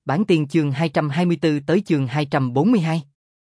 Bản tiên chương 224 tới chương 242.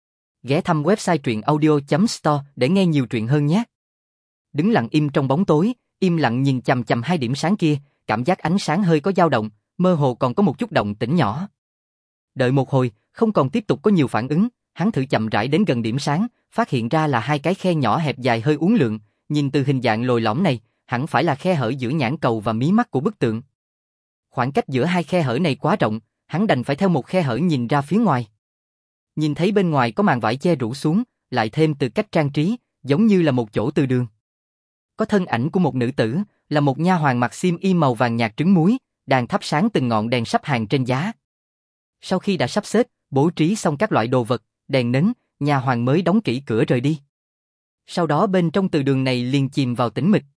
Ghé thăm website truyện audio.store để nghe nhiều truyện hơn nhé. Đứng lặng im trong bóng tối, im lặng nhìn chằm chằm hai điểm sáng kia, cảm giác ánh sáng hơi có dao động, mơ hồ còn có một chút động tĩnh nhỏ. Đợi một hồi, không còn tiếp tục có nhiều phản ứng, hắn thử chậm rãi đến gần điểm sáng, phát hiện ra là hai cái khe nhỏ hẹp dài hơi uốn lượn, nhìn từ hình dạng lồi lõm này, hẳn phải là khe hở giữa nhãn cầu và mí mắt của bức tượng. Khoảng cách giữa hai khe hở này quá rộng, hắn đành phải theo một khe hở nhìn ra phía ngoài. Nhìn thấy bên ngoài có màn vải che rủ xuống, lại thêm từ cách trang trí, giống như là một chỗ từ đường. Có thân ảnh của một nữ tử, là một nha hoàn mặc xiêm y màu vàng nhạt trứng muối, đang thắp sáng từng ngọn đèn sắp hàng trên giá. Sau khi đã sắp xếp, bố trí xong các loại đồ vật, đèn nến, nha hoàn mới đóng kỹ cửa rời đi. Sau đó bên trong từ đường này liền chìm vào tĩnh mịch.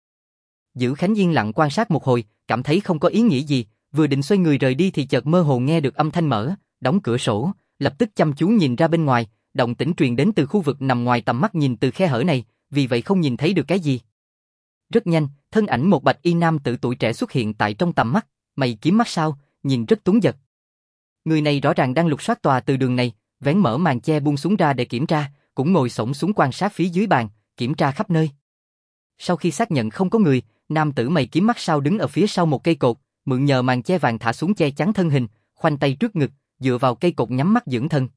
Dữ Khánh yên lặng quan sát một hồi, cảm thấy không có ý nghĩa gì, vừa định xoay người rời đi thì chợt mơ hồ nghe được âm thanh mở, đóng cửa sổ, lập tức chăm chú nhìn ra bên ngoài, động tĩnh truyền đến từ khu vực nằm ngoài tầm mắt nhìn từ khe hở này, vì vậy không nhìn thấy được cái gì. Rất nhanh, thân ảnh một bạch y nam tử tuổi trẻ xuất hiện tại trong tầm mắt, mày kiếm mắt sao, nhìn rất tuấn giật. Người này rõ ràng đang lục soát tòa từ đường này, vén mở màn che buông xuống ra để kiểm tra, cũng ngồi xổm xuống quan sát phía dưới bàn, kiểm tra khắp nơi. Sau khi xác nhận không có người, nam tử mày kiếm mắt sao đứng ở phía sau một cây cột, mượn nhờ màn che vàng thả xuống che chắn thân hình, khoanh tay trước ngực, dựa vào cây cột nhắm mắt dưỡng thân.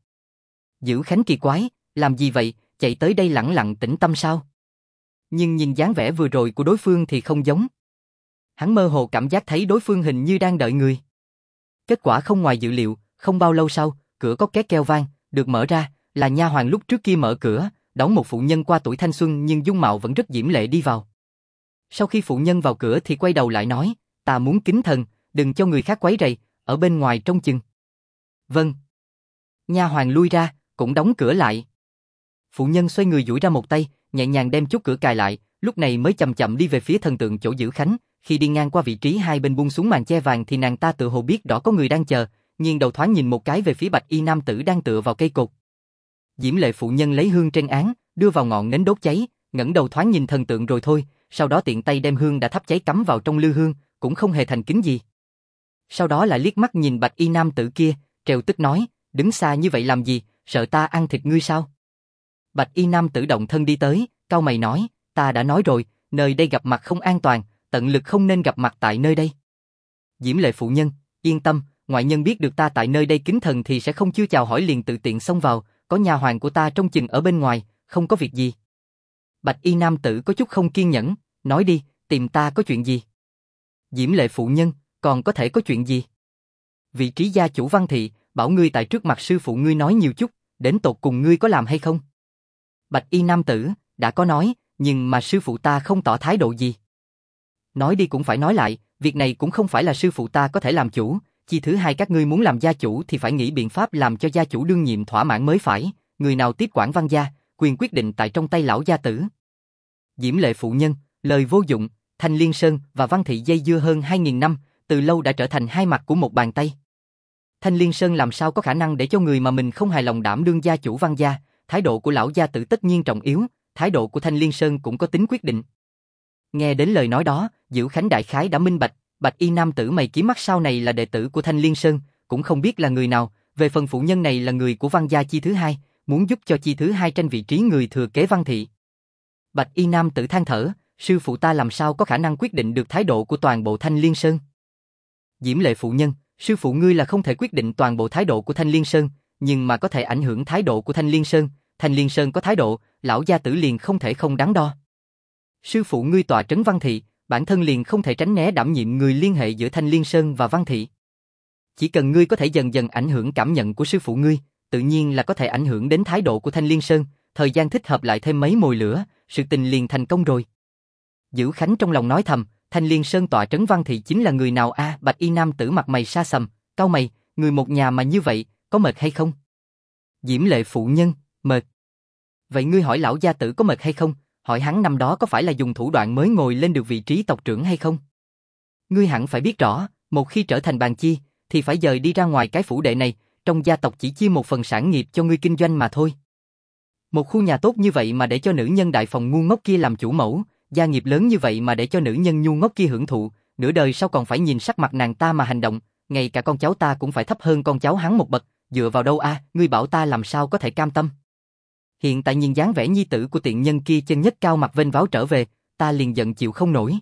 Dữ Khánh kỳ quái, làm gì vậy, chạy tới đây lẳng lặng tĩnh tâm sao? Nhưng nhìn dáng vẻ vừa rồi của đối phương thì không giống. Hắn mơ hồ cảm giác thấy đối phương hình như đang đợi người. Kết quả không ngoài dự liệu, không bao lâu sau, cửa có két keo vang, được mở ra, là nha hoàn lúc trước kia mở cửa, đón một phụ nhân qua tuổi thanh xuân nhưng dung mạo vẫn rất diễm lệ đi vào. Sau khi phụ nhân vào cửa thì quay đầu lại nói, ta muốn kính thần, đừng cho người khác quấy rầy, ở bên ngoài trông chừng. Vâng. Nha hoàn lui ra, cũng đóng cửa lại. Phụ nhân xoay người duỗi ra một tay, nhẹ nhàng đem chốt cửa cài lại, lúc này mới chậm chậm đi về phía thần tượng chỗ Dữ Khánh. Khi đi ngang qua vị trí hai bên buông xuống màn che vàng thì nàng ta tự hồ biết rõ có người đang chờ, nghiêng đầu thoáng nhìn một cái về phía bạch y nam tử đang tựa vào cây cột. Diễm lệ phụ nhân lấy hương trên án, đưa vào ngọn nến đốt cháy, ngẩng đầu thoáng nhìn thần tượng rồi thôi, sau đó tiện tay đem hương đã thắp cháy cắm vào trong lư hương, cũng không hề thành kính gì. Sau đó lại liếc mắt nhìn bạch y nam tử kia, trêu tức nói, đứng xa như vậy làm gì, sợ ta ăn thịt ngươi sao? Bạch y nam tử động thân đi tới, cau mày nói, ta đã nói rồi, nơi đây gặp mặt không an toàn, tận lực không nên gặp mặt tại nơi đây. Diễm lệ phụ nhân, yên tâm, ngoại nhân biết được ta tại nơi đây kính thần thì sẽ không chưa chào hỏi liền tự tiện xông vào, có nha hoàn của ta trông chừng ở bên ngoài, không có việc gì. Bạch y nam tử có chút không kiên nhẫn, nói đi, tìm ta có chuyện gì? Diễm lệ phụ nhân, còn có thể có chuyện gì? Vị trí gia chủ Văn Thị, bảo ngươi tại trước mặt sư phụ ngươi nói nhiều chút, đến tột cùng ngươi có làm hay không? Bạch y nam tử, đã có nói, nhưng mà sư phụ ta không tỏ thái độ gì. Nói đi cũng phải nói lại, việc này cũng không phải là sư phụ ta có thể làm chủ, chi thứ hai các ngươi muốn làm gia chủ thì phải nghĩ biện pháp làm cho gia chủ đương nhiệm thỏa mãn mới phải, người nào tiếp quản Văn gia, quyền quyết định tại trong tay lão gia tử. Diễm lệ phụ nhân, lời vô dụng, Thanh Liên Sơn và Văn Thị dây dưa hơn 2000 năm, từ lâu đã trở thành hai mặt của một bàn tay. Thanh Liên Sơn làm sao có khả năng để cho người mà mình không hài lòng đảm đương gia chủ Văn gia, thái độ của lão gia tử tất nhiên trọng yếu, thái độ của Thanh Liên Sơn cũng có tính quyết định. Nghe đến lời nói đó, Dữ Khánh đại khái đã minh bạch, bạch y nam tử mày kiếm mắt sau này là đệ tử của Thanh Liên Sơn, cũng không biết là người nào, về phần phụ nhân này là người của Văn gia chi thứ hai, muốn giúp cho chi thứ hai tranh vị trí người thừa kế Văn Thị. Bạch y nam tử than thở, sư phụ ta làm sao có khả năng quyết định được thái độ của toàn bộ Thanh Liên Sơn. Diễm lệ phụ nhân, sư phụ ngươi là không thể quyết định toàn bộ thái độ của Thanh Liên Sơn, nhưng mà có thể ảnh hưởng thái độ của Thanh Liên Sơn. Thanh Liên Sơn có thái độ, lão gia tử liền không thể không đắn đo. Sư phụ ngươi tọa trấn Văn Thị, bản thân liền không thể tránh né đảm nhiệm người liên hệ giữa Thanh Liên Sơn và Văn Thị. Chỉ cần ngươi có thể dần dần ảnh hưởng cảm nhận của sư phụ ngươi, tự nhiên là có thể ảnh hưởng đến thái độ của Thanh Liên Sơn, thời gian thích hợp lại thêm mấy mồi lửa, sự tình liền thành công rồi. Dữ Khánh trong lòng nói thầm, Thanh Liên Sơn tọa trấn Văn Thị chính là người nào a? Bạch y nam tử mặt mày sa sầm, cau mày, người một nhà mà như vậy, có mệt hay không? Diễm lệ phụ nhân, mệt. Vậy ngươi hỏi lão gia tử có mệt hay không? Hỏi hắn năm đó có phải là dùng thủ đoạn mới ngồi lên được vị trí tộc trưởng hay không? Ngươi hẳn phải biết rõ, một khi trở thành bàn chi, thì phải dời đi ra ngoài cái phủ đệ này, trong gia tộc chỉ chia một phần sản nghiệp cho ngươi kinh doanh mà thôi. Một khu nhà tốt như vậy mà để cho nữ nhân đại phòng ngu ngốc kia làm chủ mẫu, gia nghiệp lớn như vậy mà để cho nữ nhân ngu ngốc kia hưởng thụ, nửa đời sau còn phải nhìn sắc mặt nàng ta mà hành động, ngay cả con cháu ta cũng phải thấp hơn con cháu hắn một bậc, dựa vào đâu a? Ngươi bảo ta làm sao có thể cam tâm? Hiện tại nhìn dáng vẻ nhi tử của tiện nhân kia chân nhất cao mặt vênh váo trở về, ta liền giận chịu không nổi.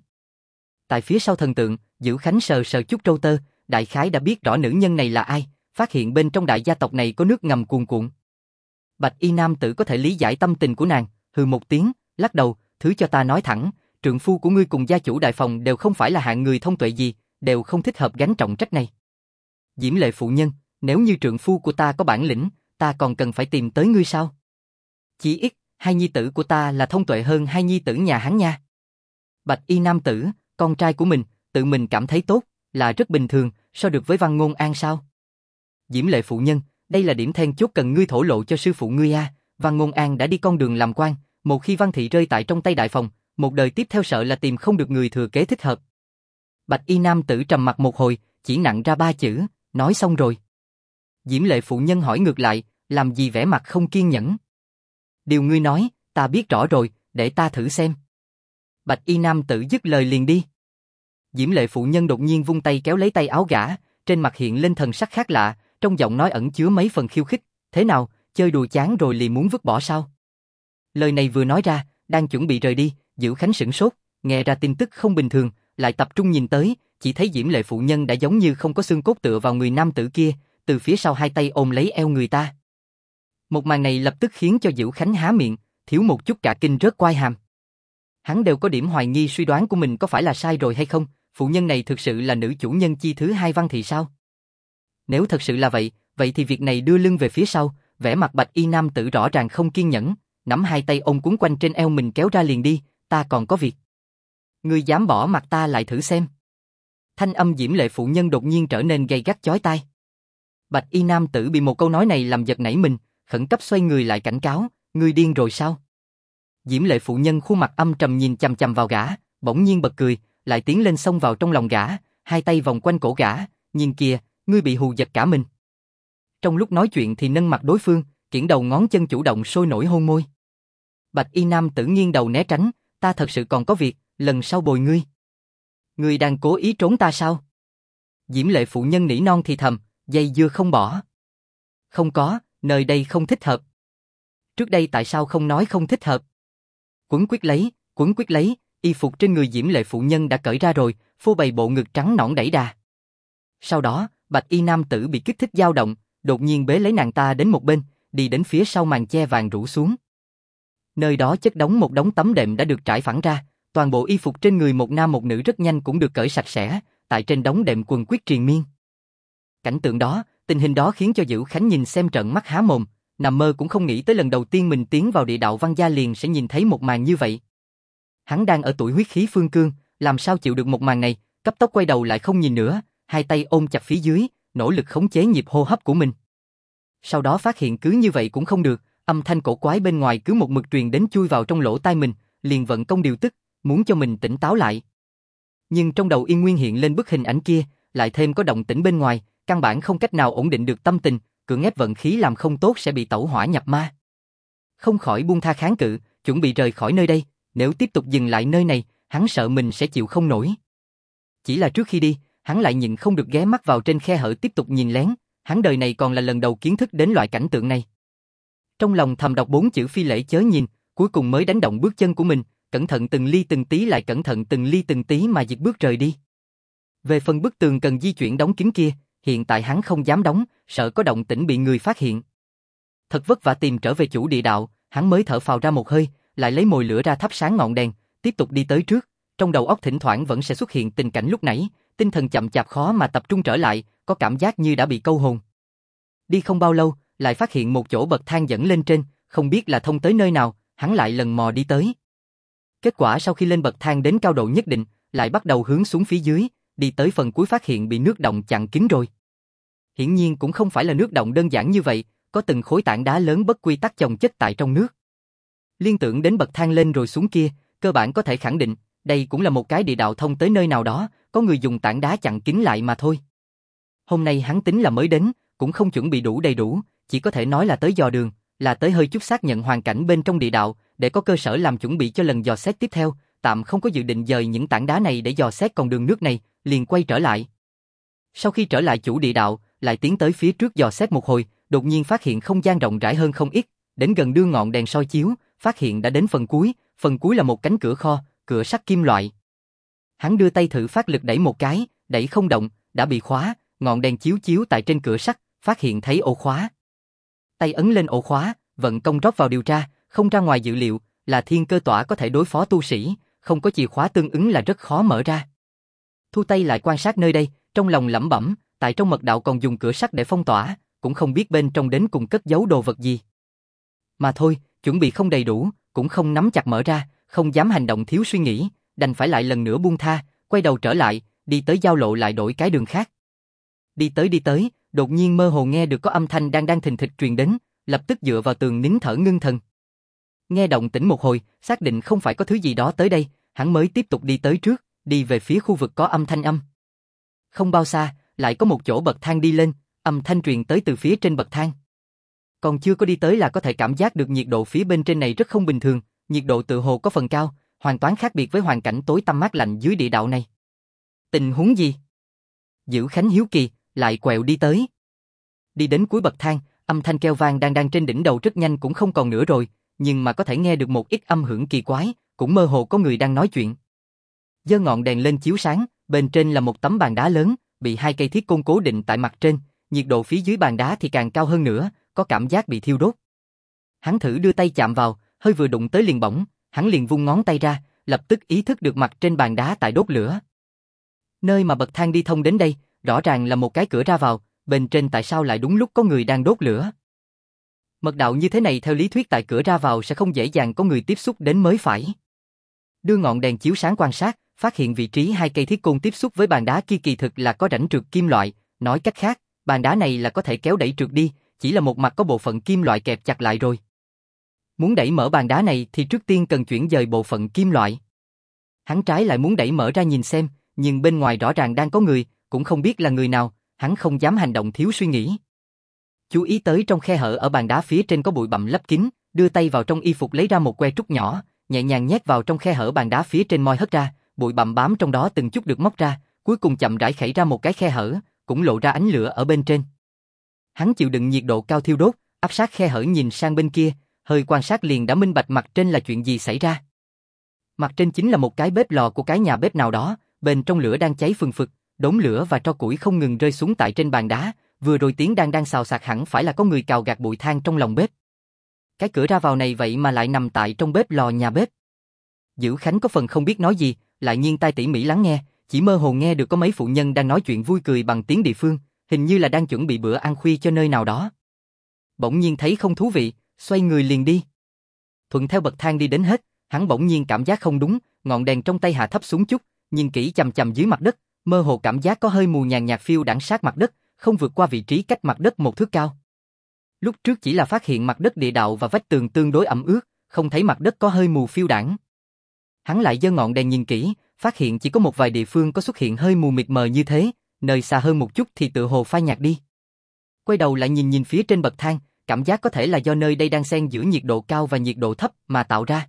Tại phía sau thần tượng, Dữ Khánh sờ sờ chút râu tơ, đại khái đã biết rõ nữ nhân này là ai, phát hiện bên trong đại gia tộc này có nước ngầm cuồn cuộn. Bạch y nam tử có thể lý giải tâm tình của nàng, hừ một tiếng, lắc đầu, thứ cho ta nói thẳng, trượng phu của ngươi cùng gia chủ đại phòng đều không phải là hạng người thông tuệ gì, đều không thích hợp gánh trọng trách này. Diễm Lệ phụ nhân, nếu như trượng phu của ta có bản lĩnh, ta còn cần phải tìm tới ngươi sao? Chỉ ít, hai nhi tử của ta là thông tuệ hơn hai nhi tử nhà hắn nha. Bạch y nam tử, con trai của mình, tự mình cảm thấy tốt, là rất bình thường, so được với Văn Ngôn An sao? Diễm Lệ phụ nhân, đây là điểm then chốt cần ngươi thổ lộ cho sư phụ ngươi a. Văn Ngôn An đã đi con đường làm quan, một khi Văn thị rơi tại trong tay đại phòng, một đời tiếp theo sợ là tìm không được người thừa kế thích hợp. Bạch y nam tử trầm mặt một hồi, chỉ nặng ra 3 chữ, nói xong rồi. Diễm Lệ phụ nhân hỏi ngược lại, làm gì vẻ mặt không kiên nhẫn? Điều ngươi nói, ta biết rõ rồi, để ta thử xem. Bạch y nam tử dứt lời liền đi. Diễm Lệ phụ nhân đột nhiên vung tay kéo lấy tay áo gã, trên mặt hiện lên thần sắc khác lạ, trong giọng nói ẩn chứa mấy phần khiêu khích, thế nào, chơi đùa chán rồi liền muốn vứt bỏ sao? Lời này vừa nói ra, đang chuẩn bị rời đi, Dữ Khánh sửng sốt, nghe ra tin tức không bình thường, lại tập trung nhìn tới, chỉ thấy Diễm Lệ phụ nhân đã giống như không có xương cốt tựa vào người nam tử kia, từ phía sau hai tay ôm lấy eo người ta. Một màn này lập tức khiến cho Dữ Khánh há miệng, thiếu một chút cả kinh rớt quai hàm. Hắn đều có điểm hoài nghi suy đoán của mình có phải là sai rồi hay không, phụ nhân này thực sự là nữ chủ nhân chi thứ hai Văn thị sao? Nếu thật sự là vậy, vậy thì việc này đưa lưng về phía sau, vẻ mặt bạch y nam tử rõ ràng không kiên nhẫn, nắm hai tay ôm cuốn quanh trên eo mình kéo ra liền đi, ta còn có việc. Ngươi dám bỏ mặt ta lại thử xem. Thanh âm Diễm Lệ phụ nhân đột nhiên trở nên gay gắt chói tai. Bạch y nam tử bị một câu nói này làm giật nảy mình, khẩn cấp xoay người lại cảnh cáo, ngươi điên rồi sao? Diễm Lệ phụ nhân khuôn mặt âm trầm nhìn chằm chằm vào gã, bỗng nhiên bật cười, lại tiến lên xông vào trong lòng gã, hai tay vòng quanh cổ gã, nhìn kìa, ngươi bị hù giật cả mình. Trong lúc nói chuyện thì nâng mặt đối phương, kiễng đầu ngón chân chủ động sôi nổi hôn môi. Bạch y nam tử nghiêng đầu né tránh, ta thật sự còn có việc, lần sau bồi ngươi. Ngươi đang cố ý trốn ta sao? Diễm Lệ phụ nhân nỉ non thì thầm, dây dưa không bỏ. Không có, nơi đây không thích hợp. Trước đây tại sao không nói không thích hợp? Quấn quýt lấy, y phục trên người Diễm Lệ phụ nhân đã cởi ra rồi, phô bày bộ ngực trắng nõn đẩy đà. Sau đó, bạch y nam tử bị kích thích dao động, đột nhiên bế lấy nàng ta đến một bên, đi đến phía sau màn che vàng rủ xuống. Nơi đó chất đống một đống tấm đệm đã được trải phẳng ra, toàn bộ y phục trên người một nam một nữ rất nhanh cũng được cởi sạch sẽ, tại trên đống đệm quần quyết triền miên. Cảnh tượng đó, tình hình đó khiến cho Dữ Khánh nhìn xem trợn mắt há mồm, nằm mơ cũng không nghĩ tới lần đầu tiên mình tiến vào địa đạo Văn gia liền sẽ nhìn thấy một màn như vậy. Hắn đang ở tuổi huyết khí phương cương, làm sao chịu được một màn này, cấp tốc quay đầu lại không nhìn nữa, hai tay ôm chặt phía dưới, nỗ lực khống chế nhịp hô hấp của mình. Sau đó phát hiện cứ như vậy cũng không được, âm thanh cổ quái bên ngoài cứ một mực truyền đến chui vào trong lỗ tai mình, liền vận công điều tức, muốn cho mình tỉnh táo lại. Nhưng trong đầu yên nguyên hiện lên bức hình ảnh kia, lại thêm có động tĩnh bên ngoài, căn bản không cách nào ổn định được tâm tình, cưỡng ép vận khí làm không tốt sẽ bị tẩu hỏa nhập ma. Không khỏi buông tha kháng cự, chuẩn bị rời khỏi nơi đây, nếu tiếp tục dừng lại nơi này, hắn sợ mình sẽ chịu không nổi. Chỉ là trước khi đi, hắn lại nhịn không được ghé mắt vào trên khe hở tiếp tục nhìn lén, hắn đời này còn là lần đầu kiến thức đến loại cảnh tượng này. Trong lòng thầm đọc 4 chữ phi lễ chớ nhìn, cuối cùng mới đánh động bước chân của mình, cẩn thận từng ly từng tí lại cẩn thận từng ly từng tí mà dịch bước rời đi. Về phần bức tường cần di chuyển đóng kín kia, hiện tại hắn không dám đóng, sợ có động tĩnh bị người phát hiện. Thật vất vả tìm trở về chủ địa đạo, hắn mới thở phào ra một hơi, lại lấy mồi lửa ra thắp sáng ngọn đèn, tiếp tục đi tới trước, trong đầu óc thỉnh thoảng vẫn sẽ xuất hiện tình cảnh lúc nãy, tinh thần chậm chạp khó mà tập trung trở lại, có cảm giác như đã bị câu hồn. Đi không bao lâu, lại phát hiện một chỗ bậc thang dẫn lên trên, không biết là thông tới nơi nào, hắn lại lần mò đi tới. Kết quả sau khi lên bậc thang đến cao độ nhất định, lại bắt đầu hướng xuống phía dưới, đi tới phần cuối phát hiện bị nước động chặn kín rồi. Hiển nhiên cũng không phải là nước động đơn giản như vậy, có từng khối tảng đá lớn bất quy tắc chồng chất tại trong nước. Liên tưởng đến bậc thang lên rồi xuống kia, cơ bản có thể khẳng định, đây cũng là một cái địa đạo thông tới nơi nào đó, có người dùng tảng đá chặn kín lại mà thôi. Hôm nay hắn tính là mới đến, cũng không chuẩn bị đủ đầy đủ, chỉ có thể nói là tới dò đường, là tới hơi chút xác nhận hoàn cảnh bên trong địa đạo, để có cơ sở làm chuẩn bị cho lần dò xét tiếp theo, tạm không có dự định dời những tảng đá này để dò xét con đường nước này, liền quay trở lại. Sau khi trở lại chủ địa đạo, lại tiến tới phía trước dò xét một hồi, đột nhiên phát hiện không gian rộng rãi hơn không ít, đến gần đưa ngọn đèn soi chiếu, phát hiện đã đến phần cuối là một cánh cửa kho, cửa sắt kim loại. Hắn đưa tay thử phát lực đẩy một cái, đẩy không động, đã bị khóa, ngọn đèn chiếu chiếu tại trên cửa sắt, phát hiện thấy ổ khóa. Tay ấn lên ổ khóa, vận công rót vào điều tra, không ra ngoài dự liệu, là thiên cơ tỏa có thể đối phó tu sĩ, không có chìa khóa tương ứng là rất khó mở ra. Thu tay lại quan sát nơi đây, trong lòng lẩm bẩm, tại trong mật đạo còn dùng cửa sắt để phong tỏa, cũng không biết bên trong đến cùng cất giấu đồ vật gì. Mà thôi, chuẩn bị không đầy đủ, cũng không nắm chặt mở ra, không dám hành động thiếu suy nghĩ, đành phải lại lần nữa buông tha, quay đầu trở lại, đi tới giao lộ lại đổi cái đường khác. Đi tới, đột nhiên mơ hồ nghe được có âm thanh đang thình thịch truyền đến, lập tức dựa vào tường nín thở ngưng thần. Nghe động tĩnh một hồi, xác định không phải có thứ gì đó tới đây, hắn mới tiếp tục đi tới trước, đi về phía khu vực có âm thanh âm. Không bao xa, lại có một chỗ bậc thang đi lên, âm thanh truyền tới từ phía trên bậc thang. Còn chưa có đi tới là có thể cảm giác được nhiệt độ phía bên trên này rất không bình thường, nhiệt độ tự hồ có phần cao, hoàn toàn khác biệt với hoàn cảnh tối tăm mát lạnh dưới địa đạo này. Tình huống gì? Dữ Khánh hiếu kỳ, lại quẹo đi tới. Đi đến cuối bậc thang, âm thanh kêu vang đang trên đỉnh đầu rất nhanh cũng không còn nữa rồi, nhưng mà có thể nghe được một ít âm hưởng kỳ quái, cũng mơ hồ có người đang nói chuyện. Giơ ngọn đèn lên chiếu sáng, bên trên là một tấm bàn đá lớn, bị 2 cây thiết côn cố định tại mặt trên, nhiệt độ phía dưới bàn đá thì càng cao hơn nữa, có cảm giác bị thiêu đốt. Hắn thử đưa tay chạm vào, hơi vừa đụng tới liền bỏng, hắn liền vung ngón tay ra, lập tức ý thức được mặt trên bàn đá tại đốt lửa. Nơi mà bậc thang đi thông đến đây, rõ ràng là một cái cửa ra vào, bên trên tại sao lại đúng lúc có người đang đốt lửa? Mật đạo như thế này theo lý thuyết tại cửa ra vào sẽ không dễ dàng có người tiếp xúc đến mới phải. Đưa ngọn đèn chiếu sáng quan sát, phát hiện vị trí 2 cây thiết côn tiếp xúc với bàn đá kia kỳ thực là có rãnh trượt kim loại, nói cách khác, bàn đá này là có thể kéo đẩy trượt đi, chỉ là một mặt có bộ phận kim loại kẹp chặt lại rồi. Muốn đẩy mở bàn đá này thì trước tiên cần chuyển dời bộ phận kim loại. Hắn trái lại muốn đẩy mở ra nhìn xem, nhưng bên ngoài rõ ràng đang có người, cũng không biết là người nào, hắn không dám hành động thiếu suy nghĩ. Chú ý tới trong khe hở ở bàn đá phía trên có bụi bặm lấp kín, đưa tay vào trong y phục lấy ra một que trúc nhỏ, nhẹ nhàng nhét vào trong khe hở bàn đá phía trên moi hất ra, bụi bặm bám trong đó từng chút được móc ra, cuối cùng chậm rãi khẩy ra một cái khe hở, cũng lộ ra ánh lửa ở bên trên. Hắn chịu đựng nhiệt độ cao thiêu đốt, áp sát khe hở nhìn sang bên kia, hơi quan sát liền đã minh bạch mặt trên là chuyện gì xảy ra. Mặt trên chính là một cái bếp lò của cái nhà bếp nào đó, bên trong lửa đang cháy phừng phực, đốm lửa và tro củi không ngừng rơi xuống tại trên bàn đá, vừa rồi tiếng đang xào xạc hẳn phải là có người cào gạt bụi than trong lòng bếp. Cái cửa ra vào này vậy mà lại nằm tại trong bếp lò nhà bếp. Dữ Khánh có phần không biết nói gì, lại nghiêng tai tỉ mỉ lắng nghe, chỉ mơ hồ nghe được có mấy phụ nhân đang nói chuyện vui cười bằng tiếng địa phương, hình như là đang chuẩn bị bữa ăn khuya cho nơi nào đó. Bỗng nhiên thấy không thú vị, xoay người liền đi. Thuận theo bậc thang đi đến hết, hắn bỗng nhiên cảm giác không đúng, ngọn đèn trong tay hạ thấp xuống chút, nhìn kỹ chằm chằm dưới mặt đất, mơ hồ cảm giác có hơi mù nhàn nhạt phiêu đãng sát mặt đất, không vượt qua vị trí cách mặt đất 1 thước cao. Lúc trước chỉ là phát hiện mặt đất địa đạo và vách tường tương đối ẩm ướt, không thấy mặt đất có hơi mù phiêu đãng. Hắn lại giơ ngọn đèn nhìn kỹ, phát hiện chỉ có một vài địa phương có xuất hiện hơi mù mịt mờ như thế, nơi xa hơn một chút thì tựa hồ phai nhạt đi. Quay đầu lại nhìn phía trên bậc thang, cảm giác có thể là do nơi đây đang xen giữa nhiệt độ cao và nhiệt độ thấp mà tạo ra.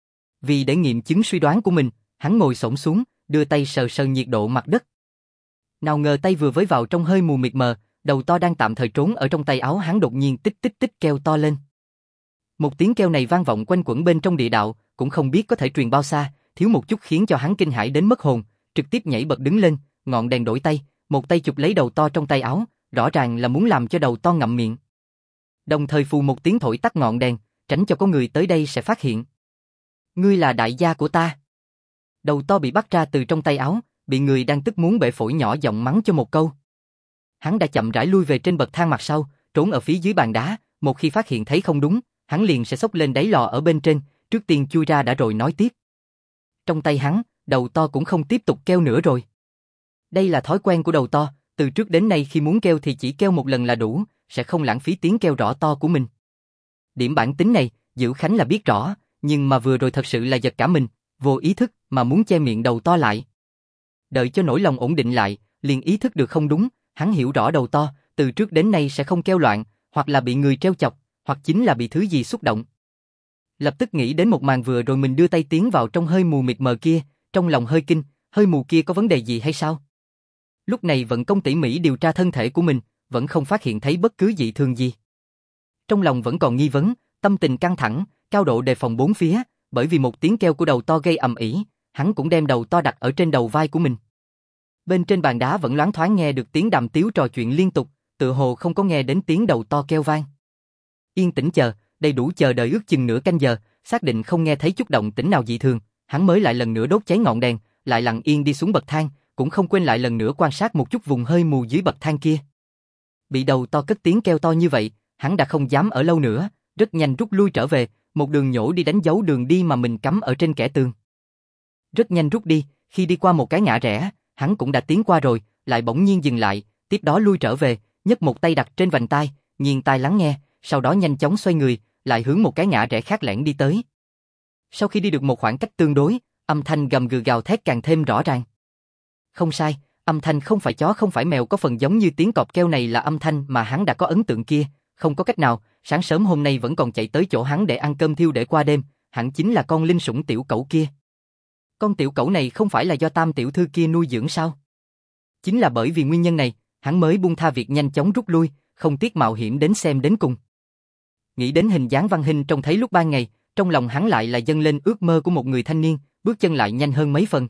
Vì để nghiệm chứng suy đoán của mình, hắn ngồi xổm xuống, đưa tay sờ nhiệt độ mặt đất. Nào ngờ tay vừa với vào trong hơi mù mịt mờ, đầu to đang tạm thời trốn ở trong tay áo hắn đột nhiên tích tích tích kêu to lên. Một tiếng kêu này vang vọng quanh quẩn bên trong địa đạo, cũng không biết có thể truyền bao xa, thiếu một chút khiến cho hắn kinh hãi đến mất hồn, trực tiếp nhảy bật đứng lên, ngọn đèn đổi tay, một tay chụp lấy đầu to trong tay áo, rõ ràng là muốn làm cho đầu to ngậm miệng. Đồng thời phù một tiếng thổi tắt ngọn đèn, tránh cho có người tới đây sẽ phát hiện. Ngươi là đại gia của ta. Đầu to bị bắt ra từ trong tay áo, bị người đang tức muốn bể phổi nhỏ giọng mắng cho một câu. Hắn đã chậm rãi lui về trên bậc thang mặt sau, trốn ở phía dưới bàn đá, một khi phát hiện thấy không đúng, hắn liền sẽ xốc lên đáy lò ở bên trên, trước tiên chui ra đã rồi nói tiếp. Trong tay hắn, đầu to cũng không tiếp tục kêu nữa rồi. Đây là thói quen của đầu to, từ trước đến nay khi muốn kêu thì chỉ kêu một lần là đủ, sẽ không lãng phí tiếng kêu rõ to của mình. Điểm bản tính này, Dữ Khánh là biết rõ, nhưng mà vừa rồi thật sự là giật cả mình, vô ý thức mà muốn che miệng đầu to lại. Đợi cho nỗi lòng ổn định lại, liền ý thức được không đúng, hắn hiểu rõ đầu to, từ trước đến nay sẽ không kêu loạn, hoặc là bị người trêu chọc, hoặc chính là bị thứ gì xúc động. Lập tức nghĩ đến một màn vừa rồi mình đưa tay tiến vào trong hơi mù mịt mờ kia, trong lòng hơi kinh, hơi mù kia có vấn đề gì hay sao? Lúc này vận công tỉ mỉ điều tra thân thể của mình, vẫn không phát hiện thấy bất cứ dị thường gì. Trong lòng vẫn còn nghi vấn, tâm tình căng thẳng, cao độ đề phòng bốn phía, bởi vì một tiếng kêu của đầu to gây ầm ĩ, hắn cũng đem đầu to đặt ở trên đầu vai của mình. Bên trên bàn đá vẫn loáng thoáng nghe được tiếng đàm tiếu trò chuyện liên tục, tựa hồ không có nghe đến tiếng đầu to kêu vang. Yên tĩnh chờ, đầy đủ chờ đợi ước chừng nửa canh giờ, xác định không nghe thấy chút động tĩnh nào dị thường, hắn mới lại lần nữa đốt cháy ngọn đèn, lại lặng yên đi xuống bậc thang, cũng không quên lại lần nữa quan sát một chút vùng hơi mù dưới bậc thang kia. Bị đầu to cất tiếng kêu to như vậy, hắn đã không dám ở lâu nữa, rất nhanh rút lui trở về, một đường nhổ đi đánh dấu đường đi mà mình cắm ở trên kẽ tường. Rất nhanh rút đi, khi đi qua một cái ngã rẽ, hắn cũng đã tiến qua rồi, lại bỗng nhiên dừng lại, tiếp đó lui trở về, nhấc một tay đặt trên vành tai, nghiêng tai lắng nghe, sau đó nhanh chóng xoay người, lại hướng một cái ngã rẽ khác lẻn đi tới. Sau khi đi được một khoảng cách tương đối, âm thanh gầm gừ gào thét càng thêm rõ ràng. Không sai, âm thanh không phải chó không phải mèo, có phần giống như tiếng cọp kêu này là âm thanh mà hắn đã có ấn tượng kia, không có cách nào, sáng sớm hôm nay vẫn còn chạy tới chỗ hắn để ăn cơm thiêu để qua đêm, hẳn chính là con linh sủng tiểu cẩu kia. Con tiểu cẩu này không phải là do Tam tiểu thư kia nuôi dưỡng sao? Chính là bởi vì nguyên nhân này, hắn mới buông tha việc nhanh chóng rút lui, không tiếc mạo hiểm đến xem đến cùng. Nghĩ đến hình dáng Văn Hinh trông thấy lúc ban ngày, trong lòng hắn lại là dâng lên ước mơ của một người thanh niên, bước chân lại nhanh hơn mấy phần.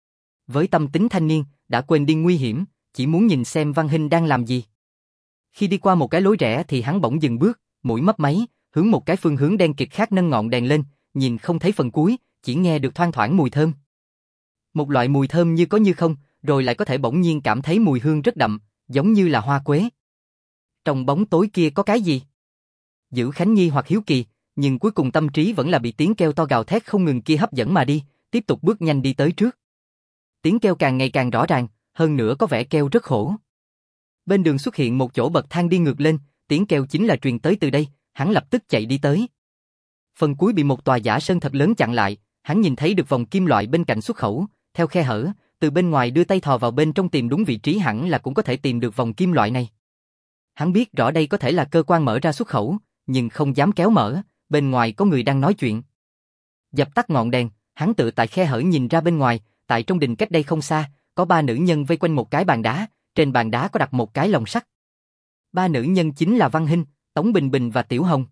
Với tâm tính thanh niên, đã quên đi nguy hiểm, chỉ muốn nhìn xem Văn Hinh đang làm gì. Khi đi qua một cái lối rẽ thì hắn bỗng dừng bước, mũi mấp máy, hướng một cái phương hướng đen kịt khác nâng ngọn đèn lên, nhìn không thấy phần cuối, chỉ nghe được thoang thoảng mùi thơm. Một loại mùi thơm như có như không, rồi lại có thể bỗng nhiên cảm thấy mùi hương rất đậm, giống như là hoa quế. Trong bóng tối kia có cái gì? Dữ Khánh nghi hoặc hiếu kỳ, nhưng cuối cùng tâm trí vẫn là bị tiếng kêu to gào thét không ngừng kia hấp dẫn mà đi, tiếp tục bước nhanh đi tới trước. Tiếng kêu càng ngày càng rõ ràng, hơn nữa có vẻ kêu rất khổ. Bên đường xuất hiện một chỗ bậc thang đi ngược lên, tiếng kêu chính là truyền tới từ đây, hắn lập tức chạy đi tới. Phần cuối bị một tòa giả sơn thật lớn chặn lại, hắn nhìn thấy được vòng kim loại bên cạnh xuất khẩu, theo khe hở, từ bên ngoài đưa tay thò vào bên trong tìm đúng vị trí hẳn là cũng có thể tìm được vòng kim loại này. Hắn biết rõ đây có thể là cơ quan mở ra xuất khẩu, nhưng không dám kéo mở, bên ngoài có người đang nói chuyện. Dập tắt ngọn đèn, hắn tự tại khe hở nhìn ra bên ngoài, tại trong đình cách đây không xa, có 3 nữ nhân vây quanh một cái bàn đá, trên bàn đá có đặt một cái lồng sắt. 3 nữ nhân chính là Văn Hinh, Tống Bình Bình và Tiểu Hồng.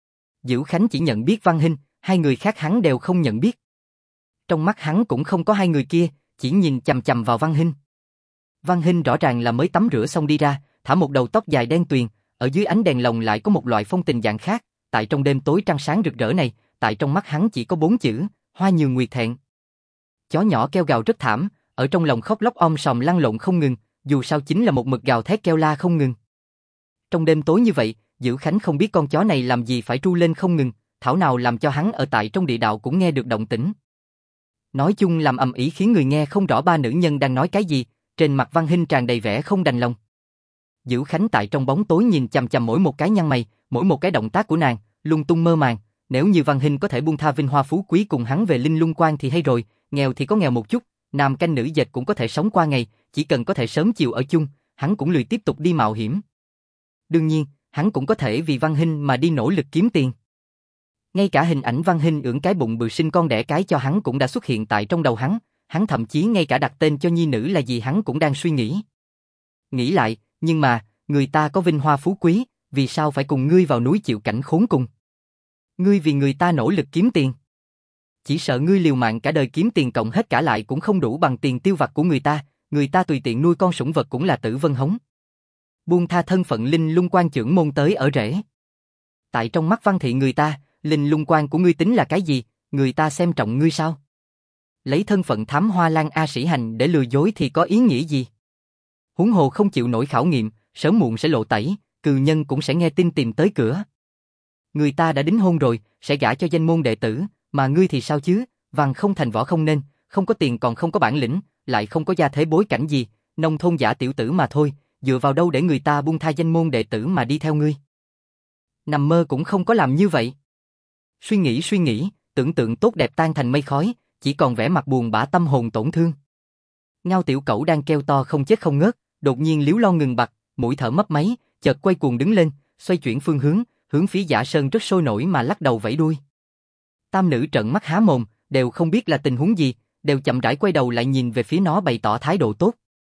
Dữ Khánh chỉ nhận biết Văn Hinh, hai người khác hắn đều không nhận biết. Trong mắt hắn cũng không có hai người kia, chỉ nhìn chằm chằm vào Văn Hinh. Văn Hinh rõ ràng là mới tắm rửa xong đi ra, thả một đầu tóc dài đen tuyền, ở dưới ánh đèn lồng lại có một loại phong tình dạng khác, tại trong đêm tối trăng sáng rực rỡ này, tại trong mắt hắn chỉ có 4 chữ, hoa nhường nguyệt thẹn. Chó nhỏ kêu gào rất thảm, ở trong lòng khóc lóc om sòm lăn lộn không ngừng, dù sao chính là một mực gào thét kêu la không ngừng. Trong đêm tối như vậy, Dữ Khánh không biết con chó này làm gì phải tru lên không ngừng, thảo nào làm cho hắn ở tại trong địa đạo cũng nghe được động tĩnh. Nói chung làm ầm ĩ khiến người nghe không rõ 3 nữ nhân đang nói cái gì, trên mặt Văn Hinh tràn đầy vẻ không đành lòng. Dữ Khánh tại trong bóng tối nhìn chằm chằm mỗi một cái nhăn mày, mỗi một cái động tác của nàng, lung tung mơ màng, nếu như Văn Hinh có thể buông tha vinh hoa phú quý cùng hắn về Linh Lung Quan thì hay rồi, nghèo thì có nghèo một chút, nam canh nữ dệt cũng có thể sống qua ngày, chỉ cần có thể sớm chiều ở chung, hắn cũng lười tiếp tục đi mạo hiểm. Đương nhiên, hắn cũng có thể vì Văn Hinh mà đi nỗ lực kiếm tiền. Ngay cả hình ảnh Văn Hinh ưỡn cái bụng bự sinh con đẻ cái cho hắn cũng đã xuất hiện tại trong đầu hắn thậm chí ngay cả đặt tên cho nhi nữ là gì hắn cũng đang suy nghĩ. Nghĩ lại, nhưng mà, người ta có vinh hoa phú quý, vì sao phải cùng ngươi vào núi chịu cảnh khốn cùng? Ngươi vì người ta nỗ lực kiếm tiền. Chỉ sợ ngươi liều mạng cả đời kiếm tiền cộng hết cả lại cũng không đủ bằng tiền tiêu vặt của người ta tùy tiện nuôi con sủng vật cũng là tử vân hống. Buông tha thân phận Linh Lung Quan trưởng môn tới ở rễ. Tại trong mắt Văn thị người ta, Linh Lung Quan của ngươi tính là cái gì, người ta xem trọng ngươi sao? Lấy thân phận thám hoa lan A Sĩ Hành để lừa dối thì có ý nghĩa gì? Huống hồ không chịu nổi khảo nghiệm, sớm muộn sẽ lộ tẩy, cừu nhân cũng sẽ nghe tin tìm tới cửa. Người ta đã đính hôn rồi, sẽ gả cho danh môn đệ tử, mà ngươi thì sao chứ, văn không thành võ không nên, không có tiền còn không có bản lĩnh, lại không có gia thế bối cảnh gì, nông thôn giả tiểu tử mà thôi, dựa vào đâu để người ta buông tha danh môn đệ tử mà đi theo ngươi? Nằm mơ cũng không có làm như vậy. Suy nghĩ, tưởng tượng tốt đẹp tan thành mây khói, chỉ còn vẻ mặt buồn bã tâm hồn tổn thương. Ngao tiểu cẩu đang kêu to không chết không ngớt, đột nhiên líu lo ngừng bặt, mũi thở mấp máy, chợt quay cuồng đứng lên, xoay chuyển phương hướng, hướng phía Giả Sơn rất sôi nổi mà lắc đầu vẫy đuôi. Tam nữ trợn mắt há mồm, đều không biết là tình huống gì, đều chậm rãi quay đầu lại nhìn về phía nó bày tỏ thái độ tốt.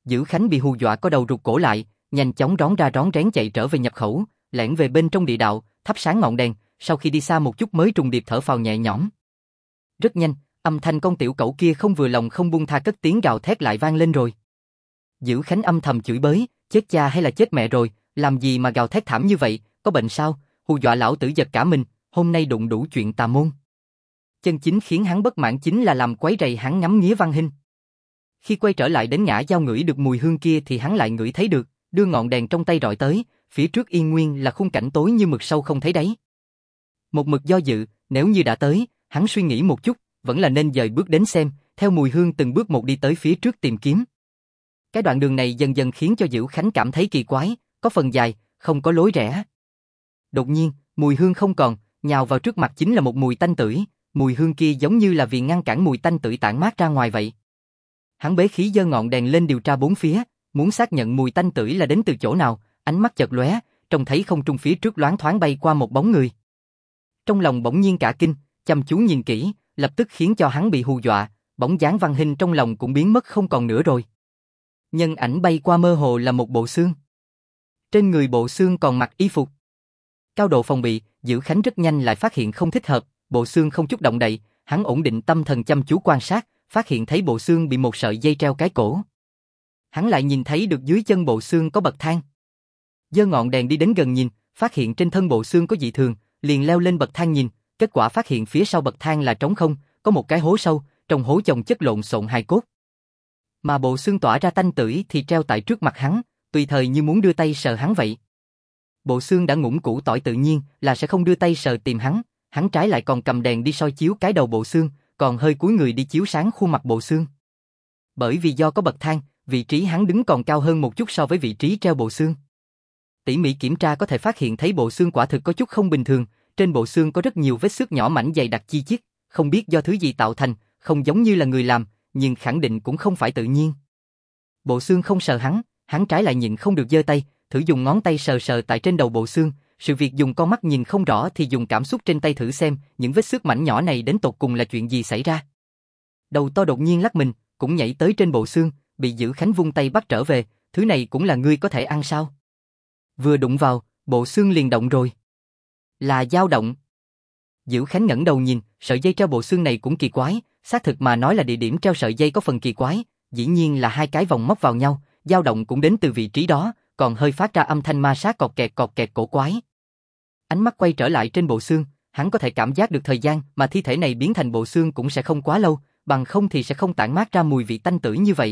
Dữ Khánh bị hù dọa có đầu rụt cổ lại, nhanh chóng rón ra rón rén chạy trở về nhập khẩu, lẻn về bên trong địa đạo, thắp sáng ngọn đèn, sau khi đi xa một chút mới trùng điệp thở phào nhẹ nhõm. Rất nhanh, âm thanh con tiểu cẩu kia không vừa lòng không buông tha cất tiếng gào thét lại vang lên rồi. Dữ Khánh âm thầm chửi bới, chết cha hay là chết mẹ rồi, làm gì mà gào thét thảm như vậy, có bệnh sao, hù dọa lão tử giật cả mình, hôm nay đụng đủ chuyện tà môn. Chân chính khiến hắn bất mãn chính là làm quấy rầy hắn ngắm nghía Văn Hinh. Khi quay trở lại đến ngã giao ngửi được mùi hương kia thì hắn lại ngửi thấy được, đưa ngọn đèn trong tay rọi tới, phía trước yên nguyên là khung cảnh tối như mực sâu không thấy đáy. Một mực do dự, nếu như đã tới, hắn suy nghĩ một chút, vẫn là nên dời bước đến xem, theo mùi hương từng bước một đi tới phía trước tìm kiếm. Cái đoạn đường này dần dần khiến cho Dữ Khánh cảm thấy kỳ quái, có phần dài, không có lối rẽ. Đột nhiên, mùi hương không còn, nhào vào trước mặt chính là một mùi tanh tưởi, mùi hương kia giống như là vì ngăn cản mùi tanh tưởi tản mát ra ngoài vậy. Hắn bế khí giơ ngọn đèn lên điều tra bốn phía, muốn xác nhận mùi tanh tưởi là đến từ chỗ nào, ánh mắt chợt lóe, trông thấy không trung phía trước loáng thoáng bay qua một bóng người. Trong lòng bỗng nhiên cả kinh, chăm chú nhìn kỹ, lập tức khiến cho hắn bị hù dọa, bóng dáng Văn Hinh trong lòng cũng biến mất không còn nữa rồi. Nhân ảnh bay qua mơ hồ là một bộ xương. Trên người bộ xương còn mặc y phục. Cao độ phòng bị, Dữ Khánh rất nhanh lại phát hiện không thích hợp, bộ xương không chút động đậy, hắn ổn định tâm thần chăm chú quan sát, phát hiện thấy bộ xương bị một sợi dây treo cái cổ. Hắn lại nhìn thấy được dưới chân bộ xương có bậc thang. Giơ ngọn đèn đi đến gần nhìn, phát hiện trên thân bộ xương có dị thường, liền leo lên bậc thang nhìn, kết quả phát hiện phía sau bậc thang là trống không, có một cái hố sâu, trong hố chồng chất lộn xộn hài cốt. Mà bộ xương tỏa ra tanh tưởi thì treo tại trước mặt hắn, tùy thời như muốn đưa tay sờ hắn vậy. Bộ xương đã ngủm củ tỏi tự nhiên là sẽ không đưa tay sờ tìm hắn trái lại còn cầm đèn đi soi chiếu cái đầu bộ xương, còn hơi cúi người đi chiếu sáng khuôn mặt bộ xương. Bởi vì do có bậc thang, vị trí hắn đứng còn cao hơn một chút so với vị trí treo bộ xương. Tỉ mỉ kiểm tra có thể phát hiện thấy bộ xương quả thực có chút không bình thường, trên bộ xương có rất nhiều vết xước nhỏ mảnh dày đặc chi chít, không biết do thứ gì tạo thành, không giống như là người làm, nhưng khẳng định cũng không phải tự nhiên. Bộ xương không sờ hắn trái lại nhịn không được giơ tay, thử dùng ngón tay sờ sờ tại trên đầu bộ xương, sự việc dùng con mắt nhìn không rõ thì dùng cảm xúc trên tay thử xem những vết xước mảnh nhỏ này đến tột cùng là chuyện gì xảy ra. Đầu to đột nhiên lắc mình, cũng nhảy tới trên bộ xương, bị Dữ Khánh vung tay bắt trở về, thứ này cũng là ngươi có thể ăn sao? Vừa đụng vào, bộ xương liền động rồi. Là dao động. Dữ Khánh ngẩng đầu nhìn, sợi dây treo bộ xương này cũng kỳ quái, xác thực mà nói là địa điểm treo sợi dây có phần kỳ quái, dĩ nhiên là hai cái vòng móc vào nhau, dao động cũng đến từ vị trí đó, còn hơi phát ra âm thanh ma sát cọt kẹt cổ quái. Ánh mắt quay trở lại trên bộ xương, hắn có thể cảm giác được thời gian mà thi thể này biến thành bộ xương cũng sẽ không quá lâu, bằng không thì sẽ không tản mát ra mùi vị tanh tưởi như vậy.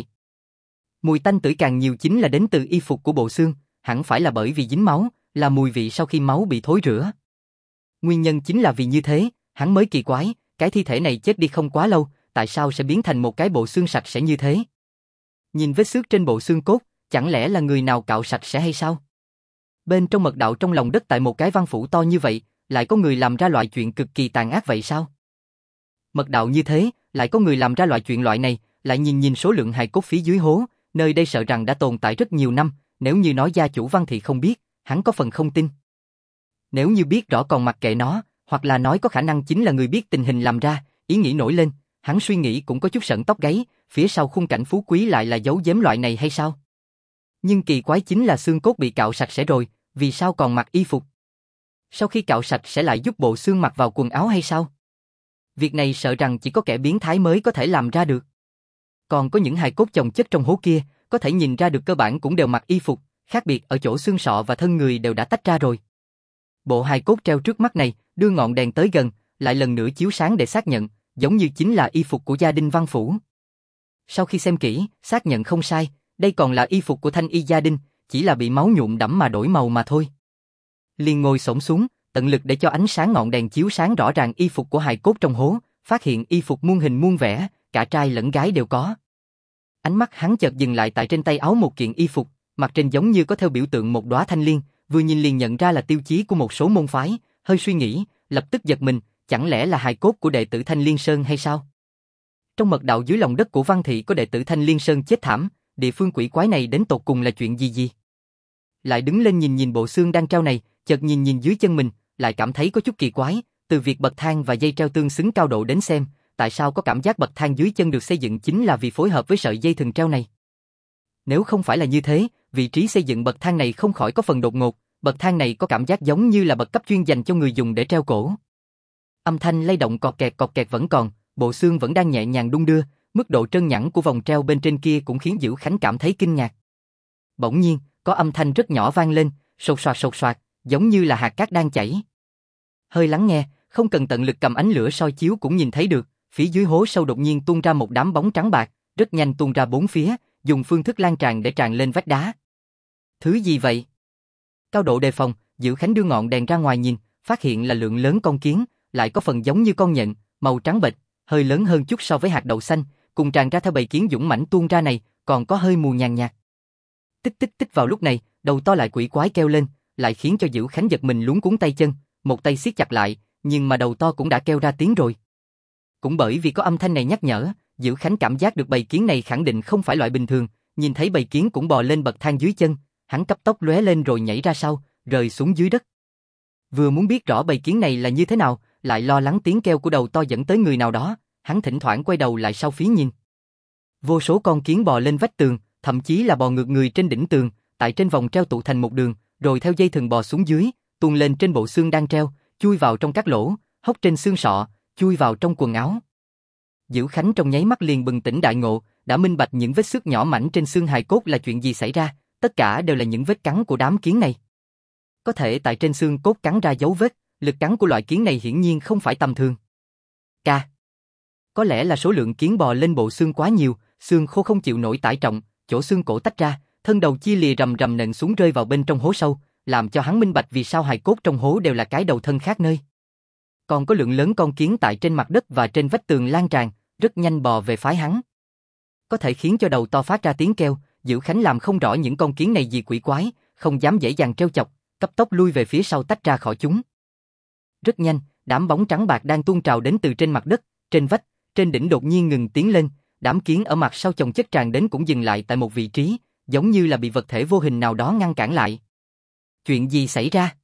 Mùi tanh tưởi càng nhiều chính là đến từ y phục của bộ xương, hẳn phải là bởi vì dính máu, là mùi vị sau khi máu bị thối rữa. Nguyên nhân chính là vì như thế, hắn mới kỳ quái, cái thi thể này chết đi không quá lâu, tại sao sẽ biến thành một cái bộ xương sạch sẽ như thế? Nhìn vết xước trên bộ xương cốt, chẳng lẽ là người nào cạo sạch sẽ hay sao? Bên trong mật đạo trong lòng đất tại một cái văn phủ to như vậy, lại có người làm ra loại chuyện cực kỳ tàn ác vậy sao? Mật đạo như thế, lại có người làm ra loại chuyện loại này, lại nhìn số lượng hài cốt phía dưới hố, nơi đây sợ rằng đã tồn tại rất nhiều năm, nếu như nói gia chủ Văn thị không biết, hắn có phần không tin. Nếu như biết rõ còn mặc kệ nó, hoặc là nói có khả năng chính là người biết tình hình làm ra, ý nghĩ nổi lên, hắn suy nghĩ cũng có chút sởn tóc gáy, phía sau khung cảnh phú quý lại là giấu giếm loại này hay sao? Nhưng kỳ quái chính là xương cốt bị cạo sạch sẽ rồi, vì sao còn mặc y phục? Sau khi cạo sạch sẽ lại giúp bộ xương mặc vào quần áo hay sao? Việc này sợ rằng chỉ có kẻ biến thái mới có thể làm ra được. Còn có những hài cốt chồng chất trong hố kia, có thể nhìn ra được cơ bản cũng đều mặc y phục, khác biệt ở chỗ xương sọ và thân người đều đã tách ra rồi. Bộ hài cốt treo trước mắt này, đưa ngọn đèn tới gần, lại lần nữa chiếu sáng để xác nhận, giống như chính là y phục của gia đình Văn phủ. Sau khi xem kỹ, xác nhận không sai, đây còn là y phục của thanh y gia đình, chỉ là bị máu nhuộm đẫm mà đổi màu mà thôi. Liền ngồi xổm xuống, tận lực để cho ánh sáng ngọn đèn chiếu sáng rõ ràng y phục của hài cốt trong hố, phát hiện y phục muôn hình muôn vẻ, cả trai lẫn gái đều có. Ánh mắt hắn chợt dừng lại tại trên tay áo một kiện y phục, mặt trên giống như có theo biểu tượng một đóa thanh liên, vừa nhìn liền nhận ra là tiêu chí của một số môn phái, hơi suy nghĩ, lập tức giật mình, chẳng lẽ là hài cốt của đệ tử Thanh Liên Sơn hay sao? Trong mật đạo dưới lòng đất của Văn thị có đệ tử Thanh Liên Sơn chết thảm, địa phương quỷ quái này đến tột cùng là chuyện gì? Lại đứng lên nhìn bộ xương đang treo này, chợt nhìn dưới chân mình, lại cảm thấy có chút kỳ quái, từ việc bậc thang và dây treo tương xứng cao độ đến xem, tại sao có cảm giác bậc thang dưới chân được xây dựng chính là vì phối hợp với sợi dây thừng treo này. Nếu không phải là như thế, vị trí xây dựng bậc thang này không khỏi có phần đột ngột, bậc thang này có cảm giác giống như là bậc cấp chuyên dành cho người dùng để treo cổ. Âm thanh lay động cọt kẹt vẫn còn, bộ xương vẫn đang nhẹ nhàng đung đưa, mức độ trơn nhẵn của vòng treo bên trên kia cũng khiến Dữ Khánh cảm thấy kinh ngạc. Bỗng nhiên, có âm thanh rất nhỏ vang lên, sột soạt, giống như là hạt cát đang chảy. Hơi lắng nghe, không cần tận lực cầm ánh lửa soi chiếu cũng nhìn thấy được, phía dưới hố sâu đột nhiên tuôn ra một đám bóng trắng bạc, rất nhanh tuôn ra bốn phía, dùng phương thức lan tràn để tràn lên vách đá. Thứ gì vậy? Cao độ đề phòng, Dữ Khánh đưa ngọn đèn ra ngoài nhìn, phát hiện là lượng lớn con kiến, lại có phần giống như con nhện, màu trắng bệch, hơi lớn hơn chút so với hạt đậu xanh, cùng tràn ra theo bầy kiến dũng mãnh tuôn ra này, còn có hơi mùi nhàn nhạt. Tích tích tích vào lúc này, đầu to lại quỷ quái kêu lên, lại khiến cho Dữ Khánh giật mình luống cuống tay chân, một tay siết chặt lại, nhưng mà đầu to cũng đã kêu ra tiếng rồi. Cũng bởi vì có âm thanh này nhắc nhở, Dữ Khánh cảm giác được bầy kiến này khẳng định không phải loại bình thường, nhìn thấy bầy kiến cũng bò lên bậc thang dưới chân, hắn cấp tốc lóe lên rồi nhảy ra sau, rơi xuống dưới đất. Vừa muốn biết rõ bầy kiến này là như thế nào, lại lo lắng tiếng kêu của đầu to dẫn tới người nào đó, hắn thỉnh thoảng quay đầu lại sau phía nhìn. Vô số con kiến bò lên vách tường, thậm chí là bò ngược người trên đỉnh tường, tại trên vòng treo tụ thành một đường, rồi theo dây thừng bò xuống dưới, tuôn lên trên bộ xương đang treo, chui vào trong các lỗ, hốc trên xương sọ, chui vào trong quần áo. Dữ Khánh trong nháy mắt liền bừng tỉnh đại ngộ, đã minh bạch những vết xước nhỏ mảnh trên xương hài cốt là chuyện gì xảy ra, tất cả đều là những vết cắn của đám kiến này. Có thể tại trên xương cốt cắn ra dấu vết, lực cắn của loại kiến này hiển nhiên không phải tầm thường. Có lẽ là số lượng kiến bò lên bộ xương quá nhiều, xương khô không chịu nổi tải trọng, chỗ xương cổ tách ra, thân đầu chia lìa rầm rầm nện xuống rơi vào bên trong hố sâu, làm cho hắn minh bạch vì sao hài cốt trong hố đều là cái đầu thân khác nơi. Còn có lượng lớn con kiến tại trên mặt đất và trên vách tường lan tràn, rất nhanh bò về phái hắn. Có thể khiến cho đầu to phát ra tiếng kêu, Dữ Khánh làm không rõ những con kiến này gì quỷ quái, không dám dễ dàng trêu chọc, cấp tốc lui về phía sau tách ra khỏi chúng. Rất nhanh, đám bóng trắng bạc đang tuôn trào đến từ trên mặt đất, trên vách, trên đỉnh đột nhiên ngừng tiến lên, đám kiến ở mặt sau chồng chất tràn đến cũng dừng lại tại một vị trí, giống như là bị vật thể vô hình nào đó ngăn cản lại. Chuyện gì xảy ra?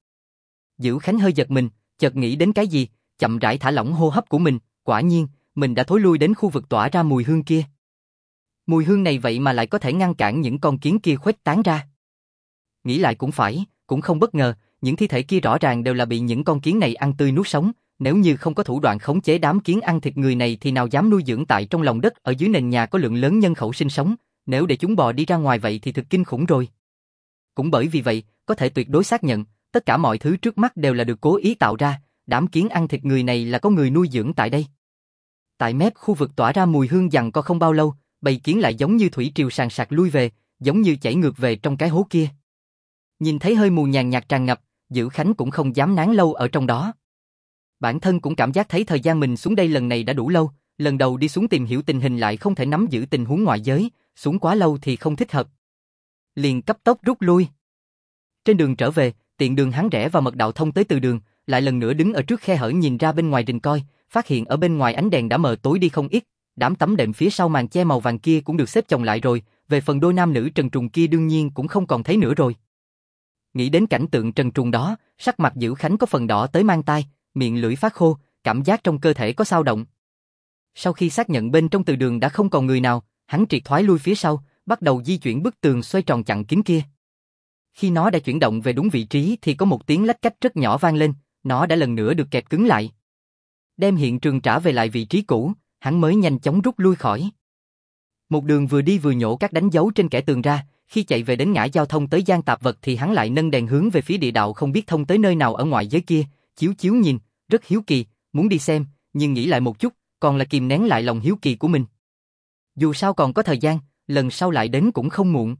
Dữ Khánh hơi giật mình, chợt nghĩ đến cái gì, chậm rãi thả lỏng hô hấp của mình, quả nhiên, mình đã thối lui đến khu vực tỏa ra mùi hương kia. Mùi hương này vậy mà lại có thể ngăn cản những con kiến kia khuếch tán ra. Nghĩ lại cũng phải, cũng không bất ngờ, những thi thể kia rõ ràng đều là bị những con kiến này ăn tươi nuốt sống, nếu như không có thủ đoạn khống chế đám kiến ăn thịt người này thì nào dám nuôi dưỡng tại trong lòng đất ở dưới nền nhà có lượng lớn nhân khẩu sinh sống, nếu để chúng bò đi ra ngoài vậy thì thực kinh khủng rồi. Cũng bởi vì vậy, có thể tuyệt đối xác nhận, tất cả mọi thứ trước mắt đều là được cố ý tạo ra, đám kiến ăn thịt người này là có người nuôi dưỡng tại đây. Tại mép khu vực tỏa ra mùi hương giằng co không bao lâu, bầy kiến lại giống như thủy triều sàn sạt lui về, giống như chảy ngược về trong cái hố kia. Nhìn thấy hơi mù nhàn nhạt tràn ngập, Dữ Khánh cũng không dám nán lâu ở trong đó. Bản thân cũng cảm giác thấy thời gian mình xuống đây lần này đã đủ lâu, lần đầu đi xuống tìm hiểu tình hình lại không thể nắm giữ tình huống ngoại giới, xuống quá lâu thì không thích hợp. Liền cấp tốc rút lui. Trên đường trở về, tiện đường hắn rẽ vào mật đạo thông tới từ đường, lại lần nữa đứng ở trước khe hở nhìn ra bên ngoài rình coi, phát hiện ở bên ngoài ánh đèn đã mờ tối đi không ít, đám tấm đệm phía sau màn che màu vàng kia cũng được xếp chồng lại rồi, về phần đôi nam nữ trần truồng kia đương nhiên cũng không còn thấy nữa rồi. Nghĩ đến cảnh tượng trần truồng đó, sắc mặt Dữ Khánh có phần đỏ tới mang tai, miệng lưỡi phát khô, cảm giác trong cơ thể có dao động. Sau khi xác nhận bên trong từ đường đã không còn người nào, hắn triệt thoái lui phía sau, bắt đầu di chuyển bức tường xoay tròn chặn kín kia. Khi nó đã chuyển động về đúng vị trí thì có một tiếng lách cách rất nhỏ vang lên, nó đã lần nữa được kẹp cứng lại. Đem hiện trường trả về lại vị trí cũ, hắn mới nhanh chóng rút lui khỏi. Một đường vừa đi vừa nhổ các đánh dấu trên kẽ tường ra, khi chạy về đến ngã giao thông tới gian tạp vật thì hắn lại nâng đèn hướng về phía địa đạo không biết thông tới nơi nào ở ngoài giới kia, chiếu chiếu nhìn, rất hiếu kỳ, muốn đi xem, nhưng nghĩ lại một chút, còn là kìm nén lại lòng hiếu kỳ của mình. Dù sao còn có thời gian, lần sau lại đến cũng không muộn.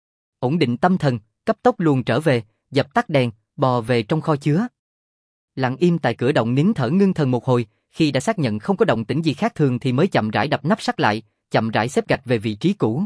Ổn định tâm thần, cấp tốc luồn trở về, dập tắt đèn, bò về trong kho chứa. Lặng im tại cửa động nín thở ngưng thần một hồi, khi đã xác nhận không có động tĩnh gì khác thường thì mới chậm rãi đập nắp sắt lại, chậm rãi xếp gạch về vị trí cũ.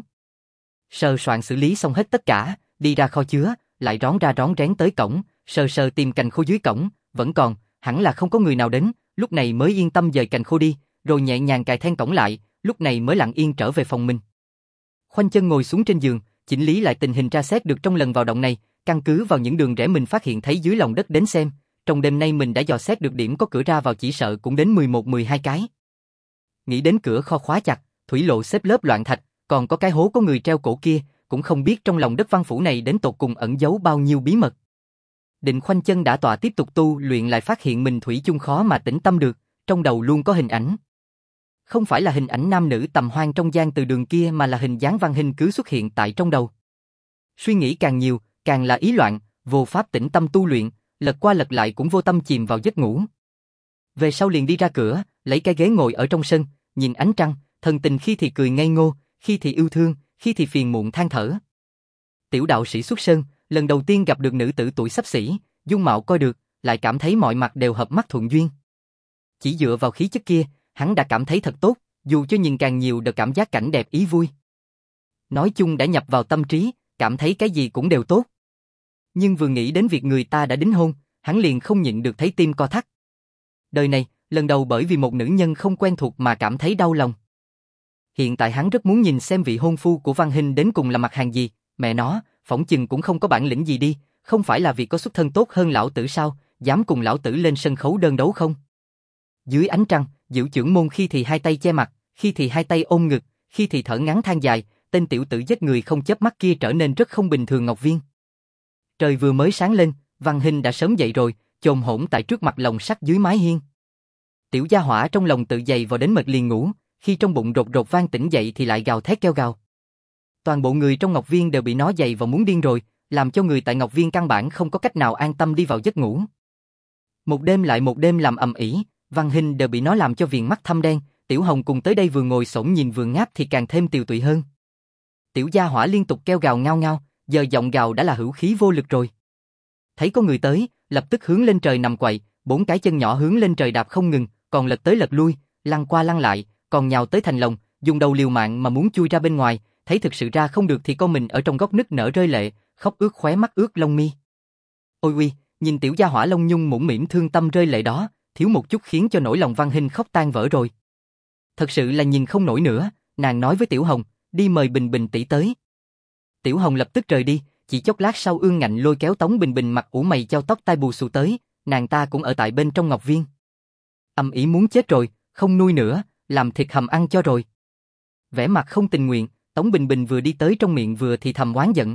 Sơ soạn xử lý xong hết tất cả, đi ra kho chứa, lại rón ra rón rén tới cổng, sờ sờ tìm cành khô dưới cổng, vẫn còn, hẳn là không có người nào đến, lúc này mới yên tâm dời cành khô đi, rồi nhẹ nhàng cài then cổng lại, lúc này mới lặng yên trở về phòng mình. Khoanh chân ngồi xuống trên giường, chỉnh lý lại tình hình tra xét được trong lần vào động này, căn cứ vào những đường rẽ mình phát hiện thấy dưới lòng đất đến xem, trong đêm nay mình đã dò xét được điểm có cửa ra vào chỉ sợ cũng đến 11-12 cái. Nghĩ đến cửa kho khóa chặt, thủy lộ xếp lớp loạn thạch, còn có cái hố có người treo cổ kia, cũng không biết trong lòng đất Văn phủ này đến tột cùng ẩn giấu bao nhiêu bí mật. Định khoanh chân đã tọa tiếp tục tu luyện lại phát hiện mình thủy chung khó mà tĩnh tâm được, trong đầu luôn có hình ảnh. Không phải là hình ảnh nam nữ tầm hoan trong gian từ đường kia mà là hình dáng Văn Hinh cứ xuất hiện tại trong đầu. Suy nghĩ càng nhiều, càng là ý loạn, vô pháp tĩnh tâm tu luyện, lật qua lật lại cũng vô tâm chìm vào giấc ngủ. Về sau liền đi ra cửa, lấy cái ghế ngồi ở trong sân, nhìn ánh trăng, thần tình khi thì cười ngây ngô, khi thì yêu thương, khi thì phiền muộn than thở. Tiểu đạo sĩ xuất sơn, lần đầu tiên gặp được nữ tử tuổi xấp xỉ, dung mạo coi được, lại cảm thấy mọi mặt đều hợp mắt thuận duyên. Chỉ dựa vào khí chất kia, hắn đã cảm thấy thật tốt, dù cho nhìn càng nhiều đều cảm giác cảnh đẹp ý vui. Nói chung đã nhập vào tâm trí, cảm thấy cái gì cũng đều tốt. Nhưng vừa nghĩ đến việc người ta đã đính hôn, hắn liền không nhịn được thấy tim co thắt. Đời này, lần đầu bởi vì một nữ nhân không quen thuộc mà cảm thấy đau lòng. Hiện tại hắn rất muốn nhìn xem vị hôn phu của Văn Hinh đến cùng là mặt hàng gì, mẹ nó, phỏng chừng cũng không có bản lĩnh gì đi, không phải là vì có xuất thân tốt hơn lão tử sao, dám cùng lão tử lên sân khấu đơn đấu không? Dưới ánh trăng, Diệu Chưởng Môn khi thì hai tay che mặt, khi thì hai tay ôm ngực, khi thì thở ngắn than dài, tên tiểu tử giết người không chớp mắt kia trở nên rất không bình thường Ngọc Viên. Trời vừa mới sáng lên, Văn Hinh đã sớm dậy rồi, chồm hổn tại trước mặt lồng sắt dưới mái hiên. Tiểu gia hỏa trong lòng tự dày vào đến mệt liền ngủ, khi trong bụng rột rột vang tỉnh dậy thì lại gào thét kêu gào. Toàn bộ người trong Ngọc Viên đều bị nó dày vào muốn điên rồi, làm cho người tại Ngọc Viên căn bản không có cách nào an tâm đi vào giấc ngủ. Một đêm lại một đêm làm ầm ĩ, Văn Hinh đều bị nó làm cho viền mắt thâm đen, Tiểu Hồng cùng tới đây vừa ngồi xổm nhìn vừa ngáp thì càng thêm tiều tụy hơn. Tiểu gia hỏa liên tục kêu gào ngao ngao, giờ giọng gào đã là hữu khí vô lực rồi. Thấy có người tới, lập tức hướng lên trời nằm quậy, bốn cái chân nhỏ hướng lên trời đạp không ngừng, còn lật tới lật lui, lăn qua lăn lại, còn nhào tới thành lồng, dùng đầu liều mạng mà muốn chui ra bên ngoài, thấy thực sự ra không được thì con mình ở trong góc nức nở rơi lệ, khóc ướt khóe mắt ướt lông mi. Ôi uy, nhìn tiểu gia hỏa lông nhung mũm mĩm thương tâm rơi lệ đó, thiếu một chút khiến cho nỗi lòng Văn Hinh khóc tan vỡ rồi. Thật sự là nhìn không nổi nữa, nàng nói với Tiểu Hồng, đi mời Bình Bình tỷ tới. Tiểu Hồng lập tức rời đi, chỉ chốc lát sau ương ngạnh lôi kéo Tống Bình Bình mặt ủ mày chau tóc tai bù xù tới, nàng ta cũng ở tại bên trong Ngọc Viên. Ầm ĩ muốn chết rồi, không nuôi nữa, làm thịt hầm ăn cho rồi. Vẻ mặt không tình nguyện, Tống Bình Bình vừa đi tới trong miệng vừa thì thầm oán giận.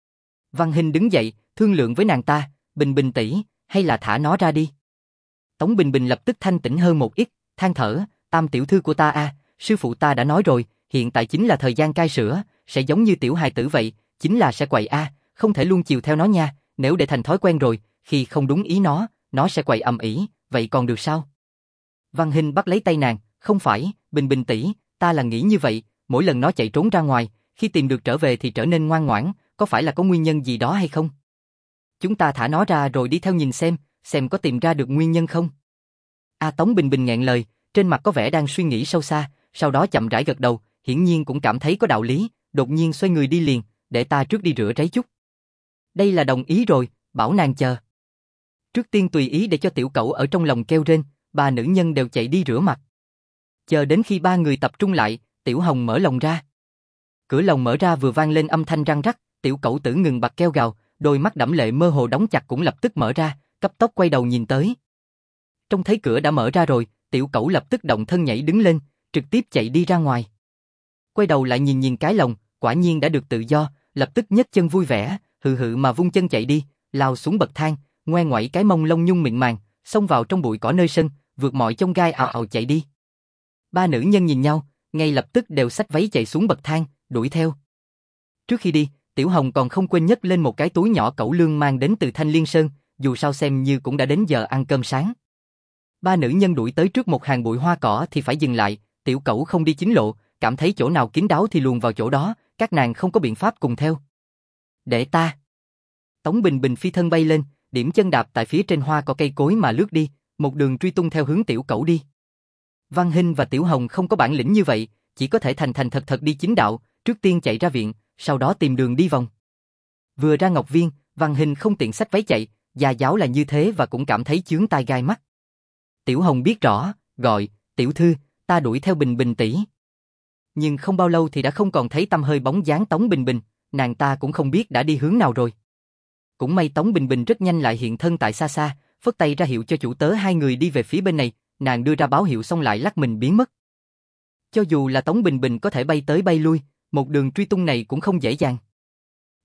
Văn Hinh đứng dậy, thương lượng với nàng ta, Bình Bình tỷ, hay là thả nó ra đi. Tống Bình Bình lập tức thanh tĩnh hơn một ít, than thở, Tam tiểu thư của ta a, sư phụ ta đã nói rồi, hiện tại chính là thời gian cai sữa, sẽ giống như tiểu hài tử vậy, chính là sẽ quậy a, không thể luôn chiều theo nó nha, nếu để thành thói quen rồi, khi không đúng ý nó sẽ quậy ầm ĩ, vậy còn được sao? Văn Hinh bắt lấy tay nàng, không phải, Bình Bình tỷ, ta là nghĩ như vậy, mỗi lần nó chạy trốn ra ngoài, khi tìm được trở về thì trở nên ngoan ngoãn, có phải là có nguyên nhân gì đó hay không? Chúng ta thả nó ra rồi đi theo nhìn xem có tìm ra được nguyên nhân không? Tống Bình Bình nghẹn lời, trên mặt có vẻ đang suy nghĩ sâu xa, sau đó chậm rãi gật đầu, hiển nhiên cũng cảm thấy có đạo lý, đột nhiên xoay người đi liền, để ta trước đi rửa ráy chút. Đây là đồng ý rồi, bảo nàng chờ. Trước tiên tùy ý để cho tiểu cẩu ở trong lòng kêu rên, ba nữ nhân đều chạy đi rửa mặt. Chờ đến khi ba người tập trung lại, Tiểu Hồng mở lồng ra. Cửa lồng mở ra vừa vang lên âm thanh răng rắc, tiểu cẩu tử ngừng bặt kêu gào, đôi mắt đẫm lệ mơ hồ đóng chặt cũng lập tức mở ra, cấp tốc quay đầu nhìn tới. Trông thấy cửa đã mở ra rồi, tiểu cẩu lập tức động thân nhảy đứng lên, trực tiếp chạy đi ra ngoài. Quay đầu lại nhìn nhìn cái lồng, quả nhiên đã được tự do, lập tức nhấc chân vui vẻ, hự hự mà vung chân chạy đi, lao xuống bậc thang, ngoe ngoẩy cái mông lông nhung mịn màng, xông vào trong bụi cỏ nơi sân, vượt mọi chông gai ào ào chạy đi. Ba nữ nhân nhìn nhau, ngay lập tức đều xách váy chạy xuống bậc thang, đuổi theo. Trước khi đi, Tiểu Hồng còn không quên nhấc lên một cái túi nhỏ cẩu lương mang đến từ Thanh Liên Sơn, dù sao xem như cũng đã đến giờ ăn cơm sáng. Ba nữ nhân đuổi tới trước một hàng bụi hoa cỏ thì phải dừng lại, tiểu cẩu không đi chính lộ, cảm thấy chỗ nào kín đáo thì luồn vào chỗ đó, các nàng không có biện pháp cùng theo. Để ta. Tống Bình Bình phi thân bay lên, điểm chân đạp tại phía trên hoa cỏ cây cối mà lướt đi, một đường truy tung theo hướng tiểu cẩu đi. Văn Hinh và Tiểu Hồng không có bản lĩnh như vậy, chỉ có thể thành thành thật thật đi chính đạo, trước tiên chạy ra viện, sau đó tìm đường đi vòng. Vừa ra Ngọc Viên, Văn Hinh không tiện xách váy chạy, gia giáo là như thế và cũng cảm thấy chướng tai gai mắt. Tiểu Hồng biết rõ, gọi, tiểu thư, ta đuổi theo Bình Bình tỷ. Nhưng không bao lâu thì đã không còn thấy tăm hơi bóng dáng Tống Bình Bình, nàng ta cũng không biết đã đi hướng nào rồi. Cũng may Tống Bình Bình rất nhanh lại hiện thân tại xa xa, phất tay ra hiệu cho chủ tớ hai người đi về phía bên này, nàng đưa ra báo hiệu xong lại lắc mình biến mất. Cho dù là Tống Bình Bình có thể bay tới bay lui, một đường truy tung này cũng không dễ dàng.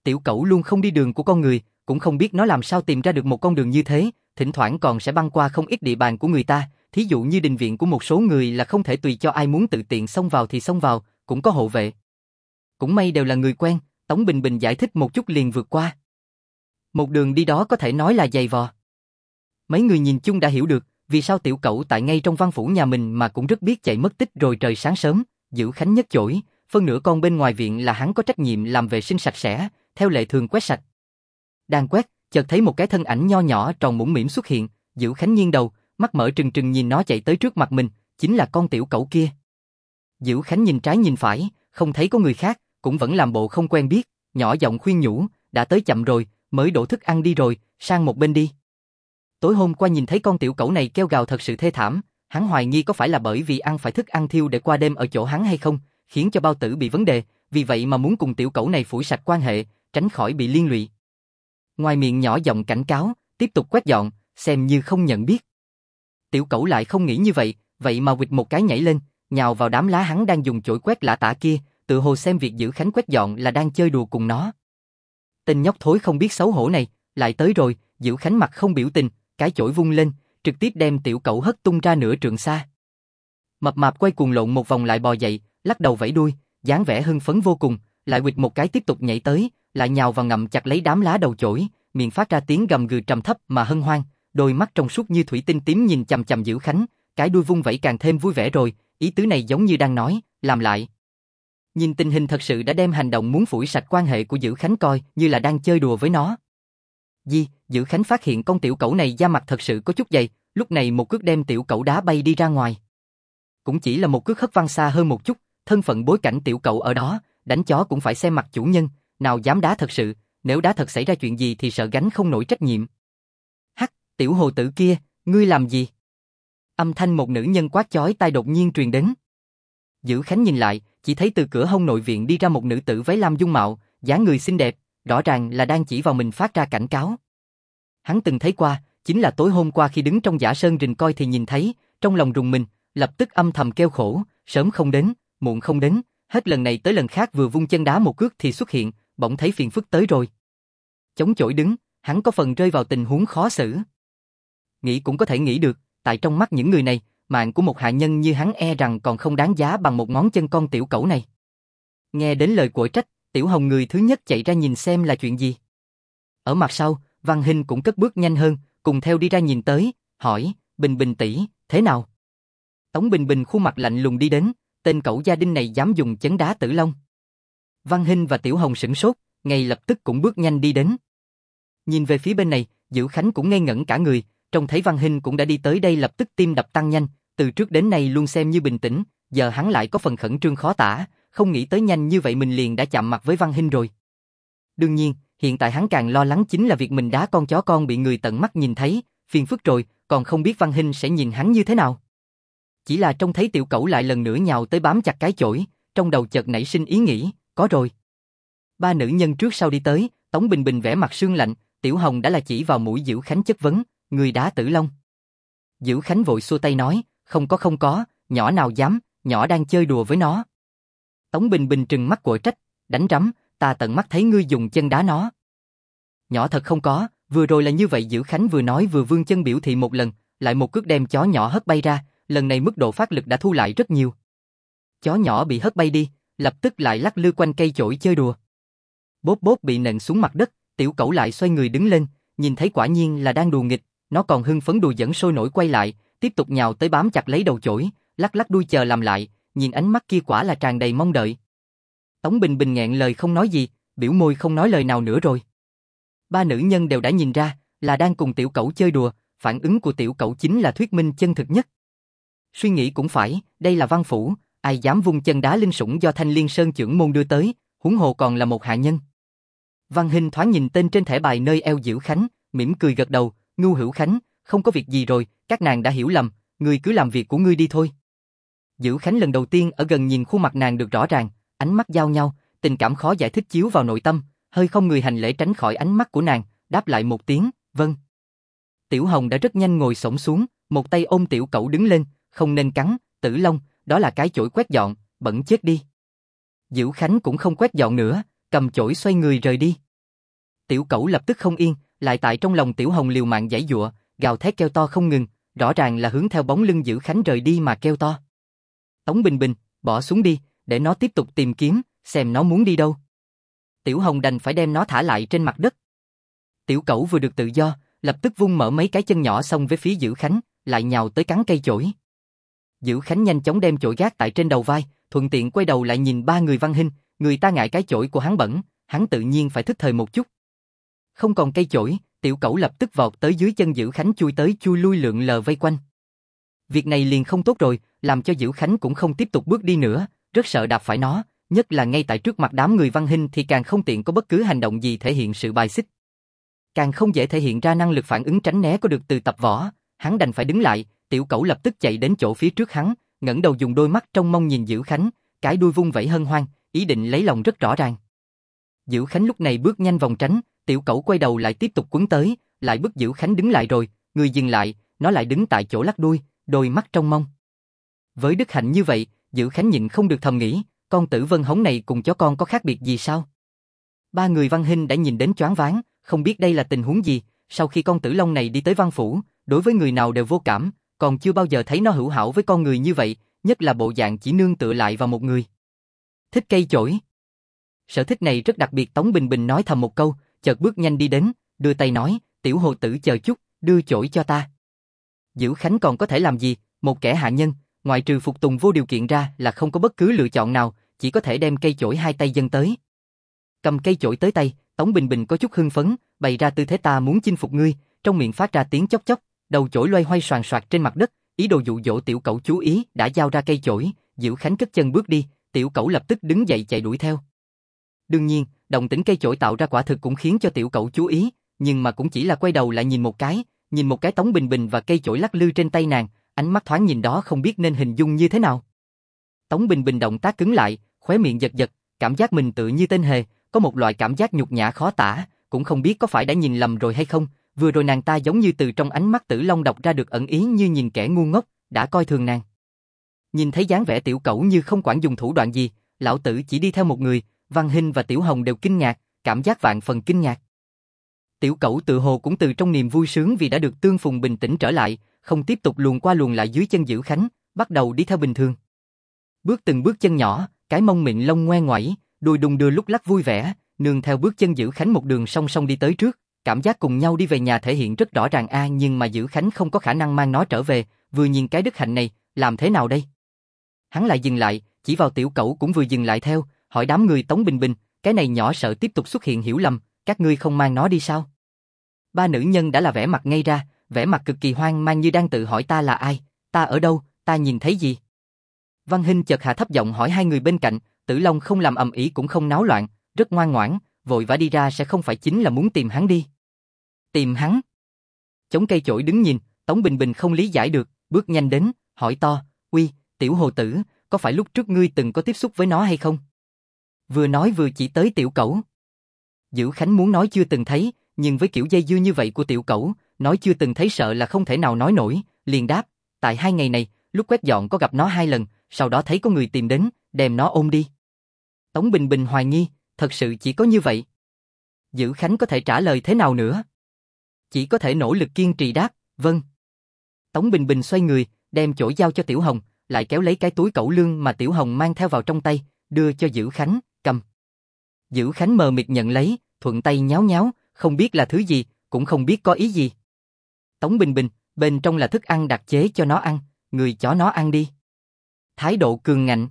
Tiểu cẩu luôn không đi đường của con người, cũng không biết nó làm sao tìm ra được một con đường như thế, thỉnh thoảng còn sẽ băng qua không ít địa bàn của người ta, thí dụ như đình viện của một số người là không thể tùy cho ai muốn tự tiện xông vào thì xông vào, cũng có hộ vệ. Cũng may đều là người quen, Tống Bình Bình giải thích một chút liền vượt qua. Một đường đi đó có thể nói là dày vò. Mấy người nhìn chung đã hiểu được, vì sao tiểu cẩu tại ngay trong văn phủ nhà mình mà cũng rất biết chạy mất tích rồi trời sáng sớm, giữ Khánh nhất chổi, phân nửa con bên ngoài viện là hắn có trách nhiệm làm vệ sinh sạch sẽ, theo lệ thường quét sạch. Đang quét, chợt thấy một cái thân ảnh nho nhỏ tròn mũm mĩm xuất hiện, giữ Khánh nghiêng đầu, mắt mở trừng trừng nhìn nó chạy tới trước mặt mình, chính là con tiểu cẩu kia. Giữ Khánh nhìn trái nhìn phải, không thấy có người khác, cũng vẫn làm bộ không quen biết, nhỏ giọng khuyên nhủ, đã tới chậm rồi, mới đổ thức ăn đi rồi, sang một bên đi. Tối hôm qua nhìn thấy con tiểu cẩu này kêu gào thật sự thê thảm, hắn hoài nghi có phải là bởi vì ăn phải thức ăn thiêu để qua đêm ở chỗ hắn hay không, khiến cho bao tử bị vấn đề, vì vậy mà muốn cùng tiểu cẩu này phủi sạch quan hệ, tránh khỏi bị liên lụy. Ngoài miệng nhỏ giọng cảnh cáo, tiếp tục quét dọn, xem như không nhận biết. Tiểu cẩu lại không nghĩ như vậy, vậy mà quịch một cái nhảy lên, nhào vào đám lá hắn đang dùng chổi quét lả tả kia, tự hồ xem việc giữ Khánh quét dọn là đang chơi đùa cùng nó. Tên nhóc thối không biết xấu hổ này, lại tới rồi, giữ Khánh mặt không biểu tình, cái chổi vung lên, trực tiếp đem tiểu cẩu hất tung ra nửa trượng xa. Mập mạp quay cuồng lộn một vòng lại bò dậy, lắc đầu vẫy đuôi, dáng vẻ hưng phấn vô cùng, lại quịch một cái tiếp tục nhảy tới, lại nhào vào ngậm chặt lấy đám lá đầu chổi, miệng phát ra tiếng gầm gừ trầm thấp mà hân hoan, đôi mắt trong suốt như thủy tinh tím nhìn chằm chằm giữ Khánh, cái đuôi vung vẫy càng thêm vui vẻ rồi, ý tứ này giống như đang nói, làm lại. Nhìn tình hình thật sự đã đem hành động muốn phủi sạch quan hệ của giữ Khánh coi như là đang chơi đùa với nó. Giữ Khánh phát hiện con tiểu cẩu này da mặt thật sự có chút dày, lúc này một cước đem tiểu cẩu đá bay đi ra ngoài. Cũng chỉ là một cước hất văng xa hơn một chút, thân phận bối cảnh tiểu cẩu ở đó, đánh chó cũng phải xem mặt chủ nhân, nào dám đá thật sự, nếu đá thật xảy ra chuyện gì thì sợ gánh không nổi trách nhiệm. Hắc, tiểu hồ tử kia, ngươi làm gì? Âm thanh một nữ nhân quát chói tai đột nhiên truyền đến. Giữ Khánh nhìn lại, chỉ thấy từ cửa hông nội viện đi ra một nữ tử váy lam dung mạo, dáng người xinh đẹp, rõ ràng là đang chỉ vào mình phát ra cảnh cáo. Hắn từng thấy qua, chính là tối hôm qua khi đứng trong Giả Sơn Rình coi thì nhìn thấy, trong lòng rùng mình, lập tức âm thầm kêu khổ, sớm không đến, muộn không đến, hết lần này tới lần khác vừa vung chân đá một cước thì xuất hiện, bỗng thấy phiền phức tới rồi. Chống chổi đứng, hắn có phần rơi vào tình huống khó xử. Nghĩ cũng có thể nghĩ được, tại trong mắt những người này, mạng của một hạ nhân như hắn e rằng còn không đáng giá bằng một ngón chân con tiểu cẩu này. Nghe đến lời quở trách, Tiểu Hồng người thứ nhất chạy ra nhìn xem là chuyện gì. Ở mặt sau, Văn Hinh cũng cất bước nhanh hơn, cùng theo đi ra nhìn tới, hỏi, Bình Bình tỷ, thế nào? Tống Bình Bình khuôn mặt lạnh lùng đi đến, tên cẩu gia đình này dám dùng chấn đá Tử Long. Văn Hinh và Tiểu Hồng sửng sốt, ngay lập tức cũng bước nhanh đi đến. Nhìn về phía bên này, Giữ Khánh cũng ngây ngẩn cả người, trông thấy Văn Hinh cũng đã đi tới đây lập tức tim đập tăng nhanh, từ trước đến nay luôn xem như bình tĩnh, giờ hắn lại có phần khẩn trương khó tả, không nghĩ tới nhanh như vậy mình liền đã chạm mặt với Văn Hinh rồi. Đương nhiên, hiện tại hắn càng lo lắng chính là việc mình đá con chó con bị người tận mắt nhìn thấy, phiền phức rồi, còn không biết Văn Hinh sẽ nhìn hắn như thế nào. Chỉ là trông thấy tiểu cẩu lại lần nữa nhào tới bám chặt cái chổi, trong đầu chợt nảy sinh ý nghĩ, có rồi. Ba nữ nhân trước sau đi tới, Tống Bình Bình vẻ mặt sương lạnh, Tiểu Hồng đã là chỉ vào mũi Giữ Khánh chất vấn, người đá Tử Long. Giữ Khánh vội xua tay nói, không có, nhỏ nào dám, nhỏ đang chơi đùa với nó. Tống Bình Bình trừng mắt quở trách, đánh rắm, ta tận mắt thấy ngươi dùng chân đá nó. Nhỏ thật không có, vừa rồi là như vậy. Giữ Khánh vừa nói vừa vươn chân biểu thị một lần, lại một cước đem chó nhỏ hất bay ra, lần này mức độ phát lực đã thu lại rất nhiều. Chó nhỏ bị hất bay đi, lập tức lại lắc lư quanh cây chổi chơi đùa. Bốp bốp bị nện xuống mặt đất, tiểu cẩu lại xoay người đứng lên, nhìn thấy quả nhiên là đang đùa nghịch, nó còn hưng phấn đùa giỡn sôi nổi quay lại, tiếp tục nhào tới bám chặt lấy đầu chổi, lắc lắc đuôi chờ làm lại, nhìn ánh mắt kia quả là tràn đầy mong đợi. Tống Bình Bình nghẹn lời không nói gì, biểu môi không nói lời nào nữa rồi. Ba nữ nhân đều đã nhìn ra là đang cùng tiểu cẩu chơi đùa, phản ứng của tiểu cẩu chính là thuyết minh chân thực nhất. Suy nghĩ cũng phải, đây là văn phủ, ai dám vung chân đá linh sủng do Thanh Liên Sơn trưởng môn đưa tới, huống hồ còn là một hạ nhân. Văn Hinh thoáng nhìn tên trên thẻ bài nơi eo Giữ Khánh, mỉm cười gật đầu, Ngưu Hữu Khánh, không có việc gì rồi, các nàng đã hiểu lầm, ngươi cứ làm việc của ngươi đi thôi. Giữ Khánh lần đầu tiên ở gần nhìn khuôn mặt nàng được rõ ràng, ánh mắt giao nhau, tình cảm khó giải thích chiếu vào nội tâm, hơi không người hành lễ tránh khỏi ánh mắt của nàng, đáp lại một tiếng, vâng. Tiểu Hồng đã rất nhanh ngồi xổm xuống, một tay ôm tiểu cẩu đứng lên, không nên cắn, Tử Long, đó là cái chổi quét dọn, bẩn chết đi. Giữ Khánh cũng không quét dọn nữa, cầm chổi xoay người rời đi. Tiểu Cẩu lập tức không yên, lại tại trong lòng Tiểu Hồng liều mạng giãy giụa, gào thét kêu to không ngừng, rõ ràng là hướng theo bóng lưng Dữ Khánh rời đi mà kêu to. Tống Bình Bình, bỏ xuống đi, để nó tiếp tục tìm kiếm, xem nó muốn đi đâu. Tiểu Hồng đành phải đem nó thả lại trên mặt đất. Tiểu Cẩu vừa được tự do, lập tức vung mở mấy cái chân nhỏ xông về phía Dữ Khánh, lại nhào tới cắn cây chổi. Dữ Khánh nhanh chóng đem chổi gác tại trên đầu vai, thuận tiện quay đầu lại nhìn ba người Văn Hinh, người ta ngại cái chổi của hắn bẩn, hắn tự nhiên phải thức thời một chút. Không còn cây chổi, Tiểu Cẩu lập tức vọt tới dưới chân Dữ Khánh chui tới chui lui lượn lờ vây quanh. Việc này liền không tốt rồi, làm cho Dữ Khánh cũng không tiếp tục bước đi nữa, rất sợ đạp phải nó, nhất là ngay tại trước mặt đám người Văn Hinh thì càng không tiện có bất cứ hành động gì thể hiện sự bài xích. Càng không dễ thể hiện ra năng lực phản ứng tránh né có được từ tập võ, hắn đành phải đứng lại, Tiểu Cẩu lập tức chạy đến chỗ phía trước hắn, ngẩng đầu dùng đôi mắt trong mong nhìn Dữ Khánh, cái đuôi vung vẩy hân hoan, ý định lấy lòng rất rõ ràng. Dữ Khánh lúc này bước nhanh vòng tránh, Tiểu Cẩu quay đầu lại tiếp tục quấn tới, lại bức Dữ Khánh đứng lại rồi, người dừng lại, nó lại đứng tại chỗ lắc đuôi, đôi mắt trong mong. Với đức hạnh như vậy, Dữ Khánh nhịn không được thầm nghĩ, con Tử Vân Hống này cùng chó con có khác biệt gì sao? Ba người Văn Hinh đã nhìn đến choáng váng, không biết đây là tình huống gì, sau khi con Tử Long này đi tới Văn Phủ, đối với người nào đều vô cảm, còn chưa bao giờ thấy nó hữu hảo với con người như vậy, nhất là bộ dạng chỉ nương tựa lại vào một người. Thích cây chổi. Sở thích này rất đặc biệt. Tống Bình Bình nói thầm một câu, chợt bước nhanh đi đến, đưa tay nói, Tiểu Hồ Tử chờ chút, đưa chổi cho ta. Dữ Khánh còn có thể làm gì, một kẻ hạ nhân, ngoại trừ phục tùng vô điều kiện ra là không có bất cứ lựa chọn nào, chỉ có thể đem cây chổi hai tay dâng tới. Cầm cây chổi tới tay, Tống Bình Bình có chút hưng phấn, bày ra tư thế ta muốn chinh phục ngươi, trong miệng phát ra tiếng chốc chốc, đầu chổi loay hoay soàn soạt trên mặt đất, ý đồ dụ dỗ Tiểu Cẩu chú ý, đã giao ra cây chổi, Dữ Khánh cất chân bước đi, Tiểu Cẩu lập tức đứng dậy chạy đuổi theo. Đương nhiên, động tĩnh cây chổi tạo ra quả thực cũng khiến cho Tiểu Cẩu chú ý, nhưng mà cũng chỉ là quay đầu lại nhìn một cái Tống Bình Bình và cây chổi lắc lư trên tay nàng, ánh mắt thoáng nhìn đó không biết nên hình dung như thế nào. Tống Bình Bình động tác cứng lại, khóe miệng giật giật, cảm giác mình tự như tên hề, có một loại cảm giác nhục nhã khó tả, cũng không biết có phải đã nhìn lầm rồi hay không, vừa rồi nàng ta giống như từ trong ánh mắt Tử Long đọc ra được ẩn ý như nhìn kẻ ngu ngốc, đã coi thường nàng. Nhìn thấy dáng vẻ Tiểu Cẩu như không quản dùng thủ đoạn gì, lão tử chỉ đi theo một người, Văn Hinh và Tiểu Hồng đều kinh ngạc, cảm giác vạn phần kinh ngạc. Tiểu Cẩu tự hồ cũng từ trong niềm vui sướng vì đã được tương phùng bình tĩnh trở lại, không tiếp tục luồn qua luồn lại dưới chân Dữ Khánh, bắt đầu đi theo bình thường. Bước từng bước chân nhỏ, cái mông mịn lông ngoe ngoẩy, đuôi đung đưa lúc lắc vui vẻ, nương theo bước chân Dữ Khánh một đường song song đi tới trước, cảm giác cùng nhau đi về nhà thể hiện rất rõ ràng nhưng mà Dữ Khánh không có khả năng mang nó trở về, vừa nhìn cái đức hạnh này, làm thế nào đây? Hắn lại dừng lại, chỉ vào Tiểu Cẩu cũng vừa dừng lại theo, hỏi đám người Tống Bình Bình, cái này nhỏ sợ tiếp tục xuất hiện hiểu lầm, các ngươi không mang nó đi sao? Ba nữ nhân đã là vẻ mặt ngây ra, vẻ mặt cực kỳ hoang mang như đang tự hỏi ta là ai, ta ở đâu, ta nhìn thấy gì? Văn Hinh chợt hạ thấp giọng hỏi hai người bên cạnh, Tử Long không làm ầm ĩ cũng không náo loạn, rất ngoan ngoãn, vội vã đi ra sẽ không phải chính là muốn tìm hắn đi. Tìm hắn? Chống cây chổi đứng nhìn, Tống Bình Bình không lý giải được, bước nhanh đến, hỏi to, uy, Tiểu Hồ Tử, có phải lúc trước ngươi từng có tiếp xúc với nó hay không? Vừa nói vừa chỉ tới Tiểu Cẩu. Dữ Khánh muốn nói chưa từng thấy, nhưng với kiểu dây dưa như vậy của Tiểu Cẩu, nói chưa từng thấy sợ là không thể nào nói nổi, liền đáp, tại 2 ngày này, lúc quét dọn có gặp nó 2 lần, sau đó thấy có người tìm đến, đem nó ôm đi. Tống Bình Bình hoài nghi, thật sự chỉ có như vậy. Dữ Khánh có thể trả lời thế nào nữa? Chỉ có thể nỗ lực kiên trì đáp, vâng. Tống Bình Bình xoay người, đem chổi giao cho Tiểu Hồng, lại kéo lấy cái túi cẩu lương mà Tiểu Hồng mang theo vào trong tay, đưa cho Dữ Khánh, cầm. Dữ Khánh mờ mịt nhận lấy, thuận tay nháo nháo, không biết là thứ gì, cũng không biết có ý gì. Tống Bình Bình, bên trong là thức ăn đặc chế cho nó ăn, người cho nó ăn đi. Thái độ cường ngạnh.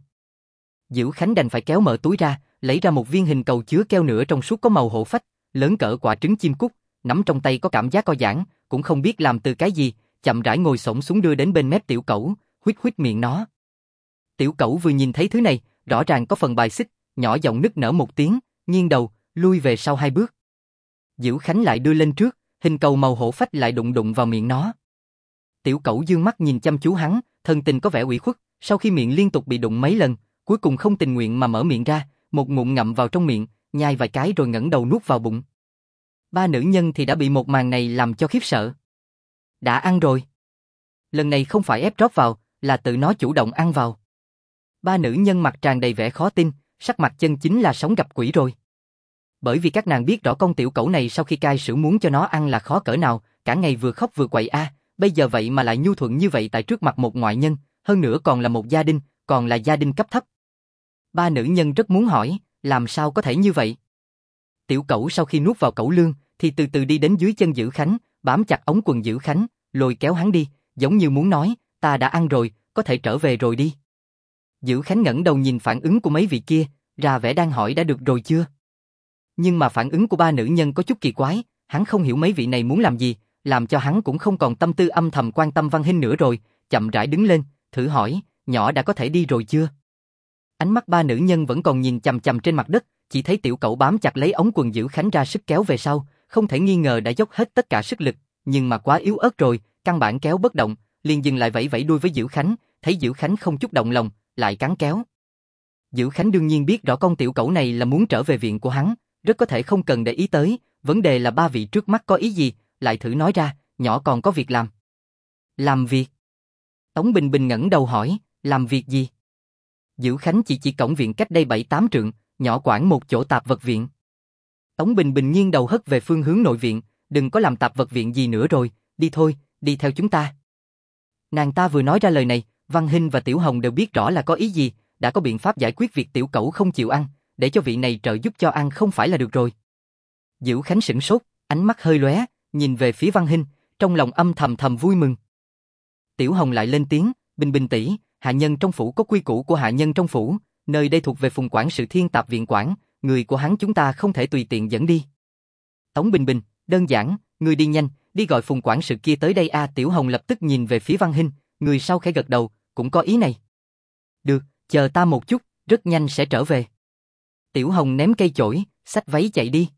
Dữ Khánh đành phải kéo mở túi ra, lấy ra một viên hình cầu chứa keo nửa trong suốt có màu hổ phách, lớn cỡ quả trứng chim cút, nắm trong tay có cảm giác co giãn, cũng không biết làm từ cái gì, chậm rãi ngồi xổm xuống đưa đến bên mép Tiểu Cẩu, huýt huýt miệng nó. Tiểu Cẩu vừa nhìn thấy thứ này, rõ ràng có phần bài xích, nhỏ giọng nức nở một tiếng, nghiêng đầu, lui về sau 2 bước. Dữ Khánh lại đưa lên trước, hình cầu màu hổ phách lại đụng đụng vào miệng nó. Tiểu Cẩu dương mắt nhìn chăm chú hắn, thần tình có vẻ ủy khuất, sau khi miệng liên tục bị đụng mấy lần, cuối cùng không tình nguyện mà mở miệng ra, một ngụm ngậm vào trong miệng, nhai vài cái rồi ngẩng đầu nuốt vào bụng. Ba nữ nhân thì đã bị một màn này làm cho khiếp sợ. Đã ăn rồi. Lần này không phải ép rót vào, là tự nó chủ động ăn vào. Ba nữ nhân mặt tràn đầy vẻ khó tin, sắc mặt chân chính là sống gặp quỷ rồi. Bởi vì các nàng biết rõ con tiểu cẩu này sau khi cai sữa muốn cho nó ăn là khó cỡ nào, cả ngày vừa khóc vừa quậy bây giờ vậy mà lại nhu thuận như vậy tại trước mặt một ngoại nhân, hơn nữa còn là một gia đình, còn là gia đình cấp thấp. Ba nữ nhân rất muốn hỏi, làm sao có thể như vậy? Tiểu cẩu sau khi nuốt vào cẩu lương, thì từ từ đi đến dưới chân Dữ Khánh, bám chặt ống quần Dữ Khánh, lôi kéo hắn đi, giống như muốn nói, ta đã ăn rồi, có thể trở về rồi đi. Dữ Khánh ngẩng đầu nhìn phản ứng của mấy vị kia, ra vẻ đang hỏi đã được rồi chưa? Nhưng mà phản ứng của ba nữ nhân có chút kỳ quái, hắn không hiểu mấy vị này muốn làm gì, làm cho hắn cũng không còn tâm tư âm thầm quan tâm Văn Hinh nữa rồi, chậm rãi đứng lên, thử hỏi, nhỏ đã có thể đi rồi chưa? Ánh mắt ba nữ nhân vẫn còn nhìn chằm chằm trên mặt đất, chỉ thấy tiểu cẩu bám chặt lấy ống quần Dữ Khánh ra sức kéo về sau, không thể nghi ngờ đã dốc hết tất cả sức lực, nhưng mà quá yếu ớt rồi, căn bản kéo bất động, liền dừng lại vẫy vẫy đuôi với Dữ Khánh, thấy Dữ Khánh không chút động lòng, lại cắn kéo. Dữ Khánh đương nhiên biết rõ con tiểu cẩu này là muốn trở về viện của hắn, rất có thể không cần để ý tới, vấn đề là ba vị trước mắt có ý gì, lại thử nói ra, nhỏ còn có việc làm. Làm việc? Tống Bình Bình ngẩng đầu hỏi, làm việc gì? Dữ Khánh chỉ cổng viện cách đây 7-8 trượng, nhỏ quản một chỗ tạp vật viện. Tống Bình Bình nghiêng đầu hất về phương hướng nội viện, đừng có làm tạp vật viện gì nữa rồi, đi thôi, đi theo chúng ta. Nàng ta vừa nói ra lời này, Văn Hinh và Tiểu Hồng đều biết rõ là có ý gì, đã có biện pháp giải quyết việc tiểu cẩu không chịu ăn, để cho vị này trợ giúp cho ăn không phải là được rồi. Dữ Khánh sửng sốt, ánh mắt hơi lóe, nhìn về phía Văn Hinh, trong lòng âm thầm vui mừng. Tiểu Hồng lại lên tiếng, Bình Bình tỷ, hạ nhân trong phủ có quy củ của hạ nhân trong phủ, nơi đây thuộc về Phùng quản sự Thiên Tạp viện quản, người của hắn chúng ta không thể tùy tiện dẫn đi. Tống Bình Bình, đơn giản, người đi nhanh, đi gọi Phùng quản sự kia tới đây Tiểu Hồng lập tức nhìn về phía Văn Hinh, người sau khẽ gật đầu, cũng có ý này. Được, chờ ta một chút, rất nhanh sẽ trở về. Tiểu Hồng ném cây chổi, xách váy chạy đi.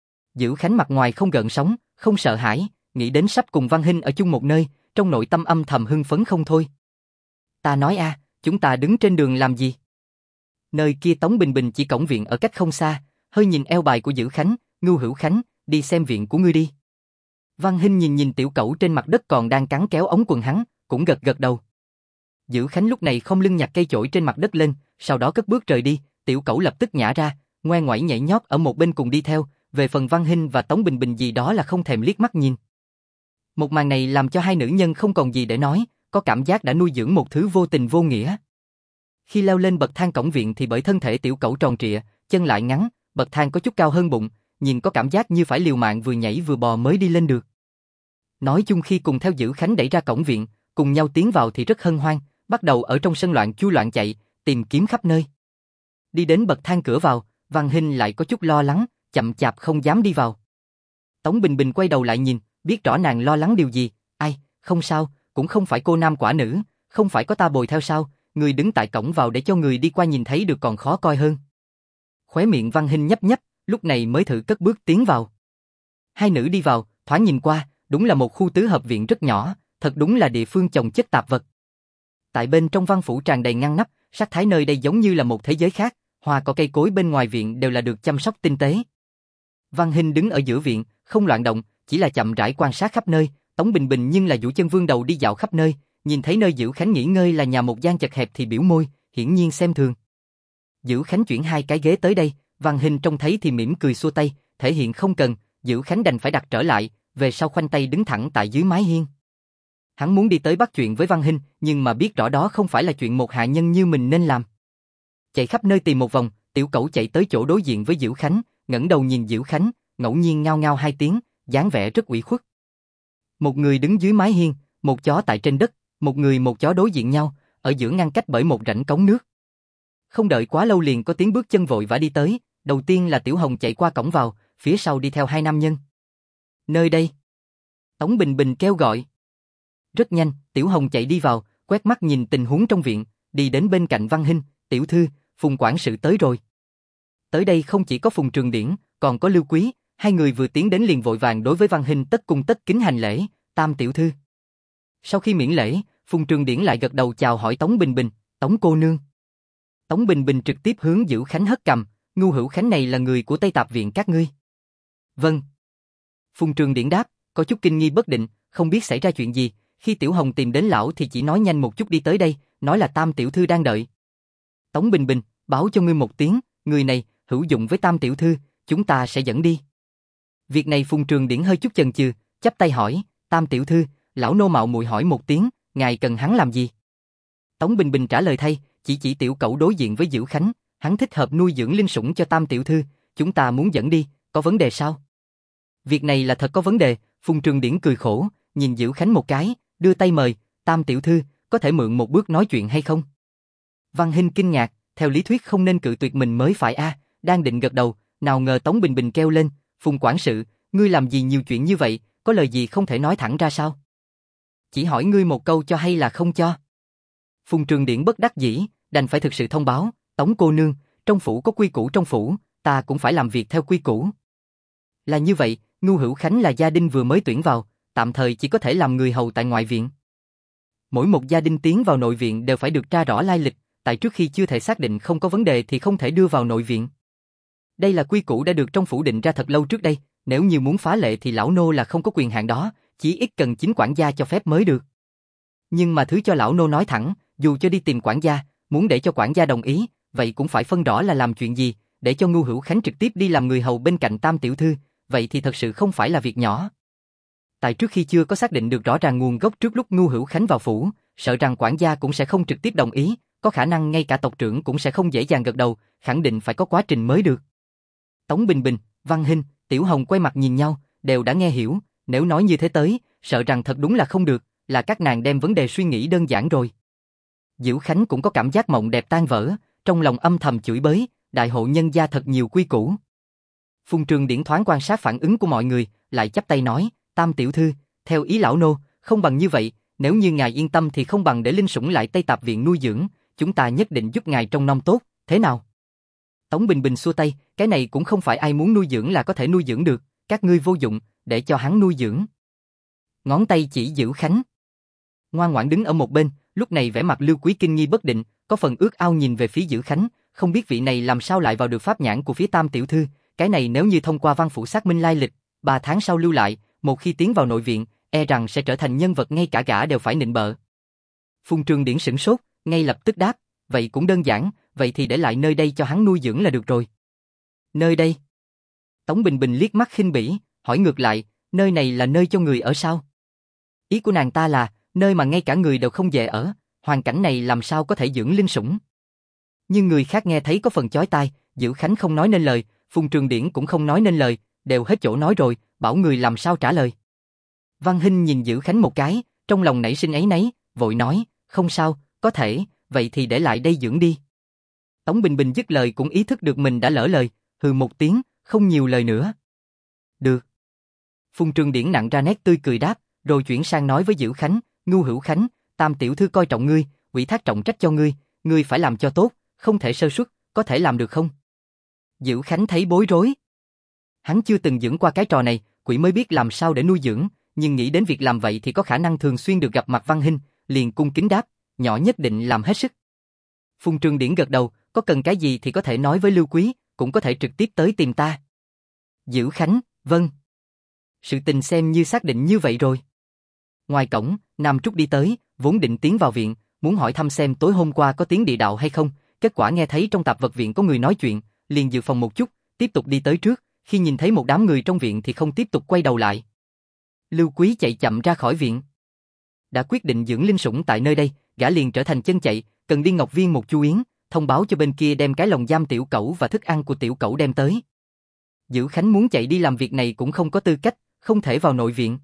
Dữ Khánh mặt ngoài không gợn sóng, không sợ hãi, nghĩ đến sắp cùng Văn Hinh ở chung một nơi, trong nội tâm âm thầm hưng phấn không thôi. Ta nói chúng ta đứng trên đường làm gì? Nơi kia Tống Bình Bình chỉ cổng viện ở cách không xa, hơi nhìn eo bài của Dữ Khánh, Ngưu Hữu Khánh, đi xem viện của ngươi đi. Văn Hinh nhìn tiểu cẩu trên mặt đất còn đang cắn kéo ống quần hắn, cũng gật đầu. Dữ Khánh lúc này không lưng nhặt cây chổi trên mặt đất lên, sau đó cất bước rời đi, tiểu cẩu lập tức nhả ra, ngoe ngoẩy nhảy nhót ở một bên cùng đi theo, về phần Văn Hinh và Tống Bình Bình gì đó là không thèm liếc mắt nhìn. Một màn này làm cho hai nữ nhân không còn gì để nói, có cảm giác đã nuôi dưỡng một thứ vô tình vô nghĩa. Khi leo lên bậc thang cổng viện thì bởi thân thể tiểu cẩu tròn trịa, chân lại ngắn, bậc thang có chút cao hơn bụng, nhìn có cảm giác như phải liều mạng vừa nhảy vừa bò mới đi lên được. Nói chung khi cùng theo Dữ Khánh đẩy ra cổng viện, cùng nhau tiến vào thì rất hân hoan, bắt đầu ở trong sân loạn chu loạn chạy, tìm kiếm khắp nơi. Đi đến bậc thang cửa vào, Văn Hinh lại có chút lo lắng, chậm chạp không dám đi vào. Tống Bình Bình quay đầu lại nhìn, biết rõ nàng lo lắng điều gì, không sao, cũng không phải cô nam quả nữ, không phải có ta bồi theo sao, người đứng tại cổng vào để cho người đi qua nhìn thấy được còn khó coi hơn. Khóe miệng Văn Hinh nhấp nhấp, lúc này mới thử cất bước tiến vào. Hai nữ đi vào, thoáng nhìn qua, đúng là một khu tứ hợp viện rất nhỏ, thật đúng là địa phương chồng chất tạp vật. Tại bên trong văn phủ tràn đầy ngăn nắp, sắc thái nơi đây giống như là một thế giới khác, hoa cỏ cây cối bên ngoài viện đều là được chăm sóc tinh tế. Văn Hinh đứng ở giữa viện, không loạn động, chỉ là chậm rãi quan sát khắp nơi, Tống Bình Bình nhưng là Vũ Chân Vương đầu đi dạo khắp nơi, nhìn thấy nơi Dữ Khánh nghỉ ngơi là nhà một gian chật hẹp thì biểu môi, hiển nhiên xem thường. Dữ Khánh chuyển hai cái ghế tới đây, Văn Hinh trông thấy thì mỉm cười xua tay, thể hiện không cần, Dữ Khánh đành phải đặt trở lại, về sau khoanh tay đứng thẳng tại dưới mái hiên. Hắn muốn đi tới bắt chuyện với Văn Hinh, nhưng mà biết rõ đó không phải là chuyện một hạ nhân như mình nên làm. Chạy khắp nơi tìm một vòng, tiểu cẩu chạy tới chỗ đối diện với Dữ Khánh, ngẩng đầu nhìn Dữ Khánh, ngẫu nhiên ngao ngao hai tiếng, dáng vẻ rất ủy khuất. Một người đứng dưới mái hiên, một chó tại trên đất, một người một chó đối diện nhau, ở giữa ngăn cách bởi một rãnh cống nước. Không đợi quá lâu liền có tiếng bước chân vội vã đi tới, đầu tiên là Tiểu Hồng chạy qua cổng vào, phía sau đi theo hai nam nhân. Nơi đây. Tống Bình Bình kêu gọi. Rất nhanh, Tiểu Hồng chạy đi vào, quét mắt nhìn tình huống trong viện, đi đến bên cạnh Văn Hinh, tiểu thư, Phùng quản sự tới rồi. Tới đây không chỉ có Phùng Trường Điển, còn có Lưu Quý, hai người vừa tiến đến liền vội vàng đối với Văn Hinh tất cung tất kính hành lễ, tam tiểu thư. Sau khi miễn lễ, Phùng Trường Điển lại gật đầu chào hỏi Tống Bình Bình, Tống cô nương. Tống Bình Bình trực tiếp hướng Dữ Khánh hất cầm, Ngưu Hữu Khánh này là người của Tây Tạp viện các ngươi. Vâng. Phùng Trường Điển đáp, có chút kinh nghi bất định, không biết xảy ra chuyện gì, khi Tiểu Hồng tìm đến lão thì chỉ nói nhanh một chút đi tới đây, nói là tam tiểu thư đang đợi. Tống Bình Bình, báo cho ngươi một tiếng, người này, hữu dụng với tam tiểu thư, chúng ta sẽ dẫn đi. Việc này Phùng Trường Điển hơi chút chần chừ, chắp tay hỏi, Tam tiểu thư, lão nô mạo muội hỏi một tiếng, ngài cần hắn làm gì? Tống Bình Bình trả lời thay, chỉ tiểu cẩu đối diện với Dữ Khánh, hắn thích hợp nuôi dưỡng linh sủng cho Tam tiểu thư, chúng ta muốn dẫn đi, có vấn đề sao? Việc này là thật có vấn đề, Phùng Trường Điển cười khổ, nhìn Dữ Khánh một cái, đưa tay mời, Tam tiểu thư, có thể mượn một bước nói chuyện hay không? Văn Hinh kinh ngạc, theo lý thuyết không nên cự tuyệt mình mới phải a, đang định gật đầu, nào ngờ Tống Bình Bình kêu lên, Phùng quản sự, ngươi làm gì nhiều chuyện như vậy, có lời gì không thể nói thẳng ra sao? Chỉ hỏi ngươi một câu cho hay là không cho? Phùng Trường Điển bất đắc dĩ, đành phải thực sự thông báo, Tống cô nương, trong phủ có quy củ trong phủ, ta cũng phải làm việc theo quy củ. Là như vậy, Ngưu Hữu Khánh là gia đình vừa mới tuyển vào, tạm thời chỉ có thể làm người hầu tại ngoại viện. Mỗi một gia đình tiến vào nội viện đều phải được tra rõ lai lịch, tại trước khi chưa thể xác định không có vấn đề thì không thể đưa vào nội viện. Đây là quy củ đã được trong phủ định ra thật lâu trước đây, nếu như muốn phá lệ thì lão nô là không có quyền hạn đó, chỉ ít cần chính quản gia cho phép mới được. Nhưng mà thứ cho lão nô nói thẳng, dù cho đi tìm quản gia, muốn để cho quản gia đồng ý, vậy cũng phải phân rõ là làm chuyện gì, để cho Ngưu Hữu Khánh trực tiếp đi làm người hầu bên cạnh Tam tiểu thư, vậy thì thật sự không phải là việc nhỏ. Tại trước khi chưa có xác định được rõ ràng nguồn gốc trước lúc Ngưu Hữu Khánh vào phủ, sợ rằng quản gia cũng sẽ không trực tiếp đồng ý, có khả năng ngay cả tộc trưởng cũng sẽ không dễ dàng gật đầu, khẳng định phải có quá trình mới được. Tống Bình Bình, Văn Hinh, Tiểu Hồng quay mặt nhìn nhau, đều đã nghe hiểu, nếu nói như thế tới, sợ rằng thật đúng là không được, là các nàng đem vấn đề suy nghĩ đơn giản rồi. Dữ Khánh cũng có cảm giác mộng đẹp tan vỡ, trong lòng âm thầm chửi bới, đại hộ nhân gia thật nhiều quy củ. Phùng Trường Điển thoáng quan sát phản ứng của mọi người, lại chắp tay nói, Tam tiểu thư, theo ý lão nô, không bằng như vậy, nếu như ngài yên tâm thì không bằng để linh sủng lại Tây Tạp viện nuôi dưỡng, chúng ta nhất định giúp ngài trông nom tốt, thế nào? Tống Bình Bình xua tay, cái này cũng không phải ai muốn nuôi dưỡng là có thể nuôi dưỡng được, các ngươi vô dụng, để cho hắn nuôi dưỡng. Ngón tay chỉ Dữ Khánh. Ngoan ngoãn đứng ở một bên, lúc này vẻ mặt Lưu Quý kinh nghi bất định, có phần ước ao nhìn về phía Dữ Khánh, không biết vị này làm sao lại vào được pháp nhãn của phía Tam tiểu thư, cái này nếu như thông qua văn phủ xác minh lai lịch, 3 tháng sau lưu lại, một khi tiến vào nội viện, e rằng sẽ trở thành nhân vật ngay cả gã đều phải nịnh bợ. Phùng Trường Điển sửng sốt, ngay lập tức đáp, vậy cũng đơn giản, vậy thì để lại nơi đây cho hắn nuôi dưỡng là được rồi. Nơi đây? Tống Bình Bình liếc mắt khinh bỉ, hỏi ngược lại, nơi này là nơi cho người ở sao? Ý của nàng ta là, nơi mà ngay cả người đều không về ở, hoàn cảnh này làm sao có thể dưỡng linh sủng. Nhưng người khác nghe thấy có phần chói tai, Dữ Khánh không nói nên lời, Phùng Trường Điển cũng không nói nên lời, đều hết chỗ nói rồi, bảo người làm sao trả lời. Văn Hinh nhìn Dữ Khánh một cái, trong lòng nảy sinh áy náy, vội nói, không sao, có thể, vậy thì để lại đây dưỡng đi. Tống Bình Bình dứt lời cũng ý thức được mình đã lỡ lời, hừ một tiếng, không nhiều lời nữa. Được. Phùng Trường Điển nặng ra nét tươi cười đáp, rồi chuyển sang nói với Dữ Khánh, Ngưu Hữu Khánh, Tam tiểu thư coi trọng ngươi, ủy thác trọng trách cho ngươi phải làm cho tốt, không thể sơ suất, có thể làm được không? Dữ Khánh thấy bối rối. Hắn chưa từng dưỡng qua cái trò này, quỷ mới biết làm sao để nuôi dưỡng, nhưng nghĩ đến việc làm vậy thì có khả năng thường xuyên được gặp mặt Văn Hinh, liền cung kính đáp, nhỏ nhất định làm hết sức. Phùng Trường Điển gật đầu, có cần cái gì thì có thể nói với Lưu Quý, cũng có thể trực tiếp tới tìm ta. Dữ Khánh, vâng. Sự tình xem như xác định như vậy rồi. Ngoài cổng, Nam Trúc đi tới, vốn định tiến vào viện, muốn hỏi thăm xem tối hôm qua có tiếng địa đạo hay không, kết quả nghe thấy trong tạp vật viện có người nói chuyện, liền dự phòng một chút, tiếp tục đi tới trước, khi nhìn thấy một đám người trong viện thì không tiếp tục quay đầu lại. Lưu Quý chạy chậm ra khỏi viện. Đã quyết định dưỡng linh sủng tại nơi đây, gã liền trở thành chân chạy, cần đi Ngọc Viên một chu yến, thông báo cho bên kia đem cái lồng giam tiểu cẩu và thức ăn của tiểu cẩu đem tới. Dữ Khánh muốn chạy đi làm việc này cũng không có tư cách, không thể vào nội viện.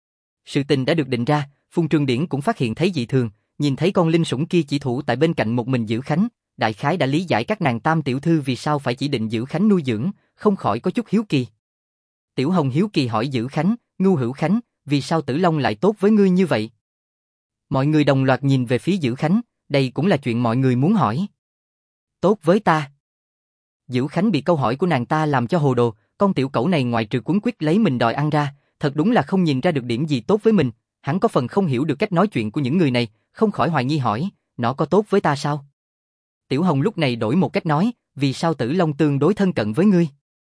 Sự tình đã được định ra, Phùng Trường Điển cũng phát hiện thấy dị thường, nhìn thấy con linh sủng kia chỉ thủ tại bên cạnh một mình Dữ Khánh, đại khái đã lý giải các nàng Tam tiểu thư vì sao phải chỉ định Dữ Khánh nuôi dưỡng, không khỏi có chút hiếu kỳ. Tiểu Hồng hiếu kỳ hỏi Dữ Khánh, Ngưu Hữu Khánh, vì sao Tử Long lại tốt với ngươi như vậy? Mọi người đồng loạt nhìn về phía Dữ Khánh, đây cũng là chuyện mọi người muốn hỏi. Tốt với ta. Dữ Khánh bị câu hỏi của nàng ta làm cho hồ đồ, con tiểu cẩu này ngoại trừ quấn quýt lấy mình đòi ăn ra, thật đúng là không nhìn ra được điểm gì tốt với mình, hắn có phần không hiểu được cách nói chuyện của những người này, không khỏi hoài nghi hỏi, nó có tốt với ta sao? Tiểu Hồng lúc này đổi một cách nói, vì sao Tử Long tương đối thân cận với ngươi?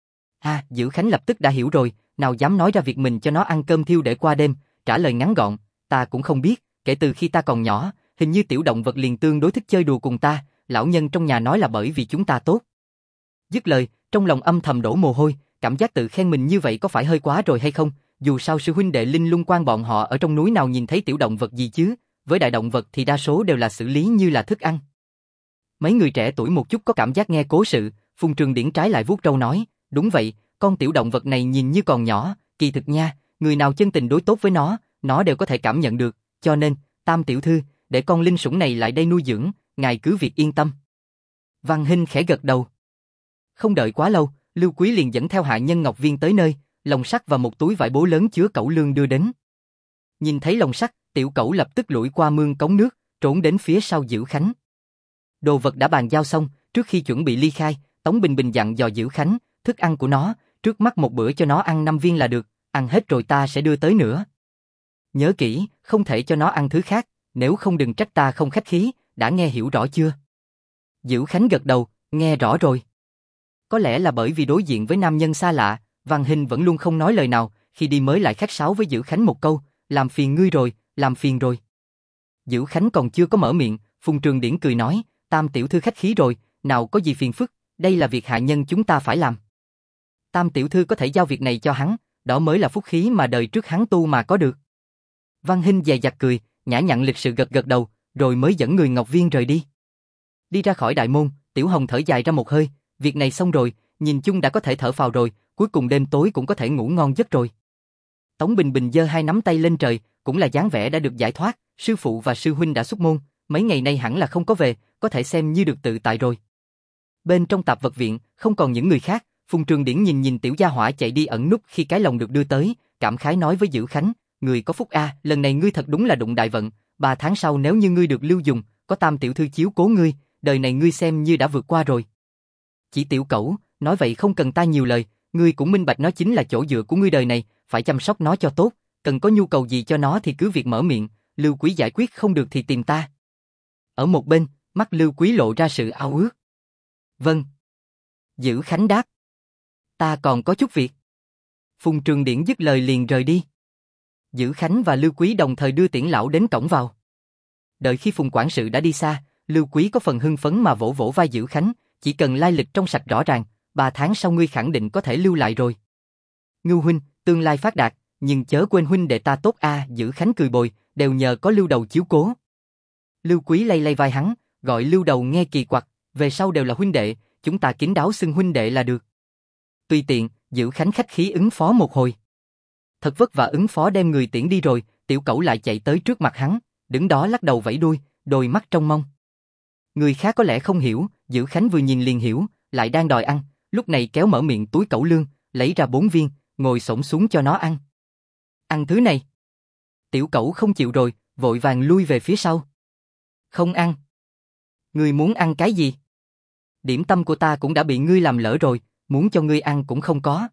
Dữ Khánh lập tức đã hiểu rồi, nào dám nói ra việc mình cho nó ăn cơm thiêu để qua đêm, trả lời ngắn gọn, ta cũng không biết, kể từ khi ta còn nhỏ, hình như tiểu động vật liền tương đối thích chơi đùa cùng ta, lão nhân trong nhà nói là bởi vì chúng ta tốt. Dứt lời, trong lòng âm thầm đổ mồ hôi, cảm giác tự khen mình như vậy có phải hơi quá rồi hay không, dù sao sư huynh đệ Linh Lung Quan bọn họ ở trong núi nào nhìn thấy tiểu động vật gì chứ, với đại động vật thì đa số đều là xử lý như là thức ăn. Mấy người trẻ tuổi một chút có cảm giác nghe cố sự, Phùng Trường Điển trái lại vuốt râu nói, đúng vậy, con tiểu động vật này nhìn như còn nhỏ, kỳ thực nha, người nào chân tình đối tốt với nó đều có thể cảm nhận được, cho nên, Tam tiểu thư, để con linh sủng này lại đây nuôi dưỡng, ngài cứ việc yên tâm. Văn Hinh khẽ gật đầu. Không đợi quá lâu, Lưu Quý liền dẫn theo hạ nhân Ngọc Viên tới nơi, lồng sắt và một túi vải bố lớn chứa cẩu lương đưa đến. Nhìn thấy lồng sắt, tiểu cẩu lập tức lủi qua mương cống nước, trốn đến phía sau Dữ Khánh. Đồ vật đã bàn giao xong, trước khi chuẩn bị ly khai, Tống Bình Bình dặn dò Dữ Khánh, thức ăn của nó, trước mắt một bữa cho nó ăn 5 viên là được, ăn hết rồi ta sẽ đưa tới nữa. Nhớ kỹ, không thể cho nó ăn thứ khác, nếu không đừng trách ta không khách khí, đã nghe hiểu rõ chưa? Dữ Khánh gật đầu, nghe rõ rồi. Có lẽ là bởi vì đối diện với nam nhân xa lạ, Văn Hinh vẫn luôn không nói lời nào, khi đi mới lại khách sáo với Dữ Khánh một câu, làm phiền ngươi rồi, làm phiền rồi. Dữ Khánh còn chưa có mở miệng, Phùng Trường Điển cười nói, Tam tiểu thư khách khí rồi, nào có gì phiền phức, đây là việc hạ nhân chúng ta phải làm. Tam tiểu thư có thể giao việc này cho hắn, đó mới là phúc khí mà đời trước hắn tu mà có được. Văn Hinh dè dặt cười, nhã nhặn lịch sự gật gật đầu, rồi mới dẫn người Ngọc Viên rời đi. Đi ra khỏi đại môn, Tiểu Hồng thở dài ra một hơi, việc này xong rồi, nhìn chung đã có thể thở phào rồi, cuối cùng đêm tối cũng có thể ngủ ngon giấc rồi. Tống Bình Bình giơ hai nắm tay lên trời, cũng là dáng vẻ đã được giải thoát, sư phụ và sư huynh đã xuất môn, mấy ngày nay hẳn là không có về, có thể xem như được tự tại rồi. Bên trong tạp vật viện, không còn những người khác, Phùng Trường Điển nhìn nhìn tiểu gia hỏa chạy đi ẩn núp khi cái lồng được đưa tới, cảm khái nói với Dữ Khánh, người có phúc a, lần này ngươi thật đúng là đụng đại vận, 3 tháng sau nếu như ngươi được lưu dùng, có Tam tiểu thư chiếu cố ngươi, đời này ngươi xem như đã vượt qua rồi. Chỉ tiểu cẩu, nói vậy không cần ta nhiều lời, ngươi cũng minh bạch nó chính là chỗ dựa của ngươi đời này, phải chăm sóc nó cho tốt, cần có nhu cầu gì cho nó thì cứ việc mở miệng, Lưu Quý giải quyết không được thì tìm ta. Ở một bên, mắt Lưu Quý lộ ra sự ao ước. Vâng. Dữ Khánh đáp. Ta còn có chút việc. Phùng Trường Điển dứt lời liền rời đi. Dữ Khánh và Lưu Quý đồng thời đưa Tiễn lão đến cổng vào. Đợi khi Phùng quản sự đã đi xa, Lưu Quý có phần hưng phấn mà vỗ vỗ vai Dữ Khánh, chỉ cần lai lịch trong sạch rõ ràng, 3 tháng sau ngươi khẳng định có thể lưu lại rồi. Ngưu huynh, tương lai phát đạt, nhưng chớ quên huynh đệ ta tốt a, Dữ Khánh cười bồi, đều nhờ có Lưu đầu chiếu cố. Lưu Quý lay lay vai hắn, gọi Lưu đầu nghe kỳ quặc, về sau đều là huynh đệ, chúng ta kín đáo xưng huynh đệ là được. Tùy tiện, Dữ Khánh khách khí ứng phó một hồi. Thật vất vả ứng phó đem người tiễn đi rồi, tiểu cẩu lại chạy tới trước mặt hắn, đứng đó lắc đầu vẫy đuôi, đôi mắt trông mong. Người khác có lẽ không hiểu, Dữ Khánh vừa nhìn liền hiểu, lại đang đòi ăn, lúc này kéo mở miệng túi cẩu lương, lấy ra 4 viên, ngồi xổm xuống cho nó ăn. Ăn thứ này. Tiểu cẩu không chịu rồi, vội vàng lui về phía sau. Không ăn. Ngươi muốn ăn cái gì? Điểm tâm của ta cũng đã bị ngươi làm lỡ rồi, muốn cho ngươi ăn cũng không có.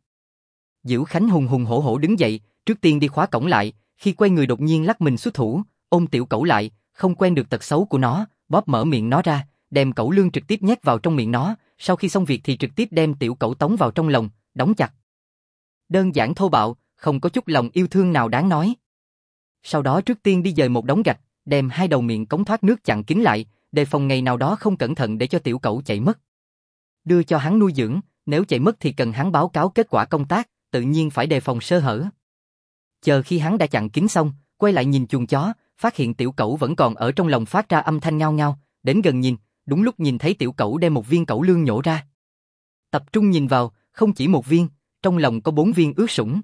Dữ Khánh hùng hùng hổ hổ đứng dậy, trước tiên đi khóa cổng lại, khi quay người đột nhiên lắc mình xuất thủ, ôm tiểu cẩu lại, không quen được tật xấu của nó, bóp mở miệng nó ra, đem cẩu lương trực tiếp nhét vào trong miệng nó, sau khi xong việc thì trực tiếp đem tiểu cẩu tống vào trong lồng, đóng chặt. Đơn giản thô bạo, không có chút lòng yêu thương nào đáng nói. Sau đó trước tiên đi dời một đống gạch, đem hai đầu miệng cống thoát nước chặn kín lại, đề phòng ngày nào đó không cẩn thận để cho tiểu cẩu chạy mất. Đưa cho hắn nuôi dưỡng, nếu chạy mất thì cần hắn báo cáo kết quả công tác, tự nhiên phải đề phòng sơ hở. Chờ khi hắn đã chặn kín xong, quay lại nhìn chuồng chó, phát hiện tiểu cẩu vẫn còn ở trong lồng phát ra âm thanh ngao ngao, đến gần nhìn, đúng lúc nhìn thấy tiểu cẩu đem một viên cẩu lương nhổ ra. Tập trung nhìn vào, không chỉ một viên, trong lòng có 4 viên ướt sũng.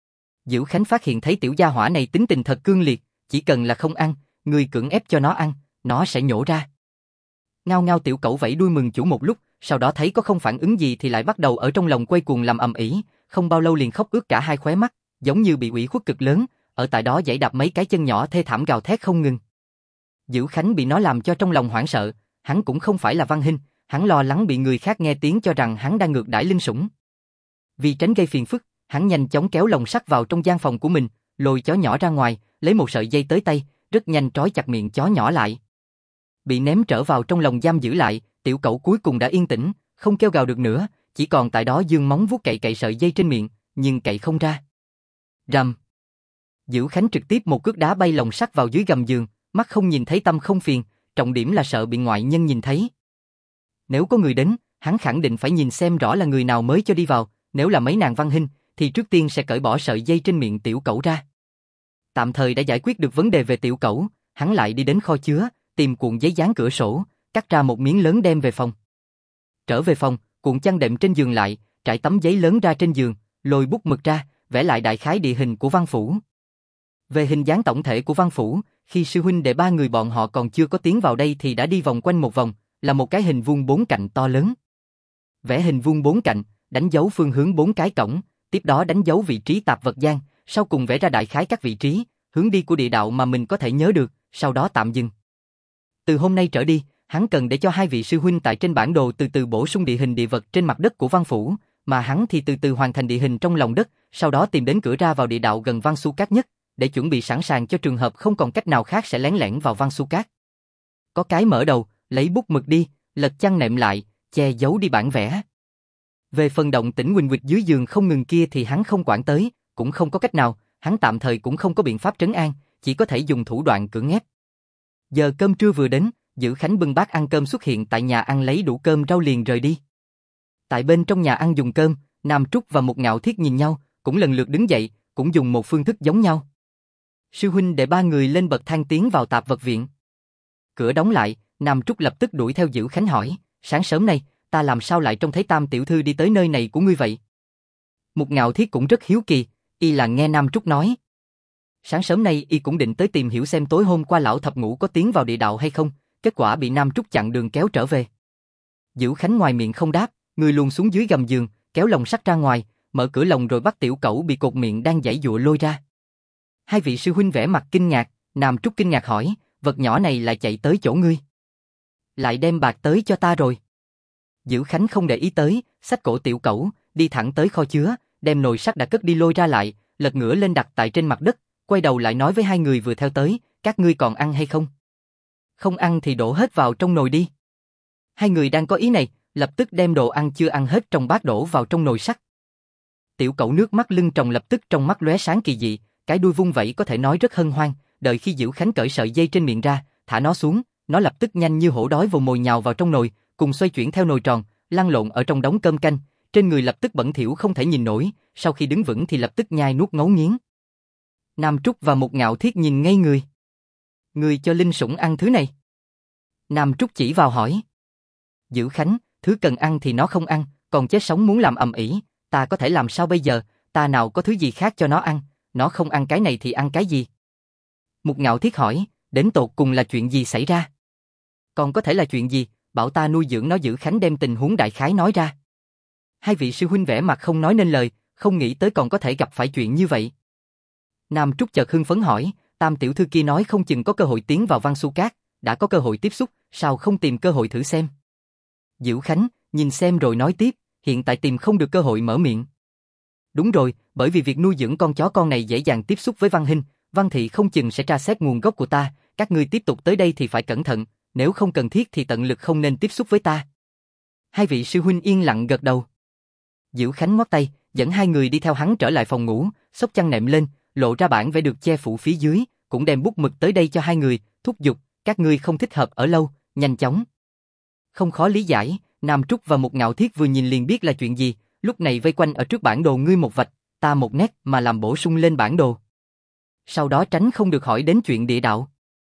Dữ Khánh phát hiện thấy tiểu gia hỏa này tính tình thật cương liệt, chỉ cần là không ăn, người cưỡng ép cho nó ăn, nó sẽ nhổ ra. Ngao ngao tiểu cẩu vẫy đuôi mừng chủ một lúc, sau đó thấy có không phản ứng gì thì lại bắt đầu ở trong lòng quay cuồng làm ầm ĩ, không bao lâu liền khóc ướt cả hai khóe mắt, giống như bị ủy khuất cực lớn, ở tại đó giãy đạp mấy cái chân nhỏ thê thảm gào thét không ngừng. Dữ Khánh bị nó làm cho trong lòng hoảng sợ, hắn cũng không phải là Văn Hinh, hắn lo lắng bị người khác nghe tiếng cho rằng hắn đang ngược đãi linh sủng. Vì tránh gây phiền phức, hắn nhanh chóng kéo lồng sắt vào trong gian phòng của mình, lôi chó nhỏ ra ngoài, lấy một sợi dây tới tay, rất nhanh trói chặt miệng chó nhỏ lại. Bị ném trở vào trong lồng giam giữ lại, tiểu cẩu cuối cùng đã yên tĩnh, không kêu gào được nữa, chỉ còn tại đó giương móng vuốt cậy sợi dây trên miệng, nhưng cậy không ra. Rầm. Dữ Khánh trực tiếp một cước đá bay lồng sắt vào dưới gầm giường, mắt không nhìn thấy tâm không phiền, trọng điểm là sợ bị ngoại nhân nhìn thấy. Nếu có người đến, hắn khẳng định phải nhìn xem rõ là người nào mới cho đi vào, nếu là mấy nàng Văn Hinh, thì trước tiên sẽ cởi bỏ sợi dây trên miệng tiểu cẩu ra. Tạm thời đã giải quyết được vấn đề về tiểu cẩu, hắn lại đi đến kho chứa, tìm cuộn giấy dán cửa sổ, cắt ra một miếng lớn đem về phòng. Trở về phòng, cuộn chăn đệm trên giường lại, trải tấm giấy lớn ra trên giường, lôi bút mực ra, vẽ lại đại khái địa hình của văn phủ. Về hình dáng tổng thể của văn phủ, khi sư huynh đệ ba người bọn họ còn chưa có tiến vào đây thì đã đi vòng quanh một vòng, là một cái hình vuông 4 cạnh to lớn. Vẽ hình vuông 4 cạnh, đánh dấu phương hướng 4 cái cổng, tiếp đó đánh dấu vị trí tạp vật gian, sau cùng vẽ ra đại khái các vị trí, hướng đi của địa đạo mà mình có thể nhớ được, sau đó tạm dừng. Từ hôm nay trở đi, hắn cần để cho hai vị sư huynh tại trên bản đồ từ từ bổ sung địa hình địa vật trên mặt đất của văn phủ, mà hắn thì từ từ hoàn thành địa hình trong lòng đất, sau đó tìm đến cửa ra vào địa đạo gần Văn Xu Cát nhất, để chuẩn bị sẵn sàng cho trường hợp không còn cách nào khác sẽ lén lẻn vào Văn Xu Cát. Có cái mở đầu, lấy bút mực đi, lật chăn nệm lại, che giấu đi bản vẽ. Về phần động tĩnh huỳnh huỳnh dưới giường không ngừng kia thì hắn không quản tới, cũng không có cách nào, hắn tạm thời cũng không có biện pháp trấn an, chỉ có thể dùng thủ đoạn cưỡng ép. Giờ cơm trưa vừa đến, Dữ Khánh bưng bát ăn cơm xuất hiện tại nhà ăn lấy đủ cơm rau liền rời đi. Tại bên trong nhà ăn dùng cơm, Nam Trúc và Một Ngạo Thiết nhìn nhau, cũng lần lượt đứng dậy, cũng dùng một phương thức giống nhau. Sư huynh để ba người lên bậc thang tiến vào tạp vật viện. Cửa đóng lại, Nam Trúc lập tức đuổi theo Dữ Khánh hỏi, sáng sớm nay, ta làm sao lại trông thấy Tam tiểu thư đi tới nơi này của ngươi vậy? Một Ngạo Thiết cũng rất hiếu kỳ, y là nghe Nam Trúc nói. Sáng sớm nay y cũng định tới tìm hiểu xem tối hôm qua lão thập ngũ có tiến vào địa đạo hay không, kết quả bị Nam Trúc chặn đường kéo trở về. Dữ Khánh ngoài miệng không đáp, người luồn xuống dưới gầm giường, kéo lồng sắt ra ngoài, mở cửa lồng rồi bắt tiểu cẩu bị cột miệng đang giãy giụa lôi ra. Hai vị sư huynh vẻ mặt kinh ngạc, Nam Trúc kinh ngạc hỏi, vật nhỏ này lại chạy tới chỗ ngươi. Lại đem bạc tới cho ta rồi. Dữ Khánh không để ý tới, xách cổ tiểu cẩu, đi thẳng tới kho chứa, đem nồi sắt đã cất đi lôi ra lại, lật ngửa lên đặt tại trên mặt đất, quay đầu lại nói với hai người vừa theo tới, các ngươi còn ăn hay không? Không ăn thì đổ hết vào trong nồi đi. Hai người đang có ý này, lập tức đem đồ ăn chưa ăn hết trong bát đổ vào trong nồi sắt. Tiểu cẩu nước mắt lưng tròng lập tức trong mắt lóe sáng kỳ dị, cái đuôi vung vẩy có thể nói rất hân hoan, đợi khi Dữ Khánh cởi sợi dây trên miệng ra, thả nó xuống, nó lập tức nhanh như hổ đói vồ mồi nhào vào trong nồi, cùng xoay chuyển theo nồi tròn, lăn lộn ở trong đống cơm canh, trên người lập tức bẩn thỉu không thể nhìn nổi, sau khi đứng vững thì lập tức nhai nuốt ngấu nghiến. Nam Trúc và Một Ngạo Thiết nhìn ngây người. Người cho linh sủng ăn thứ này. Nam Trúc chỉ vào hỏi. Dữ Khánh, thứ cần ăn thì nó không ăn, còn chết sống muốn làm ầm ĩ, ta có thể làm sao bây giờ, ta nào có thứ gì khác cho nó ăn, nó không ăn cái này thì ăn cái gì? Một Ngạo Thiết hỏi, đến tột cùng là chuyện gì xảy ra? Còn có thể là chuyện gì, bảo ta nuôi dưỡng nó. Dữ Khánh đem tình huống đại khái nói ra. Hai vị sư huynh vẻ mặt không nói nên lời, không nghĩ tới còn có thể gặp phải chuyện như vậy. Nam Trúc chợt hưng phấn hỏi, Tam tiểu thư kia nói không chừng có cơ hội tiến vào Văn Xu Cát, đã có cơ hội tiếp xúc, sao không tìm cơ hội thử xem? Dữ Khánh, nhìn xem rồi nói tiếp, hiện tại tìm không được cơ hội mở miệng. Đúng rồi, bởi vì việc nuôi dưỡng con chó con này dễ dàng tiếp xúc với Văn Hinh, Văn Thị không chừng sẽ tra xét nguồn gốc của ta, các ngươi tiếp tục tới đây thì phải cẩn thận, nếu không cần thiết thì tận lực không nên tiếp xúc với ta. Hai vị sư huynh yên lặng gật đầu. Dữ Khánh ngoắc tay, dẫn hai người đi theo hắn trở lại phòng ngủ, xốc chăn nệm lên, lộ ra bản vẽ được che phủ phía dưới, cũng đem bút mực tới đây cho hai người, thúc giục, các ngươi không thích hợp ở lâu, nhanh chóng. Không khó lý giải, Nam Trúc và Một Ngạo Thiết vừa nhìn liền biết là chuyện gì, lúc này vây quanh ở trước bản đồ ngươi một vạch, ta một nét mà làm bổ sung lên bản đồ. Sau đó tránh không được hỏi đến chuyện địa đạo.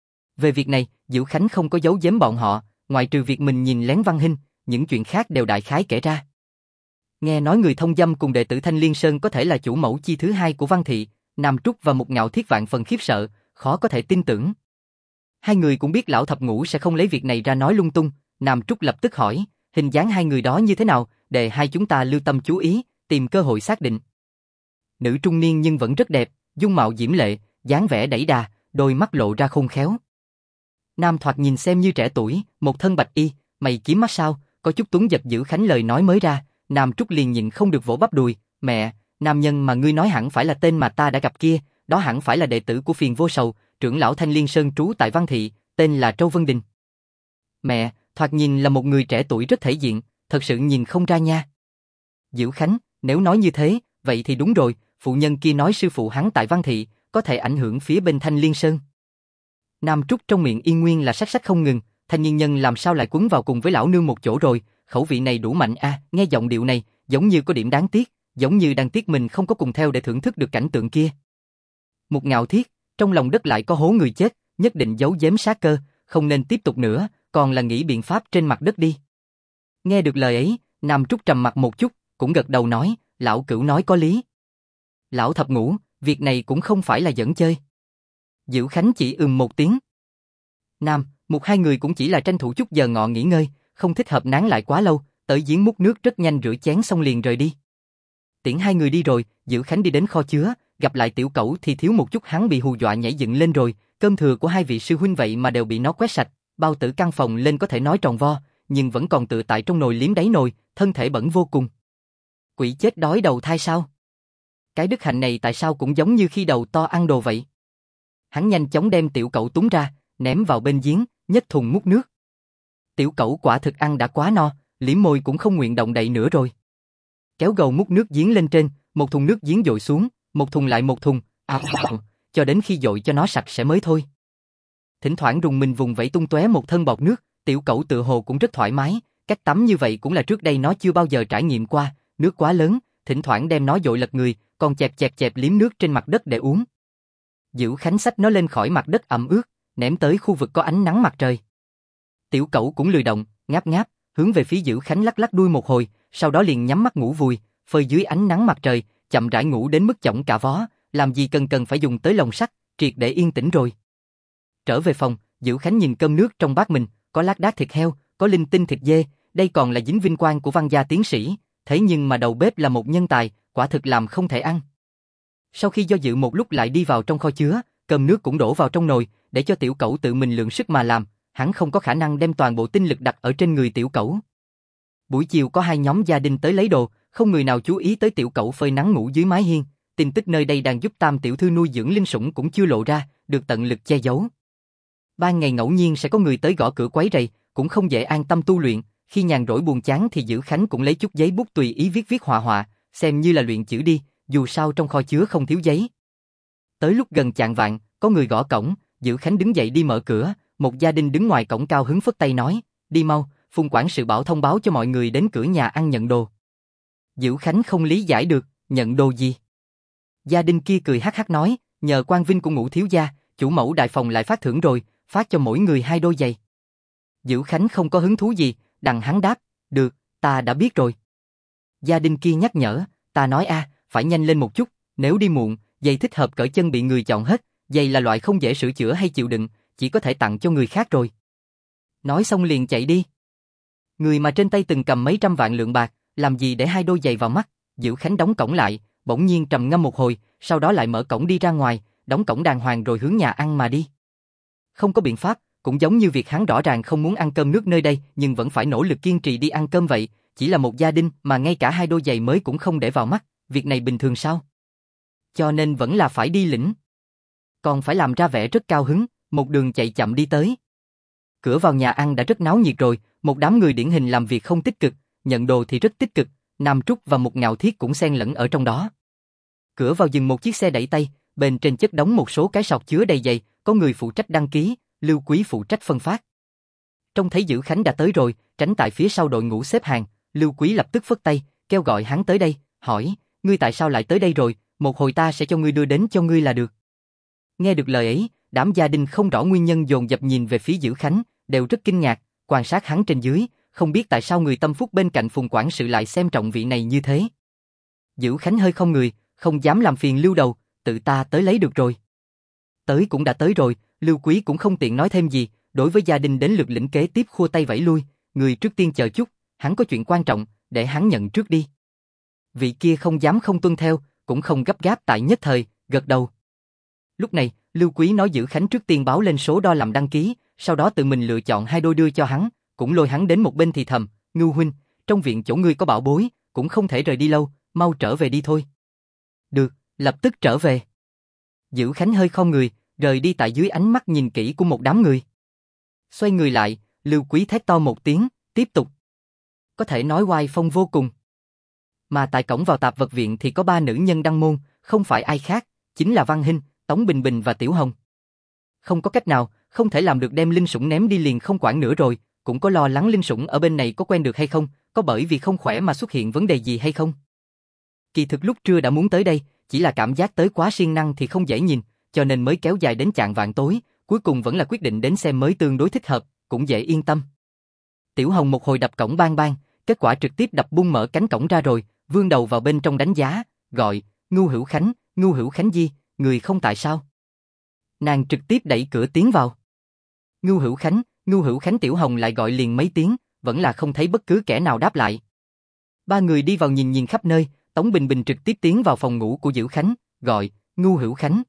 Về việc này, Dữ Khánh không có giấu giếm bọn họ, ngoại trừ việc mình nhìn lén Văn Hinh, những chuyện khác đều đại khái kể ra. Nghe nói người thông dâm cùng đệ tử Thanh Liên Sơn có thể là chủ mẫu chi thứ hai của Văn Thị, Nam Trúc và Một Ngạo Thiết vạn phần khiếp sợ, khó có thể tin tưởng. Hai người cũng biết lão thập ngũ sẽ không lấy việc này ra nói lung tung, Nam Trúc lập tức hỏi, hình dáng hai người đó như thế nào, để hai chúng ta lưu tâm chú ý, tìm cơ hội xác định. Nữ trung niên nhưng vẫn rất đẹp, dung mạo diễm lệ, dáng vẻ đẩy đà, đôi mắt lộ ra khôn khéo. Nam thoạt nhìn xem như trẻ tuổi, một thân bạch y, mày kiếm mắt sao, có chút tuấn giật. Dữ Khánh lời nói mới ra, Nam Trúc liền nhịn không được vỗ bắp đùi, mẹ, nam nhân mà ngươi nói hẳn phải là tên mà ta đã gặp kia, đó hẳn phải là đệ tử của Phiền Vô Sầu, trưởng lão Thanh Liên Sơn trú tại Văn Thị, tên là Trâu Vân Đình. Mẹ, thoạt nhìn là một người trẻ tuổi rất thể diện, thật sự nhìn không ra nha. Dữ Khánh, nếu nói như thế, vậy thì đúng rồi, phụ nhân kia nói sư phụ hắn tại Văn Thị, có thể ảnh hưởng phía bên Thanh Liên Sơn. Nam Trúc trong miệng yên nguyên là sách sách không ngừng, thanh niên nhân làm sao lại quấn vào cùng với lão nương một chỗ rồi, khẩu vị này đủ mạnh a, nghe giọng điệu này, giống như có điểm đáng tiếc, giống như đang tiếc mình không có cùng theo để thưởng thức được cảnh tượng kia. Một Ngạo Thiết, trong lòng đất lại có hố người chết, nhất định giấu giếm sát cơ, không nên tiếp tục nữa, còn là nghĩ biện pháp trên mặt đất đi. Nghe được lời ấy, Nam Trúc trầm mặt một chút, cũng gật đầu nói, lão Cửu nói có lý. Lão Thập Ngũ, việc này cũng không phải là giỡn chơi. Diệu Khánh chỉ một tiếng. Nam, một hai người cũng chỉ là tranh thủ chút giờ ngọ nghỉ ngơi, không thích hợp nán lại quá lâu, tới giếng múc nước rất nhanh rửa chén xong liền rời đi. Tiễn hai người đi rồi, Diệu Khánh đi đến kho chứa, gặp lại Tiểu Cẩu thì thiếu một chút hắn bị hù dọa nhảy dựng lên rồi, cơm thừa của hai vị sư huynh vậy mà đều bị nó quét sạch, bao tử căn phòng lên có thể nói tròn vo, nhưng vẫn còn tự tại trong nồi liếm đáy nồi, thân thể bẩn vô cùng. Quỷ chết đói đầu thai sao? Cái đức hạnh này tại sao cũng giống như khi đầu to ăn đồ vậy? Hắn nhanh chóng đem Tiểu Cẩu túng ra, ném vào bên giếng, nhất thùng múc nước. Tiểu Cẩu quả thực ăn đã quá no, liếm môi cũng không nguyện động đậy nữa rồi. Kéo gầu múc nước giếng lên trên, một thùng nước giếng dội xuống, một thùng lại một thùng, cho đến khi dội cho nó sạch sẽ mới thôi. Thỉnh thoảng rùng mình vùng vẫy tung tóe một thân bọt nước, Tiểu Cẩu tự hồ cũng rất thoải mái, cách tắm như vậy cũng là trước đây nó chưa bao giờ trải nghiệm qua, nước quá lớn, thỉnh thoảng đem nó dội lật người, còn chẹp liếm nước trên mặt đất để uống. Diệu Khánh xách nó lên khỏi mặt đất ẩm ướt, ném tới khu vực có ánh nắng mặt trời. Tiểu Cẩu cũng lười động, ngáp ngáp, hướng về phía Diệu Khánh lắc lắc đuôi một hồi, sau đó liền nhắm mắt ngủ vùi, phơi dưới ánh nắng mặt trời, chậm rãi ngủ đến mức chỏng cả vó, làm gì cần phải dùng tới lồng sắt, triệt để yên tĩnh rồi. Trở về phòng, Diệu Khánh nhìn cơm nước trong bát mình, có lác đác thịt heo, có linh tinh thịt dê, đây còn là dính vinh quang của Văn gia tiến sĩ, thế nhưng mà đầu bếp là một nhân tài, quả thực làm không thể ăn. Sau khi do dự một lúc lại đi vào trong kho chứa, cơm nước cũng đổ vào trong nồi, để cho Tiểu Cẩu tự mình lượng sức mà làm, hắn không có khả năng đem toàn bộ tinh lực đặt ở trên người Tiểu Cẩu. Buổi chiều có hai nhóm gia đình tới lấy đồ, không người nào chú ý tới Tiểu Cẩu phơi nắng ngủ dưới mái hiên, tin tức nơi đây đang giúp Tam tiểu thư nuôi dưỡng linh sủng cũng chưa lộ ra, được tận lực che giấu. Ban ngày ngẫu nhiên sẽ có người tới gõ cửa quấy rầy, cũng không dễ an tâm tu luyện, khi nhàn rỗi buồn chán thì Diệu Khánh cũng lấy chút giấy bút tùy ý viết họa họa, xem như là luyện chữ đi, dù sao trong kho chứa không thiếu giấy. Tới lúc gần chạng vạng, có người gõ cổng, Diệu Khánh đứng dậy đi mở cửa, một gia đình đứng ngoài cổng cao hứng phất tay nói, đi mau, Phùng quản sự bảo thông báo cho mọi người đến cửa nhà ăn nhận đồ. Diệu Khánh không lý giải được, nhận đồ gì? Gia đình kia cười hắc hắc nói, nhờ quan vinh của Ngũ thiếu gia, chủ mẫu đại phòng lại phát thưởng rồi, phát cho mỗi người 2 đôi giày. Diệu Khánh không có hứng thú gì, đằng hắn đáp, được, ta đã biết rồi. Gia đình kia nhắc nhở, ta nói phải nhanh lên một chút, nếu đi muộn, giày thích hợp cỡ chân bị người chọn hết, giày là loại không dễ sửa chữa hay chịu đựng, chỉ có thể tặng cho người khác rồi. Nói xong liền chạy đi. Người mà trên tay từng cầm mấy trăm vạn lượng bạc, làm gì để 2 đôi giày vào mắt? Diệu Khánh đóng cổng lại, bỗng nhiên trầm ngâm một hồi, sau đó lại mở cổng đi ra ngoài, đóng cổng đàng hoàng rồi hướng nhà ăn mà đi. Không có biện pháp, cũng giống như việc hắn rõ ràng không muốn ăn cơm nước nơi đây, nhưng vẫn phải nỗ lực kiên trì đi ăn cơm vậy, chỉ là một gia đình mà ngay cả 2 đôi giày mới cũng không để vào mắt, việc này bình thường sao? Cho nên vẫn là phải đi lĩnh. Còn phải làm ra vẻ rất cao hứng, một đường chạy chậm đi tới. Cửa vào nhà ăn đã rất náo nhiệt rồi, một đám người điển hình làm việc không tích cực, nhận đồ thì rất tích cực, Nam Trúc và một Ngạo Thiết cũng xen lẫn ở trong đó. Cửa vào dừng một chiếc xe đẩy tay, bên trên chất đống một số cái sọt chứa đầy giày, có người phụ trách đăng ký, Lưu Quý phụ trách phân phát. Trông thấy Diệu Khánh đã tới rồi, tránh tại phía sau đội ngũ xếp hàng, Lưu Quý lập tức phất tay, kêu gọi hắn tới đây, hỏi, ngươi tại sao lại tới đây rồi, một hồi ta sẽ cho ngươi đưa đến cho ngươi là được. Nghe được lời ấy, đám gia đình không rõ nguyên nhân dồn dập nhìn về phía Diệu Khánh, đều rất kinh ngạc, quan sát hắn trên dưới, không biết tại sao người tâm phúc bên cạnh Phùng quản sự lại xem trọng vị này như thế. Diệu Khánh hơi không người, không dám làm phiền Lưu đầu, tự ta tới lấy được rồi. Tới cũng đã tới rồi, Lưu Quý cũng không tiện nói thêm gì, đối với gia đình đến lượt lĩnh kế tiếp khua tay vẫy lui, người trước tiên chờ chút, hắn có chuyện quan trọng, để hắn nhận trước đi. Vị kia không dám không tuân theo, cũng không gấp gáp tại nhất thời, gật đầu. Lúc này, Lưu Quý nói Diệu Khánh trước tiên báo lên số đo làm đăng ký, sau đó tự mình lựa chọn 2 đôi đưa cho hắn, cũng lôi hắn đến một bên thì thầm, Ngưu huynh, trong viện chỗ ngươi có bảo bối, cũng không thể rời đi lâu, mau trở về đi thôi. Được, lập tức trở về. Diệu Khánh hơi khom người, rời đi tại dưới ánh mắt nhìn kỹ của một đám người. Xoay người lại, Lưu Quý thét to một tiếng, tiếp tục. Có thể nói oai phong vô cùng. Mà tại cổng vào tạp vật viện thì có 3 nữ nhân đăng môn, không phải ai khác, chính là Văn Hinh, Tống Bình Bình và Tiểu Hồng. Không có cách nào, không thể làm được đem linh sủng ném đi liền không quản nữa rồi, cũng có lo lắng Linh Sủng ở bên này có quen được hay không, có bởi vì không khỏe mà xuất hiện vấn đề gì hay không. Kỳ thực lúc trưa đã muốn tới đây, chỉ là cảm giác tới quá siêng năng thì không dễ nhìn, cho nên mới kéo dài đến chạng vạng tối, cuối cùng vẫn là quyết định đến xem mới tương đối thích hợp, cũng dễ yên tâm. Tiểu Hồng một hồi đập cổng bang bang, kết quả trực tiếp đập bung mở cánh cổng ra rồi, vươn đầu vào bên trong đánh giá, gọi, Ngưu Hữu Khánh gì, người không tại sao? Nàng trực tiếp đẩy cửa tiến vào. Ngưu Hữu Khánh Tiểu Hồng lại gọi liền mấy tiếng, vẫn là không thấy bất cứ kẻ nào đáp lại. Ba người đi vào nhìn khắp nơi, Tống Bình Bình trực tiếp tiến vào phòng ngủ của Dữ Khánh, gọi, Ngưu Hữu Khánh.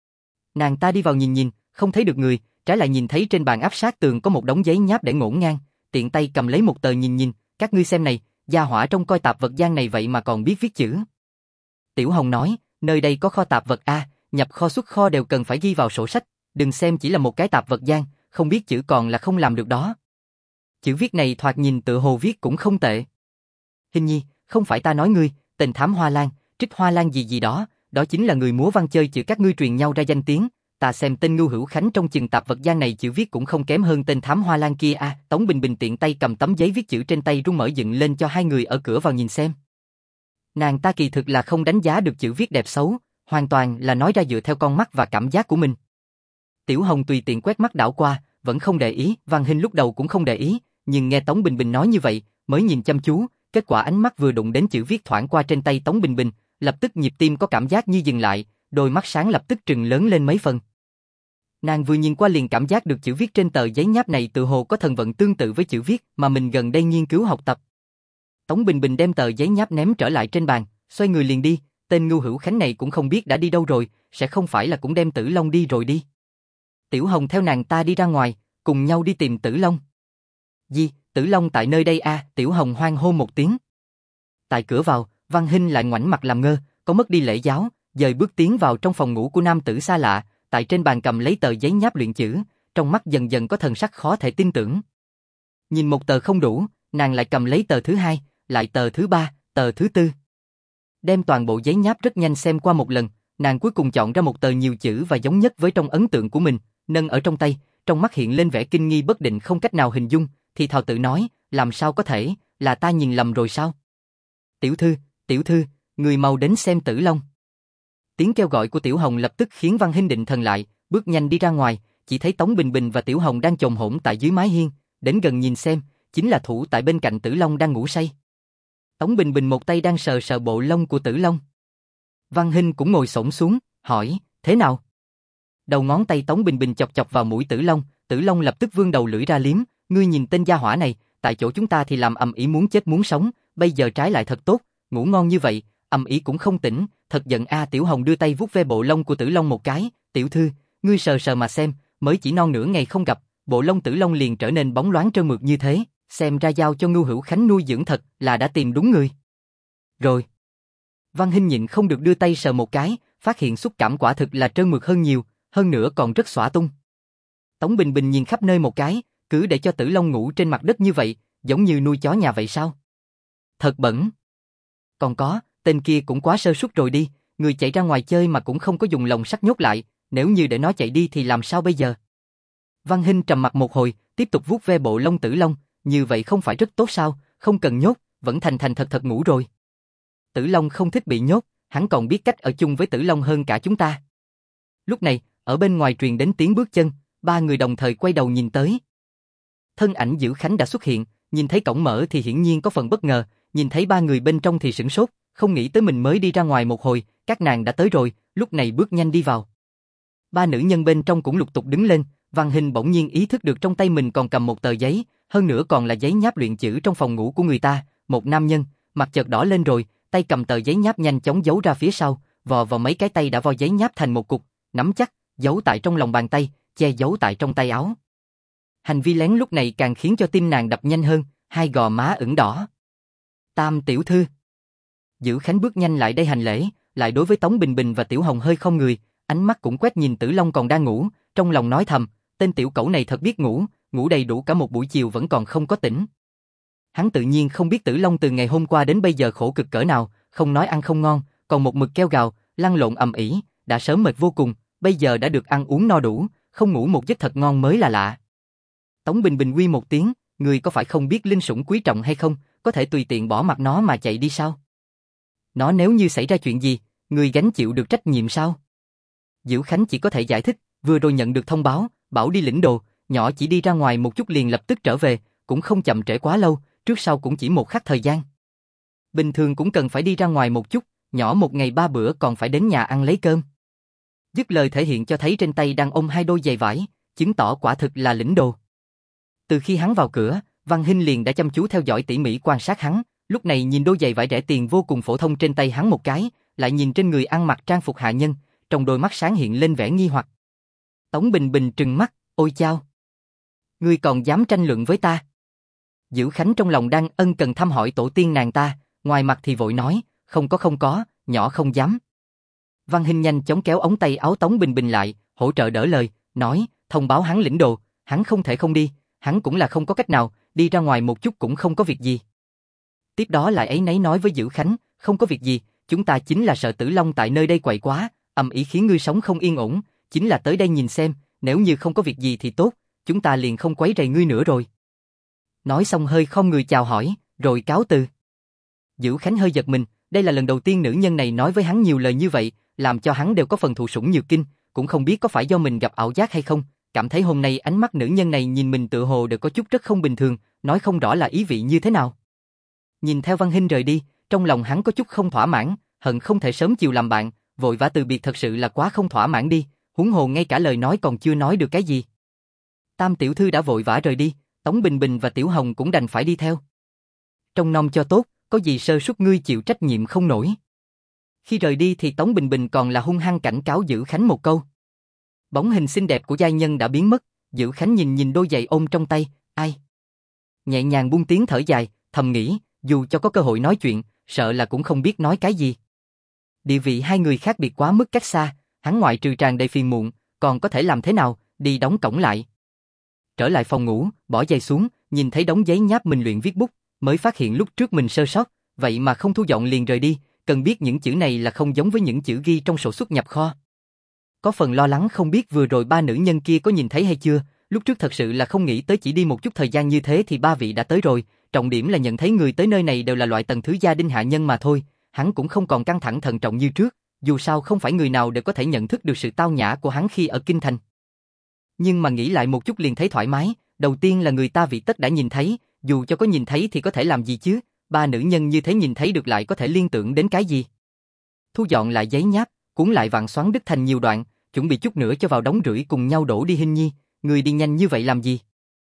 Nàng ta đi vào nhìn, không thấy được người, trái lại nhìn thấy trên bàn áp sát tường có một đống giấy nháp để ngổn ngang, tiện tay cầm lấy một tờ nhìn, các ngươi xem này, gia hỏa trong coi tạp vật gian này vậy mà còn biết viết chữ. Tiểu Hồng nói, nơi đây có kho tạp vật a, nhập kho xuất kho đều cần phải ghi vào sổ sách, đừng xem chỉ là một cái tạp vật gian, không biết chữ còn là không làm được đó. Chữ viết này thoạt nhìn tựa hồ viết cũng không tệ. Hình nhi, không phải ta nói ngươi, tên thám Hoa Lan, Trích Hoa Lan gì đó, đó chính là người múa văn chơi chữ các ngươi truyền nhau ra danh tiếng. Ta xem tên Ngưu Hữu Khánh trong chừng tạp vật gian này chữ viết cũng không kém hơn tên thám Hoa Lan kia a. Tống Bình Bình tiện tay cầm tấm giấy viết chữ trên tay rung mở dựng lên cho hai người ở cửa vào nhìn xem. Nàng ta kỳ thực là không đánh giá được chữ viết đẹp xấu, hoàn toàn là nói ra dựa theo con mắt và cảm giác của mình. Tiểu Hồng tùy tiện quét mắt đảo qua, vẫn không để ý, Văn Hinh lúc đầu cũng không để ý, nhưng nghe Tống Bình Bình nói như vậy, mới nhìn chăm chú, kết quả ánh mắt vừa đụng đến chữ viết thoảng qua trên tay Tống Bình Bình, lập tức nhịp tim có cảm giác như dừng lại, đôi mắt sáng lập tức trừng lớn lên mấy phần. Nàng vừa nhìn qua liền cảm giác được chữ viết trên tờ giấy nháp này tự hồ có thần vận tương tự với chữ viết mà mình gần đây nghiên cứu học tập. Tống Bình Bình đem tờ giấy nháp ném trở lại trên bàn, xoay người liền đi, tên Ngưu Hữu Khánh này cũng không biết đã đi đâu rồi, sẽ không phải là cũng đem Tử Long đi rồi đi. Tiểu Hồng theo nàng ta đi ra ngoài, cùng nhau đi tìm Tử Long. Gì, Tử Long tại nơi đây a? Tiểu Hồng hoang hô một tiếng. Tại cửa vào, Văn Hinh lại ngoảnh mặt làm ngơ, có mất đi lễ giáo, dời bước tiến vào trong phòng ngủ của nam tử xa lạ, tại trên bàn cầm lấy tờ giấy nháp luyện chữ, trong mắt dần dần có thần sắc khó thể tin tưởng. Nhìn một tờ không đủ, nàng lại cầm lấy tờ thứ hai, lại tờ thứ ba, tờ thứ tư. Đem toàn bộ giấy nháp rất nhanh xem qua một lần, nàng cuối cùng chọn ra một tờ nhiều chữ và giống nhất với trong ấn tượng của mình, nâng ở trong tay, trong mắt hiện lên vẻ kinh nghi bất định không cách nào hình dung, thì thào tự nói, làm sao có thể, là ta nhìn lầm rồi sao? Tiểu thư, người mau đến xem Tử Long. Tiếng kêu gọi của Tiểu Hồng lập tức khiến Văn Hinh định thần lại, bước nhanh đi ra ngoài, chỉ thấy Tống Bình Bình và Tiểu Hồng đang chồm hổm tại dưới mái hiên, đến gần nhìn xem, chính là thủ tại bên cạnh Tử Long đang ngủ say. Tống Bình Bình một tay đang sờ sờ bộ lông của Tử Long. Văn Hinh cũng ngồi xổm xuống, hỏi, thế nào? Đầu ngón tay Tống Bình Bình chọc chọc vào mũi Tử Long lập tức vươn đầu lưỡi ra liếm, ngươi nhìn tên gia hỏa này, tại chỗ chúng ta thì làm ầm ĩ muốn chết muốn sống, bây giờ trái lại thật tốt, ngủ ngon như vậy, ầm ĩ cũng không tỉnh, thật giận a. Tiểu Hồng đưa tay vuốt ve bộ lông của Tử Long một cái, tiểu thư, ngươi sờ sờ mà xem, mới chỉ non nửa ngày không gặp, bộ lông Tử Long liền trở nên bóng loáng trơn mượt như thế, xem ra giao cho Ngưu Hữu Khánh nuôi dưỡng thật là đã tìm đúng người. Rồi. Văn Hinh nhịn không được đưa tay sờ một cái, phát hiện xúc cảm quả thực là trơn mượt hơn nhiều, hơn nữa còn rất xõa tung. Tống Bình Bình nhìn khắp nơi một cái, cứ để cho Tử Long ngủ trên mặt đất như vậy, giống như nuôi chó nhà vậy sao? Thật bẩn. Còn có, tên kia cũng quá sơ suất rồi đi, người chạy ra ngoài chơi mà cũng không có dùng lồng sắt nhốt lại, nếu như để nó chạy đi thì làm sao bây giờ? Văn Hinh trầm mặt một hồi, tiếp tục vuốt ve bộ lông Tử Long, như vậy không phải rất tốt sao, không cần nhốt, vẫn thành thật thật ngủ rồi. Tử Long không thích bị nhốt, hắn còn biết cách ở chung với Tử Long hơn cả chúng ta. Lúc này, ở bên ngoài truyền đến tiếng bước chân, ba người đồng thời quay đầu nhìn tới. Thân ảnh Dữ Khánh đã xuất hiện, nhìn thấy cổng mở thì hiển nhiên có phần bất ngờ, nhìn thấy ba người bên trong thì sửng sốt, không nghĩ tới mình mới đi ra ngoài một hồi, các nàng đã tới rồi, lúc này bước nhanh đi vào. Ba nữ nhân bên trong cũng lục tục đứng lên, Văn Hinh bỗng nhiên ý thức được trong tay mình còn cầm một tờ giấy, hơn nữa còn là giấy nháp luyện chữ trong phòng ngủ của người ta, một nam nhân, mặt chợt đỏ lên rồi, tay cầm tờ giấy nháp nhanh chóng giấu ra phía sau, vò vào mấy cái tay đã vo giấy nháp thành một cục, nắm chắc, giấu tại trong lòng bàn tay, che giấu tại trong tay áo. Hành vi lén lúc này càng khiến cho tim nàng đập nhanh hơn, hai gò má ửng đỏ. Tam tiểu thư. Dữ Khánh bước nhanh lại đây hành lễ, lại đối với Tống Bình Bình và Tiểu Hồng hơi không người, ánh mắt cũng quét nhìn Tử Long còn đang ngủ, trong lòng nói thầm, tên tiểu cẩu này thật biết ngủ, ngủ đầy đủ cả một buổi chiều vẫn còn không có tỉnh. Hắn tự nhiên không biết Tử Long từ ngày hôm qua đến bây giờ khổ cực cỡ nào, không nói ăn không ngon, còn một mực kêu gào, lăn lộn ầm ĩ, đã sớm mệt vô cùng, bây giờ đã được ăn uống no đủ, không ngủ một giấc thật ngon mới là lạ. Tống Bình Bình quy một tiếng, người có phải không biết linh sủng quý trọng hay không, có thể tùy tiện bỏ mặc nó mà chạy đi sao? Nó nếu như xảy ra chuyện gì, người gánh chịu được trách nhiệm sao? Diệu Khánh chỉ có thể giải thích, vừa rồi nhận được thông báo, bảo đi lĩnh đồ, nhỏ chỉ đi ra ngoài một chút liền lập tức trở về, cũng không chậm trễ quá lâu, trước sau cũng chỉ một khắc thời gian. Bình thường cũng cần phải đi ra ngoài một chút, nhỏ một ngày 3 bữa còn phải đến nhà ăn lấy cơm. Dứt lời thể hiện cho thấy trên tay đang ôm 2 đôi giày vải, chứng tỏ quả thực là lĩnh đồ. Từ khi hắn vào cửa, Văn Hinh liền đã chăm chú theo dõi tỉ mỉ quan sát hắn, lúc này nhìn đôi giày vải rẻ tiền vô cùng phổ thông trên tay hắn một cái, lại nhìn trên người ăn mặc trang phục hạ nhân, trong đôi mắt sáng hiện lên vẻ nghi hoặc. Tống Bình Bình trừng mắt, ôi chao! Ngươi còn dám tranh luận với ta? Dữ Khánh trong lòng đang ân cần thăm hỏi tổ tiên nàng ta, ngoài mặt thì vội nói, không có, nhỏ không dám. Văn Hinh nhanh chóng kéo ống tay áo Tống Bình Bình lại, hỗ trợ đỡ lời, nói, thông báo hắn lĩnh đồ, hắn không thể không đi, hắn cũng là không có cách nào, đi ra ngoài một chút cũng không có việc gì. Tiếp đó lại áy náy nói với Dữ Khánh, không có việc gì, chúng ta chính là sợ Tử Long tại nơi đây quậy quá, ầm ĩ khiến ngươi sống không yên ổn, chính là tới đây nhìn xem, nếu như không có việc gì thì tốt, chúng ta liền không quấy rầy ngươi nữa rồi. Nói xong hơi khom người chào hỏi, rồi cáo từ. Dữ Khánh hơi giật mình, đây là lần đầu tiên nữ nhân này nói với hắn nhiều lời như vậy, làm cho hắn đều có phần thụ sủng nhược kinh, cũng không biết có phải do mình gặp ảo giác hay không, cảm thấy hôm nay ánh mắt nữ nhân này nhìn mình tựa hồ đều có chút rất không bình thường, nói không rõ là ý vị như thế nào. Nhìn theo Văn Hinh rời đi, trong lòng hắn có chút không thỏa mãn, hận không thể sớm chiều làm bạn, vội vã từ biệt thật sự là quá không thỏa mãn đi, huống hồ ngay cả lời nói còn chưa nói được cái gì. Tam tiểu thư đã vội vã rời đi, Tống Bình Bình và Tiểu Hồng cũng đành phải đi theo. Trông nom cho tốt, có gì sơ suất ngươi chịu trách nhiệm không nổi. Khi rời đi thì Tống Bình Bình còn là hung hăng cảnh cáo Dữ Khánh một câu. Bóng hình xinh đẹp của giai nhân đã biến mất, Dữ Khánh nhìn đôi giày ôm trong tay, ai? Nhẹ nhàng buông tiếng thở dài, thầm nghĩ, dù cho có cơ hội nói chuyện, sợ là cũng không biết nói cái gì. Địa vị hai người khác biệt quá mức cách xa, hắn ngoại trừ tràn đầy phiền muộn, còn có thể làm thế nào, đi đóng cổng lại. Trở lại phòng ngủ, bỏ giày xuống, nhìn thấy đống giấy nháp mình luyện viết bút, mới phát hiện lúc trước mình sơ sót, vậy mà không thu dọn liền rời đi, cần biết những chữ này là không giống với những chữ ghi trong sổ xuất nhập kho. Có phần lo lắng không biết vừa rồi ba nữ nhân kia có nhìn thấy hay chưa, lúc trước thật sự là không nghĩ tới chỉ đi một chút thời gian như thế thì ba vị đã tới rồi, trọng điểm là nhận thấy người tới nơi này đều là loại tầng thứ gia đình hạ nhân mà thôi, hắn cũng không còn căng thẳng thận trọng như trước, dù sao không phải người nào đều có thể nhận thức được sự tao nhã của hắn khi ở kinh thành. Nhưng mà nghĩ lại một chút liền thấy thoải mái, đầu tiên là người ta vị tất đã nhìn thấy, dù cho có nhìn thấy thì có thể làm gì chứ, ba nữ nhân như thế nhìn thấy được lại có thể liên tưởng đến cái gì. Thu dọn lại giấy nháp, cuốn lại vặn xoắn đứt thành nhiều đoạn, chuẩn bị chút nữa cho vào đống rưởi cùng nhau đổ đi. Hinh Nhi, người đi nhanh như vậy làm gì?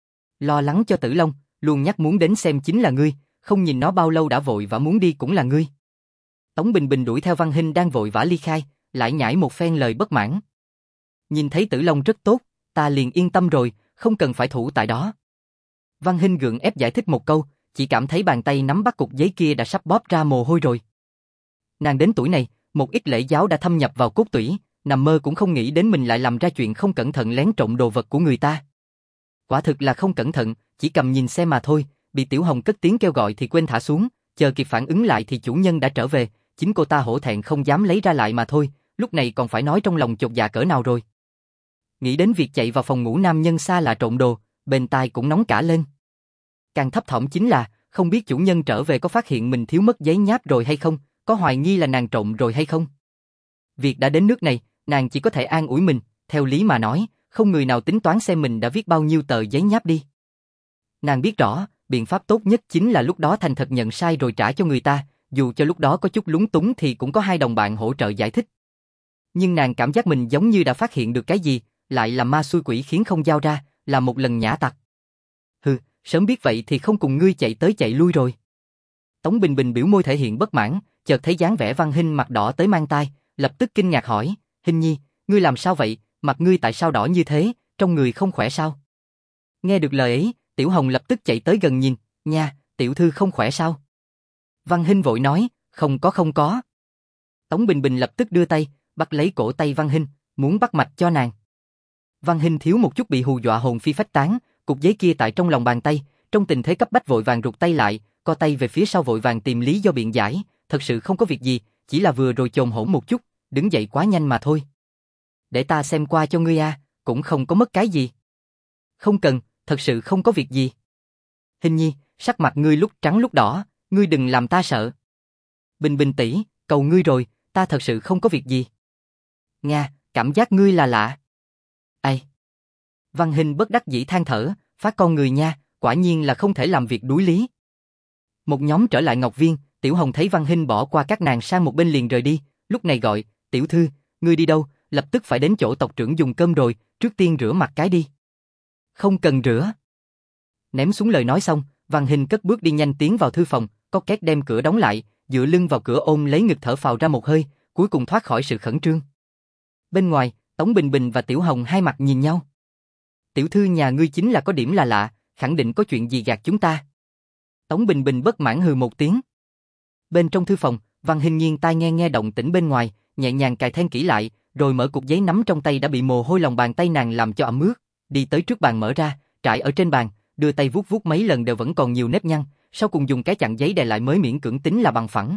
Lo lắng cho Tử Long, luôn nhắc muốn đến xem chính là ngươi, không nhìn nó bao lâu đã vội và muốn đi cũng là ngươi. Tống Bình Bình đuổi theo Văn Hinh đang vội vã ly khai, lại nhảy một phen lời bất mãn. Nhìn thấy Tử Long rất tốt, ta liền yên tâm rồi, không cần phải thủ tại đó. Văn Hinh gượng ép giải thích một câu, chỉ cảm thấy bàn tay nắm bắt cục giấy kia đã sắp bóp ra mồ hôi rồi. Nàng đến tuổi này, một ít lễ giáo đã thâm nhập vào cốt tủy, nằm mơ cũng không nghĩ đến mình lại làm ra chuyện không cẩn thận lén trộm đồ vật của người ta. Quả thực là không cẩn thận, chỉ cầm nhìn xem mà thôi, bị Tiểu Hồng cất tiếng kêu gọi thì quên thả xuống, chờ kịp phản ứng lại thì chủ nhân đã trở về, chính cô ta hổ thẹn không dám lấy ra lại mà thôi, lúc này còn phải nói trong lòng chột dạ cỡ nào rồi. Nghĩ đến việc chạy vào phòng ngủ nam nhân xa lạ trộm đồ, bên tai cũng nóng cả lên. Càng thấp thỏm chính là, không biết chủ nhân trở về có phát hiện mình thiếu mất giấy nháp rồi hay không, có hoài nghi là nàng trộm rồi hay không. Việc đã đến nước này, nàng chỉ có thể an ủi mình, theo lý mà nói, không người nào tính toán xem mình đã viết bao nhiêu tờ giấy nháp đi. Nàng biết rõ, biện pháp tốt nhất chính là lúc đó thành thật nhận sai rồi trả cho người ta, dù cho lúc đó có chút lúng túng thì cũng có hai đồng bạn hỗ trợ giải thích. Nhưng nàng cảm giác mình giống như đã phát hiện được cái gì, lại là ma xui quỷ khiến không giao ra, là một lần nhã tặc. Hừ, sớm biết vậy thì không cùng ngươi chạy tới chạy lui rồi. Tống Bình Bình biểu môi thể hiện bất mãn, chợt thấy dáng vẻ Văn Hinh mặt đỏ tới mang tai, lập tức kinh ngạc hỏi, Hinh Nhi, ngươi làm sao vậy, mặt ngươi tại sao đỏ như thế, trong người không khỏe sao? Nghe được lời ấy, Tiểu Hồng lập tức chạy tới gần nhìn, nha, tiểu thư không khỏe sao? Văn Hinh vội nói, không có. Tống Bình Bình lập tức đưa tay, bắt lấy cổ tay Văn Hinh, muốn bắt mạch cho nàng. Văn Hinh thiếu một chút bị hù dọa hồn phi phách tán, cục giấy kia tại trong lòng bàn tay, trong tình thế cấp bách vội vàng rụt tay lại, co tay về phía sau vội vàng tìm lý do biện giải, thật sự không có việc gì, chỉ là vừa rồi chồn hổn một chút, đứng dậy quá nhanh mà thôi. Để ta xem qua cho ngươi a, cũng không có mất cái gì. Không cần, thật sự không có việc gì. Hình nhi, sắc mặt ngươi lúc trắng lúc đỏ, ngươi đừng làm ta sợ. Bình Bình tỷ, cầu ngươi rồi, ta thật sự không có việc gì. Nga, cảm giác ngươi là lạ. Ai? Văn Hinh bất đắc dĩ than thở, phát con người nha, quả nhiên là không thể làm việc đối lý. Một nhóm trở lại Ngọc Viên, Tiểu Hồng thấy Văn Hinh bỏ qua các nàng sang một bên liền rời đi, lúc này gọi, tiểu thư, ngươi đi đâu, lập tức phải đến chỗ tộc trưởng dùng cơm rồi, trước tiên rửa mặt cái đi. Không cần rửa. Ném xuống lời nói xong, Văn Hinh cất bước đi nhanh tiến vào thư phòng, có két đem cửa đóng lại, dựa lưng vào cửa ôm lấy ngực thở phào ra một hơi, cuối cùng thoát khỏi sự khẩn trương. Bên ngoài, Tống Bình Bình và Tiểu Hồng hai mặt nhìn nhau. Tiểu thư nhà ngươi chính là có điểm là lạ, khẳng định có chuyện gì gạt chúng ta. Tống Bình Bình bất mãn hừ một tiếng. Bên trong thư phòng, Văn Hinh nghiêng tai nghe động tĩnh bên ngoài, nhẹ nhàng cài then kỹ lại, rồi mở cục giấy nắm trong tay đã bị mồ hôi lòng bàn tay nàng làm cho ẩm ướt, đi tới trước bàn mở ra, trải ở trên bàn, đưa tay vuốt vuốt mấy lần đều vẫn còn nhiều nếp nhăn, sau cùng dùng cái chặn giấy đè lại mới miễn cưỡng tính là bằng phẳng.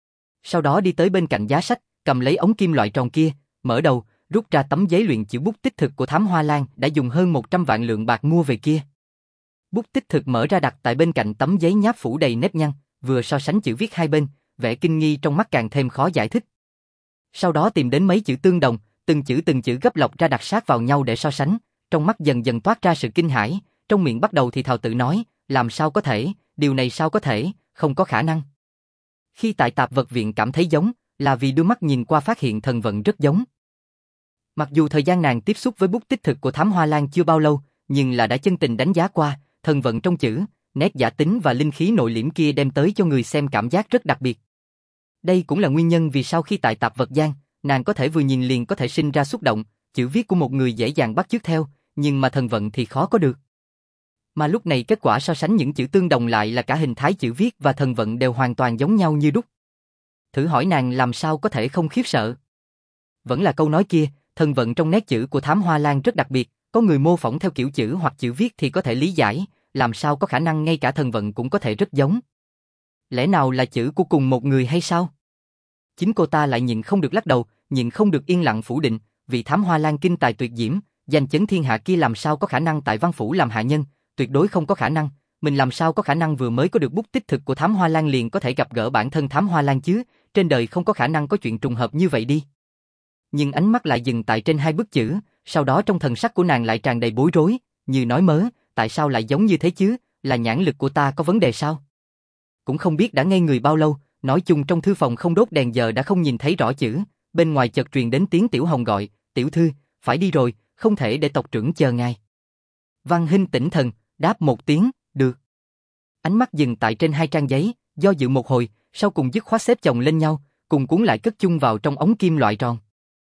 Sau đó đi tới bên cạnh giá sách, cầm lấy ống kim loại tròn kia, mở đầu, rút ra tấm giấy luyện chữ bút tích thực của Thám Hoa Lan đã dùng hơn 100 vạn lượng bạc mua về kia. Bút tích thực mở ra đặt tại bên cạnh tấm giấy nháp phủ đầy nếp nhăn, vừa so sánh chữ viết hai bên, vẻ kinh nghi trong mắt càng thêm khó giải thích. Sau đó tìm đến mấy chữ tương đồng, từng chữ gấp lọc ra đặt sát vào nhau để so sánh, trong mắt dần dần toát ra sự kinh hãi, trong miệng bắt đầu thì thào tự nói, làm sao có thể, điều này sao có thể, không có khả năng. Khi tại tạp vật viện cảm thấy giống, là vì đưa mắt nhìn qua phát hiện thần vận rất giống. Mặc dù thời gian nàng tiếp xúc với bút tích thực của Thám Hoa Lan chưa bao lâu, nhưng là đã chân tình đánh giá qua, thần vận trong chữ, nét giả tính và linh khí nội liễm kia đem tới cho người xem cảm giác rất đặc biệt. Đây cũng là nguyên nhân vì sao khi tại tạp vật gian, nàng có thể vừa nhìn liền có thể sinh ra xúc động, chữ viết của một người dễ dàng bắt chước theo, nhưng mà thần vận thì khó có được. Mà lúc này kết quả so sánh những chữ tương đồng lại là cả hình thái chữ viết và thần vận đều hoàn toàn giống nhau như đúc. Thử hỏi nàng làm sao có thể không khiếp sợ. Vẫn là câu nói kia, thần vận trong nét chữ của Thám Hoa Lan rất đặc biệt, có người mô phỏng theo kiểu chữ hoặc chữ viết thì có thể lý giải, làm sao có khả năng ngay cả thần vận cũng có thể rất giống. Lẽ nào là chữ của cùng một người hay sao? Chính cô ta lại nhịn không được lắc đầu, nhịn không được yên lặng phủ định, vị Thám Hoa Lan kinh tài tuyệt diễm, danh chấn thiên hạ kia làm sao có khả năng tại văn phủ làm hạ nhân, tuyệt đối không có khả năng, mình làm sao có khả năng vừa mới có được bút tích thực của Thám Hoa Lan liền có thể gặp gỡ bản thân Thám Hoa Lan chứ, trên đời không có khả năng có chuyện trùng hợp như vậy đi. Nhưng ánh mắt lại dừng tại trên hai bức chữ, sau đó trong thần sắc của nàng lại tràn đầy bối rối, như nói mớ, tại sao lại giống như thế chứ, là nhãn lực của ta có vấn đề sao? Cũng không biết đã ngây người bao lâu, nói chung trong thư phòng không đốt đèn giờ đã không nhìn thấy rõ chữ, bên ngoài chợt truyền đến tiếng Tiểu Hồng gọi, tiểu thư, phải đi rồi, không thể để tộc trưởng chờ ngài. Văn Hinh tỉnh thần, đáp một tiếng, được. Ánh mắt dừng tại trên hai trang giấy, do dự một hồi, sau cùng dứt khoát xếp chồng lên nhau, cùng cuốn lại cất chung vào trong ống kim loại tròn.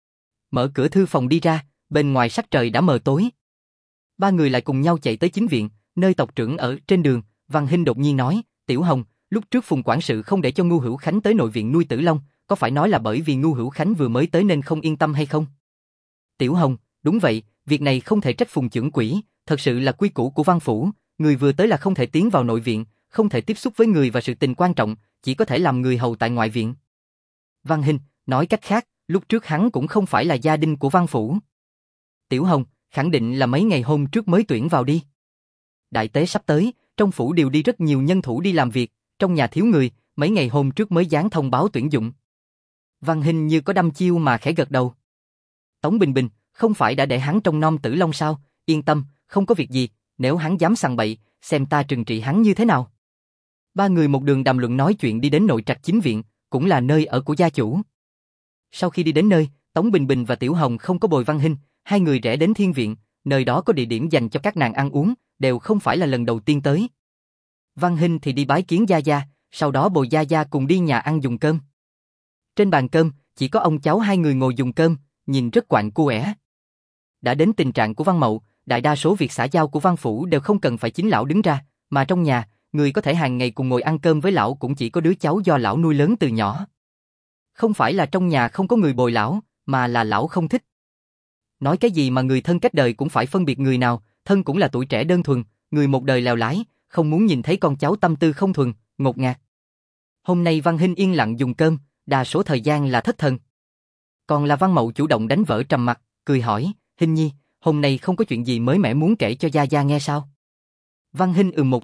Mở cửa thư phòng đi ra, bên ngoài sắc trời đã mờ tối. Ba người lại cùng nhau chạy tới chính viện, nơi tộc trưởng ở. Trên đường, Văn Hinh đột nhiên nói, Tiểu Hồng, lúc trước Phùng quản sự không để cho Ngưu Hữu Khánh tới nội viện nuôi Tử Long, có phải nói là bởi vì Ngưu Hữu Khánh vừa mới tới nên không yên tâm hay không? Tiểu Hồng, đúng vậy, việc này không thể trách Phùng trưởng quỹ, thật sự là quy củ của văn phủ, người vừa tới là không thể tiến vào nội viện, không thể tiếp xúc với người và sự tình quan trọng, chỉ có thể làm người hầu tại ngoại viện. Văn Hinh, nói cách khác, lúc trước hắn cũng không phải là gia đình của văn phủ. Tiểu Hồng, khẳng định là mấy ngày hôm trước mới tuyển vào đi. Đại tế sắp tới, trong phủ điều đi rất nhiều nhân thủ đi làm việc, trong nhà thiếu người, mấy ngày hôm trước mới dán thông báo tuyển dụng. Văn Hinh như có đăm chiêu mà khẽ gật đầu. Tống Bình Bình, không phải đã để hắn trông nom Tử Long sao, yên tâm, không có việc gì, nếu hắn dám sằng bậy, xem ta trừng trị hắn như thế nào. Ba người một đường đàm luận nói chuyện đi đến nội trạch chính viện, cũng là nơi ở của gia chủ. Sau khi đi đến nơi, Tống Bình Bình và Tiểu Hồng không có bồi Văn Hinh, hai người rẽ đến thiên viện, nơi đó có địa điểm dành cho các nàng ăn uống, đều không phải là lần đầu tiên tới. Văn Hinh thì đi bái kiến Gia Gia, sau đó bồi Gia Gia cùng đi nhà ăn dùng cơm. Trên bàn cơm, chỉ có ông cháu hai người ngồi dùng cơm, nhìn rất quạnh quẽ. Đã đến tình trạng của Văn Mậu, đại đa số việc xã giao của Văn phủ đều không cần phải chính lão đứng ra, mà trong nhà, người có thể hàng ngày cùng ngồi ăn cơm với lão cũng chỉ có đứa cháu do lão nuôi lớn từ nhỏ. Không phải là trong nhà không có người bồi lão, mà là lão không thích. Nói cái gì mà người thân cách đời cũng phải phân biệt người nào, thân cũng là tuổi trẻ đơn thuần, người một đời lèo lái, không muốn nhìn thấy con cháu tâm tư không thuần, ngột ngạt. Hôm nay Văn Hinh yên lặng dùng cơm, đa số thời gian là thất thần. Còn là Văn Mậu chủ động đánh vỡ trầm mặc, cười hỏi, Hinh nhi, hôm nay không có chuyện gì mới mẻ muốn kể cho Gia Gia nghe sao? Văn Hinh một tiếng,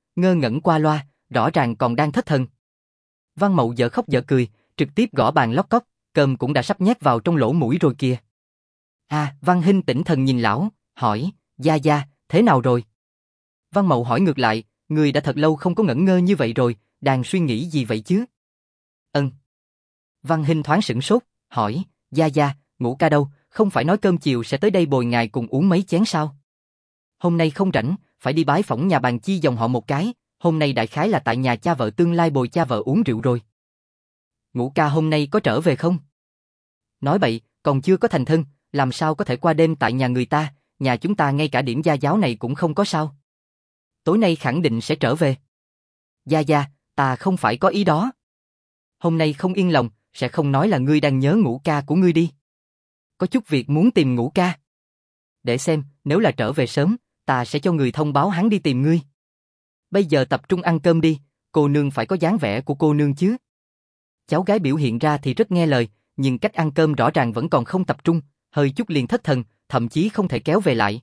ngơ ngẩn qua loa, rõ ràng còn đang thất thần. Văn Mậu dở khóc dở cười, trực tiếp gõ bàn lóc cóc, cơm cũng đã sắp nhét vào trong lỗ mũi rồi kìa. Văn Hinh tỉnh thần nhìn lão, hỏi, Gia Gia, thế nào rồi? Văn Mậu hỏi ngược lại, người đã thật lâu không có ngẩn ngơ như vậy rồi, đang suy nghĩ gì vậy chứ? Văn Hinh thoáng sửng sốt, hỏi, Gia Gia, Ngũ ca đâu, không phải nói cơm chiều sẽ tới đây bồi ngài cùng uống mấy chén sao? Hôm nay không rảnh, phải đi bái phỏng nhà bàn chi dòng họ một cái, hôm nay đại khái là tại nhà cha vợ tương lai bồi cha vợ uống rượu rồi. Ngũ ca hôm nay có trở về không? Nói bậy, còn chưa có thành thân, làm sao có thể qua đêm tại nhà người ta, nhà chúng ta ngay cả điểm gia giáo này cũng không có sao. Tối nay khẳng định sẽ trở về. Gia Gia, ta không phải có ý đó. Hôm nay không yên lòng, sẽ không nói là ngươi đang nhớ Ngũ ca của ngươi đi. Có chút việc muốn tìm Ngũ ca. Để xem, nếu là trở về sớm, ta sẽ cho người thông báo hắn đi tìm ngươi. Bây giờ tập trung ăn cơm đi, cô nương phải có dáng vẻ của cô nương chứ. Cháu gái biểu hiện ra thì rất nghe lời, nhưng cách ăn cơm rõ ràng vẫn còn không tập trung, hơi chút liền thất thần, thậm chí không thể kéo về lại.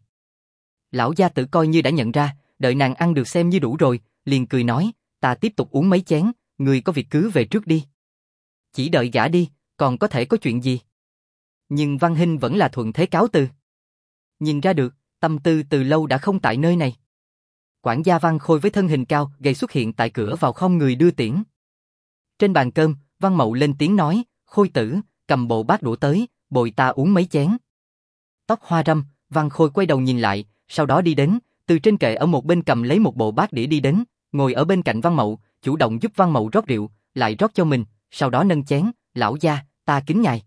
Lão gia tử coi như đã nhận ra, đợi nàng ăn được xem như đủ rồi, liền cười nói, ta tiếp tục uống mấy chén, ngươi có việc cứ về trước đi. Chỉ đợi gã đi, còn có thể có chuyện gì? Nhưng Văn Hinh vẫn là thuận thế cáo từ. Nhìn ra được, tâm tư từ lâu đã không tại nơi này. Quản gia Văn Khôi với thân hình cao gầy xuất hiện tại cửa vào khom người đưa tiễn. Trên bàn cơm, Văn Mậu lên tiếng nói, Khôi tử, cầm bộ bát đũa tới, bồi ta uống mấy chén. Tóc hoa râm, Văn Khôi quay đầu nhìn lại, sau đó đi đến, từ trên kệ ở một bên cầm lấy một bộ bát đĩa đi đến, ngồi ở bên cạnh Văn Mậu, chủ động giúp Văn Mậu rót rượu, lại rót cho mình, sau đó nâng chén, lão gia, ta kính ngài.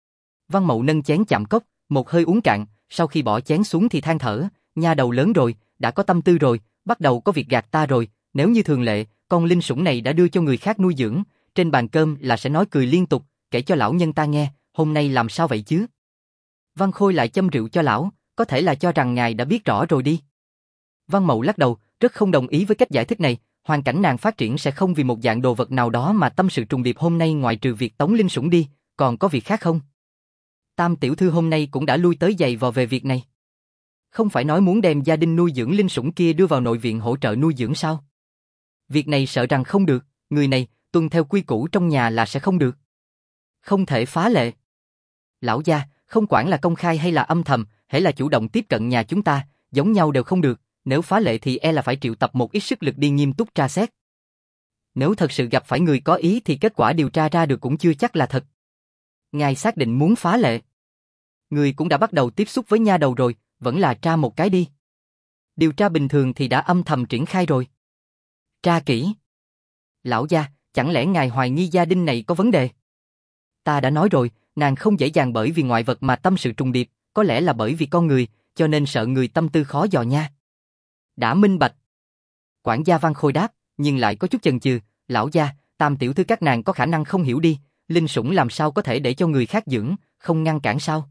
Văn Mậu nâng chén chạm cốc, một hơi uống cạn, sau khi bỏ chén xuống thì than thở, nha đầu lớn rồi, đã có tâm tư rồi, bắt đầu có việc gạt ta rồi, nếu như thường lệ, con linh sủng này đã đưa cho người khác nuôi dưỡng, trên bàn cơm là sẽ nói cười liên tục, kể cho lão nhân ta nghe, hôm nay làm sao vậy chứ? Văn Khôi lại châm rượu cho lão, có thể là cho rằng ngài đã biết rõ rồi đi. Văn Mậu lắc đầu, rất không đồng ý với cách giải thích này, hoàn cảnh nàng phát triển sẽ không vì một dạng đồ vật nào đó mà tâm sự trùng điệp hôm nay ngoại trừ việc tống linh sủng đi, còn có việc khác không? Tam tiểu thư hôm nay cũng đã lui tới giày vò về việc này. Không phải nói muốn đem gia đình nuôi dưỡng linh sủng kia đưa vào nội viện hỗ trợ nuôi dưỡng sao? Việc này sợ rằng không được, người này tuân theo quy củ trong nhà là sẽ không được. Không thể phá lệ. Lão gia, không quản là công khai hay là âm thầm, hễ là chủ động tiếp cận nhà chúng ta, giống nhau đều không được, nếu phá lệ thì e là phải triệu tập một ít sức lực đi nghiêm túc tra xét. Nếu thật sự gặp phải người có ý thì kết quả điều tra ra được cũng chưa chắc là thật. Ngài xác định muốn phá lệ. Người cũng đã bắt đầu tiếp xúc với nha đầu rồi, vẫn là tra một cái đi. Điều tra bình thường thì đã âm thầm triển khai rồi. Tra kỹ. Lão gia, chẳng lẽ ngài hoài nghi gia đình này có vấn đề? Ta đã nói rồi, nàng không dễ dàng bởi vì ngoại vật mà tâm sự trùng điệp, có lẽ là bởi vì con người, cho nên sợ người tâm tư khó dò nha. Đã minh bạch. Quản gia Văn Khôi đáp, nhưng lại có chút chần chừ, lão gia, tam tiểu thư các nàng có khả năng không hiểu đi, linh sủng làm sao có thể để cho người khác dưỡng, không ngăn cản sao?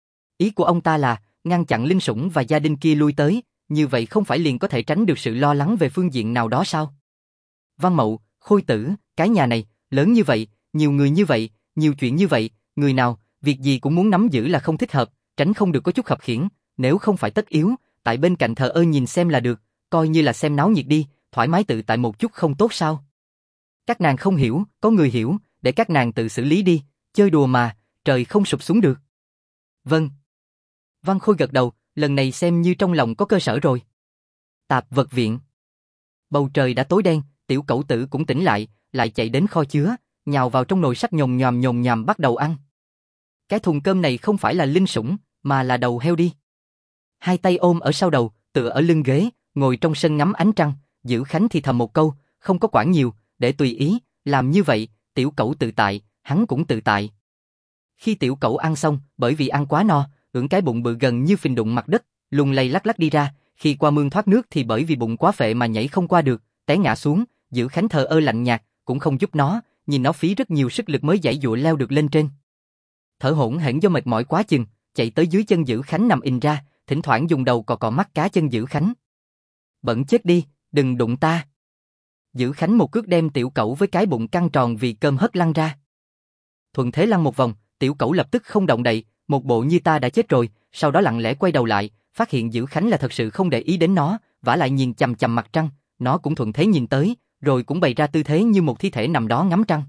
Ý của ông ta là, ngăn chặn linh sủng và gia đình kia lui tới, như vậy không phải liền có thể tránh được sự lo lắng về phương diện nào đó sao? Văn Mậu, Khôi tử, cái nhà này, lớn như vậy, nhiều người như vậy, nhiều chuyện như vậy, người nào, việc gì cũng muốn nắm giữ là không thích hợp, tránh không được có chút khập khiễng, nếu không phải tất yếu, tại bên cạnh thờ ơ nhìn xem là được, coi như là xem náo nhiệt đi, thoải mái tự tại một chút không tốt sao? Các nàng không hiểu, có người hiểu, để các nàng tự xử lý đi, chơi đùa mà, trời không sụp xuống được. Vâng. Văn Khôi gật đầu, lần này xem như trong lòng có cơ sở rồi. Tạp vật viện. Bầu trời đã tối đen, tiểu cẩu tử cũng tỉnh lại chạy đến kho chứa, nhào vào trong nồi sắt nhồm nhòm bắt đầu ăn. Cái thùng cơm này không phải là linh sủng, mà là đầu heo đi. Hai tay ôm ở sau đầu, tựa ở lưng ghế, ngồi trong sân ngắm ánh trăng, Dữ Khánh thì thầm một câu, không có quản nhiều, để tùy ý, làm như vậy, tiểu cẩu tự tại, hắn cũng tự tại. Khi tiểu cẩu ăn xong, bởi vì ăn quá no, ưỡn cái bụng bự gần như phình đụng mặt đất, lung lay lắc lắc đi ra, khi qua mương thoát nước thì bởi vì bụng quá phệ mà nhảy không qua được, té ngã xuống, Dữ Khánh thờ ơ lạnh nhạt, cũng không giúp nó, nhìn nó phí rất nhiều sức lực mới giãy giụa leo được lên trên. Thở hổn hển do mệt mỏi quá chừng, chạy tới dưới chân Dữ Khánh nằm ình ra, thỉnh thoảng dùng đầu cọ cọ mắt cá chân Dữ Khánh. Bẩn chết đi, đừng đụng ta. Dữ Khánh một cước đem tiểu cẩu với cái bụng căng tròn vì cơm hất lăn ra. Thuận thế lăn một vòng, tiểu cẩu lập tức không động đậy, một bộ như ta đã chết rồi, sau đó lặng lẽ quay đầu lại, phát hiện Dữ Khánh là thật sự không để ý đến nó, vả lại nhìn chằm chằm mặt trăng, nó cũng thuận thế nhìn tới, rồi cũng bày ra tư thế như một thi thể nằm đó ngắm trăng.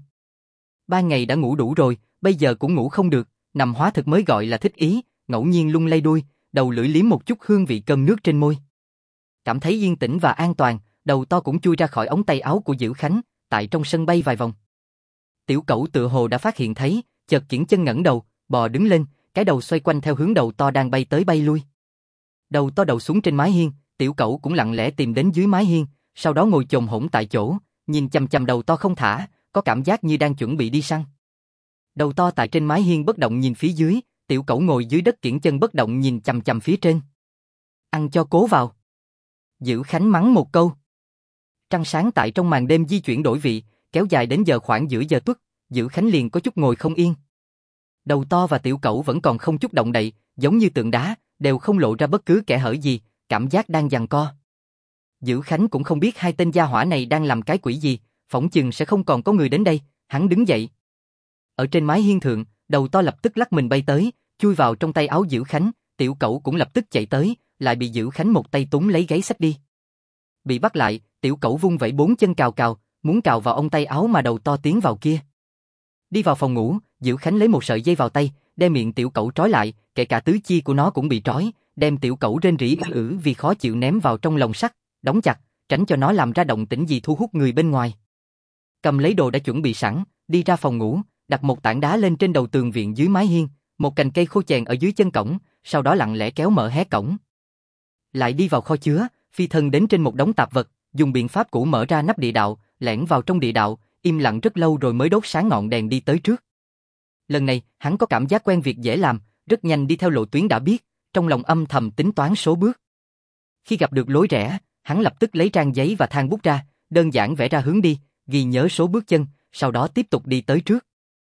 Ban ngày đã ngủ đủ rồi, bây giờ cũng ngủ không được, nằm hóa thực mới gọi là thích ý, ngẫu nhiên lung lay đuôi, đầu lưỡi liếm một chút hương vị cơm nước trên môi. Cảm thấy yên tĩnh và an toàn, đầu to cũng chui ra khỏi ống tay áo của Dữ Khánh, tại trong sân bay vài vòng. Tiểu Cẩu tựa hồ đã phát hiện thấy, chợt kiễng chân ngẩng đầu, bò đứng lên, cái đầu xoay quanh theo hướng đầu to đang bay tới bay lui. Đầu to đậu xuống trên mái hiên, Tiểu Cẩu cũng lặng lẽ tìm đến dưới mái hiên, sau đó ngồi chồm hổm tại chỗ, nhìn chằm chằm đầu to không thả, có cảm giác như đang chuẩn bị đi săn. Đầu to tại trên mái hiên bất động nhìn phía dưới, Tiểu Cẩu ngồi dưới đất kiễng chân bất động nhìn chằm chằm phía trên. Ăn cho cố vào. Dữ Khánh mắng một câu. Trăng sáng tại trong màn đêm di chuyển đổi vị, kéo dài đến giờ khoảng giữa giờ tuất, Dữ Khánh liền có chút ngồi không yên. Đầu to và Tiểu Cẩu vẫn còn không chút động đậy, giống như tượng đá, đều không lộ ra bất cứ kẽ hở gì, cảm giác đang giằng co. Dữ Khánh cũng không biết hai tên gia hỏa này đang làm cái quỷ gì, phỏng chừng sẽ không còn có người đến đây, hắn đứng dậy. Ở trên mái hiên thượng, đầu to lập tức lắc mình bay tới, chui vào trong tay áo Dữ Khánh, Tiểu Cẩu cũng lập tức chạy tới, lại bị Dữ Khánh một tay túm lấy gáy xách đi. Bị bắt lại, Tiểu Cẩu vung vẩy bốn chân cào cào, muốn cào vào ống tay áo mà đầu to tiến vào kia. Đi vào phòng ngủ, Dữ Khánh lấy một sợi dây vào tay, đem miệng Tiểu Cẩu trói lại, kể cả tứ chi của nó cũng bị trói, đem Tiểu Cẩu rên rỉ vì khó chịu ném vào trong lồng sắt, đóng chặt, tránh cho nó làm ra động tĩnh gì thu hút người bên ngoài. Cầm lấy đồ đã chuẩn bị sẵn, đi ra phòng ngủ, đặt một tảng đá lên trên đầu tường viện dưới mái hiên, một cành cây khô chèn ở dưới chân cổng, sau đó lặng lẽ kéo mở hé cổng. Lại đi vào kho chứa, phi thân đến trên một đống tạp vật, dùng biện pháp cũ mở ra nắp địa đạo, lẻn vào trong địa đạo, im lặng rất lâu rồi mới đốt sáng ngọn đèn đi tới trước. Lần này, hắn có cảm giác quen việc dễ làm, rất nhanh đi theo lộ tuyến đã biết, trong lòng âm thầm tính toán số bước. Khi gặp được lối rẽ, hắn lập tức lấy trang giấy và than bút ra, đơn giản vẽ ra hướng đi, ghi nhớ số bước chân, sau đó tiếp tục đi tới trước.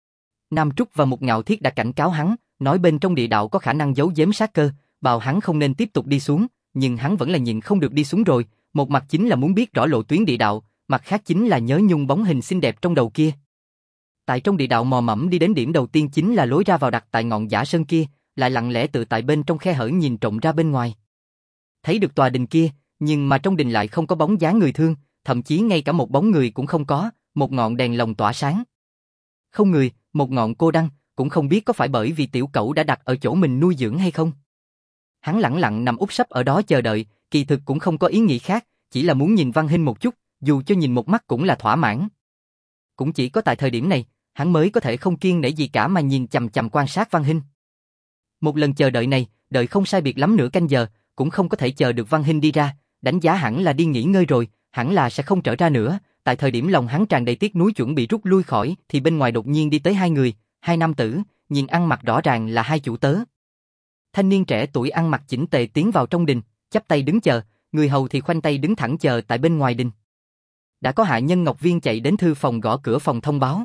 Nam Trúc và Mục Ngạo Thiết đã cảnh cáo hắn, nói bên trong địa đạo có khả năng giấu giếm sát cơ, bảo hắn không nên tiếp tục đi xuống, nhưng hắn vẫn là nhịn không được đi xuống rồi, một mặt chính là muốn biết rõ lộ tuyến địa đạo, mặt khác chính là nhớ nhung bóng hình xinh đẹp trong đầu kia. Tại trong địa đạo mò mẫm đi đến điểm đầu tiên chính là lối ra vào đặt tại ngọn giả sơn kia, lại lặng lẽ tự tại bên trong khe hở nhìn trộm ra bên ngoài. Thấy được tòa đình kia, nhưng mà trong đình lại không có bóng dáng người thương, thậm chí ngay cả một bóng người cũng không có, một ngọn đèn lồng tỏa sáng. Không người, một ngọn cô đăng, cũng không biết có phải bởi vì Tiểu Cẩu đã đặt ở chỗ mình nuôi dưỡng hay không. Hắn lẳng lặng nằm úp sấp ở đó chờ đợi, kỳ thực cũng không có ý nghĩ khác, chỉ là muốn nhìn Văn Hinh một chút, dù cho nhìn một mắt cũng là thỏa mãn. Cũng chỉ có tại thời điểm này, hắn mới có thể không kiêng nể gì cả mà nhìn chằm chằm quan sát Văn Hinh. Một lần chờ đợi này, đợi không sai biệt lắm nửa canh giờ, cũng không có thể chờ được Văn Hinh đi ra, đánh giá hẳn là đi nghỉ ngơi rồi, hẳn là sẽ không trở ra nữa. Tại thời điểm lòng hắn tràn đầy tiếc nuối chuẩn bị rút lui khỏi, thì bên ngoài đột nhiên đi tới hai người, hai nam tử, nhìn ăn mặc rõ ràng là hai chủ tớ. Thanh niên trẻ tuổi ăn mặc chỉnh tề tiến vào trong đình, chắp tay đứng chờ, người hầu thì khoanh tay đứng thẳng chờ tại bên ngoài đình. Đã có hạ nhân Ngọc Viên chạy đến thư phòng gõ cửa phòng thông báo.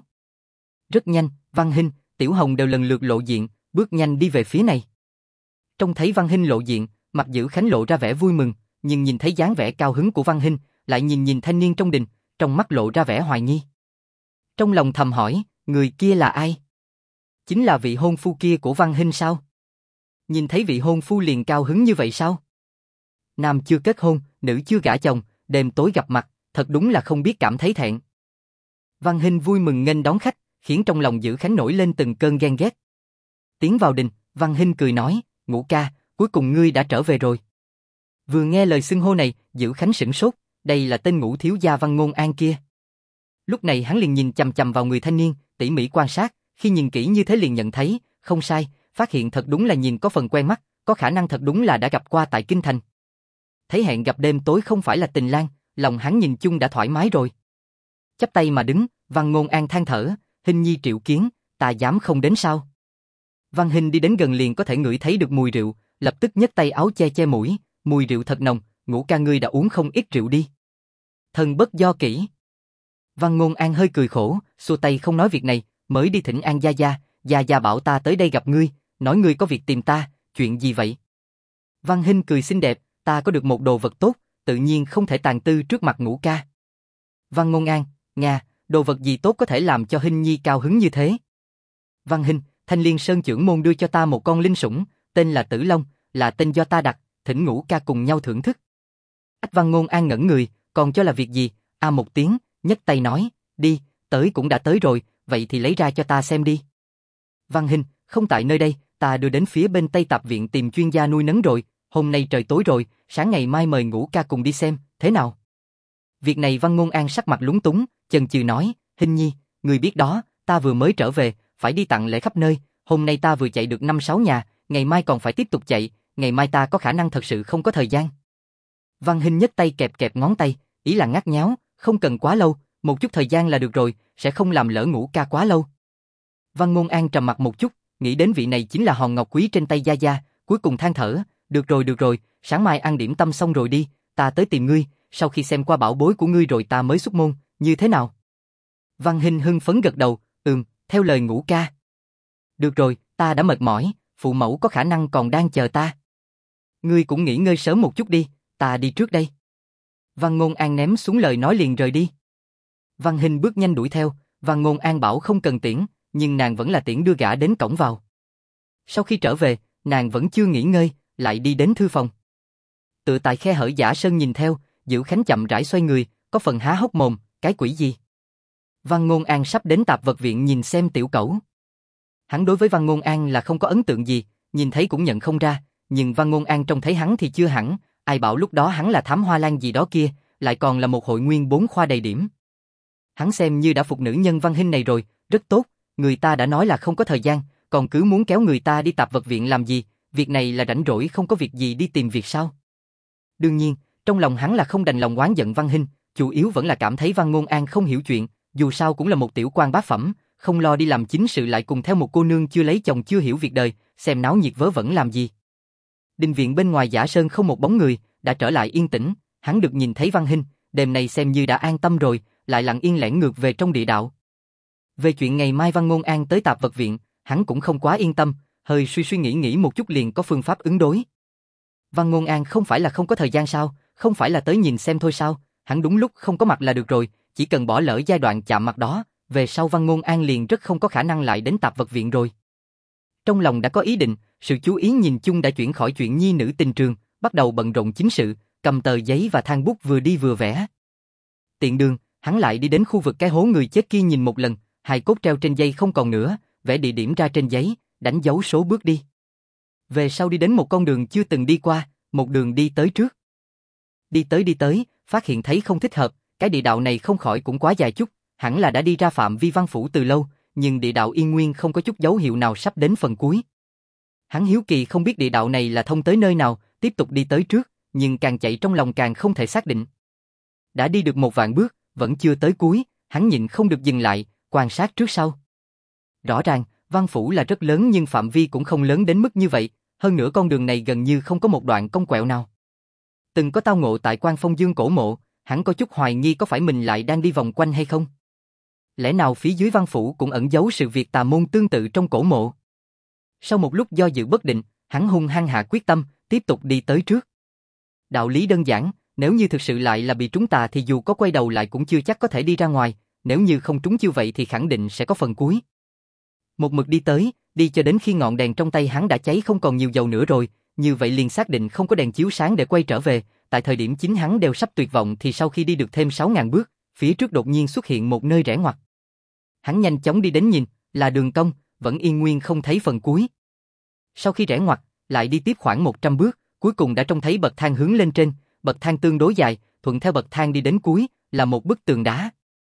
Rất nhanh, Văn Hinh, Tiểu Hồng đều lần lượt lộ diện, bước nhanh đi về phía này. Trông thấy Văn Hinh lộ diện, mặt Dữ Khánh lộ ra vẻ vui mừng, nhưng nhìn thấy dáng vẻ cao hứng của Văn Hinh, lại nhìn thanh niên trong đình, trong mắt lộ ra vẻ hoài nghi. Trong lòng thầm hỏi, người kia là ai? Chính là vị hôn phu kia của Văn Hinh sao? Nhìn thấy vị hôn phu liền cao hứng như vậy sao? Nam chưa kết hôn, nữ chưa gả chồng, đêm tối gặp mặt, thật đúng là không biết cảm thấy thẹn. Văn Hinh vui mừng nghênh đón khách, khiến trong lòng Dữ Khánh nổi lên từng cơn ghen ghét. Tiến vào đình, Văn Hinh cười nói, Ngũ ca, cuối cùng ngươi đã trở về rồi. Vừa nghe lời xưng hô này, Dữ Khánh sửng sốt, đây là tên Ngũ thiếu gia Văn Ngôn An kia. Lúc này hắn liền nhìn chằm chằm vào người thanh niên, tỉ mỉ quan sát, khi nhìn kỹ như thế liền nhận thấy, không sai, phát hiện thật đúng là nhìn có phần quen mắt, có khả năng thật đúng là đã gặp qua tại Kinh Thành. Thấy hẹn gặp đêm tối không phải là tình lang, lòng hắn nhìn chung đã thoải mái rồi. Chắp tay mà đứng, Văn Ngôn An than thở, Hinh nhi triệu kiến, ta dám không đến sao? Văn Hinh đi đến gần liền có thể ngửi thấy được mùi rượu, lập tức nhấc tay áo che che mũi, mùi rượu thật nồng, Ngũ ca ngươi đã uống không ít rượu đi. Thần bất do kỹ. Văn Ngôn An hơi cười khổ, xua tay không nói việc này, mới đi thỉnh An gia gia bảo ta tới đây gặp ngươi, nói ngươi có việc tìm ta, chuyện gì vậy? Văn Hinh cười xinh đẹp, ta có được một đồ vật tốt, tự nhiên không thể tàn tư trước mặt Ngũ ca. Văn Ngôn An, Nga, đồ vật gì tốt có thể làm cho Hinh nhi cao hứng như thế? Văn Hinh, Thanh Liên Sơn trưởng môn đưa cho ta một con linh sủng, tên là Tử Long, là tên do ta đặt, thỉnh Ngũ ca cùng nhau thưởng thức. Ách Văn Ngôn An ngẩn người, còn cho là việc gì? Một tiếng, nhấc tay nói, đi, tới cũng đã tới rồi, vậy thì lấy ra cho ta xem đi. Văn Hinh, không tại nơi đây, ta đưa đến phía bên Tây Tạp viện tìm chuyên gia nuôi nấng rồi, hôm nay trời tối rồi, sáng ngày mai mời Ngũ ca cùng đi xem, thế nào? Việc này Văn Ngôn An sắc mặt lúng túng, chần chừ nói, Hinh nhi, người biết đó, ta vừa mới trở về, phải đi tặng lễ khắp nơi, hôm nay ta vừa chạy được 5-6 nhà, ngày mai còn phải tiếp tục chạy, ngày mai ta có khả năng thật sự không có thời gian. Văn Hinh nhấc tay kẹp kẹp ngón tay, ý là ngắt nháo, không cần quá lâu, một chút thời gian là được rồi, sẽ không làm lỡ Ngũ ca quá lâu. Văn Ngôn An trầm mặt một chút, nghĩ đến vị này chính là hòn ngọc quý trên tay Gia Gia, cuối cùng than thở, được rồi, sáng mai ăn điểm tâm xong rồi đi, ta tới tìm ngươi, sau khi xem qua bảo bối của ngươi rồi ta mới xuất môn, như thế nào? Văn Hinh hưng phấn gật đầu, theo lời Ngũ ca. Được rồi, ta đã mệt mỏi, phụ mẫu có khả năng còn đang chờ ta. Ngươi cũng nghỉ ngơi sớm một chút đi, ta đi trước đây. Văn Ngôn An ném xuống lời nói liền rời đi. Văn Hinh bước nhanh đuổi theo, Văn Ngôn An bảo không cần tiễn, nhưng nàng vẫn là tiễn đưa gã đến cổng vào. Sau khi trở về, nàng vẫn chưa nghỉ ngơi, lại đi đến thư phòng. Tựa tại khe hở giả sơn nhìn theo, Dữ Khánh chậm rãi xoay người, có phần há hốc mồm, cái quỷ gì? Văn Ngôn An sắp đến Tạp Vật viện nhìn xem tiểu cẩu. Hắn đối với Văn Ngôn An là không có ấn tượng gì, nhìn thấy cũng nhận không ra, nhưng Văn Ngôn An trông thấy hắn thì chưa hẳn, ai bảo lúc đó hắn là thám hoa lan gì đó kia, lại còn là một hội nguyên 4 khoa đầy điểm. Hắn xem như đã phục nữ nhân Văn Hinh này rồi, rất tốt, người ta đã nói là không có thời gian, còn cứ muốn kéo người ta đi Tạp Vật viện làm gì, việc này là rảnh rỗi không có việc gì đi tìm việc sao? Đương nhiên, trong lòng hắn là không đành lòng oán giận Văn Hinh, chủ yếu vẫn là cảm thấy Văn Ngôn An không hiểu chuyện, dù sao cũng là một tiểu quan bát phẩm, không lo đi làm chính sự lại cùng theo một cô nương chưa lấy chồng chưa hiểu việc đời, xem náo nhiệt vớ vẩn làm gì. Đình viện bên ngoài Giả Sơn không một bóng người, đã trở lại yên tĩnh, hắn được nhìn thấy Văn Hinh, đêm này xem như đã an tâm rồi, lại lặng yên lẻn ngược về trong địa đạo. Về chuyện ngày mai Văn Ngôn An tới Tạp Vật viện, hắn cũng không quá yên tâm, hơi suy nghĩ một chút liền có phương pháp ứng đối. Văn Ngôn An không phải là không có thời gian sao, không phải là tới nhìn xem thôi sao, hắn đúng lúc không có mặt là được rồi, chỉ cần bỏ lỡ giai đoạn chạm mặt đó, về sau Văn Ngôn An liền rất không có khả năng lại đến Tạp Vật viện rồi. Trong lòng đã có ý định, sự chú ý nhìn chung đã chuyển khỏi chuyện nhi nữ tình trường, bắt đầu bận rộn chính sự, cầm tờ giấy và than bút vừa đi vừa vẽ. Tiện đường, hắn lại đi đến khu vực cái hố người chết kia nhìn một lần, hài cốt treo trên dây không còn nữa, vẽ địa điểm ra trên giấy, đánh dấu số bước đi. Về sau đi đến một con đường chưa từng đi qua, một đường đi tới trước. Đi tới, phát hiện thấy không thích hợp, cái địa đạo này không khỏi cũng quá dài chút, hẳn là đã đi ra phạm vi văn phủ từ lâu, nhưng địa đạo yên nguyên không có chút dấu hiệu nào sắp đến phần cuối. Hắn hiếu kỳ không biết địa đạo này là thông tới nơi nào, tiếp tục đi tới trước, nhưng càng chạy trong lòng càng không thể xác định. Đã đi được 1.000 bước, vẫn chưa tới cuối, hắn nhịn không được dừng lại, quan sát trước sau. Rõ ràng, văn phủ là rất lớn nhưng phạm vi cũng không lớn đến mức như vậy, hơn nữa con đường này gần như không có một đoạn cong quẹo nào. Từng có tao ngộ tại Quan Phong Dương cổ mộ, hắn có chút hoài nghi có phải mình lại đang đi vòng quanh hay không. Lẽ nào phía dưới văn phủ cũng ẩn giấu sự việc tà môn tương tự trong cổ mộ? Sau một lúc do dự bất định, hắn hung hăng hạ quyết tâm, tiếp tục đi tới trước. Đạo lý đơn giản, nếu như thực sự lại là bị trúng tà thì dù có quay đầu lại cũng chưa chắc có thể đi ra ngoài, nếu như không trúng chiêu vậy thì khẳng định sẽ có phần cuối. Một mực đi tới, đi cho đến khi ngọn đèn trong tay hắn đã cháy không còn nhiều dầu nữa rồi, như vậy liền xác định không có đèn chiếu sáng để quay trở về, tại thời điểm chính hắn đều sắp tuyệt vọng thì sau khi đi được thêm 6.000 bước, phía trước đột nhiên xuất hiện một nơi rẽ ngoặt. Hắn nhanh chóng đi đến nhìn, là đường cong, vẫn yên nguyên không thấy phần cuối. Sau khi rẽ ngoặt, lại đi tiếp khoảng 100 bước, cuối cùng đã trông thấy bậc thang hướng lên trên, bậc thang tương đối dài, thuận theo bậc thang đi đến cuối, là một bức tường đá.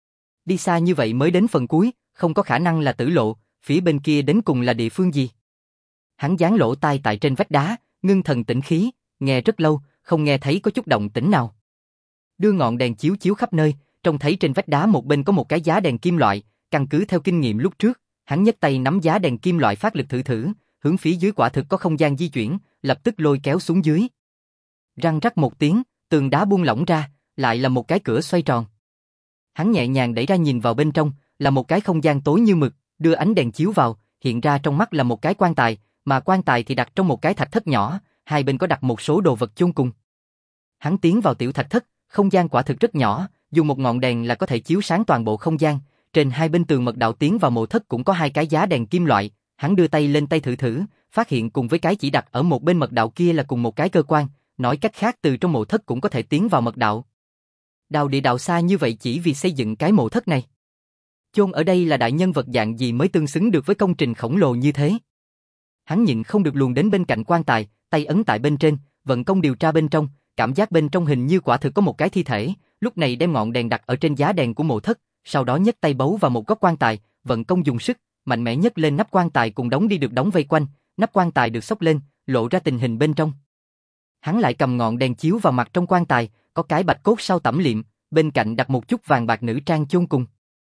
Đi xa như vậy mới đến phần cuối, không có khả năng là tử lộ, phía bên kia đến cùng là địa phương gì? Hắn dán lỗ tai tại trên vách đá, ngưng thần tĩnh khí, nghe rất lâu, không nghe thấy có chút động tĩnh nào. Đưa ngọn đèn chiếu chiếu khắp nơi, trông thấy trên vách đá một bên có một cái giá đèn kim loại, căn cứ theo kinh nghiệm lúc trước, hắn nhấc tay nắm giá đèn kim loại phát lực thử, hướng phía dưới quả thực có không gian di chuyển, lập tức lôi kéo xuống dưới. Răng rắc một tiếng, tường đá buông lỏng ra, lại là một cái cửa xoay tròn. Hắn nhẹ nhàng đẩy ra nhìn vào bên trong, là một cái không gian tối như mực, đưa ánh đèn chiếu vào, hiện ra trong mắt là một cái quan tài, mà quan tài thì đặt trong một cái thạch thất nhỏ, hai bên có đặt một số đồ vật chôn cùng. Hắn tiến vào tiểu thạch thất, không gian quả thực rất nhỏ, dùng một ngọn đèn là có thể chiếu sáng toàn bộ không gian, trên hai bên tường mật đạo tiến vào mộ thất cũng có hai cái giá đèn kim loại, hắn đưa tay lên tay thử, phát hiện cùng với cái chỉ đặt ở một bên mật đạo kia là cùng một cái cơ quan, nói cách khác từ trong mộ thất cũng có thể tiến vào mật đạo. Đào địa đạo xa như vậy chỉ vì xây dựng cái mộ thất này. Chôn ở đây là đại nhân vật dạng gì mới tương xứng được với công trình khổng lồ như thế? Hắn nhịn không được luồn đến bên cạnh quan tài, tay ấn tại bên trên, vận công điều tra bên trong, cảm giác bên trong hình như quả thực có một cái thi thể, lúc này đem ngọn đèn đặt ở trên giá đèn của mộ thất, sau đó nhấc tay bấu vào một góc quan tài, vận công dùng sức, mạnh mẽ nhấc lên nắp quan tài cùng đóng đi được đóng vây quanh, nắp quan tài được xốc lên, lộ ra tình hình bên trong. Hắn lại cầm ngọn đèn chiếu vào mặt trong quan tài, có cái bạch cốt sau tẩm liệm, bên cạnh đặt một chút vàng bạc nữ trang chôn cùng.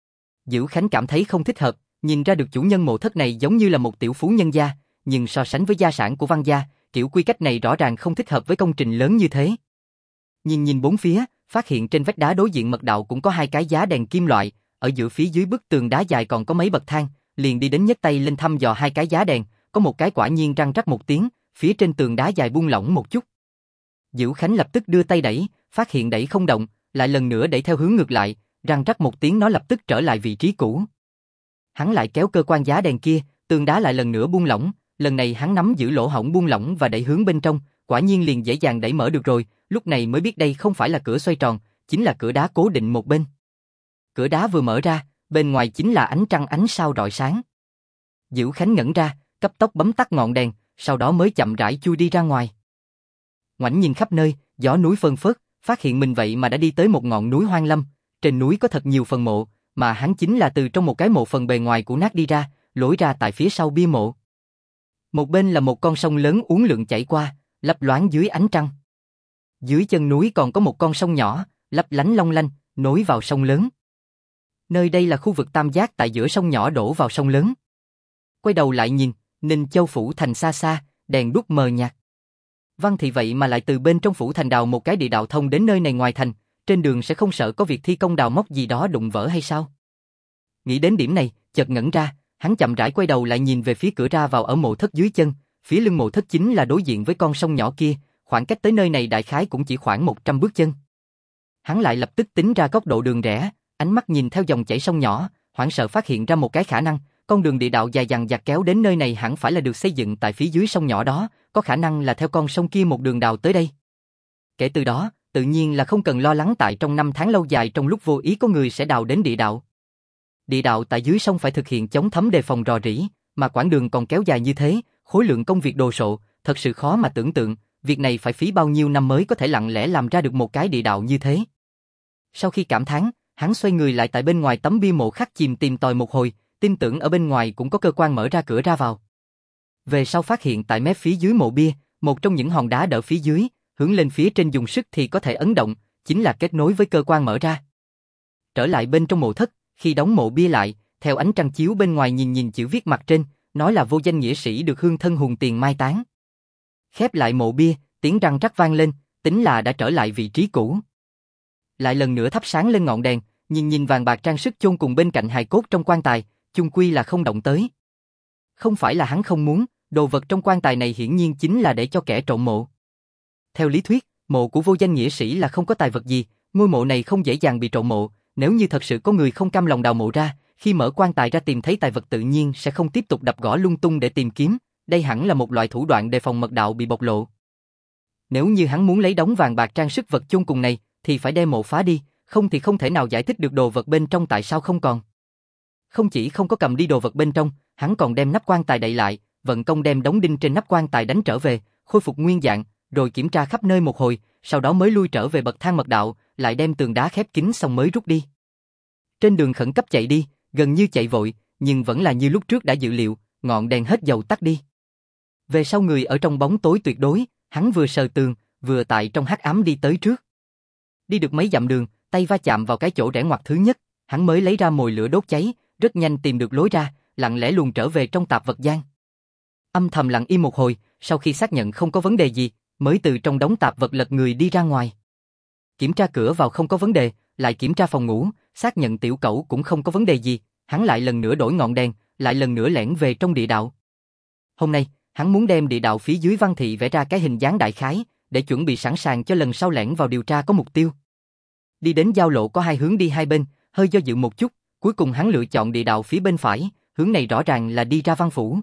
Dữ Khánh cảm thấy không thích hợp, nhìn ra được chủ nhân mộ thất này giống như là một tiểu phú nhân gia, nhưng so sánh với gia sản của Văn gia, kiểu quy cách này rõ ràng không thích hợp với công trình lớn như thế. Nhìn bốn phía, phát hiện trên vách đá đối diện mật đạo cũng có hai cái giá đèn kim loại, ở giữa phía dưới bức tường đá dài còn có mấy bậc thang, liền đi đến nhấc tay lên thăm dò hai cái giá đèn, có một cái quả nhiên răng rắc một tiếng, phía trên tường đá dài buông lỏng một chút. Dữ Khánh lập tức đưa tay đẩy, phát hiện đẩy không động, lại lần nữa đẩy theo hướng ngược lại, răng rắc một tiếng nó lập tức trở lại vị trí cũ. Hắn lại kéo cơ quan giá đèn kia, tường đá lại lần nữa buông lỏng, lần này hắn nắm giữ lỗ hổng buông lỏng và đẩy hướng bên trong, quả nhiên liền dễ dàng đẩy mở được rồi, lúc này mới biết đây không phải là cửa xoay tròn, chính là cửa đá cố định một bên. Cửa đá vừa mở ra, bên ngoài chính là ánh trăng ánh sao rọi sáng. Dữ Khánh ngẩn ra, cấp tốc bấm tắt ngọn đèn, sau đó mới chậm rãi chui đi ra ngoài. Ngoảnh nhìn khắp nơi, gió núi phơn phớt, phát hiện mình vậy mà đã đi tới một ngọn núi hoang lâm, trên núi có thật nhiều phần mộ, mà hắn chính là từ trong một cái mộ phần bề ngoài của nát đi ra, lối ra tại phía sau bia mộ. Một bên là một con sông lớn uốn lượn chảy qua, lấp loáng dưới ánh trăng. Dưới chân núi còn có một con sông nhỏ, lấp lánh long lanh, nối vào sông lớn. Nơi đây là khu vực tam giác tại giữa sông nhỏ đổ vào sông lớn. Quay đầu lại nhìn, Ninh Châu phủ thành xa xa, đèn đuốc mờ nhạt. Văn Thị vậy mà lại từ bên trong phủ thành đào một cái địa đạo thông đến nơi này ngoài thành, trên đường sẽ không sợ có việc thi công đào móc gì đó đụng vỡ hay sao? Nghĩ đến điểm này, chợt ngẩn ra, hắn chậm rãi quay đầu lại nhìn về phía cửa ra vào ở mộ thất dưới chân, phía lưng mộ thất chính là đối diện với con sông nhỏ kia, khoảng cách tới nơi này đại khái cũng chỉ khoảng 100 bước chân. Hắn lại lập tức tính ra góc độ đường rẽ, ánh mắt nhìn theo dòng chảy sông nhỏ, hoảng sợ phát hiện ra một cái khả năng, con đường địa đạo dài dằng dặc kéo đến nơi này hẳn phải là được xây dựng tại phía dưới sông nhỏ đó, có khả năng là theo con sông kia một đường đào tới đây. Kể từ đó, tự nhiên là không cần lo lắng tại trong 5 tháng lâu dài trong lúc vô ý có người sẽ đào đến địa đạo. Địa đạo tại dưới sông phải thực hiện chống thấm đề phòng rò rỉ, mà quãng đường còn kéo dài như thế, khối lượng công việc đồ sộ, thật sự khó mà tưởng tượng, việc này phải phí bao nhiêu năm mới có thể lặng lẽ làm ra được một cái địa đạo như thế. Sau khi cảm thán, hắn xoay người lại tại bên ngoài tấm bia mộ khắc chìm tìm tòi một hồi, tin tưởng ở bên ngoài cũng có cơ quan mở ra cửa ra vào. Về sau phát hiện tại mép phía dưới mộ bia, một trong những hòn đá đỡ phía dưới, hướng lên phía trên dùng sức thì có thể ấn động, chính là kết nối với cơ quan mở ra. Trở lại bên trong mộ thất, khi đóng mộ bia lại, theo ánh trăng chiếu bên ngoài nhìn chữ viết mặt trên, nói là vô danh nghĩa sĩ được hương thân hùng tiền mai táng. Khép lại mộ bia, tiếng răng rắc vang lên, tính là đã trở lại vị trí cũ. Lại lần nữa thắp sáng lên ngọn đèn, nhìn vàng bạc trang sức chôn cùng bên cạnh hài cốt trong quan tài, chung quy là không động tới. Không phải là hắn không muốn, đồ vật trong quan tài này hiển nhiên chính là để cho kẻ trộm mộ. Theo lý thuyết, mộ của vô danh nghĩa sĩ là không có tài vật gì, ngôi mộ này không dễ dàng bị trộm mộ, nếu như thật sự có người không cam lòng đào mộ ra, khi mở quan tài ra tìm thấy tài vật tự nhiên sẽ không tiếp tục đập gõ lung tung để tìm kiếm, đây hẳn là một loại thủ đoạn đề phòng mật đạo bị bộc lộ. Nếu như hắn muốn lấy đống vàng bạc trang sức vật chôn cùng này, thì phải đem mộ phá đi, không thì không thể nào giải thích được đồ vật bên trong tại sao không còn. Không chỉ không có cầm đi đồ vật bên trong, hắn còn đem nắp quan tài đậy lại, vận công đem đống đinh trên nắp quan tài đánh trở về, khôi phục nguyên dạng, rồi kiểm tra khắp nơi một hồi, sau đó mới lui trở về bậc thang mật đạo, lại đem tường đá khép kín xong mới rút đi. Trên đường khẩn cấp chạy đi, gần như chạy vội, nhưng vẫn là như lúc trước đã dự liệu, ngọn đèn hết dầu tắt đi. Về sau người ở trong bóng tối tuyệt đối, hắn vừa sờ tường, vừa tại trong hắc ám đi tới trước. Đi được mấy dặm đường, tay va chạm vào cái chỗ rẽ ngoặt thứ nhất, hắn mới lấy ra mồi lửa đốt cháy, rất nhanh tìm được lối ra, lặng lẽ luồn trở về trong tạp vật gian. Âm thầm lặng im một hồi, sau khi xác nhận không có vấn đề gì, mới từ trong đống tạp vật lật người đi ra ngoài. Kiểm tra cửa vào không có vấn đề, lại kiểm tra phòng ngủ, xác nhận tiểu cẩu cũng không có vấn đề gì, hắn lại lần nữa đổi ngọn đèn, lại lần nữa lẻn về trong địa đạo. Hôm nay, hắn muốn đem địa đạo phía dưới Văn Thị vẽ ra cái hình dáng đại khái, để chuẩn bị sẵn sàng cho lần sau lẻn vào điều tra có mục tiêu. Đi đến giao lộ có hai hướng đi hai bên, hơi do dự một chút, cuối cùng hắn lựa chọn địa đạo phía bên phải, hướng này rõ ràng là đi ra văn phủ.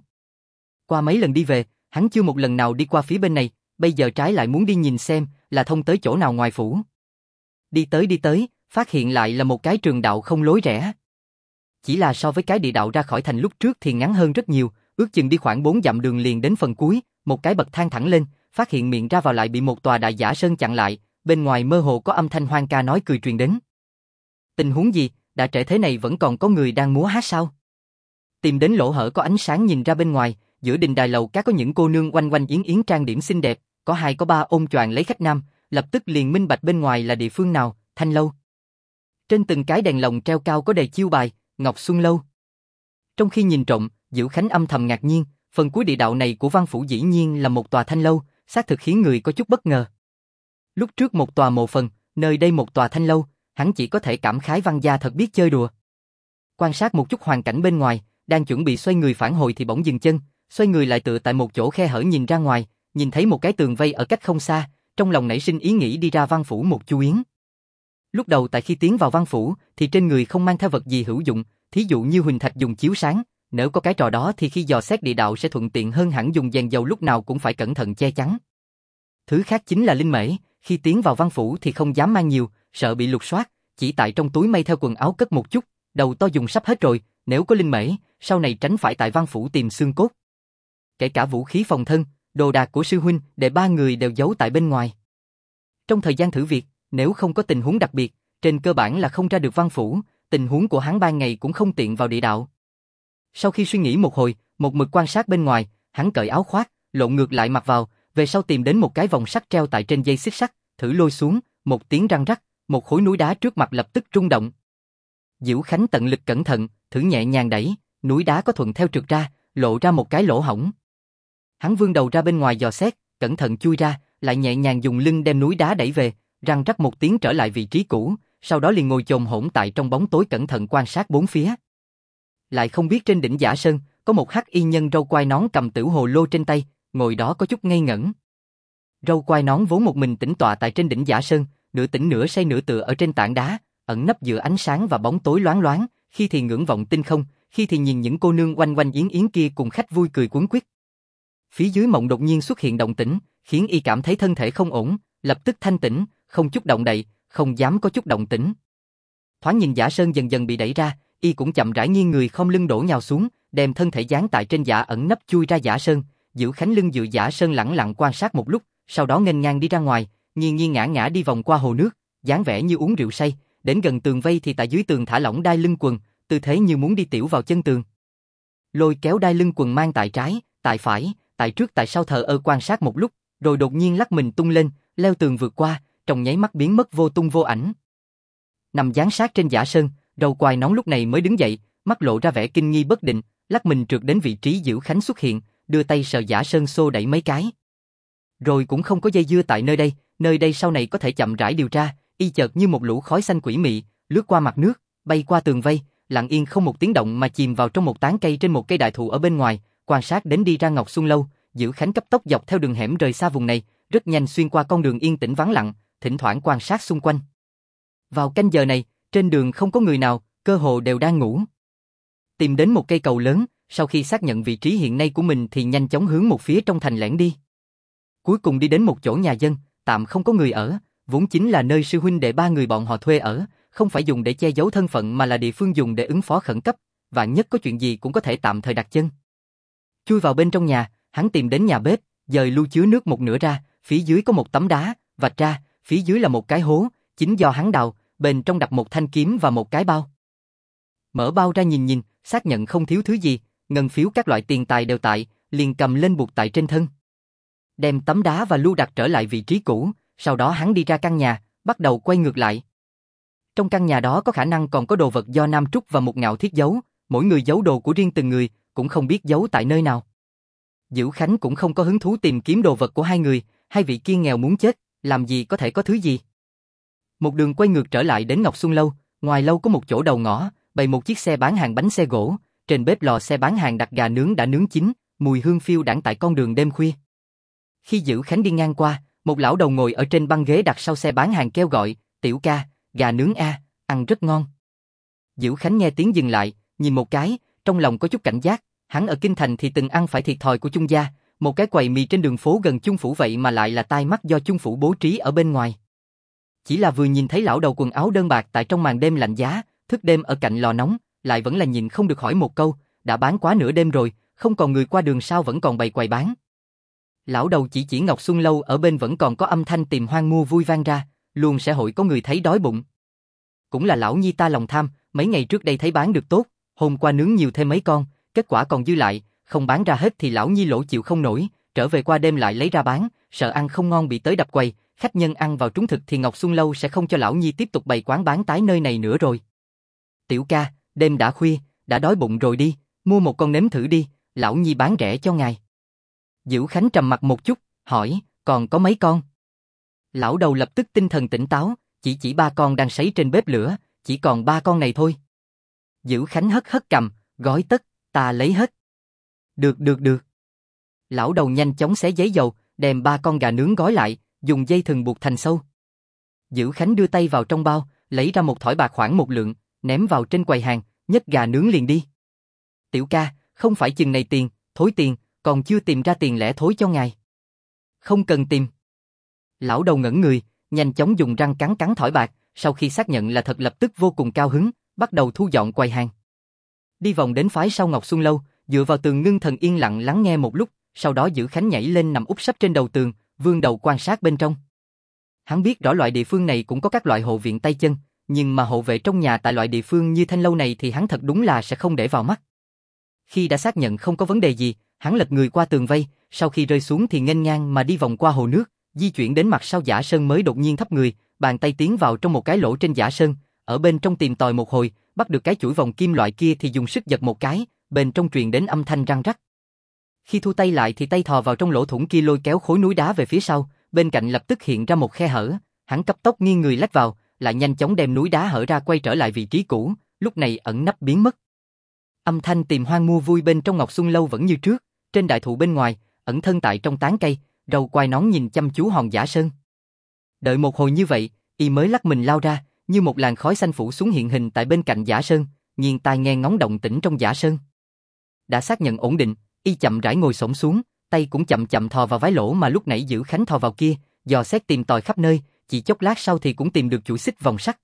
Qua mấy lần đi về, hắn chưa một lần nào đi qua phía bên này, bây giờ trái lại muốn đi nhìn xem là thông tới chỗ nào ngoài phủ. đi tới, phát hiện lại là một cái trường đạo không lối rẽ. Chỉ là so với cái địa đạo ra khỏi thành lúc trước thì ngắn hơn rất nhiều, ước chừng đi khoảng 4 dặm đường liền đến phần cuối, một cái bậc thang thẳng lên, phát hiện miệng ra vào lại bị một tòa đại giả sơn chặn lại, bên ngoài mơ hồ có âm thanh hoang ca nói cười truyền đến. Tình huống gì, đã trễ thế này vẫn còn có người đang múa hát sao? Tìm đến lỗ hở có ánh sáng nhìn ra bên ngoài, giữa đình đài lầu các có những cô nương oanh oanh yến yến trang điểm xinh đẹp, có 2 có 3 ôm choàng lấy khách nam, lập tức liền minh bạch bên ngoài là địa phương nào, Thanh lâu. Trên từng cái đèn lồng treo cao có đầy chiêu bài, Ngọc Xuân lâu. Trong khi nhìn trộm, Diệu Khánh âm thầm ngạc nhiên, phần cuối địa đạo này của Văn phủ dĩ nhiên là một tòa thanh lâu, xác thực khiến người có chút bất ngờ. Lúc trước một tòa mộ phần, nơi đây một tòa thanh lâu, hắn chỉ có thể cảm khái Văn gia thật biết chơi đùa. Quan sát một chút hoàn cảnh bên ngoài, đang chuẩn bị xoay người phản hồi thì bỗng dừng chân, xoay người lại tựa tại một chỗ khe hở nhìn ra ngoài, nhìn thấy một cái tường vây ở cách không xa, trong lòng nảy sinh ý nghĩ đi ra Văn phủ một chu yến. Lúc đầu tại khi tiến vào Văn phủ thì trên người không mang theo vật gì hữu dụng, thí dụ như huỳnh thạch dùng chiếu sáng, nếu có cái trò đó thì khi dò xét địa đạo sẽ thuận tiện hơn hẳn dùng đèn dầu lúc nào cũng phải cẩn thận che chắn. Thứ khác chính là linh mễ, khi tiến vào Văn phủ thì không dám mang nhiều, sợ bị lục soát, chỉ tại trong túi may theo quần áo cất một chút, đầu to dùng sắp hết rồi, nếu có linh mễ, sau này tránh phải tại Văn phủ tìm xương cốt. Kể cả vũ khí phòng thân, đồ đạc của sư huynh, để 3 người đều giấu tại bên ngoài. Trong thời gian thử việc, nếu không có tình huống đặc biệt, trên cơ bản là không ra được Văn phủ, tình huống của hắn ban ngày cũng không tiện vào địa đạo. Sau khi suy nghĩ một hồi, một mực quan sát bên ngoài, hắn cởi áo khoác, lộn ngược lại mặc vào, về sau tìm đến một cái vòng sắt treo tại trên dây xích sắt, thử lôi xuống, một tiếng răng rắc, một khối núi đá trước mặt lập tức rung động. Diệu Khánh tận lực cẩn thận, thử nhẹ nhàng đẩy, núi đá có thuận theo trượt ra, lộ ra một cái lỗ hổng. Hắn vươn đầu ra bên ngoài dò xét, cẩn thận chui ra, lại nhẹ nhàng dùng lưng đem núi đá đẩy về, răng rắc một tiếng trở lại vị trí cũ, sau đó liền ngồi chồm hổn tại trong bóng tối cẩn thận quan sát bốn phía. Lại không biết trên đỉnh Giả Sơn, có một hắc y nhân râu quai nón cầm tử hồ lô trên tay, ngồi đó có chút ngây ngẩn. Râu quai nón vốn một mình tĩnh tọa tại trên đỉnh Giả Sơn, nửa tỉnh nửa say nửa tựa ở trên tảng đá, ẩn nấp giữa ánh sáng và bóng tối loáng loáng, khi thì ngưỡng vọng tinh không, khi thì nhìn những cô nương oanh oanh yến yến kia cùng khách vui cười cuốn quýt. Phía dưới mộng đột nhiên xuất hiện động tĩnh, khiến y cảm thấy thân thể không ổn, lập tức thanh tĩnh, không chút động đậy, không dám có chút động tĩnh. Thoáng nhìn Giả Sơn dần dần bị đẩy ra, y cũng chậm rãi nghiêng người khom lưng đổ nhào xuống, đem thân thể dán tại trên Giả ẩn nấp chui ra Giả Sơn, Diệu Khánh lưng dựa Giả Sơn lẳng lặng quan sát một lúc, sau đó nghênh ngang đi ra ngoài, nghiêng nghiêng ngã ngã đi vòng qua hồ nước, dáng vẻ như uống rượu say, đến gần tường vây thì tại dưới tường thả lỏng đai lưng quần, tư thế như muốn đi tiểu vào chân tường. Lôi kéo đai lưng quần mang tại trái, tại phải, tại trước tại sau thờ ơ quan sát một lúc, rồi đột nhiên lắc mình tung lên, leo tường vượt qua, trong nháy mắt biến mất vô tung vô ảnh. Nằm dán sát trên Giả Sơn, râu quai nón lúc này mới đứng dậy, mắt lộ ra vẻ kinh nghi bất định, lắc mình trượt đến vị trí Diệu Khánh xuất hiện, đưa tay sờ Giả Sơn xô đẩy mấy cái. Rồi cũng không có dây dưa tại nơi đây sau này có thể chậm rãi điều tra, y chợt như một lũ khói xanh quỷ mị, lướt qua mặt nước, bay qua tường vây, lặng yên không một tiếng động mà chìm vào trong một tán cây trên một cây đại thụ ở bên ngoài, quan sát đến đi ra Ngọc Xuân lâu. Diệu Khánh cấp tốc dọc theo đường hẻm rời xa vùng này, rất nhanh xuyên qua con đường yên tĩnh vắng lặng, thỉnh thoảng quan sát xung quanh. Vào canh giờ này, trên đường không có người nào, cơ hồ đều đang ngủ. Tìm đến một cây cầu lớn, sau khi xác nhận vị trí hiện nay của mình thì nhanh chóng hướng một phía trong thành lẻn đi. Cuối cùng đi đến một chỗ nhà dân, tạm không có người ở, vốn chính là nơi sư huynh đệ 3 người bọn họ thuê ở, không phải dùng để che giấu thân phận mà là địa phương dùng để ứng phó khẩn cấp, vạn nhất có chuyện gì cũng có thể tạm thời đặt chân. Chui vào bên trong nhà, hắn tìm đến nhà bếp, dời lu chứa nước một nửa ra, phía dưới có một tấm đá, vạch ra, phía dưới là một cái hố, chính do hắn đào, bên trong đặt một thanh kiếm và một cái bao. Mở bao ra nhìn, xác nhận không thiếu thứ gì, ngân phiếu các loại tiền tài đều tại, liền cầm lên buộc tại trên thân. Đem tấm đá và lu đặt trở lại vị trí cũ, sau đó hắn đi ra căn nhà, bắt đầu quay ngược lại. Trong căn nhà đó có khả năng còn có đồ vật do Nam Trúc và Mục Ngạo Thiết giấu, mỗi người giấu đồ của riêng từng người, cũng không biết giấu tại nơi nào. Diệu Khánh cũng không có hứng thú tìm kiếm đồ vật của hai người, hai vị kia nghèo muốn chết, làm gì có thể có thứ gì. Một đường quay ngược trở lại đến Ngọc Xuân lâu, ngoài lâu có một chỗ đầu ngõ, bày một chiếc xe bán hàng bánh xe gỗ, trên bếp lò xe bán hàng đặt gà nướng đã nướng chín, mùi hương phiêu đãng tại con đường đêm khuya. Khi Diệu Khánh đi ngang qua, một lão đầu ngồi ở trên băng ghế đặt sau xe bán hàng kêu gọi, "Tiểu ca, gà nướng a, ăn rất ngon." Diệu Khánh nghe tiếng dừng lại, nhìn một cái, trong lòng có chút cảnh giác, hắn ở kinh thành thì từng ăn phải thiệt thòi của Chung gia, một cái quầy mì trên đường phố gần Chung phủ vậy mà lại là tai mắt do Chung phủ bố trí ở bên ngoài. Chỉ là vừa nhìn thấy lão đầu quần áo đơn bạc tại trong màn đêm lạnh giá, thức đêm ở cạnh lò nóng, lại vẫn là nhìn không được hỏi một câu, đã bán quá nửa đêm rồi, không còn người qua đường sao vẫn còn bày quầy bán. Lão đầu chỉ Ngọc Xuân Lâu ở bên vẫn còn có âm thanh tìm hoang mua vui vang ra, luôn sẽ hội có người thấy đói bụng. Cũng là lão nhi ta lòng tham, mấy ngày trước đây thấy bán được tốt, hôm qua nướng nhiều thêm mấy con, kết quả còn dư lại, không bán ra hết thì lão nhi lỗ chịu không nổi, trở về qua đêm lại lấy ra bán, sợ ăn không ngon bị tới đập quầy, khách nhân ăn vào trúng thực thì Ngọc Xuân Lâu sẽ không cho lão nhi tiếp tục bày quán bán tái nơi này nữa rồi. Tiểu ca, đêm đã khuya, đã đói bụng rồi đi, mua một con nếm thử đi, lão nhi bán rẻ cho ngài. Dữ Khánh trầm mặt một chút, hỏi, còn có mấy con? Lão đầu lập tức tinh thần tỉnh táo, chỉ 3 con đang sấy trên bếp lửa, chỉ còn 3 con này thôi. Dữ Khánh hất cầm, gói tất, ta lấy hết. Được. Lão đầu nhanh chóng xé giấy dầu, đem 3 con gà nướng gói lại, dùng dây thừng buộc thành sâu. Dữ Khánh đưa tay vào trong bao, lấy ra một thỏi bạc khoảng 1 lượng, ném vào trên quầy hàng, nhấc gà nướng liền đi. Tiểu ca, không phải chừng này tiền, thối tiền, còn chưa tìm ra tiền lẻ thối cho ngài. Không cần tìm. Lão đầu ngẩn người, nhanh chóng dùng răng cắn thỏi bạc, sau khi xác nhận là thật lập tức vô cùng cao hứng, bắt đầu thu dọn quầy hàng. Đi vòng đến phái sau Ngọc Xuân Lâu, dựa vào tường ngưng thần yên lặng lắng nghe một lúc, sau đó Dữ Khánh nhảy lên nằm úp sấp trên đầu tường, vươn đầu quan sát bên trong. Hắn biết rõ loại địa phương này cũng có các loại hộ viện tay chân, nhưng mà hộ vệ trong nhà tại loại địa phương như Thanh Lâu này thì hắn thật đúng là sẽ không để vào mắt. Khi đã xác nhận không có vấn đề gì, hắn lật người qua tường vây, sau khi rơi xuống thì nghênh ngang mà đi vòng qua hồ nước, di chuyển đến mặt sau giả sơn mới đột nhiên thấp người, bàn tay tiến vào trong một cái lỗ trên giả sơn, ở bên trong tìm tòi một hồi, bắt được cái chuỗi vòng kim loại kia thì dùng sức giật một cái, bên trong truyền đến âm thanh răng rắc. Khi thu tay lại thì tay thò vào trong lỗ thủng kia lôi kéo khối núi đá về phía sau, bên cạnh lập tức hiện ra một khe hở, hắn cấp tốc nghiêng người lách vào, lại nhanh chóng đem núi đá hở ra quay trở lại vị trí cũ, lúc này ẩn nấp biến mất. Âm thanh tìm hoang mua vui bên trong Ngọc Xuân Lâu vẫn như trước, trên đại thụ bên ngoài, ẩn thân tại trong tán cây, râu quai nón nhìn chăm chú hòn giả sơn. Đợi một hồi như vậy, y mới lắc mình lao ra, như một làn khói xanh phủ xuống hiện hình tại bên cạnh giả sơn, nghiêng tai nghe ngóng động tĩnh trong giả sơn. Đã xác nhận ổn định, y chậm rãi ngồi xổm xuống, tay cũng chậm chậm thò vào vái lỗ mà lúc nãy Dữ Khánh thò vào kia, dò xét tìm tòi khắp nơi, chỉ chốc lát sau thì cũng tìm được chuỗi xích vòng sắt.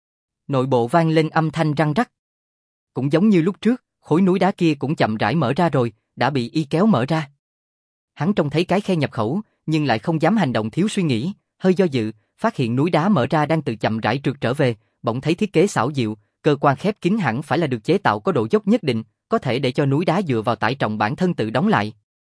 Nội bộ vang lên âm thanh răng rắc. Cũng giống như lúc trước, khối núi đá kia cũng chậm rãi mở ra rồi, đã bị y kéo mở ra. Hắn trông thấy cái khe nhập khẩu, nhưng lại không dám hành động thiếu suy nghĩ, hơi do dự, phát hiện núi đá mở ra đang tự chậm rãi trượt trở về, bỗng thấy thiết kế xảo diệu, cơ quan khép kín hẳn phải là được chế tạo có độ dốc nhất định, có thể để cho núi đá dựa vào tải trọng bản thân tự đóng lại.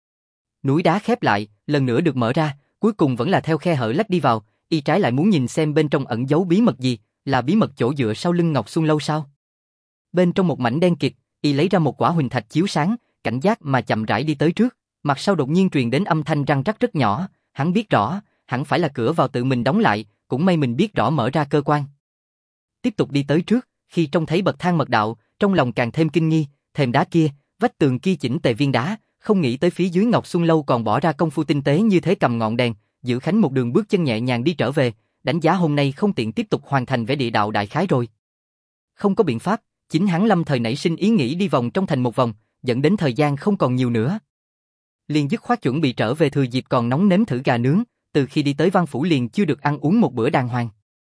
Núi đá khép lại, lần nữa được mở ra, cuối cùng vẫn là theo khe hở lách đi vào, y trái lại muốn nhìn xem bên trong ẩn giấu bí mật gì, là bí mật chỗ dựa sau lưng Ngọc Xuân Lâu sao? Bên trong một mảnh đen kịt, y lấy ra một quả huỳnh thạch chiếu sáng, cảnh giác mà chậm rãi đi tới trước, mặt sau đột nhiên truyền đến âm thanh răng rắc rất nhỏ, hắn biết rõ, hẳn phải là cửa vào tự mình đóng lại, cũng may mình biết rõ mở ra cơ quan. Tiếp tục đi tới trước, khi trông thấy bậc thang mật đạo, trong lòng càng thêm kinh nghi, thềm đá kia, vách tường kia chỉnh tề viên đá, không nghĩ tới phía dưới Ngọc Xuân Lâu còn bỏ ra công phu tinh tế như thế cầm ngọn đèn, Dữ Khánh một đường bước chân nhẹ nhàng đi trở về, đánh giá hôm nay không tiện tiếp tục hoàn thành vẻ địa đạo đại khái rồi. Không có biện pháp, chính hắn lâm thời nảy sinh ý nghĩ đi vòng trong thành một vòng, dẫn đến thời gian không còn nhiều nữa. Liền dứt khoát chuẩn bị trở về thừa dịp còn nóng nếm thử gà nướng, từ khi đi tới Văn Phủ liền chưa được ăn uống một bữa đàng hoàng.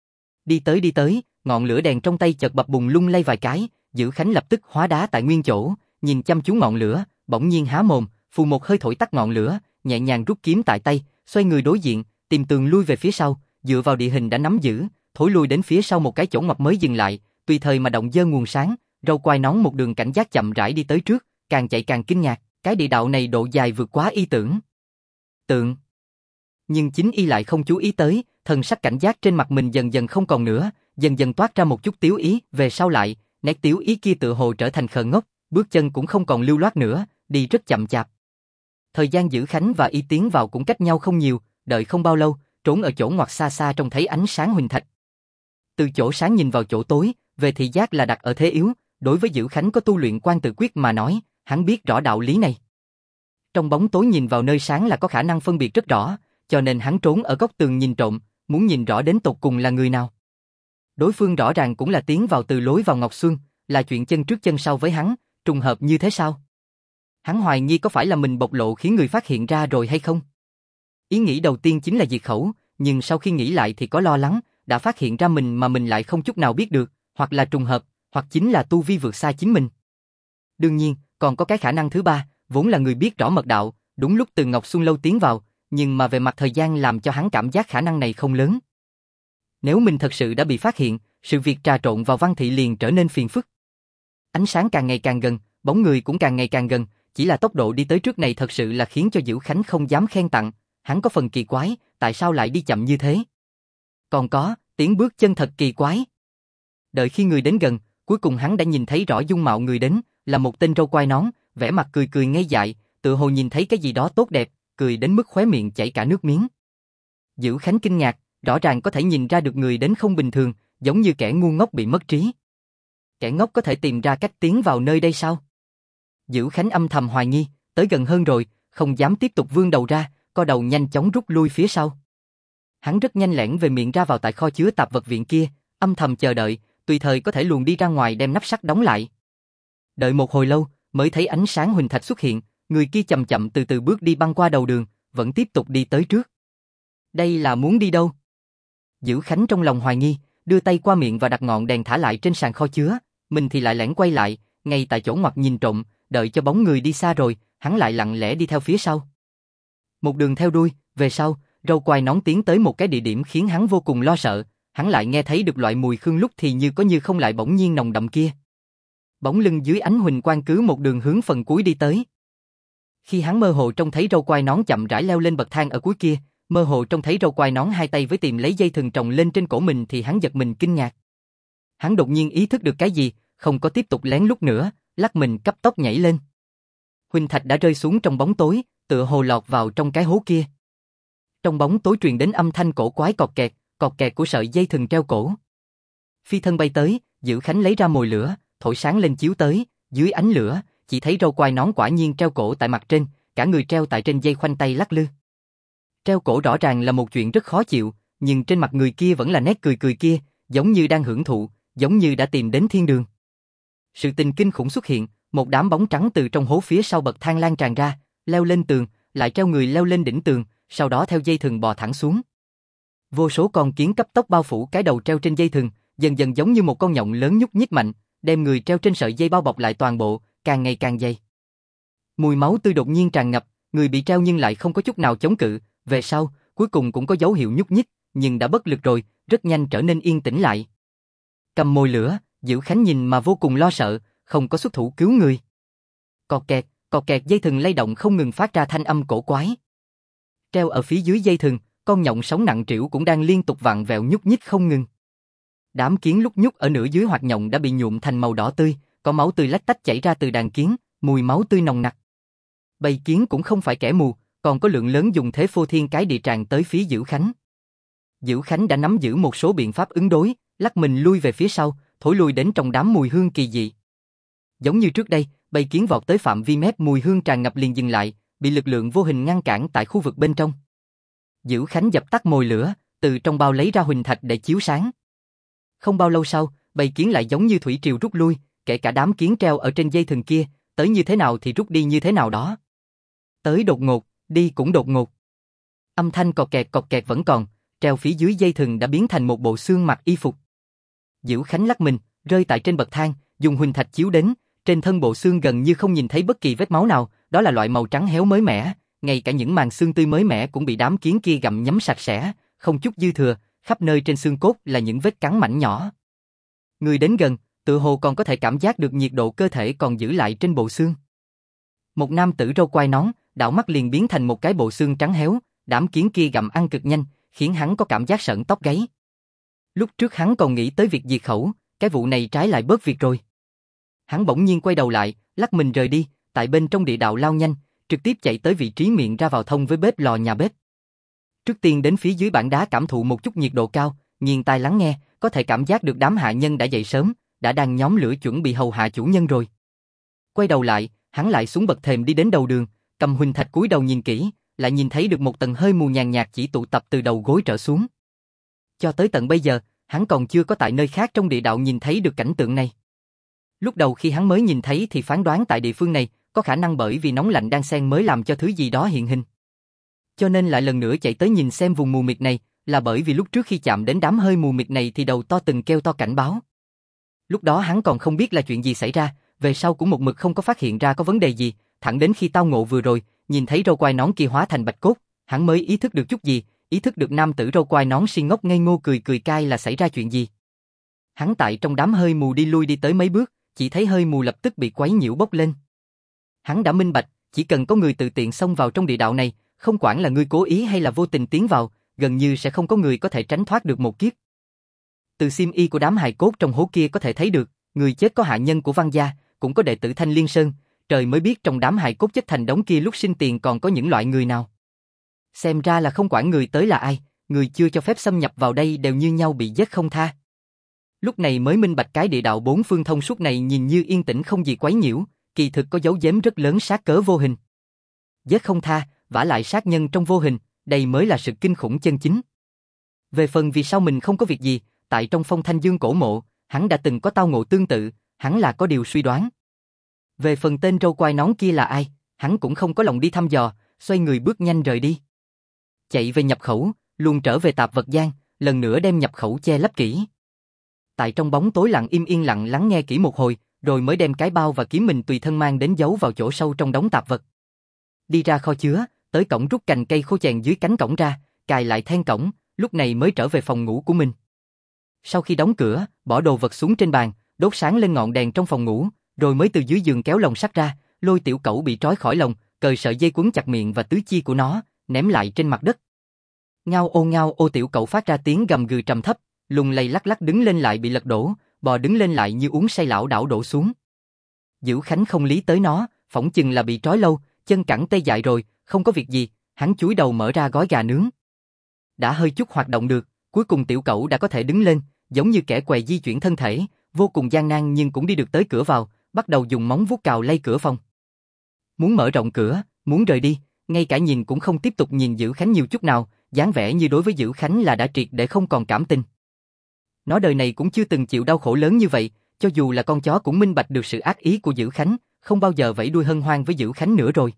Đi tới, ngọn lửa đèn trong tay chợt bập bùng lung lay vài cái, Dữ Khánh lập tức hóa đá tại nguyên chỗ, nhìn chăm chú ngọn lửa, bỗng nhiên há mồm, phù một hơi thổi tắt ngọn lửa, nhẹ nhàng rút kiếm tại tay, xoay người đối diện, tìm tường lui về phía sau, dựa vào địa hình đã nắm giữ, thổi lui đến phía sau một cái chỗ ngoặt mới dừng lại, tùy thời mà động dơ nguồn sáng, râu quai nón một đường cảnh giác chậm rãi đi tới trước, càng chạy càng kinh ngạc, cái địa đạo này độ dài vượt quá y tưởng. Tượng. Nhưng chính y lại không chú ý tới, thần sắc cảnh giác trên mặt mình dần dần không còn nữa, dần dần toát ra một chút tiếu ý, về sau lại, nét tiếu ý kia tựa hồ trở thành khờ ngốc, bước chân cũng không còn lưu loát nữa, đi rất chậm chạp. Thời gian Dữ Khánh và y tiến vào cũng cách nhau không nhiều, đợi không bao lâu, trốn ở chỗ ngoặt xa xa trông thấy ánh sáng huỳnh thạch. Từ chỗ sáng nhìn vào chỗ tối, về thị giác là đặt ở thế yếu, đối với Dữ Khánh có tu luyện quan tự quyết mà nói, hắn biết rõ đạo lý này. Trong bóng tối nhìn vào nơi sáng là có khả năng phân biệt rất rõ, cho nên hắn trốn ở góc tường nhìn trộm, muốn nhìn rõ đến tột cùng là người nào. Đối phương rõ ràng cũng là tiến vào từ lối vào Ngọc Xuân, là chuyện chân trước chân sau với hắn, trùng hợp như thế sao? Hắn hoài nghi có phải là mình bộc lộ khiến người phát hiện ra rồi hay không? Ý nghĩ đầu tiên chính là diệt khẩu, nhưng sau khi nghĩ lại thì có lo lắng, đã phát hiện ra mình mà mình lại không chút nào biết được, hoặc là trùng hợp, hoặc chính là tu vi vượt xa chính mình. Đương nhiên, còn có cái khả năng thứ ba, vốn là người biết rõ mật đạo, đúng lúc Từ Ngọc Xuân Lâu tiến vào, nhưng mà về mặt thời gian làm cho hắn cảm giác khả năng này không lớn. Nếu mình thật sự đã bị phát hiện, sự việc trà trộn vào Văn Thị liền trở nên phiền phức. Ánh sáng càng ngày càng gần, bóng người cũng càng ngày càng gần, chỉ là tốc độ đi tới trước này thật sự là khiến cho Dữ Khánh không dám khen tặng, hắn có phần kỳ quái, tại sao lại đi chậm như thế? Còn có, tiếng bước chân thật kỳ quái. Đợi khi người đến gần, cuối cùng hắn đã nhìn thấy rõ dung mạo người đến, là một tên râu quai nón, vẻ mặt cười cười ngây dại, tựa hồ nhìn thấy cái gì đó tốt đẹp, cười đến mức khóe miệng chảy cả nước miếng. Dữ Khánh kinh ngạc, rõ ràng có thể nhìn ra được người đến không bình thường, giống như kẻ ngu ngốc bị mất trí. Kẻ ngốc có thể tìm ra cách tiến vào nơi đây sao? Dữ Khánh âm thầm hoài nghi, tới gần hơn rồi, không dám tiếp tục vươn đầu ra, co đầu nhanh chóng rút lui phía sau. Hắn rất nhanh lẻn về miệng ra vào tại kho chứa tạp vật viện kia, âm thầm chờ đợi, tùy thời có thể luồn đi ra ngoài đem nắp sắt đóng lại. Đợi một hồi lâu, mới thấy ánh sáng huỳnh thạch xuất hiện, người kia chậm chậm từ từ bước đi băng qua đầu đường, vẫn tiếp tục đi tới trước. Đây là muốn đi đâu? Dữ Khánh trong lòng hoài nghi, đưa tay qua miệng và đặt ngọn đèn thả lại trên sàn kho chứa, mình thì lại lẻn quay lại, ngay tại chỗ ngoặt nhìn trộm, đợi cho bóng người đi xa rồi, hắn lại lặng lẽ đi theo phía sau. Một đường theo đuôi, về sau, râu quai nón tiến tới một cái địa điểm khiến hắn vô cùng lo sợ, hắn lại nghe thấy được loại mùi khương lúc thì như có như không lại bỗng nhiên nồng đậm kia. Bóng lưng dưới ánh huỳnh quang cứ một đường hướng phần cuối đi tới. Khi hắn mơ hồ trông thấy râu quai nón chậm rãi leo lên bậc thang ở cuối kia, mơ hồ trông thấy râu quai nón hai tay với tìm lấy dây thừng trồng lên trên cổ mình thì hắn giật mình kinh ngạc. Hắn đột nhiên ý thức được cái gì, không có tiếp tục lén lút nữa, lắc mình cấp tốc nhảy lên. Huỳnh thạch đã rơi xuống trong bóng tối, tựa hồ lọt vào trong cái hố kia. Trong bóng tối truyền đến âm thanh cổ quái cọt kẹt của sợi dây thừng treo cổ. Phi thân bay tới, Dữ Khánh lấy ra mồi lửa, thổi sáng lên chiếu tới, dưới ánh lửa, chỉ thấy râu quai nón quả nhiên treo cổ tại mặt trên, cả người treo tại trên dây khoanh tay lắc lư. Treo cổ rõ ràng là một chuyện rất khó chịu, nhưng trên mặt người kia vẫn là nét cười cười kia, giống như đang hưởng thụ, giống như đã tìm đến thiên đường. Sự tình kinh khủng xuất hiện, một đám bóng trắng từ trong hố phía sau bậc thang lan tràn ra, leo lên tường, lại treo người leo lên đỉnh tường, sau đó theo dây thừng bò thẳng xuống. Vô số con kiến cấp tốc bao phủ cái đầu treo trên dây thừng, dần dần giống như một con nhộng lớn nhúc nhích mạnh, đem người treo trên sợi dây bao bọc lại toàn bộ, càng ngày càng dày. Mùi máu tươi đột nhiên tràn ngập, người bị treo nhưng lại không có chút nào chống cự, về sau, cuối cùng cũng có dấu hiệu nhúc nhích, nhưng đã bất lực rồi, rất nhanh trở nên yên tĩnh lại. Cầm mồi lửa, Dữ Khánh nhìn mà vô cùng lo sợ, không có xuất thủ cứu người. Cọt kẹt dây thừng lay động không ngừng phát ra thanh âm cổ quái. Treo ở phía dưới dây thừng, con nhộng sống nặng trĩu cũng đang liên tục vặn vẹo nhúc nhích không ngừng. Đám kiến lúc nhúc ở nửa dưới hoạt nhộng đã bị nhuộm thành màu đỏ tươi, có máu tươi lách tách chảy ra từ đàn kiến, mùi máu tươi nồng nặc. Bầy kiến cũng không phải kẻ mù, còn có lượng lớn dùng thế phô thiên cái địa tràn tới phía Dữ Khánh. Dữ Khánh đã nắm giữ một số biện pháp ứng đối, lắc mình lui về phía sau, thổi lui đến trong đám mùi hương kỳ dị. Giống như trước đây, bầy kiến vọt tới phạm vi mép mùi hương tràn ngập liền dừng lại, bị lực lượng vô hình ngăn cản tại khu vực bên trong. Dữ Khánh dập tắt mồi lửa, từ trong bao lấy ra huỳnh thạch để chiếu sáng. Không bao lâu sau, bầy kiến lại giống như thủy triều rút lui, kể cả đám kiến treo ở trên dây thừng kia, tới như thế nào thì rút đi như thế nào đó. Tới đột ngột, đi cũng đột ngột. Âm thanh cọt kẹt vẫn còn, treo phía dưới dây thừng đã biến thành một bộ xương mặc y phục. Dữ Khánh lắc mình, rơi tại trên bậc thang, dùng huỳnh thạch chiếu đến, trên thân bộ xương gần như không nhìn thấy bất kỳ vết máu nào, đó là loại màu trắng héo mới mẻ, ngay cả những màng xương tươi mới mẻ cũng bị đám kiến kia gặm nhấm sạch sẽ, không chút dư thừa, khắp nơi trên xương cốt là những vết cắn mảnh nhỏ. Người đến gần, tựa hồ còn có thể cảm giác được nhiệt độ cơ thể còn giữ lại trên bộ xương. Một nam tử râu quai nón, đảo mắt liền biến thành một cái bộ xương trắng héo, đám kiến kia gặm ăn cực nhanh, khiến hắn có cảm giác sởn tóc gáy. Lúc trước hắn còn nghĩ tới việc diệt khẩu, cái vụ này trái lại bớt việc rồi. Hắn bỗng nhiên quay đầu lại, lắc mình rời đi, tại bên trong địa đạo lao nhanh, trực tiếp chạy tới vị trí miệng ra vào thông với bếp lò nhà bếp. Trước tiên đến phía dưới bảng đá cảm thụ một chút nhiệt độ cao, nghiêng tai lắng nghe, có thể cảm giác được đám hạ nhân đã dậy sớm, đã đang nhóm lửa chuẩn bị hầu hạ chủ nhân rồi. Quay đầu lại, hắn lại xuống bậc thềm đi đến đầu đường, cầm huỳnh thạch cúi đầu nhìn kỹ, lại nhìn thấy được một tầng hơi mù nhàn nhạt chỉ tụ tập từ đầu gối trở xuống. Cho tới tận bây giờ, hắn còn chưa có tại nơi khác trong địa đạo nhìn thấy được cảnh tượng này. Lúc đầu khi hắn mới nhìn thấy thì phán đoán tại địa phương này, có khả năng bởi vì nóng lạnh đan xen mới làm cho thứ gì đó hiện hình. Cho nên lại lần nữa chạy tới nhìn xem vùng mù mịt này, là bởi vì lúc trước khi chạm đến đám hơi mù mịt này thì đầu to từng kêu to cảnh báo. Lúc đó hắn còn không biết là chuyện gì xảy ra, về sau cũng một mực không có phát hiện ra có vấn đề gì, thẳng đến khi tao ngộ vừa rồi, nhìn thấy râu quai nón kia hóa thành bạch cốt, hắn mới ý thức được chút gì, ý thức được nam tử râu quai nón si ngốc ngây ngô cười cười cay là xảy ra chuyện gì. Hắn tại trong đám hơi mù đi lui đi tới mấy bước, chỉ thấy hơi mù lập tức bị quấy nhiễu bốc lên. Hắn đã minh bạch, chỉ cần có người tự tiện xông vào trong địa đạo này, không quản là người cố ý hay là vô tình tiến vào, gần như sẽ không có người có thể tránh thoát được một kiếp. Từ xiêm y của đám hài cốt trong hố kia có thể thấy được, người chết có hạ nhân của Văn gia, cũng có đệ tử Thanh Liên Sơn, trời mới biết trong đám hài cốt chất thành đống kia lúc sinh tiền còn có những loại người nào. Xem ra là không quản người tới là ai, người chưa cho phép xâm nhập vào đây đều như nhau bị giết không tha. Lúc này mới minh bạch cái địa đạo bốn phương thông suốt này nhìn như yên tĩnh không gì quấy nhiễu, kỳ thực có dấu giếm rất lớn sát cớ vô hình. Giết không tha, vả lại sát nhân trong vô hình, đây mới là sự kinh khủng chân chính. Về phần vì sao mình không có việc gì, tại trong Phong Thanh Dương cổ mộ, hắn đã từng có tao ngộ tương tự, hắn là có điều suy đoán. Về phần tên râu quai nón kia là ai, hắn cũng không có lòng đi thăm dò, xoay người bước nhanh rời đi. Chạy về nhập khẩu, luôn trở về tạp vật gian, lần nữa đem nhập khẩu che lấp kỹ. Tại trong bóng tối lặng im yên lặng lắng nghe kỹ một hồi, rồi mới đem cái bao và kiếm mình tùy thân mang đến giấu vào chỗ sâu trong đống tạp vật. Đi ra kho chứa, tới cổng rút cành cây khô chèn dưới cánh cổng ra, cài lại then cổng, lúc này mới trở về phòng ngủ của mình. Sau khi đóng cửa, bỏ đồ vật xuống trên bàn, đốt sáng lên ngọn đèn trong phòng ngủ, rồi mới từ dưới giường kéo lồng sắt ra, lôi tiểu cẩu bị trói khỏi lồng, cởi sợi dây quấn chặt miệng và tứ chi của nó, ném lại trên mặt đất. Ngao ô tiểu cẩu phát ra tiếng gầm gừ trầm thấp, lùng lầy lắc lắc đứng lên lại bị lật đổ, bò đứng lên lại như uống say lảo đảo đổ xuống. Dữ Khánh không lý tới nó, phỏng chừng là bị trói lâu, chân cẳng tê dại rồi, không có việc gì, hắn chúi đầu mở ra gói gà nướng. Đã hơi chút hoạt động được, cuối cùng tiểu cẩu đã có thể đứng lên, giống như kẻ què di chuyển thân thể, vô cùng gian nan nhưng cũng đi được tới cửa vào, bắt đầu dùng móng vuốt cào lay cửa phòng. Muốn mở rộng cửa, muốn rời đi, ngay cả nhìn cũng không tiếp tục nhìn Dữ Khánh nhiều chút nào, dáng vẻ như đối với Dữ Khánh là đã triệt để không còn cảm tình. Nó đời này cũng chưa từng chịu đau khổ lớn như vậy, cho dù là con chó cũng minh bạch được sự ác ý của Dữ Khánh, không bao giờ vẫy đuôi hân hoan với Dữ Khánh nữa rồi.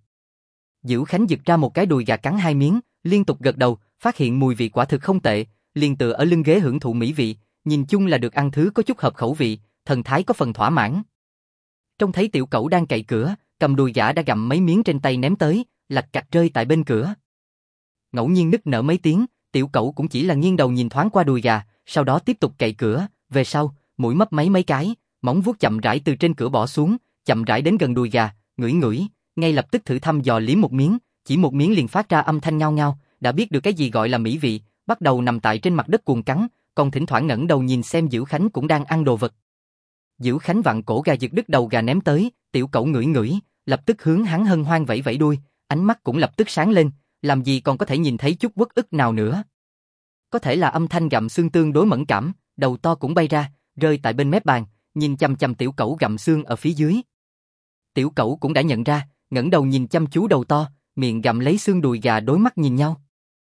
Dữ Khánh giật ra một cái đùi gà cắn hai miếng, liên tục gật đầu, phát hiện mùi vị quả thực không tệ, liền tựa ở lưng ghế hưởng thụ mỹ vị, nhìn chung là được ăn thứ có chút hợp khẩu vị, thần thái có phần thỏa mãn. Trông thấy tiểu cẩu đang cậy cửa, cầm đùi gà đã gặm mấy miếng trên tay ném tới, lạch cạch rơi tại bên cửa. Ngẫu nhiên nức nở mấy tiếng, tiểu cẩu cũng chỉ là nghiêng đầu nhìn thoáng qua đùi gà, sau đó tiếp tục cậy cửa, về sau, mũi mấp máy mấy cái, móng vuốt chậm rãi từ trên cửa bỏ xuống, chậm rãi đến gần đùi gà, ngửi ngửi, ngay lập tức thử thăm dò liếm một miếng, chỉ một miếng liền phát ra âm thanh ngao ngao, đã biết được cái gì gọi là mỹ vị, bắt đầu nằm tại trên mặt đất cuồng cắn, còn thỉnh thoảng ngẩng đầu nhìn xem Dữ Khánh cũng đang ăn đồ vật. Dữ Khánh vặn cổ gà giật đứt đầu gà ném tới, tiểu cẩu ngửi ngửi, lập tức hướng hắn hân hoan vẫy vẫy đuôi, ánh mắt cũng lập tức sáng lên, làm gì còn có thể nhìn thấy chút uất ức nào nữa. Có thể là âm thanh gặm xương tương đối mẫn cảm, đầu to cũng bay ra, rơi tại bên mép bàn, nhìn chằm chằm tiểu cẩu gặm xương ở phía dưới. Tiểu cẩu cũng đã nhận ra, ngẩng đầu nhìn chăm chú đầu to, miệng gặm lấy xương đùi gà đối mắt nhìn nhau.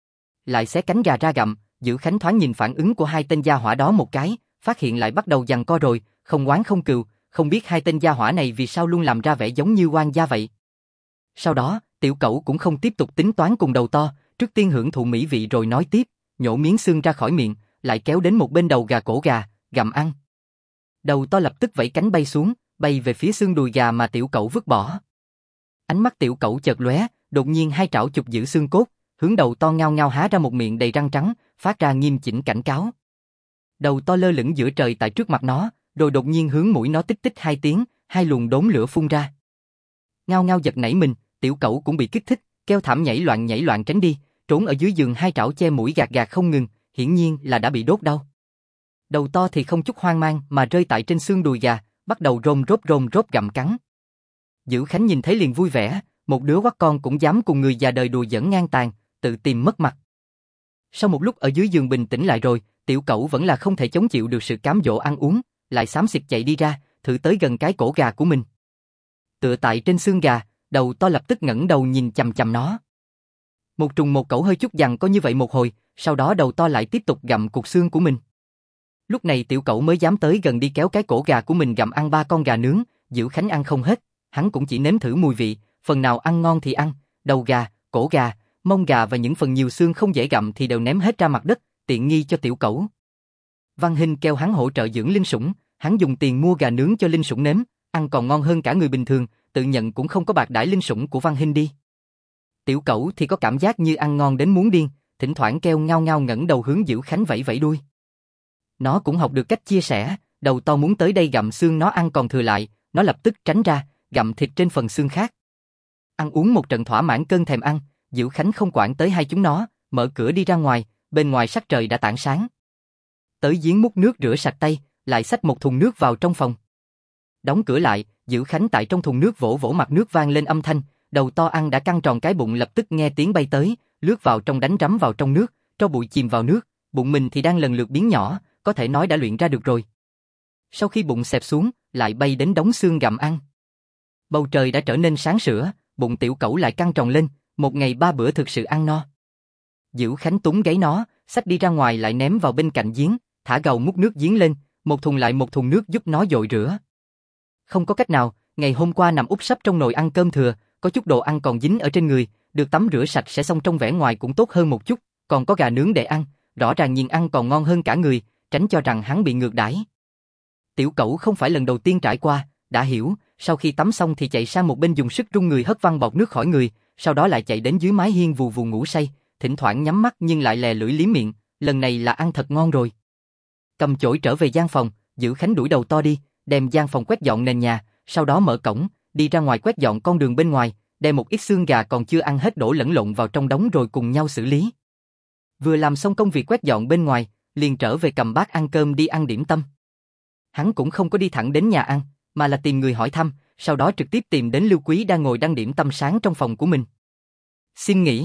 Lại xé cánh gà ra gặm, Dữ Khánh thoáng nhìn phản ứng của hai tên gia hỏa đó một cái, phát hiện lại bắt đầu giằng co rồi, không oán không cừu, không biết hai tên gia hỏa này vì sao luôn làm ra vẻ giống như oan gia vậy. Sau đó, tiểu cẩu cũng không tiếp tục tính toán cùng đầu to, trước tiên hưởng thụ mỹ vị rồi nói tiếp, nhổ miếng xương ra khỏi miệng, lại kéo đến một bên đầu gà cổ gà, gặm ăn. Đầu to lập tức vẫy cánh bay xuống, bay về phía xương đùi gà mà tiểu cẩu vứt bỏ. Ánh mắt tiểu cẩu chợt lóe, đột nhiên hai trảo chụp giữ xương cốt, hướng đầu to ngao ngao há ra một miệng đầy răng trắng, phát ra nghiêm chỉnh cảnh cáo. Đầu to lơ lửng giữa trời tại trước mặt nó, rồi đột nhiên hướng mũi nó tích tích hai tiếng, hai luồng đốm lửa phun ra. Ngao ngao giật nảy mình, tiểu cẩu cũng bị kích thích, kêu thảm nhảy loạn tránh đi, trốn ở dưới giường hai trảo che mũi gạt gạt không ngừng, hiển nhiên là đã bị đốt đau. Đầu to thì không chút hoang mang mà rơi tại trên xương đùi gà, bắt đầu rôm rốp gặm cắn. Dữ Khánh nhìn thấy liền vui vẻ, một đứa quắt con cũng dám cùng người già đời đùa giỡn ngang tàn, tự tìm mất mặt. Sau một lúc ở dưới giường bình tĩnh lại rồi, tiểu cẩu vẫn là không thể chống chịu được sự cám dỗ ăn uống, lại xám xịt chạy đi ra, thử tới gần cái cổ gà của mình. Tựa tại trên xương gà, đầu to lập tức ngẩng đầu nhìn chằm chằm nó. Một trùng một cẩu hơi chút giằng có như vậy một hồi, sau đó đầu to lại tiếp tục gặm cục xương của mình. Lúc này tiểu cẩu mới dám tới gần đi kéo cái cổ gà của mình gặm ăn ba con gà nướng, Dữ Khánh ăn không hết, hắn cũng chỉ nếm thử mùi vị, phần nào ăn ngon thì ăn, đầu gà, cổ gà, mông gà và những phần nhiều xương không dễ gặm thì đều ném hết ra mặt đất, tiện nghi cho tiểu cẩu. Văn Hinh kêu hắn hỗ trợ dưỡng linh sủng, hắn dùng tiền mua gà nướng cho linh sủng nếm, ăn còn ngon hơn cả người bình thường, tự nhận cũng không có bạc đãi linh sủng của Văn Hinh đi. Tiểu cẩu thì có cảm giác như ăn ngon đến muốn điên, thỉnh thoảng kêu ngao ngao ngẩng đầu hướng Diễu Khánh vẫy vẫy đuôi. Nó cũng học được cách chia sẻ, đầu to muốn tới đây gặm xương nó ăn còn thừa lại, nó lập tức tránh ra, gặm thịt trên phần xương khác. Ăn uống một trận thỏa mãn cơn thèm ăn, Diễu Khánh không quản tới hai chúng nó, mở cửa đi ra ngoài, bên ngoài sắc trời đã tảng sáng. Tới giếng múc nước rửa sạch tay, lại xách một thùng nước vào trong phòng. Đóng cửa lại, Diễu Khánh tại trong thùng nước vỗ vỗ mặt nước vang lên âm thanh, đầu to ăn đã căng tròn cái bụng lập tức nghe tiếng bay tới, lướt vào trong đánh rắm vào trong nước, tro bụi chìm vào nước, bụng mình thì đang lần lượt biến nhỏ, có thể nói đã luyện ra được rồi. Sau khi bụng xẹp xuống, lại bay đến đống xương gặm ăn. Bầu trời đã trở nên sáng sủa, bụng tiểu cẩu lại căng tròn lên, một ngày 3 bữa thực sự ăn no. Diễu Khánh túm gáy nó, xách đi ra ngoài lại ném vào bên cạnh giếng, thả gầu múc nước giếng lên, một thùng lại một thùng nước giúp nó dội rửa. Không có cách nào, ngày hôm qua nằm úp sấp trong nồi ăn cơm thừa, có chút đồ ăn còn dính ở trên người, được tắm rửa sạch sẽ xong trong vẻ ngoài cũng tốt hơn một chút, còn có gà nướng để ăn, rõ ràng nhìn ăn còn ngon hơn cả người, tránh cho rằng hắn bị ngược đãi. Tiểu cẩu không phải lần đầu tiên trải qua, đã hiểu, sau khi tắm xong thì chạy sang một bên dùng sức rung người hất văng bọt nước khỏi người, sau đó lại chạy đến dưới mái hiên vù vù ngủ say, thỉnh thoảng nhắm mắt nhưng lại lè lưỡi liếm miệng, lần này là ăn thật ngon rồi. Cầm chổi trở về gian phòng, Diễu Khánh đuổi đầu to đi, đem gian phòng quét dọn nền nhà, sau đó mở cổng, đi ra ngoài quét dọn con đường bên ngoài, đem một ít xương gà còn chưa ăn hết đổ lẫn lộn vào trong đống rồi cùng nhau xử lý. Vừa làm xong công việc quét dọn bên ngoài, liền trở về cầm bát ăn cơm đi ăn điểm tâm. Hắn cũng không có đi thẳng đến nhà ăn, mà là tìm người hỏi thăm, sau đó trực tiếp tìm đến Lưu Quý đang ngồi đăng điểm tâm sáng trong phòng của mình. Xin nghỉ.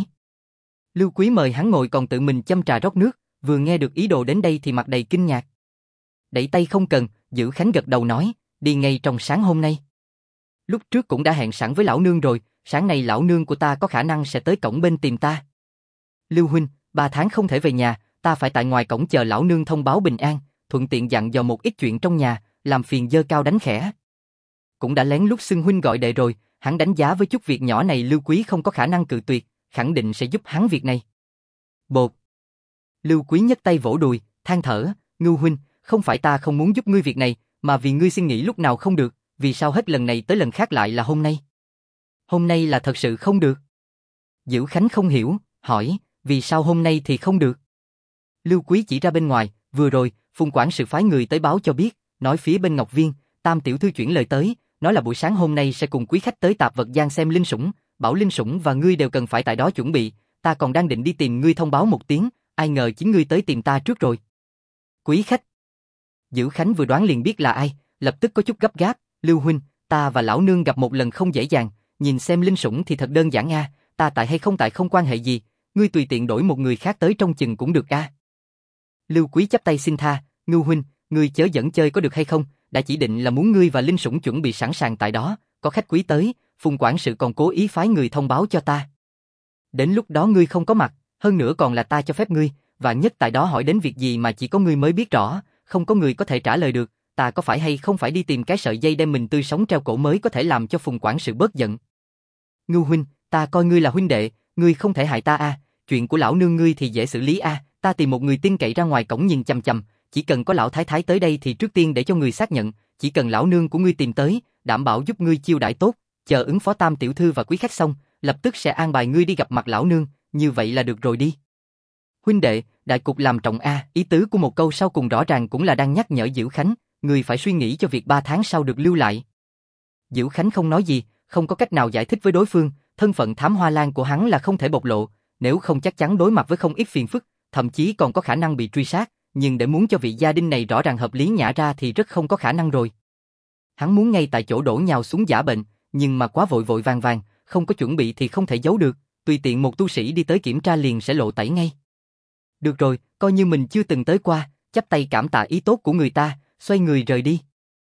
Lưu Quý mời hắn ngồi còn tự mình châm trà rót nước, vừa nghe được ý đồ đến đây thì mặt đầy kinh ngạc. Đẩy tay không cần, Diễu Khánh gật đầu nói, đi ngay trong sáng hôm nay. Lúc trước cũng đã hẹn sẵn với lão nương rồi, sáng nay lão nương của ta có khả năng sẽ tới cổng bên tìm ta. Lưu huynh, 3 tháng không thể về nhà, ta phải tại ngoài cổng chờ lão nương thông báo bình an, thuận tiện dặn dò một ít chuyện trong nhà, làm phiền dơ cao đánh khẽ. Cũng đã lén lút xưng huynh gọi đệ rồi, hắn đánh giá với chút việc nhỏ này Lưu Quý không có khả năng cự tuyệt, khẳng định sẽ giúp hắn việc này. Bột. Lưu Quý nhấc tay vỗ đùi, than thở, Ngưu huynh, không phải ta không muốn giúp ngươi việc này, mà vì ngươi xin nghỉ lúc nào không được, vì sao hết lần này tới lần khác lại là hôm nay? Hôm nay là thật sự không được. Diễu Khánh không hiểu, hỏi, vì sao hôm nay thì không được? Lưu Quý chỉ ra bên ngoài, vừa rồi, Phùng quản sự phái người tới báo cho biết, nói phía bên Ngọc Viên, Tam tiểu thư chuyển lời tới, nói là buổi sáng hôm nay sẽ cùng quý khách tới Tạp Vật Giang xem linh sủng, bảo linh sủng và ngươi đều cần phải tại đó chuẩn bị, ta còn đang định đi tìm ngươi thông báo một tiếng, ai ngờ chính ngươi tới tìm ta trước rồi. Quý khách. Diễu Khánh vừa đoán liền biết là ai, lập tức có chút gấp gáp, Lưu huynh, ta và lão nương gặp một lần không dễ dàng, nhìn xem linh sủng thì thật đơn giản a, ta tại hay không tại không quan hệ gì, ngươi tùy tiện đổi một người khác tới trong chừng cũng được a. Lưu Quý chắp tay xin tha, Ngưu huynh, ngươi chớ dẫn chơi có được hay không, đã chỉ định là muốn ngươi và linh sủng chuẩn bị sẵn sàng tại đó, có khách quý tới, Phùng quản sự còn cố ý phái người thông báo cho ta. Đến lúc đó ngươi không có mặt, hơn nữa còn là ta cho phép ngươi, và nhất tại đó hỏi đến việc gì mà chỉ có ngươi mới biết rõ, không có người có thể trả lời được, ta có phải hay không phải đi tìm cái sợi dây đem mình tươi sống treo cổ mới có thể làm cho Phùng quản sự bớt giận. Ngưu huynh, ta coi ngươi là huynh đệ, ngươi không thể hại ta a, chuyện của lão nương ngươi thì dễ xử lý a, ta tìm một người tin cậy ra ngoài cổng nhìn chằm chằm, chỉ cần có lão thái thái tới đây thì trước tiên để cho người xác nhận, chỉ cần lão nương của ngươi tìm tới, đảm bảo giúp ngươi chiêu đãi tốt, chờ ứng phó Tam tiểu thư và quý khách xong, lập tức sẽ an bài ngươi đi gặp mặt lão nương, như vậy là được rồi đi. Huynh đệ, đại cục làm trọng a, ý tứ của một câu sau cùng rõ ràng cũng là đang nhắc nhở Diễu Khánh, ngươi phải suy nghĩ cho việc 3 tháng sau được lưu lại. Diễu Khánh không nói gì, không có cách nào giải thích với đối phương, thân phận Thám Hoa Lan của hắn là không thể bộc lộ, nếu không chắc chắn đối mặt với không ít phiền phức, thậm chí còn có khả năng bị truy sát, nhưng để muốn cho vị gia đình này rõ ràng hợp lý nhả ra thì rất không có khả năng rồi. Hắn muốn ngay tại chỗ đổ nhào xuống giả bệnh, nhưng mà quá vội vội vàng vàng, không có chuẩn bị thì không thể giấu được, tùy tiện một tu sĩ đi tới kiểm tra liền sẽ lộ tẩy ngay. Được rồi, coi như mình chưa từng tới qua, chắp tay cảm tạ ý tốt của người ta, xoay người rời đi.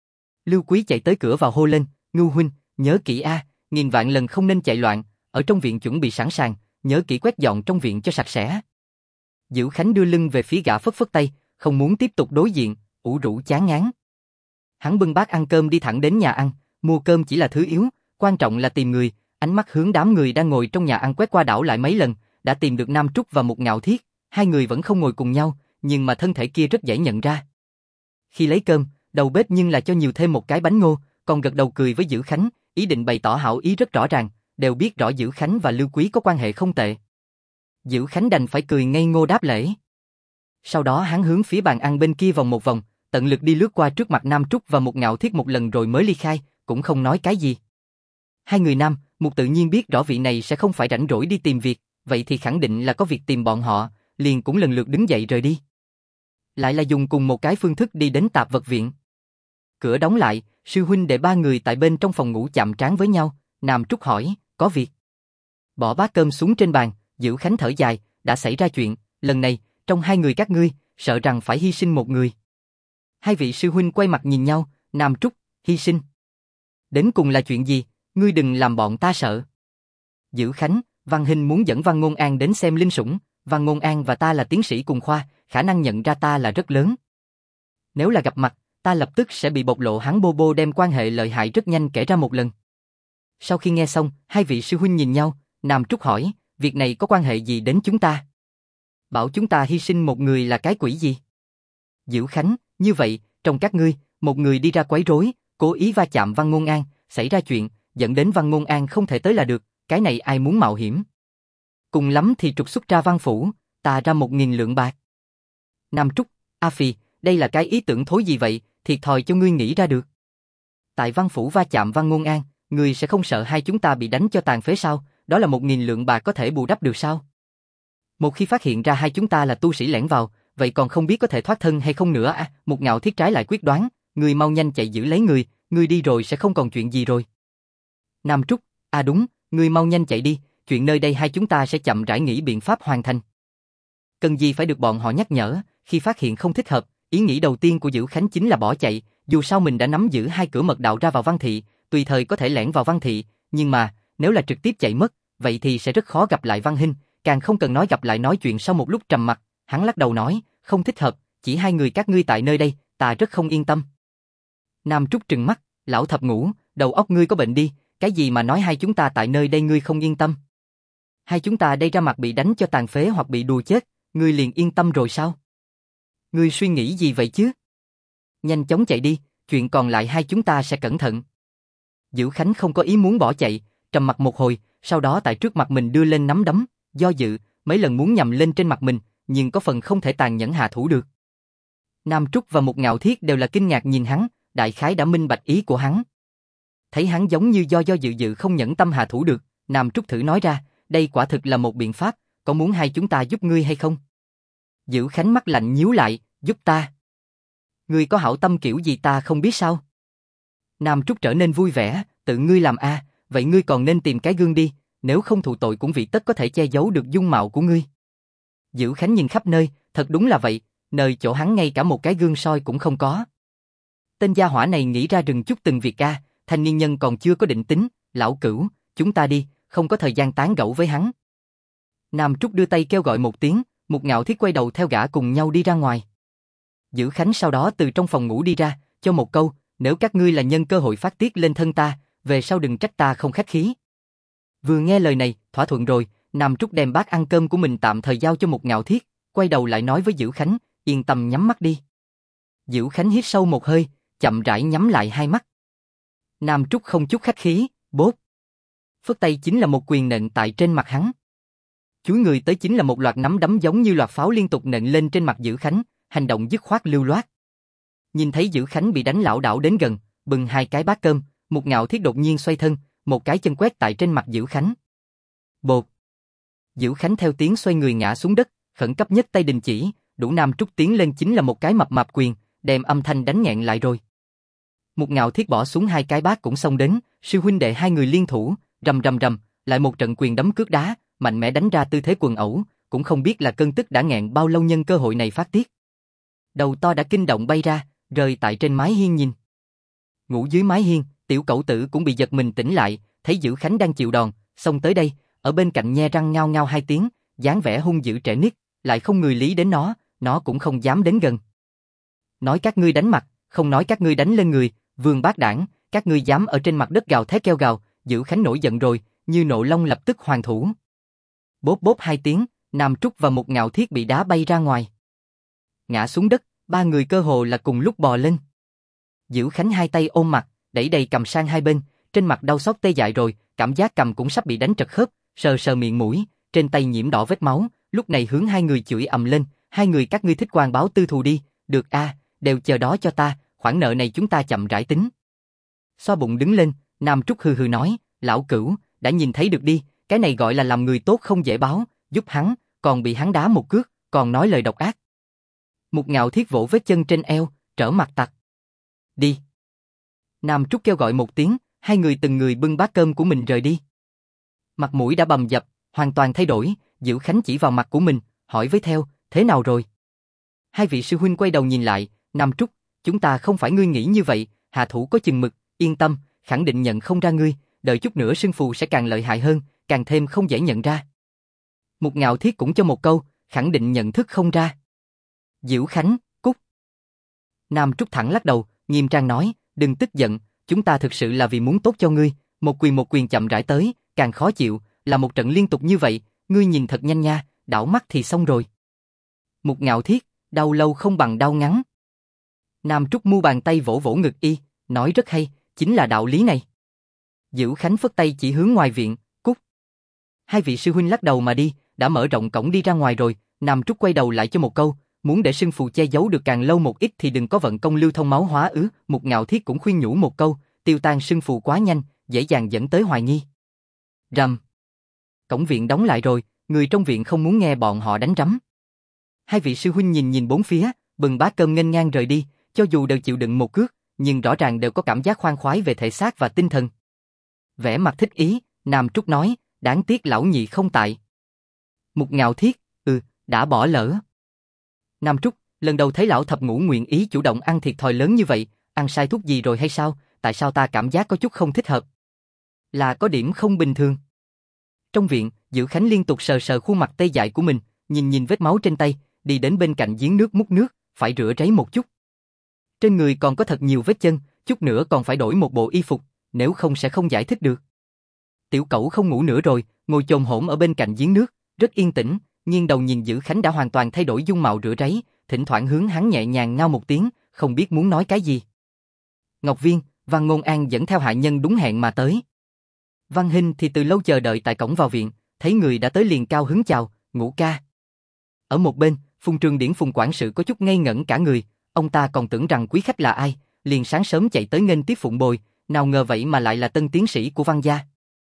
Lưu Quý chạy tới cửa vào hô lên, Ngưu huynh, nhớ kỹ a, nghìn vạn lần không nên chạy loạn, ở trong viện chuẩn bị sẵn sàng, nhớ kỹ quét dọn trong viện cho sạch sẽ. Diễu Khánh đưa lưng về phía gã phất phất tay, không muốn tiếp tục đối diện, ủ rũ chán ngán. Hắn bưng bát ăn cơm đi thẳng đến nhà ăn, mua cơm chỉ là thứ yếu, quan trọng là tìm người, ánh mắt hướng đám người đang ngồi trong nhà ăn quét qua đảo lại mấy lần, đã tìm được Nam Trúc và Mục Ngạo Thiết, hai người vẫn không ngồi cùng nhau, nhưng mà thân thể kia rất dễ nhận ra. Khi lấy cơm, đầu bếp nhưng là cho nhiều thêm một cái bánh ngô, còn gật đầu cười với Dữ Khánh, ý định bày tỏ hảo ý rất rõ ràng, đều biết rõ Dữ Khánh và Lưu Quý có quan hệ không tệ. Dữ Khánh đành phải cười ngây ngô đáp lễ. Sau đó hắn hướng phía bàn ăn bên kia vòng một vòng, tận lực đi lướt qua trước mặt Nam Trúc và Mục Ngạo Thiết một lần rồi mới ly khai, cũng không nói cái gì. Hai người Nam, Mục tự nhiên biết rõ vị này sẽ không phải rảnh rỗi đi tìm việc, vậy thì khẳng định là có việc tìm bọn họ, liền cũng lần lượt đứng dậy rời đi. Lại là dùng cùng một cái phương thức đi đến tạp vật viện. Cửa đóng lại, sư huynh đệ ba người tại bên trong phòng ngủ chạm trán với nhau, Nam Trúc hỏi, có việc. Bỏ bát cơm xuống trên bàn, Dữ Khánh thở dài, đã xảy ra chuyện, lần này, trong hai người các ngươi, sợ rằng phải hy sinh một người. Hai vị sư huynh quay mặt nhìn nhau, Nam Trúc, hy sinh. Đến cùng là chuyện gì, ngươi đừng làm bọn ta sợ. Dữ Khánh, Văn Hinh muốn dẫn Văn Ngôn An đến xem linh sủng, Văn Ngôn An và ta là tiến sĩ cùng khoa, khả năng nhận ra ta là rất lớn. Nếu là gặp mặt, ta lập tức sẽ bị bộc lộ hắn bô bô đem quan hệ lợi hại rất nhanh kể ra một lần. Sau khi nghe xong, hai vị sư huynh nhìn nhau, Nam Trúc hỏi, việc này có quan hệ gì đến chúng ta? Bảo chúng ta hy sinh một người là cái quỷ gì? Dữ Khánh, như vậy, trong các ngươi, một người đi ra quấy rối, cố ý va chạm Văn Ngôn An, xảy ra chuyện, dẫn đến Văn Ngôn An không thể tới là được, cái này ai muốn mạo hiểm? Cùng lắm thì trục xuất ra Văn phủ, ta ra 1.000 lượng bạc. Nam Trúc, A Phì, đây là cái ý tưởng thối gì vậy, thiệt thòi cho ngươi nghĩ ra được. Tại Văn phủ va chạm Văn Ngôn An, ngươi sẽ không sợ hai chúng ta bị đánh cho tàn phế sao, đó là 1.000 lượng bạc có thể bù đắp được sao? Một khi phát hiện ra hai chúng ta là tu sĩ lẻn vào, vậy còn không biết có thể thoát thân hay không nữa à? Một Ngạo Thiết trái lại quyết đoán, ngươi mau nhanh chạy giữ lấy ngươi đi rồi sẽ không còn chuyện gì rồi. Nam Trúc, đúng, ngươi mau nhanh chạy đi, chuyện nơi đây hai chúng ta sẽ chậm rãi nghĩ biện pháp hoàn thành. Cần gì phải được bọn họ nhắc nhở, khi phát hiện không thích hợp, ý nghĩ đầu tiên của Dữ Khánh chính là bỏ chạy, dù sao mình đã nắm giữ hai cửa mật đạo ra vào Văn thị, tùy thời có thể lẻn vào Văn thị, nhưng mà, nếu là trực tiếp chạy mất, vậy thì sẽ rất khó gặp lại Văn Hinh, càng không cần nói gặp lại nói chuyện sau một lúc trầm mặc, hắn lắc đầu nói, không thích hợp, chỉ hai người các ngươi tại nơi đây, ta rất không yên tâm. Nam Trúc trừng mắt, lão thập ngũ, đầu óc ngươi có bệnh đi, cái gì mà nói hai chúng ta tại nơi đây ngươi không yên tâm? Hai chúng ta đây ra mặt bị đánh cho tàn phế hoặc bị đùa chết, ngươi liền yên tâm rồi sao? Ngươi suy nghĩ gì vậy chứ? Nhanh chóng chạy đi, chuyện còn lại hai chúng ta sẽ cẩn thận. Dữ Khánh không có ý muốn bỏ chạy, trầm mặc một hồi, sau đó tại trước mặt mình đưa lên nắm đấm, do dự, mấy lần muốn nhằm lên trên mặt mình, nhưng có phần không thể tàn nhẫn hạ thủ được. Nam Trúc và Mục Ngạo Thiết đều là kinh ngạc nhìn hắn, đại khái đã minh bạch ý của hắn. Thấy hắn giống như do dự không nhẫn tâm hạ thủ được, Nam Trúc thử nói ra, đây quả thực là một biện pháp, có muốn hai chúng ta giúp ngươi hay không? Dữ Khánh mắt lạnh nhíu lại, giúp ta. Ngươi có hảo tâm kiểu gì ta không biết sao? Nam Trúc trở nên vui vẻ, tự ngươi làm vậy ngươi còn nên tìm cái gương đi, nếu không thụ tội cũng vì tất có thể che giấu được dung mạo của ngươi. Dữ Khánh nhìn khắp nơi, thật đúng là vậy, nơi chỗ hắn ngay cả một cái gương soi cũng không có. Tên gia hỏa này nghĩ ra rừng chút từng việc thanh niên nhân còn chưa có định tính, lão cửu, chúng ta đi, không có thời gian tán gẫu với hắn. Nam Trúc đưa tay kêu gọi một tiếng, Mục Ngạo Thiết quay đầu theo gã cùng nhau đi ra ngoài. Dữ Khánh sau đó từ trong phòng ngủ đi ra, cho một câu, nếu các ngươi là nhân cơ hội phát tiết lên thân ta, về sau đừng trách ta không khách khí. Vừa nghe lời này, thỏa thuận rồi, Nam Trúc đem bát ăn cơm của mình tạm thời giao cho Mục Ngạo Thiết, quay đầu lại nói với Dữ Khánh, yên tâm nhắm mắt đi. Dữ Khánh hít sâu một hơi, chậm rãi nhắm lại hai mắt. Nam Trúc không chút khách khí, bốp. Phất tay chính là một quyền nện tại trên mặt hắn. Chúi người tới chính là một loạt nắm đấm giống như loạt pháo liên tục nện lên trên mặt Dữ Khánh, hành động dứt khoát lưu loát. Nhìn thấy Dữ Khánh bị đánh lảo đảo đến gần, bưng hai cái bát cơm, Mục Ngạo Thiết đột nhiên xoay thân, một cái chân quét tại trên mặt Dữ Khánh. Bột. Dữ Khánh theo tiếng xoay người ngã xuống đất, khẩn cấp nhất tay đình chỉ, đủ Nam Trúc tiến lên chính là một cái mập mạp quyền, đem âm thanh đánh nghẹn lại rồi. Mục Ngạo Thiết bỏ xuống hai cái bát cũng xông đến, sư huynh đệ hai người liên thủ, rầm rầm rầm, lại một trận quyền đấm cước đá, mạnh mẽ đánh ra tư thế quần ẩu, cũng không biết là cơn tức đã nghẹn bao lâu nhân cơ hội này phát tiết. Đầu to đã kinh động bay ra, rơi tại trên mái hiên nhìn. Ngủ dưới mái hiên, tiểu cẩu tử cũng bị giật mình tỉnh lại, thấy Dữ Khánh đang chịu đòn, xông tới đây, ở bên cạnh nhe răng ngao ngao hai tiếng, dáng vẻ hung dữ trẻ nít, lại không người lý đến nó cũng không dám đến gần. Nói các ngươi đánh mặt, không nói các ngươi đánh lên người, vương bát đảng, các ngươi dám ở trên mặt đất gào thét kêu gào, Dữ Khánh nổi giận rồi, như nộ long lập tức hoàn thủ. Bốp bốp hai tiếng, Nam Trúc và Mục Ngạo Thiết bị đá bay ra ngoài. ngã xuống đất, ba người cơ hồ là cùng lúc bò lên. Dữ Khánh hai tay ôm mặt, đẩy đầy cằm sang hai bên, trên mặt đau xót tê dại rồi, cảm giác cằm cũng sắp bị đánh trật khớp, sờ sờ miệng mũi, trên tay nhiễm đỏ vết máu, lúc này hướng hai người chửi ầm lên, hai người các ngươi thích quan báo tư thù đi, được a, đều chờ đó cho ta, khoản nợ này chúng ta chậm rãi tính. Xoa bụng đứng lên, Nam Trúc hừ hừ nói, lão Cửu, đã nhìn thấy được đi, cái này gọi là làm người tốt không dễ báo, giúp hắn, còn bị hắn đá một cước, còn nói lời độc ác. Mục Ngạo Thiết vỗ vết chân trên eo, trở mặt tặc. Đi. Nam Trúc kêu gọi một tiếng, hai người từng người bưng bát cơm của mình rời đi. Mặt mũi đã bầm dập, hoàn toàn thay đổi, Dữ Khánh chỉ vào mặt của mình, hỏi với theo, thế nào rồi? Hai vị sư huynh quay đầu nhìn lại, Nam Trúc, chúng ta không phải ngươi nghĩ như vậy, hạ thủ có chừng mực, yên tâm, khẳng định nhận không ra ngươi, đợi chút nữa sưng phù sẽ càng lợi hại hơn, càng thêm không dễ nhận ra. Mục Ngạo Thiết cũng cho một câu, khẳng định nhận thức không ra. Dữ Khánh, cút. Nam Trúc thẳng lắc đầu, nghiêm trang nói, đừng tức giận, chúng ta thực sự là vì muốn tốt cho ngươi, một quyền chậm rãi tới, càng khó chịu, là một trận liên tục như vậy, ngươi nhìn thật nhanh nha, đảo mắt thì xong rồi. Mục Ngạo Thiết, đau lâu không bằng đau ngắn. Nam Trúc mu bàn tay vỗ vỗ ngực y, nói rất hay, chính là đạo lý này. Dữ Khánh phất tay chỉ hướng ngoài viện, cút. Hai vị sư huynh lắc đầu mà đi, đã mở rộng cổng đi ra ngoài rồi, Nam Trúc quay đầu lại cho một câu, muốn để sưng phù che giấu được càng lâu một ít thì đừng có vận công lưu thông máu hóa ứ, Mục Ngạo Thiết cũng khuyên nhủ một câu, tiêu tan sưng phù quá nhanh, dễ dàng dẫn tới hoài nghi. Rầm. Cổng viện đóng lại rồi, người trong viện không muốn nghe bọn họ đánh rắm. Hai vị sư huynh nhìn bốn phía, bừng bát cơm nghênh ngang rời đi, cho dù đều chịu đựng một cước, nhưng rõ ràng đều có cảm giác khoan khoái về thể xác và tinh thần. Vẻ mặt thích ý, Nam Trúc nói, đáng tiếc lão nhị không tại. Mục Ngạo Thiết, đã bỏ lỡ. Nam Trúc, lần đầu thấy lão thập ngũ nguyện ý chủ động ăn thiệt thòi lớn như vậy, ăn sai thuốc gì rồi hay sao, tại sao ta cảm giác có chút không thích hợp? Là có điểm không bình thường. Trong viện, Dữ Khánh liên tục sờ sờ khuôn mặt tê dại của mình, nhìn vết máu trên tay, đi đến bên cạnh giếng nước múc nước, phải rửa ráy một chút. Trên người còn có thật nhiều vết chân, chút nữa còn phải đổi một bộ y phục, nếu không sẽ không giải thích được. Tiểu Cẩu không ngủ nữa rồi, ngồi chồm hổm ở bên cạnh giếng nước, rất yên tĩnh, nghiêng đầu nhìn Dữ Khánh đã hoàn toàn thay đổi dung mạo rửa ráy, thỉnh thoảng hướng hắn nhẹ nhàng ngao một tiếng, không biết muốn nói cái gì. Ngọc Viên, Văn Ngôn An dẫn theo hạ nhân đúng hẹn mà tới. Văn Hinh thì từ lâu chờ đợi tại cổng vào viện, thấy người đã tới liền cao hứng chào, Ngũ ca. Ở một bên, Phùng Trường Điển Phùng quản sự có chút ngây ngẩn cả người, ông ta còn tưởng rằng quý khách là ai, liền sáng sớm chạy tới nghênh tiếp Phụng Bồi, nào ngờ vậy mà lại là tân tiến sĩ của Văn gia.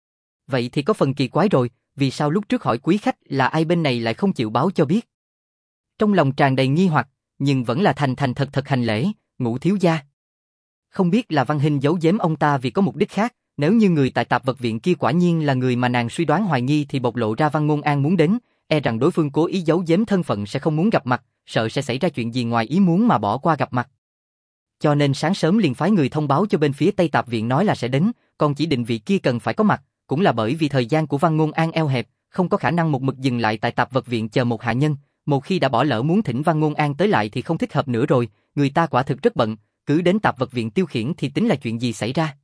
Vậy thì có phần kỳ quái rồi, vì sao lúc trước hỏi quý khách là ai bên này lại không chịu báo cho biết. Trong lòng tràn đầy nghi hoặc, nhưng vẫn là thành thật hành lễ, Ngũ thiếu gia. Không biết là Văn Hinh giấu giếm ông ta vì có mục đích khác, nếu như người tại tạp vật viện kia quả nhiên là người mà nàng suy đoán hoài nghi thì bộc lộ ra Văn Ngôn An muốn đến, e rằng đối phương cố ý giấu giếm thân phận sẽ không muốn gặp mặt, sợ sẽ xảy ra chuyện gì ngoài ý muốn mà bỏ qua gặp mặt. Cho nên sáng sớm liền phái người thông báo cho bên phía Tây Tạp viện nói là sẽ đến, còn chỉ định vị kia cần phải có mặt, cũng là bởi vì thời gian của Văn Ngôn An eo hẹp, không có khả năng một mực dừng lại tại tạp vật viện chờ một hạ nhân, một khi đã bỏ lỡ muốn thỉnh Văn Ngôn An tới lại thì không thích hợp nữa rồi, người ta quả thực rất bận, cứ đến tạp vật viện tiêu khiển thì tính là chuyện gì xảy ra.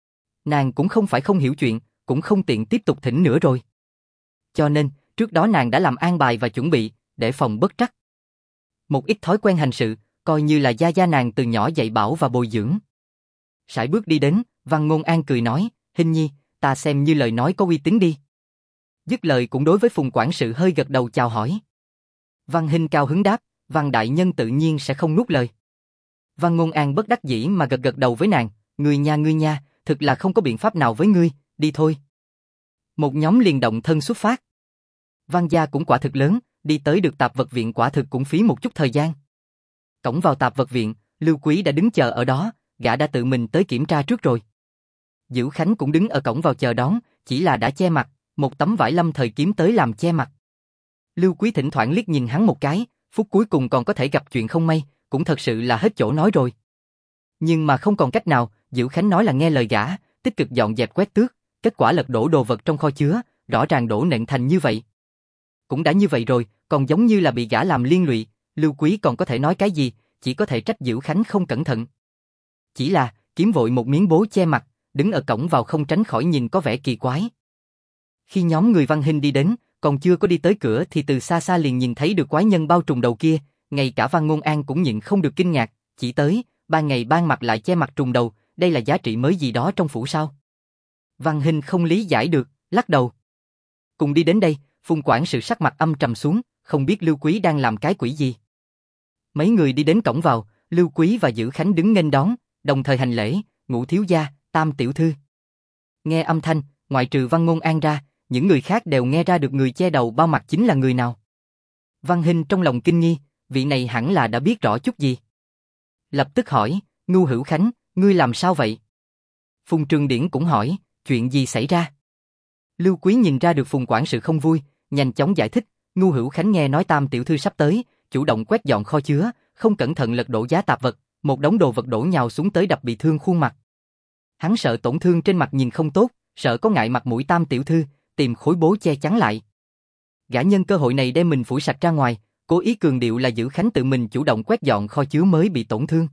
Nàng cũng không phải không hiểu chuyện, cũng không tiện tiếp tục thỉnh nữa rồi. Cho nên, trước đó nàng đã làm an bài và chuẩn bị, để phòng bất trắc. Một ít thói quen hành sự, coi như là gia nàng từ nhỏ dạy bảo và bồi dưỡng. Sải bước đi đến, Văn Ngôn An cười nói, Hinh nhi, ta xem như lời nói có uy tín đi. Dứt lời cũng đối với Phùng quản sự hơi gật đầu chào hỏi. Văn Hinh cao hứng đáp, Văn đại nhân tự nhiên sẽ không nuốt lời. Văn Ngôn An bất đắc dĩ mà gật đầu với nàng, ngươi nha, thực là không có biện pháp nào với ngươi, đi thôi. Một nhóm liền động thân xuất phát. Văn gia cũng quả thực lớn, đi tới được tạp vật viện quả thực cũng phí một chút thời gian. Cổng vào tạp vật viện, Lưu Quý đã đứng chờ ở đó, gã đã tự mình tới kiểm tra trước rồi. Dữ Khánh cũng đứng ở cổng vào chờ đón, chỉ là đã che mặt, một tấm vải lâm thời kiếm tới làm che mặt. Lưu Quý thỉnh thoảng liếc nhìn hắn một cái, phút cuối cùng còn có thể gặp chuyện không may, cũng thật sự là hết chỗ nói rồi. Nhưng mà không còn cách nào, Dữ Khánh nói là nghe lời gã, tích cực dọn dẹp quét tước, kết quả lật đổ đồ vật trong kho chứa, rõ ràng đổ nện thành như vậy. Cũng đã như vậy rồi, còn giống như là bị gã làm liên lụy, Lưu Quý còn có thể nói cái gì, chỉ có thể trách Dữ Khánh không cẩn thận. Chỉ là, kiếm vội một miếng bố che mặt, đứng ở cổng vào không tránh khỏi nhìn có vẻ kỳ quái. Khi nhóm người Văn Hinh đi đến, còn chưa có đi tới cửa thì từ xa xa liền nhìn thấy được quái nhân bao trùm đầu kia, ngay cả Văn Ngôn An cũng nhịn không được kinh ngạc, chỉ tới, ban ngày ban mặt lại che mặt trùng đầu, đây là giá trị mới gì đó trong phủ sao? Văn Hinh không lý giải được, lắc đầu. Cùng đi đến đây, Phùng quản sự sắc mặt âm trầm xuống, không biết Lưu Quý đang làm cái quỷ gì. Mấy người đi đến cổng vào, Lưu Quý và Dữ Khánh đứng nghênh đón, đồng thời hành lễ, Ngũ thiếu gia, Tam tiểu thư. Nghe âm thanh, ngoại trừ Văn Ngôn An ra, những người khác đều nghe ra được người che đầu bao mặt chính là người nào. Văn Hinh trong lòng kinh nghi, vị này hẳn là đã biết rõ chút gì. Lập tức hỏi, Ngưu Hữu Khánh, ngươi làm sao vậy? Phùng Trường Điển cũng hỏi, chuyện gì xảy ra? Lưu Quý nhìn ra được Phùng quản sự không vui, nhanh chóng giải thích, Ngưu Hữu Khánh nghe nói Tam tiểu thư sắp tới, chủ động quét dọn kho chứa, không cẩn thận lật đổ giá tạp vật, một đống đồ vật đổ nhào xuống tới đập bị thương khuôn mặt. Hắn sợ tổn thương trên mặt nhìn không tốt, sợ có ngại mặt mũi Tam tiểu thư, tìm khối bố che chắn lại. Gã nhân cơ hội này đem mình phủi sạch ra ngoài, cố ý cường điệu là Dữ Khánh tự mình chủ động quét dọn kho chứa mới bị tổn thương.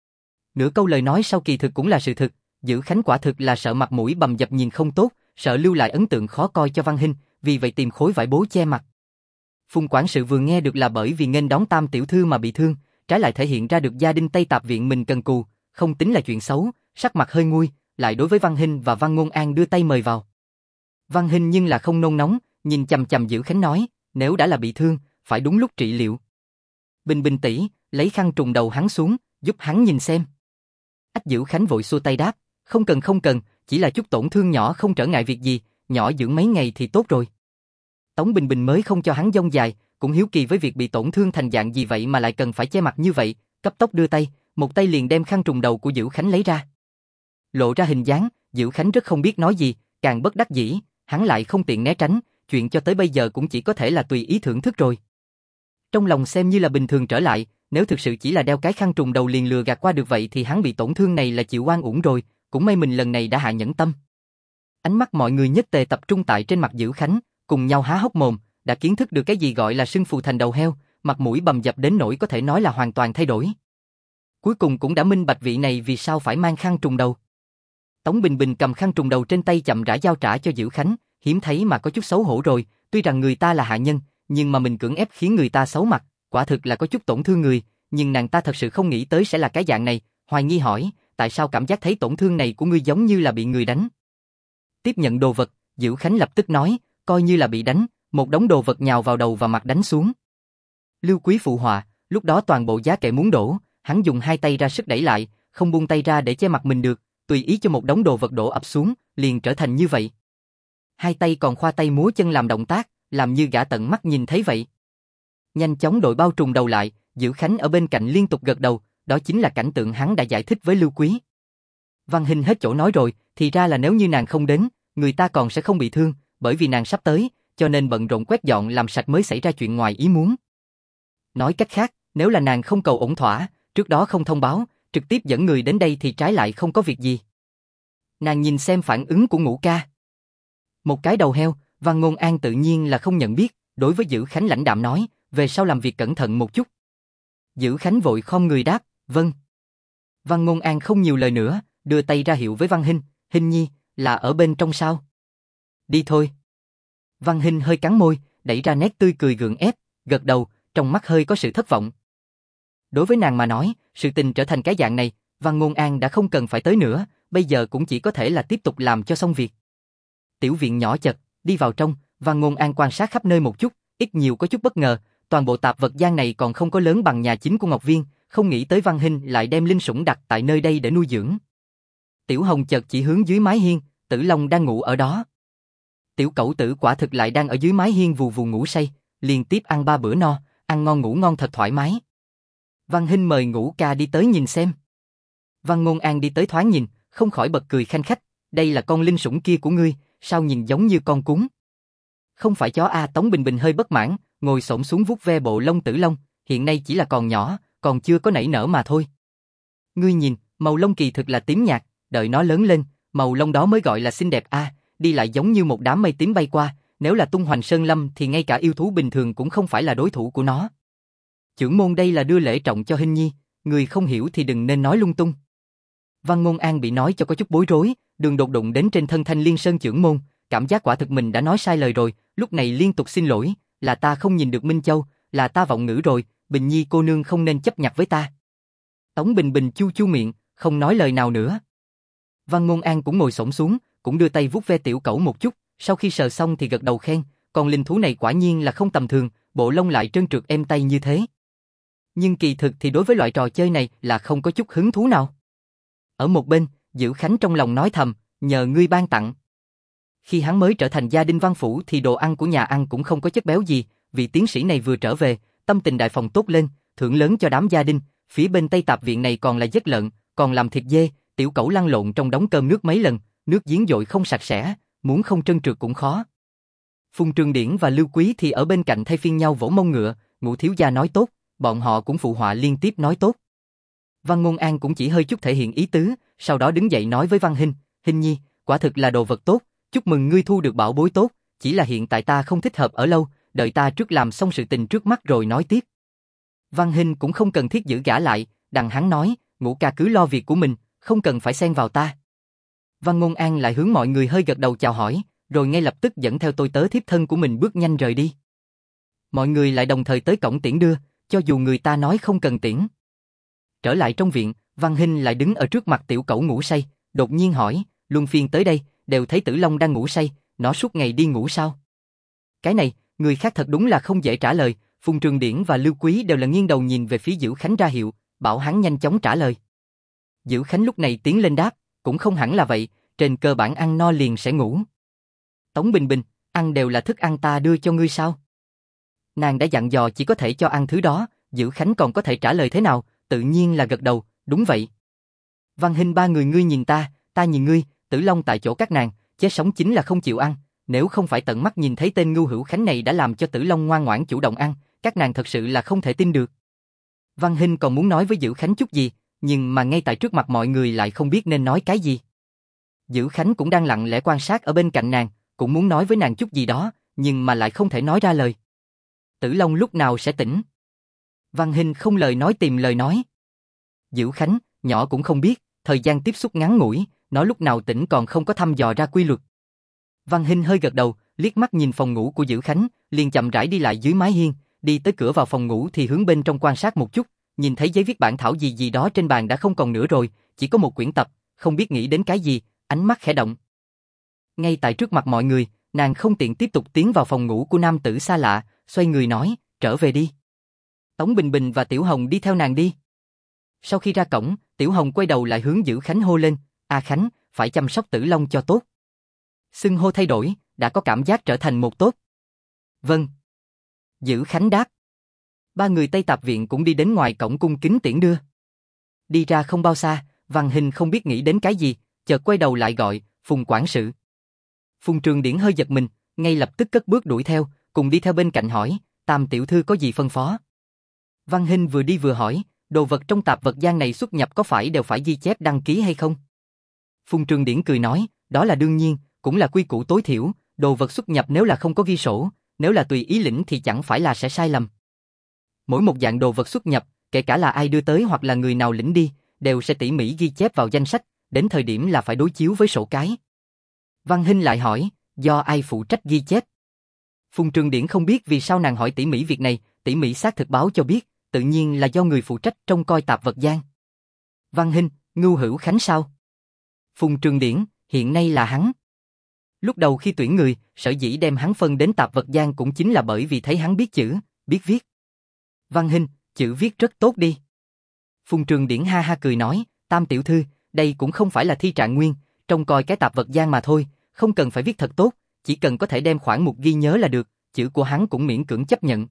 Nửa câu lời nói sau kỳ thực cũng là sự thực, Dữ Khánh quả thực là sợ mặt mũi bầm dập nhìn không tốt, sợ lưu lại ấn tượng khó coi cho Văn Hinh, vì vậy tìm khối vải bố che mặt. Phùng quản sự vừa nghe được là bởi vì nghênh đón Tam tiểu thư mà bị thương, trái lại thể hiện ra được gia đình Tây Tạp viện mình cần cù, không tính là chuyện xấu, sắc mặt hơi nguôi, lại đối với Văn Hinh và Văn Ngôn An đưa tay mời vào. Văn Hinh nhưng là không nôn nóng, nhìn chằm chằm Dữ Khánh nói, nếu đã là bị thương, phải đúng lúc trị liệu. Bình Bình tỷ, lấy khăn trùm đầu hắn xuống, giúp hắn nhìn xem. Ách Dữ Khánh vội xua tay đáp, không cần, chỉ là chút tổn thương nhỏ không trở ngại việc gì, nhỏ dưỡng mấy ngày thì tốt rồi. Tống Bình Bình mới không cho hắn dông dài, cũng hiếu kỳ với việc bị tổn thương thành dạng gì vậy mà lại cần phải che mặt như vậy, cấp tốc đưa tay, một tay liền đem khăn trùm đầu của Dữ Khánh lấy ra. Lộ ra hình dáng, Dữ Khánh rất không biết nói gì, càng bất đắc dĩ, hắn lại không tiện né tránh, chuyện cho tới bây giờ cũng chỉ có thể là tùy ý thưởng thức rồi. Trong lòng xem như là bình thường trở lại, nếu thực sự chỉ là đeo cái khăn trùm đầu liền lừa gạt qua được vậy thì hắn bị tổn thương này là chịu oan uổng rồi, cũng may mình lần này đã hạ nhẫn tâm. Ánh mắt mọi người nhất tề tập trung tại trên mặt Dữ Khánh, cùng nhau há hốc mồm, đã kiến thức được cái gì gọi là sưng phù thành đầu heo, mặt mũi bầm dập đến nỗi có thể nói là hoàn toàn thay đổi. Cuối cùng cũng đã minh bạch vị này vì sao phải mang khăn trùm đầu. Tống Bình Bình cầm khăn trùm đầu trên tay chậm rãi giao trả cho Dữ Khánh, hiếm thấy mà có chút xấu hổ rồi, tuy rằng người ta là hạ nhân, nhưng mà mình cưỡng ép khiến người ta xấu mặt, quả thực là có chút tổn thương người, nhưng nàng ta thật sự không nghĩ tới sẽ là cái dạng này, hoài nghi hỏi, tại sao cảm giác thấy tổn thương này của ngươi giống như là bị người đánh. Tiếp nhận đồ vật, Dữ Khánh lập tức nói, coi như là bị đánh, một đống đồ vật nhào vào đầu và mặt đánh xuống. Lưu Quý phụ họa, lúc đó toàn bộ giá kệ muốn đổ, hắn dùng hai tay ra sức đẩy lại, không buông tay ra để che mặt mình được, tùy ý cho một đống đồ vật đổ ập xuống, liền trở thành như vậy. Hai tay còn khoa tay múa chân làm động tác, làm như gã tận mắt nhìn thấy vậy. Nhanh chóng đội bao trùm đầu lại, Dữ Khánh ở bên cạnh liên tục gật đầu, đó chính là cảnh tượng hắn đã giải thích với Lưu Quý. Văn Hinh hết chỗ nói rồi, thì ra là nếu như nàng không đến, người ta còn sẽ không bị thương, bởi vì nàng sắp tới, cho nên bận rộn quét dọn làm sạch mới xảy ra chuyện ngoài ý muốn. Nói cách khác, nếu là nàng không cầu ổn thỏa, trước đó không thông báo, trực tiếp dẫn người đến đây thì trái lại không có việc gì. Nàng nhìn xem phản ứng của Ngũ ca. Một cái đầu heo, Văn Ngôn An tự nhiên là không nhận biết, đối với Dữ Khánh lãnh đạm nói, về sau làm việc cẩn thận một chút. Dữ Khánh vội khom người đáp, vâng. Văn Ngôn An không nhiều lời nữa, đưa tay ra hiệu với Văn Hinh, Hinh nhi, là ở bên trong sao? Đi thôi. Văn Hinh hơi cắn môi, đẩy ra nét tươi cười gượng ép, gật đầu, trong mắt hơi có sự thất vọng. Đối với nàng mà nói, sự tình trở thành cái dạng này, Văn Ngôn An đã không cần phải tới nữa, bây giờ cũng chỉ có thể là tiếp tục làm cho xong việc. Tiểu viện nhỏ chật, đi vào trong, Văn Ngôn An quan sát khắp nơi một chút, ít nhiều có chút bất ngờ, toàn bộ tạp vật gian này còn không có lớn bằng nhà chính của Ngọc Viên, không nghĩ tới Văn Hinh lại đem linh sủng đặt tại nơi đây để nuôi dưỡng. Tiểu Hồng chợt chỉ hướng dưới mái hiên, Tử Long đang ngủ ở đó. Tiểu Cẩu Tử quả thực lại đang ở dưới mái hiên vù vù ngủ say, liên tiếp ăn 3 bữa no, ăn ngon ngủ ngon thật thoải mái. Văn Hinh mời Ngũ ca đi tới nhìn xem. Văn Ngôn An đi tới thoáng nhìn, không khỏi bật cười khanh khách, đây là con linh sủng kia của ngươi, sao nhìn giống như con cún? Không phải chó a. Tống Bình Bình hơi bất mãn, ngồi xổm xuống vuốt ve bộ lông Tử Long, hiện nay chỉ là còn nhỏ, còn chưa có nảy nở mà thôi. Ngươi nhìn, màu lông kỳ thực là tím nhạt, đợi nó lớn lên, màu lông đó mới gọi là xinh đẹp a. Đi lại giống như một đám mây tím bay qua, nếu là tung hoành sơn lâm thì ngay cả yêu thú bình thường cũng không phải là đối thủ của nó. Chưởng môn đây là đưa lễ trọng cho Hinh nhi, người không hiểu thì đừng nên nói lung tung. Văn Ngôn An bị nói cho có chút bối rối, đường đột đụng đến trên thân Thanh Liên Sơn chưởng môn, cảm giác quả thực mình đã nói sai lời rồi, lúc này liên tục xin lỗi, là ta không nhìn được Minh Châu, là ta vọng ngữ rồi, Bình Nhi cô nương không nên chấp nhặt với ta. Tống Bình Bình chu chu miệng, không nói lời nào nữa. Văn Ngôn An cũng ngồi xổm xuống, cũng đưa tay vuốt ve tiểu cẩu một chút, sau khi sờ xong thì gật đầu khen, con linh thú này quả nhiên là không tầm thường, bộ lông lại trơn trượt êm tay như thế. Nhưng kỳ thực thì đối với loại trò chơi này là không có chút hứng thú nào. Ở một bên, Dữ Khánh trong lòng nói thầm, nhờ ngươi ban tặng. Khi hắn mới trở thành gia đình Văn Phủ thì đồ ăn của nhà ăn cũng không có chất béo gì, vị tiến sĩ này vừa trở về, tâm tình đại phòng tốt lên, thưởng lớn cho đám gia đình, phía bên Tây Tạp viện này còn là giết lợn, còn làm thịt dê, tiểu cẩu lăn lộn trong đống cơm nước mấy lần, nước giếng dội không sạch sẽ, muốn không trơn trượt cũng khó. Phùng Trường Điển và Lưu Quý thì ở bên cạnh thay phiên nhau vỗ mông ngựa, Ngũ thiếu gia nói tốt, bọn họ cũng phụ họa liên tiếp nói tốt. Văn Ngôn An cũng chỉ hơi chút thể hiện ý tứ, sau đó đứng dậy nói với Văn Hinh, Hinh Nhi, quả thực là đồ vật tốt, chúc mừng ngươi thu được bảo bối tốt, chỉ là hiện tại ta không thích hợp ở lâu, đợi ta trước làm xong sự tình trước mắt rồi nói tiếp. Văn Hinh cũng không cần thiết giữ gã lại, đằng hắn nói, Ngũ ca cứ lo việc của mình, không cần phải xen vào ta. Văn Ngôn An lại hướng mọi người hơi gật đầu chào hỏi, rồi ngay lập tức dẫn theo tôi tớ thiếp thân của mình bước nhanh rời đi. Mọi người lại đồng thời tới cổng tiễn đưa, cho dù người ta nói không cần tiễn. Trở lại trong viện, Văn Hinh lại đứng ở trước mặt tiểu cẩu ngủ say, đột nhiên hỏi, luân phiên tới đây, đều thấy Tử Long đang ngủ say, nó suốt ngày đi ngủ sao? Cái này, người khác thật đúng là không dễ trả lời, Phùng Trường Điển và Lưu Quý đều là nghiêng đầu nhìn về phía Dữ Khánh ra hiệu, bảo hắn nhanh chóng trả lời. Dữ Khánh lúc này tiến lên đáp, cũng không hẳn là vậy, trên cơ bản ăn no liền sẽ ngủ. Tống Bình Bình, ăn đều là thức ăn ta đưa cho ngươi sao? Nàng đã dặn dò chỉ có thể cho ăn thứ đó, Dữ Khánh còn có thể trả lời thế nào, tự nhiên là gật đầu, đúng vậy. Văn Hinh ba người ngươi nhìn ta nhìn ngươi, Tử Long tại chỗ các nàng, chết sống chính là không chịu ăn, nếu không phải tận mắt nhìn thấy tên ngu hữu Khánh này đã làm cho Tử Long ngoan ngoãn chủ động ăn, các nàng thật sự là không thể tin được. Văn Hinh còn muốn nói với Dữ Khánh chút gì, nhưng mà ngay tại trước mặt mọi người lại không biết nên nói cái gì. Dữ Khánh cũng đang lặng lẽ quan sát ở bên cạnh nàng, cũng muốn nói với nàng chút gì đó, nhưng mà lại không thể nói ra lời. Tử Long lúc nào sẽ tỉnh? Văn Hinh không lời nói tìm lời nói. Dữ Khánh, nhỏ cũng không biết, thời gian tiếp xúc ngắn ngủi, nó lúc nào tỉnh còn không có thăm dò ra quy luật. Văn Hinh hơi gật đầu, liếc mắt nhìn phòng ngủ của Dữ Khánh, liền chậm rãi đi lại dưới mái hiên, đi tới cửa vào phòng ngủ thì hướng bên trong quan sát một chút, nhìn thấy giấy viết bản thảo gì đó trên bàn đã không còn nữa rồi, chỉ có một quyển tập, không biết nghĩ đến cái gì, ánh mắt khẽ động. Ngay tại trước mặt mọi người, nàng không tiện tiếp tục tiến vào phòng ngủ của nam tử xa lạ, xoay người nói, trở về đi. Tống Bình Bình và Tiểu Hồng đi theo nàng đi. Sau khi ra cổng, Tiểu Hồng quay đầu lại hướng Dữ Khánh hô lên, A Khánh, phải chăm sóc Tử Long cho tốt. Xưng hô thay đổi, đã có cảm giác trở thành một tốt. Vâng. Dữ Khánh đáp. Ba người Tây Tạp viện cũng đi đến ngoài cổng cung kính tiễn đưa. Đi ra không bao xa, Văn Hinh không biết nghĩ đến cái gì, chợt quay đầu lại gọi, Phùng quản sự. Phùng Trường Điển hơi giật mình, ngay lập tức cất bước đuổi theo, cùng đi theo bên cạnh hỏi, Tam tiểu thư có gì phân phó? Văn Hinh vừa đi vừa hỏi, đồ vật trong tạp vật gian này xuất nhập có phải đều phải ghi chép đăng ký hay không? Phùng Trường Điển cười nói, đó là đương nhiên, cũng là quy củ tối thiểu, đồ vật xuất nhập nếu là không có ghi sổ, nếu là tùy ý lĩnh thì chẳng phải là sẽ sai lầm. Mỗi một dạng đồ vật xuất nhập, kể cả là ai đưa tới hoặc là người nào lĩnh đi, đều sẽ tỉ mỉ ghi chép vào danh sách, đến thời điểm là phải đối chiếu với sổ cái. Văn Hinh lại hỏi, do ai phụ trách ghi chép? Phùng Trường Điển không biết vì sao nàng hỏi tỉ mỉ việc này, tỉ mỉ xác thực báo cho biết, tự nhiên là do người phụ trách trông coi tạp vật gian. Văn Hinh, Ngưu Hữu Khánh sao? Phùng Trường Điển, hiện nay là hắn. Lúc đầu khi tuyển người, sở dĩ đem hắn phân đến tạp vật gian cũng chính là bởi vì thấy hắn biết chữ, biết viết. Văn Hinh, chữ viết rất tốt đi. Phùng Trường Điển ha ha cười nói, Tam tiểu thư, đây cũng không phải là thi trạng nguyên, trông coi cái tạp vật gian mà thôi, không cần phải viết thật tốt, chỉ cần có thể đem khoản mục ghi nhớ là được, chữ của hắn cũng miễn cưỡng chấp nhận.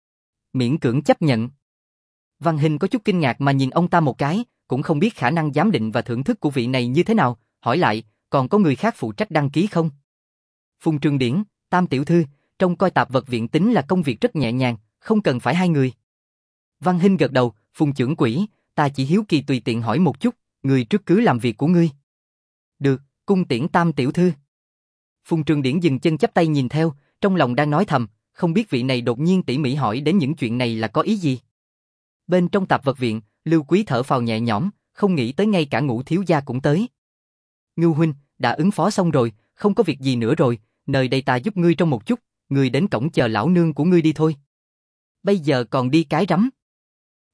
Miễn cưỡng chấp nhận. Văn Hinh có chút kinh ngạc mà nhìn ông ta một cái, cũng không biết khả năng giám định và thưởng thức của vị này như thế nào, hỏi lại, còn có người khác phụ trách đăng ký không? Phùng Trường Điển, Tam tiểu thư, trông coi tạp vật viện tính là công việc rất nhẹ nhàng, không cần phải hai người. Văn Hinh gật đầu, Phùng trưởng quỹ, ta chỉ hiếu kỳ tùy tiện hỏi một chút, người trước cứ làm việc của ngươi. Được, cung tiễn Tam tiểu thư. Phùng Trường Điển dừng chân chắp tay nhìn theo, trong lòng đang nói thầm, không biết vị này đột nhiên tỉ mỉ hỏi đến những chuyện này là có ý gì. Bên trong tạp vật viện, Lưu Quý thở phào nhẹ nhõm, không nghĩ tới ngay cả Ngũ thiếu gia cũng tới. Ngưu huynh, đã ứng phó xong rồi, không có việc gì nữa rồi, nơi đây ta giúp ngươi trong một chút, ngươi đến cổng chờ lão nương của ngươi đi thôi. Bây giờ còn đi cái rắm.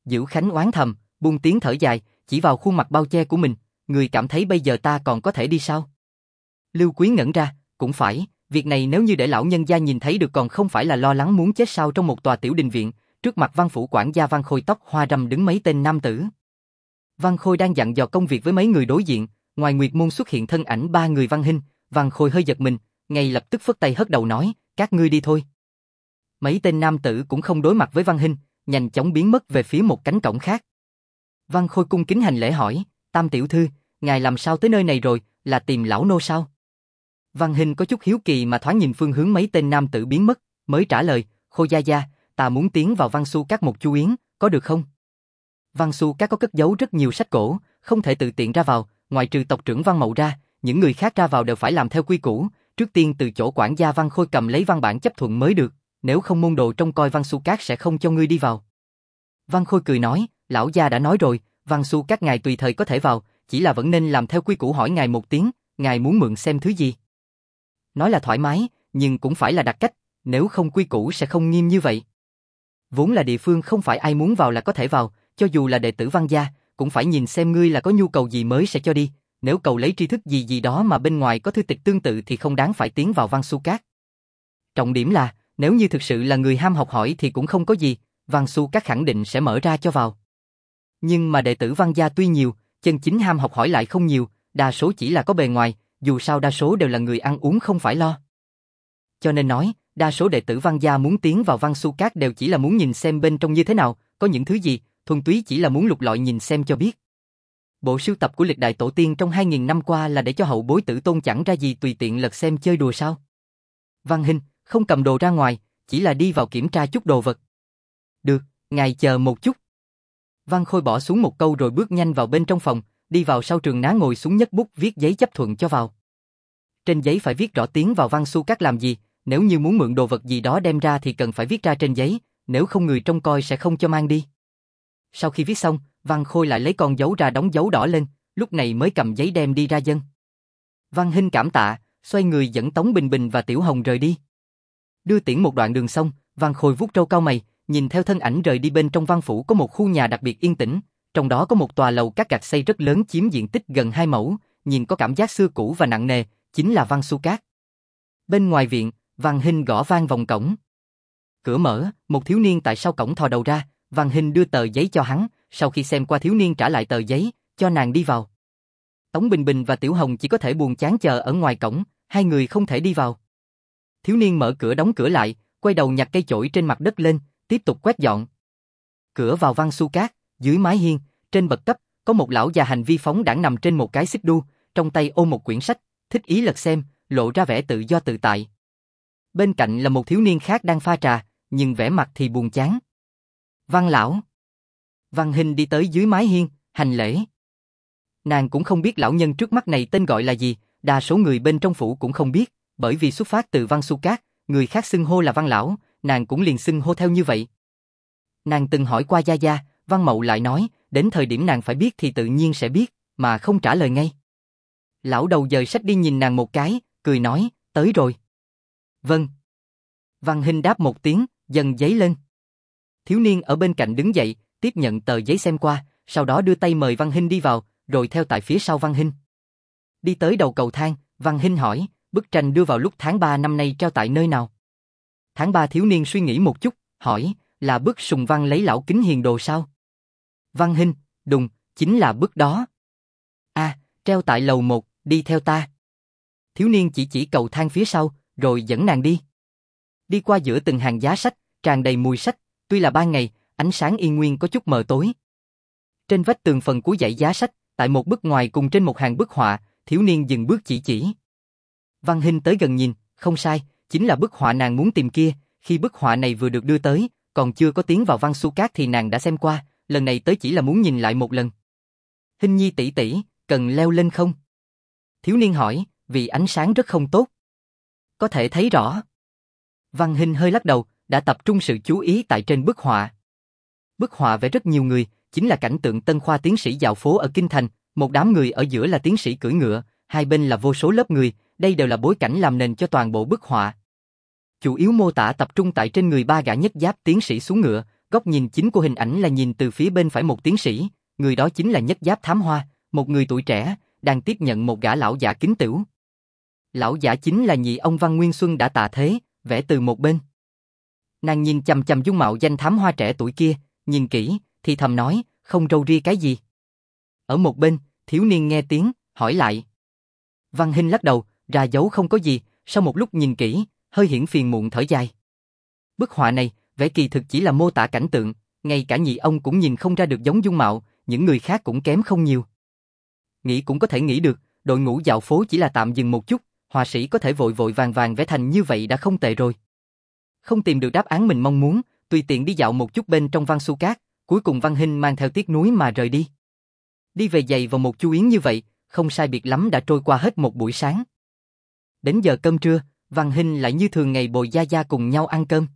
Dữu Khánh oán thầm, buông tiếng thở dài, chỉ vào khuôn mặt bao che của mình, người cảm thấy bây giờ ta còn có thể đi sao? Lưu Quý ngẩn ra, cũng phải, việc này nếu như để lão nhân gia nhìn thấy được còn không phải là lo lắng muốn chết sao. Trong một tòa tiểu đình viện, trước mặt Văn phủ quản gia Văn Khôi tóc hoa râm đứng mấy tên nam tử. Văn Khôi đang dặn dò công việc với mấy người đối diện, ngoài Nguyệt Môn xuất hiện thân ảnh ba người Văn Hinh, Văn Khôi hơi giật mình, ngay lập tức phất tay hất đầu nói, các ngươi đi thôi. Mấy tên nam tử cũng không đối mặt với Văn Hinh, nhanh chóng biến mất về phía một cánh cổng khác. Văn Khôi cung kính hành lễ hỏi, Tam tiểu thư, ngài làm sao tới nơi này rồi, là tìm lão nô sao? Văn Hinh có chút hiếu kỳ mà thoáng nhìn phương hướng mấy tên nam tử biến mất, mới trả lời, Khôi gia gia, ta muốn tiến vào Văn Xu Các một chu yến, có được không? Văn Xu Các có cất giấu rất nhiều sách cổ, không thể tự tiện ra vào, ngoại trừ tộc trưởng Văn Mậu ra, những người khác ra vào đều phải làm theo quy củ, trước tiên từ chỗ quản gia Văn Khôi cầm lấy văn bản chấp thuận mới được, nếu không môn đồ trông coi Văn Xu Các sẽ không cho ngươi đi vào. Văn Khôi cười nói, lão gia đã nói rồi, Văn Xu Các ngài tùy thời có thể vào, chỉ là vẫn nên làm theo quy củ hỏi ngài một tiếng, ngài muốn mượn xem thứ gì. Nói là thoải mái, nhưng cũng phải là đặt cách, nếu không quy củ sẽ không nghiêm như vậy. Vốn là địa phương không phải ai muốn vào là có thể vào, cho dù là đệ tử Văn gia, cũng phải nhìn xem ngươi là có nhu cầu gì mới sẽ cho đi, nếu cầu lấy tri thức gì gì đó mà bên ngoài có thư tịch tương tự thì không đáng phải tiến vào Văn Xu Các. Trọng điểm là, nếu như thực sự là người ham học hỏi thì cũng không có gì, Văn Xu Các khẳng định sẽ mở ra cho vào. Nhưng mà đệ tử Văn gia tuy nhiều, chân chính ham học hỏi lại không nhiều, đa số chỉ là có bề ngoài, dù sao đa số đều là người ăn uống không phải lo. Cho nên nói, đa số đệ tử Văn gia muốn tiến vào Văn Xu Các đều chỉ là muốn nhìn xem bên trong như thế nào, có những thứ gì, thuần túy chỉ là muốn lục lọi nhìn xem cho biết. Bộ sưu tập của lịch đại tổ tiên trong 2000 năm qua là để cho hậu bối tử tôn chẳng ra gì tùy tiện lật xem chơi đùa sao? Văn Hinh, không cầm đồ ra ngoài, chỉ là đi vào kiểm tra chút đồ vật. Được, ngài chờ một chút. Văn Khôi bỏ xuống một câu rồi bước nhanh vào bên trong phòng, đi vào sau trường ná ngồi xuống nhấc bút viết giấy chấp thuận cho vào. Trên giấy phải viết rõ tiến vào Văn Xu Các làm gì, nếu như muốn mượn đồ vật gì đó đem ra thì cần phải viết ra trên giấy, nếu không người trông coi sẽ không cho mang đi. Sau khi viết xong, Văn Khôi lại lấy con dấu ra đóng dấu đỏ lên, lúc này mới cầm giấy đem đi ra dâng. Văn Hinh cảm tạ, xoay người dẫn Tống Bình Bình và Tiểu Hồng rời đi. Đưa tiễn một đoạn đường xong, Văn Khôi vuốt râu cau mày, nhìn theo thân ảnh rời đi. Bên trong văn phủ có một khu nhà đặc biệt yên tĩnh, trong đó có một tòa lầu các gạch xây rất lớn chiếm diện tích gần 2 mẫu, nhìn có cảm giác xưa cũ và nặng nề, chính là Văn Xu Các. Bên ngoài viện, Văn Hinh gõ vang vòng cổng. Cửa mở, một thiếu niên tại sau cổng thò đầu ra, Văn Hinh đưa tờ giấy cho hắn, sau khi xem qua thiếu niên trả lại tờ giấy, cho nàng đi vào. Tống Bình Bình và Tiểu Hồng chỉ có thể buồn chán chờ ở ngoài cổng, hai người không thể đi vào. Thiếu niên mở cửa đóng cửa lại, quay đầu nhặt cây chổi trên mặt đất lên, tiếp tục quét dọn. Cửa vào Văn Xu Các, dưới mái hiên, trên bậc cấp, có một lão già hành vi phóng đãng nằm trên một cái xích đu, trong tay ôm một quyển sách, thích ý lật xem, lộ ra vẻ tự do tự tại. Bên cạnh là một thiếu niên khác đang pha trà, nhưng vẻ mặt thì buồn chán. Văn lão. Văn Hinh đi tới dưới mái hiên, hành lễ. Nàng cũng không biết lão nhân trước mắt này tên gọi là gì, đa số người bên trong phủ cũng không biết, bởi vì xuất phát từ Văn Xu Các, người khác xưng hô là Văn lão, nàng cũng liền xưng hô theo như vậy. Nàng từng hỏi qua gia gia, Văn Mậu lại nói, đến thời điểm nàng phải biết thì tự nhiên sẽ biết, mà không trả lời ngay. Lão đầu dời sách đi nhìn nàng một cái, cười nói, tới rồi. Vâng. Văn Hinh đáp một tiếng, dâng giấy lên. Thiếu niên ở bên cạnh đứng dậy, tiếp nhận tờ giấy xem qua, sau đó đưa tay mời Văn Hinh đi vào, rồi theo tại phía sau Văn Hinh. Đi tới đầu cầu thang, Văn Hinh hỏi, bức tranh đưa vào lúc tháng 3 năm nay treo tại nơi nào? Tháng 3 thiếu niên suy nghĩ một chút, hỏi, là bức Sùng Văn lấy lão kính hiền đồ sao? Văn Hinh, đùng, chính là bức đó. À, treo tại lầu 1, đi theo ta. Thiếu niên chỉ cầu thang phía sau, rồi dẫn nàng đi. Đi qua giữa từng hàng giá sách, tràn đầy mùi sách, tuy là ban ngày, ánh sáng y nguyên có chút mờ tối. Trên vách tường phần cuối dãy giá sách, tại một bức ngoài cùng trên một hàng bức họa, thiếu niên dừng bước chỉ. Văn Hinh tới gần nhìn, không sai, chính là bức họa nàng muốn tìm kia. Khi bức họa này vừa được đưa tới, còn chưa có tiến vào Văn Xu Các thì nàng đã xem qua, lần này tới chỉ là muốn nhìn lại một lần. Hinh nhi tỷ tỷ, cần leo lên không? Thiếu niên hỏi, vì ánh sáng rất không tốt. Có thể thấy rõ. Văn Hinh hơi lắc đầu, đã tập trung sự chú ý tại trên bức họa. Bức họa vẽ rất nhiều người, chính là cảnh tượng Tân Khoa tiến sĩ dạo phố ở Kinh Thành, một đám người ở giữa là tiến sĩ cưỡi ngựa, hai bên là vô số lớp người, đây đều là bối cảnh làm nền cho toàn bộ bức họa. Chủ yếu mô tả tập trung tại trên người ba gã nhất giáp tiến sĩ xuống ngựa, góc nhìn chính của hình ảnh là nhìn từ phía bên phải một tiến sĩ, người đó chính là Nhất Giáp Thám Hoa, một người tuổi trẻ, đang tiếp nhận một gã lão giả kính tửu. Lão giả chính là nhị ông Văn Nguyên Xuân đã tạ thế, vẽ từ một bên. Nàng nhìn chằm chằm dung mạo danh thám hoa trẻ tuổi kia, nhìn kỹ, thì thầm nói, không râu ria cái gì. Ở một bên, thiếu niên nghe tiếng, hỏi lại. Văn Hinh lắc đầu, ra dấu không có gì, sau một lúc nhìn kỹ, hơi hiển phiền muộn thở dài. Bức họa này, vẽ kỳ thực chỉ là mô tả cảnh tượng, ngay cả nhị ông cũng nhìn không ra được giống dung mạo, những người khác cũng kém không nhiều. Nghĩ cũng có thể nghĩ được, đội ngũ dạo phố chỉ là tạm dừng một chút, họa sĩ có thể vội vội vàng vàng vẽ thành như vậy đã không tệ rồi. Không tìm được đáp án mình mong muốn, tùy tiện đi dạo một chút bên trong Văn Xu Cát, cuối cùng Văn Hinh mang theo tiếc nuối mà rời đi. Đi về giày vào một chu yến như vậy, không sai biệt lắm đã trôi qua hết một buổi sáng. Đến giờ cơm trưa, Văn Hinh lại như thường ngày bồi Gia Gia cùng nhau ăn cơm.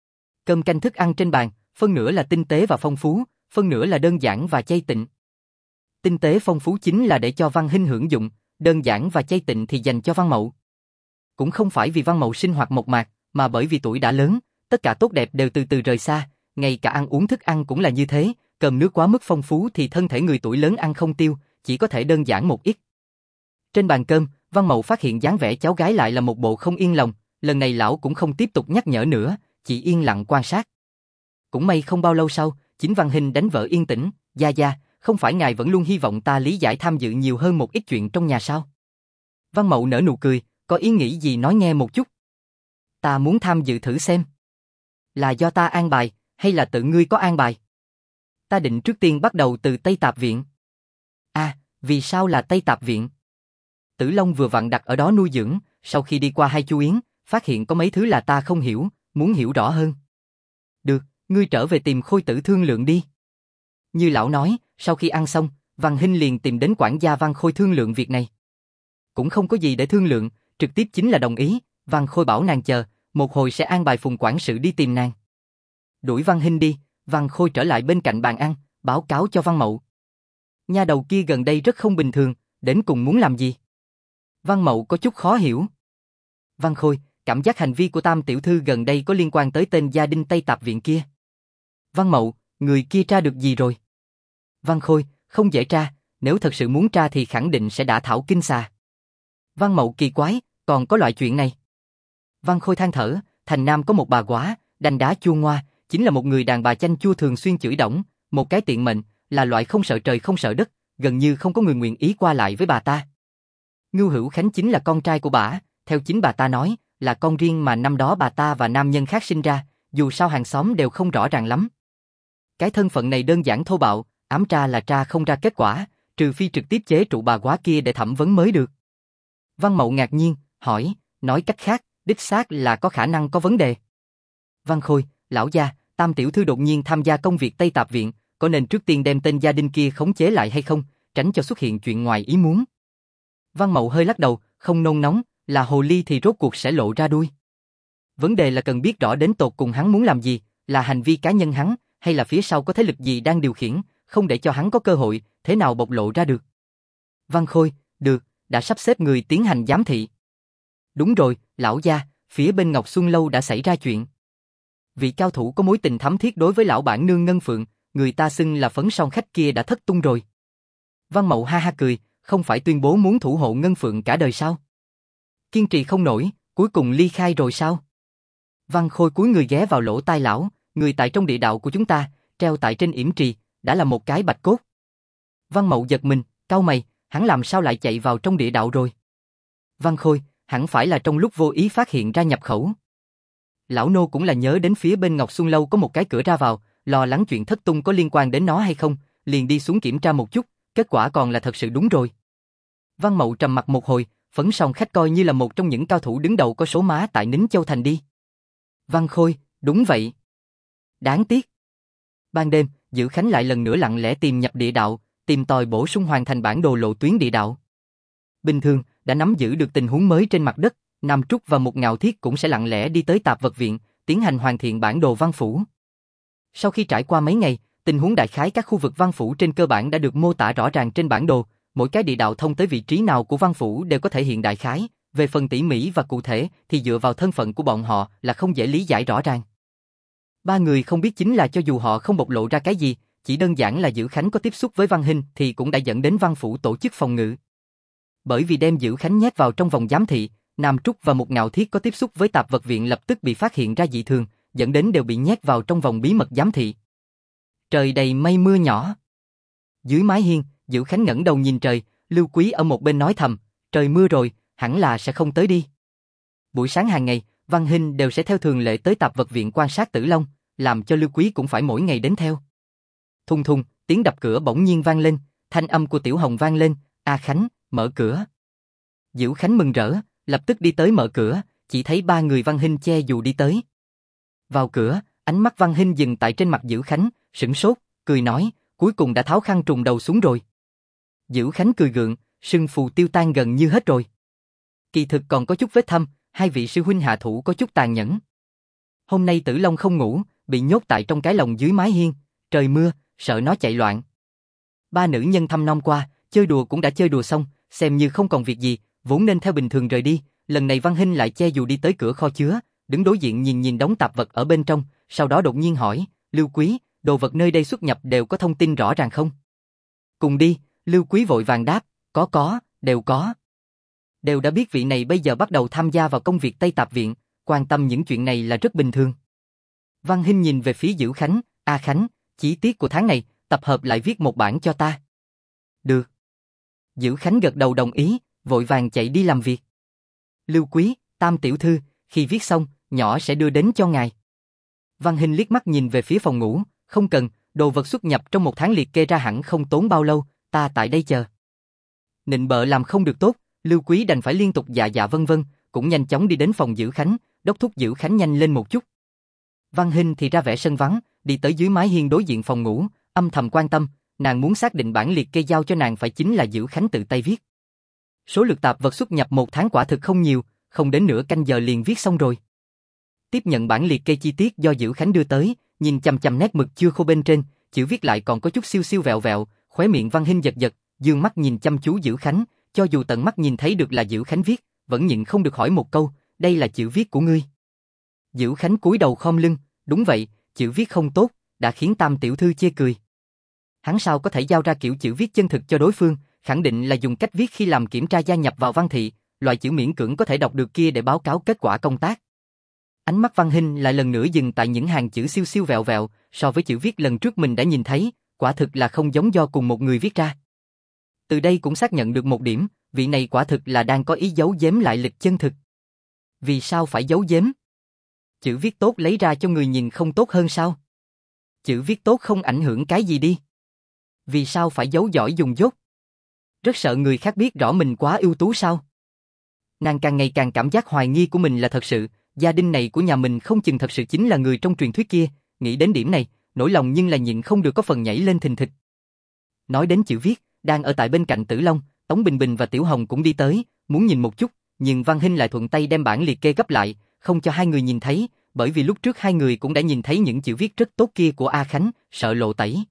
Cơm canh thức ăn trên bàn, phân nửa là tinh tế và phong phú, phân nửa là đơn giản và chay tịnh. Tinh tế phong phú chính là để cho Văn Hinh hưởng dụng, đơn giản và chay tịnh thì dành cho Văn Mậu. Cũng không phải vì Văn Mậu sinh hoạt mộc mạc, mà bởi vì tuổi đã lớn, tất cả tốt đẹp đều từ từ rời xa, ngay cả ăn uống thức ăn cũng là như thế, cơm nước quá mức phong phú thì thân thể người tuổi lớn ăn không tiêu, chỉ có thể đơn giản một ít. Trên bàn cơm, Văn Mậu phát hiện dáng vẻ cháu gái lại là một bộ không yên lòng, lần này lão cũng không tiếp tục nhắc nhở nữa, chỉ yên lặng quan sát. Cũng may không bao lâu sau, chính Văn Hinh đánh vợ yên tĩnh, Gia Gia, không phải ngài vẫn luôn hy vọng ta lý giải tham dự nhiều hơn một ít chuyện trong nhà sao? Văn Mậu nở nụ cười, có ý nghĩ gì nói nghe một chút. Ta muốn tham dự thử xem. Là do ta an bài, hay là tự ngươi có an bài? Ta định trước tiên bắt đầu từ Tây Tạp Viện. À, vì sao là Tây Tạp Viện? Tử Long vừa vặn đặt ở đó nuôi dưỡng, sau khi đi qua hai chu yến, phát hiện có mấy thứ là ta không hiểu, muốn hiểu rõ hơn. Được, ngươi trở về tìm Khôi Tử thương lượng đi. Như lão nói, sau khi ăn xong, Văn Hinh liền tìm đến quản gia Văn Khôi thương lượng việc này. Cũng không có gì để thương lượng, trực tiếp chính là đồng ý, Văn Khôi bảo nàng chờ, một hồi sẽ an bài Phùng quản sự đi tìm nàng. Đuổi Văn Hinh đi, Văn Khôi trở lại bên cạnh bàn ăn, báo cáo cho Văn Mậu. Nha đầu kia gần đây rất không bình thường, đến cùng muốn làm gì? Văn Mậu có chút khó hiểu. Văn Khôi, cảm giác hành vi của Tam tiểu thư gần đây có liên quan tới tên gia đình Tây Tạp Viện kia. Văn Mậu, người kia tra được gì rồi? Văn Khôi, không dễ tra, nếu thật sự muốn tra thì khẳng định sẽ đả thảo kinh xà. Văn Mậu kỳ quái, còn có loại chuyện này. Văn Khôi than thở, thành Nam có một bà góa, đanh đá chua ngoa, chính là một người đàn bà chanh chua thường xuyên chửi đổng, một cái tiện mệnh, là loại không sợ trời không sợ đất, gần như không có người nguyện ý qua lại với bà ta. Ngưu Hữu Khánh chính là con trai của bà, theo chính bà ta nói, là con riêng mà năm đó bà ta và nam nhân khác sinh ra, dù sao hàng xóm đều không rõ ràng lắm. Cái thân phận này đơn giản thô bạo, ám tra là tra không ra kết quả, trừ phi trực tiếp chế trụ bà góa kia để thẩm vấn mới được. Văn Mậu ngạc nhiên, hỏi, nói cách khác, đích xác là có khả năng có vấn đề. Văn Khôi, lão gia, Tam tiểu thư đột nhiên tham gia công việc Tây Tạp Viện, có nên trước tiên đem tên gia đình kia khống chế lại hay không, tránh cho xuất hiện chuyện ngoài ý muốn. Văn Mậu hơi lắc đầu, không nôn nóng, là hồ ly thì rốt cuộc sẽ lộ ra đuôi. Vấn đề là cần biết rõ đến tột cùng hắn muốn làm gì, là hành vi cá nhân hắn, hay là phía sau có thế lực gì đang điều khiển, không để cho hắn có cơ hội, thế nào bộc lộ ra được. Văn Khôi, được, đã sắp xếp người tiến hành giám thị. Đúng rồi, lão gia, phía bên Ngọc Xuân Lâu đã xảy ra chuyện. Vị cao thủ có mối tình thắm thiết đối với lão bản nương Ngân Phượng, người ta xưng là phấn son khách kia đã thất tung rồi. Văn Mậu ha ha cười, không phải tuyên bố muốn thủ hộ Ngân Phượng cả đời sao? Kiên trì không nổi, cuối cùng ly khai rồi sao? Văn Khôi cúi người ghé vào lỗ tai lão, người tại trong địa đạo của chúng ta, treo tại trên yểm trì, đã là một cái bạch cốt. Văn Mậu giật mình, cau mày, hắn làm sao lại chạy vào trong địa đạo rồi? Văn Khôi, hẳn phải là trong lúc vô ý phát hiện ra nhập khẩu. Lão nô cũng là nhớ đến phía bên Ngọc Xuân Lâu có một cái cửa ra vào, lo lắng chuyện thất tung có liên quan đến nó hay không, liền đi xuống kiểm tra một chút, kết quả còn là thật sự đúng rồi. Văn Mậu trầm mặt một hồi, phấn son khách coi như là một trong những cao thủ đứng đầu có số má tại Nính Châu Thành đi. Văn Khôi, đúng vậy. Đáng tiếc. Ban đêm, Dữ Khánh lại lần nữa lặng lẽ tìm nhập địa đạo, tìm tòi bổ sung hoàn thành bản đồ lộ tuyến địa đạo. Bình thường, đã nắm giữ được tình huống mới trên mặt đất, Nam Trúc và Một Ngạo Thiết cũng sẽ lặng lẽ đi tới Tạp Vật Viện, tiến hành hoàn thiện bản đồ văn phủ. Sau khi trải qua mấy ngày, tình huống đại khái các khu vực văn phủ trên cơ bản đã được mô tả rõ ràng trên bản đồ, mỗi cái địa đạo thông tới vị trí nào của văn phủ đều có thể hiện đại khái, về phần tỉ mỉ và cụ thể thì dựa vào thân phận của bọn họ là không dễ lý giải rõ ràng. Ba người không biết chính là cho dù họ không bộc lộ ra cái gì, chỉ đơn giản là Dữ Khánh có tiếp xúc với Văn Hinh thì cũng đã dẫn đến Văn Phủ tổ chức phòng ngự. Bởi vì đem Dữ Khánh nhét vào trong vòng giám thị, Nam Trúc và một Ngạo Thiết có tiếp xúc với tạp vật viện lập tức bị phát hiện ra dị thường, dẫn đến đều bị nhét vào trong vòng bí mật giám thị. Trời đầy mây mưa nhỏ. Dưới mái hiên, Dữ Khánh ngẩng đầu nhìn trời, Lưu Quý ở một bên nói thầm, trời mưa rồi, hẳn là sẽ không tới đi. Buổi sáng hàng ngày, Văn Hinh đều sẽ theo thường lệ tới tạp vật viện quan sát Tử Long, làm cho Lưu Quý cũng phải mỗi ngày đến theo. Thùng thùng, tiếng đập cửa bỗng nhiên vang lên, thanh âm của Tiểu Hồng vang lên, A Khánh, mở cửa. Dữ Khánh mừng rỡ, lập tức đi tới mở cửa, chỉ thấy ba người Văn Hinh che dù đi tới. Vào cửa, ánh mắt Văn Hinh dừng tại trên mặt Dữ Khánh, sửng sốt, cười nói, cuối cùng đã tháo khăn trùm đầu xuống rồi. Dữ Khánh cười gượng, sưng phù tiêu tan gần như hết rồi. Kỳ thực còn có chút vết thâm, hai vị sư huynh hạ thủ có chút tàn nhẫn. Hôm nay Tử Long không ngủ, bị nhốt tại trong cái lồng dưới mái hiên, trời mưa, sợ nó chạy loạn. Ba nữ nhân thăm nom qua, chơi đùa cũng đã chơi đùa xong, xem như không còn việc gì, vốn nên theo bình thường rời đi, lần này Văn Hinh lại che dù đi tới cửa kho chứa, đứng đối diện nhìn đống tạp vật ở bên trong, sau đó đột nhiên hỏi, Lưu Quý, đồ vật nơi đây xuất nhập đều có thông tin rõ ràng không? Cùng đi, Lưu Quý vội vàng đáp, có, đều có. Đều đã biết vị này bây giờ bắt đầu tham gia vào công việc Tây Tạp Viện, quan tâm những chuyện này là rất bình thường. Văn Hinh nhìn về phía Dữ Khánh, A Khánh, chi tiết của tháng này, tập hợp lại viết một bản cho ta. Được. Dữ Khánh gật đầu đồng ý, vội vàng chạy đi làm việc. Lưu Quý, Tam tiểu thư, khi viết xong, nhỏ sẽ đưa đến cho ngài. Văn Hinh liếc mắt nhìn về phía phòng ngủ, không cần, đồ vật xuất nhập trong một tháng liệt kê ra hẳn không tốn bao lâu, ta tại đây chờ. Nịnh bợ làm không được tốt, Lưu Quý đành phải liên tục dạ vân vân, cũng nhanh chóng đi đến phòng Dữ Khánh, đốc thúc Dữ Khánh nhanh lên một chút. Văn Hinh thì ra vẻ sân vắng, đi tới dưới mái hiên đối diện phòng ngủ, âm thầm quan tâm, nàng muốn xác định bản liệt kê giao cho nàng phải chính là Dữ Khánh tự tay viết. Số lượt tạp vật xuất nhập một tháng quả thực không nhiều, không đến nửa canh giờ liền viết xong rồi. Tiếp nhận bản liệt kê chi tiết do Dữ Khánh đưa tới, nhìn chằm chằm nét mực chưa khô bên trên, chữ viết lại còn có chút siêu siêu vẹo vẹo, khóe miệng Văn Hinh giật giật, dương mắt nhìn chăm chú Dữ Khánh, cho dù tận mắt nhìn thấy được là Dữ Khánh viết, vẫn nhịn không được hỏi một câu, đây là chữ viết của ngươi. Dữ Khánh cúi đầu khom lưng, đúng vậy, chữ viết không tốt, đã khiến Tam tiểu thư chê cười. Hắn sao có thể giao ra kiểu chữ viết chân thực cho đối phương, khẳng định là dùng cách viết khi làm kiểm tra gia nhập vào văn thị, loại chữ miễn cưỡng có thể đọc được kia để báo cáo kết quả công tác. Ánh mắt Văn Hinh lại lần nữa dừng tại những hàng chữ siêu siêu vẹo vẹo, so với chữ viết lần trước mình đã nhìn thấy, quả thực là không giống do cùng một người viết ra. Từ đây cũng xác nhận được một điểm, vị này quả thực là đang có ý giấu giếm lại lịch chân thực. Vì sao phải giấu giếm? Chữ viết tốt lấy ra cho người nhìn không tốt hơn sao? Chữ viết tốt không ảnh hưởng cái gì đi. Vì sao phải giấu giỏi dùng dốt? Rất sợ người khác biết rõ mình quá ưu tú sao? Nàng càng ngày càng cảm giác hoài nghi của mình là thật sự, gia đình này của nhà mình không chừng thật sự chính là người trong truyền thuyết kia, nghĩ đến điểm này, nỗi lòng nhưng là nhịn không được có phần nhảy lên thình thịch. Nói đến chữ viết, đang ở tại bên cạnh Tử Long, Tống Bình Bình và Tiểu Hồng cũng đi tới, muốn nhìn một chút, nhưng Văn Hinh lại thuận tay đem bản liệt kê gấp lại, không cho hai người nhìn thấy, bởi vì lúc trước hai người cũng đã nhìn thấy những chữ viết rất tốt kia của A Khánh, sợ lộ tẩy.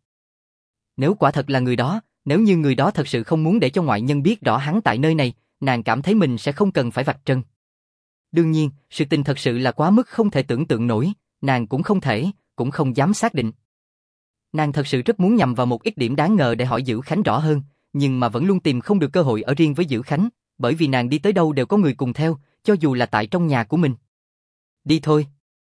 Nếu quả thật là người đó, nếu như người đó thật sự không muốn để cho ngoại nhân biết rõ hắn tại nơi này, nàng cảm thấy mình sẽ không cần phải vạch trần. Đương nhiên, sự tình thật sự là quá mức không thể tưởng tượng nổi, nàng cũng không thể, cũng không dám xác định. Nàng thật sự rất muốn nhằm vào một ít điểm đáng ngờ để hỏi Dữ Khánh rõ hơn, nhưng mà vẫn luôn tìm không được cơ hội ở riêng với Dữ Khánh, bởi vì nàng đi tới đâu đều có người cùng theo, cho dù là tại trong nhà của mình. Đi thôi.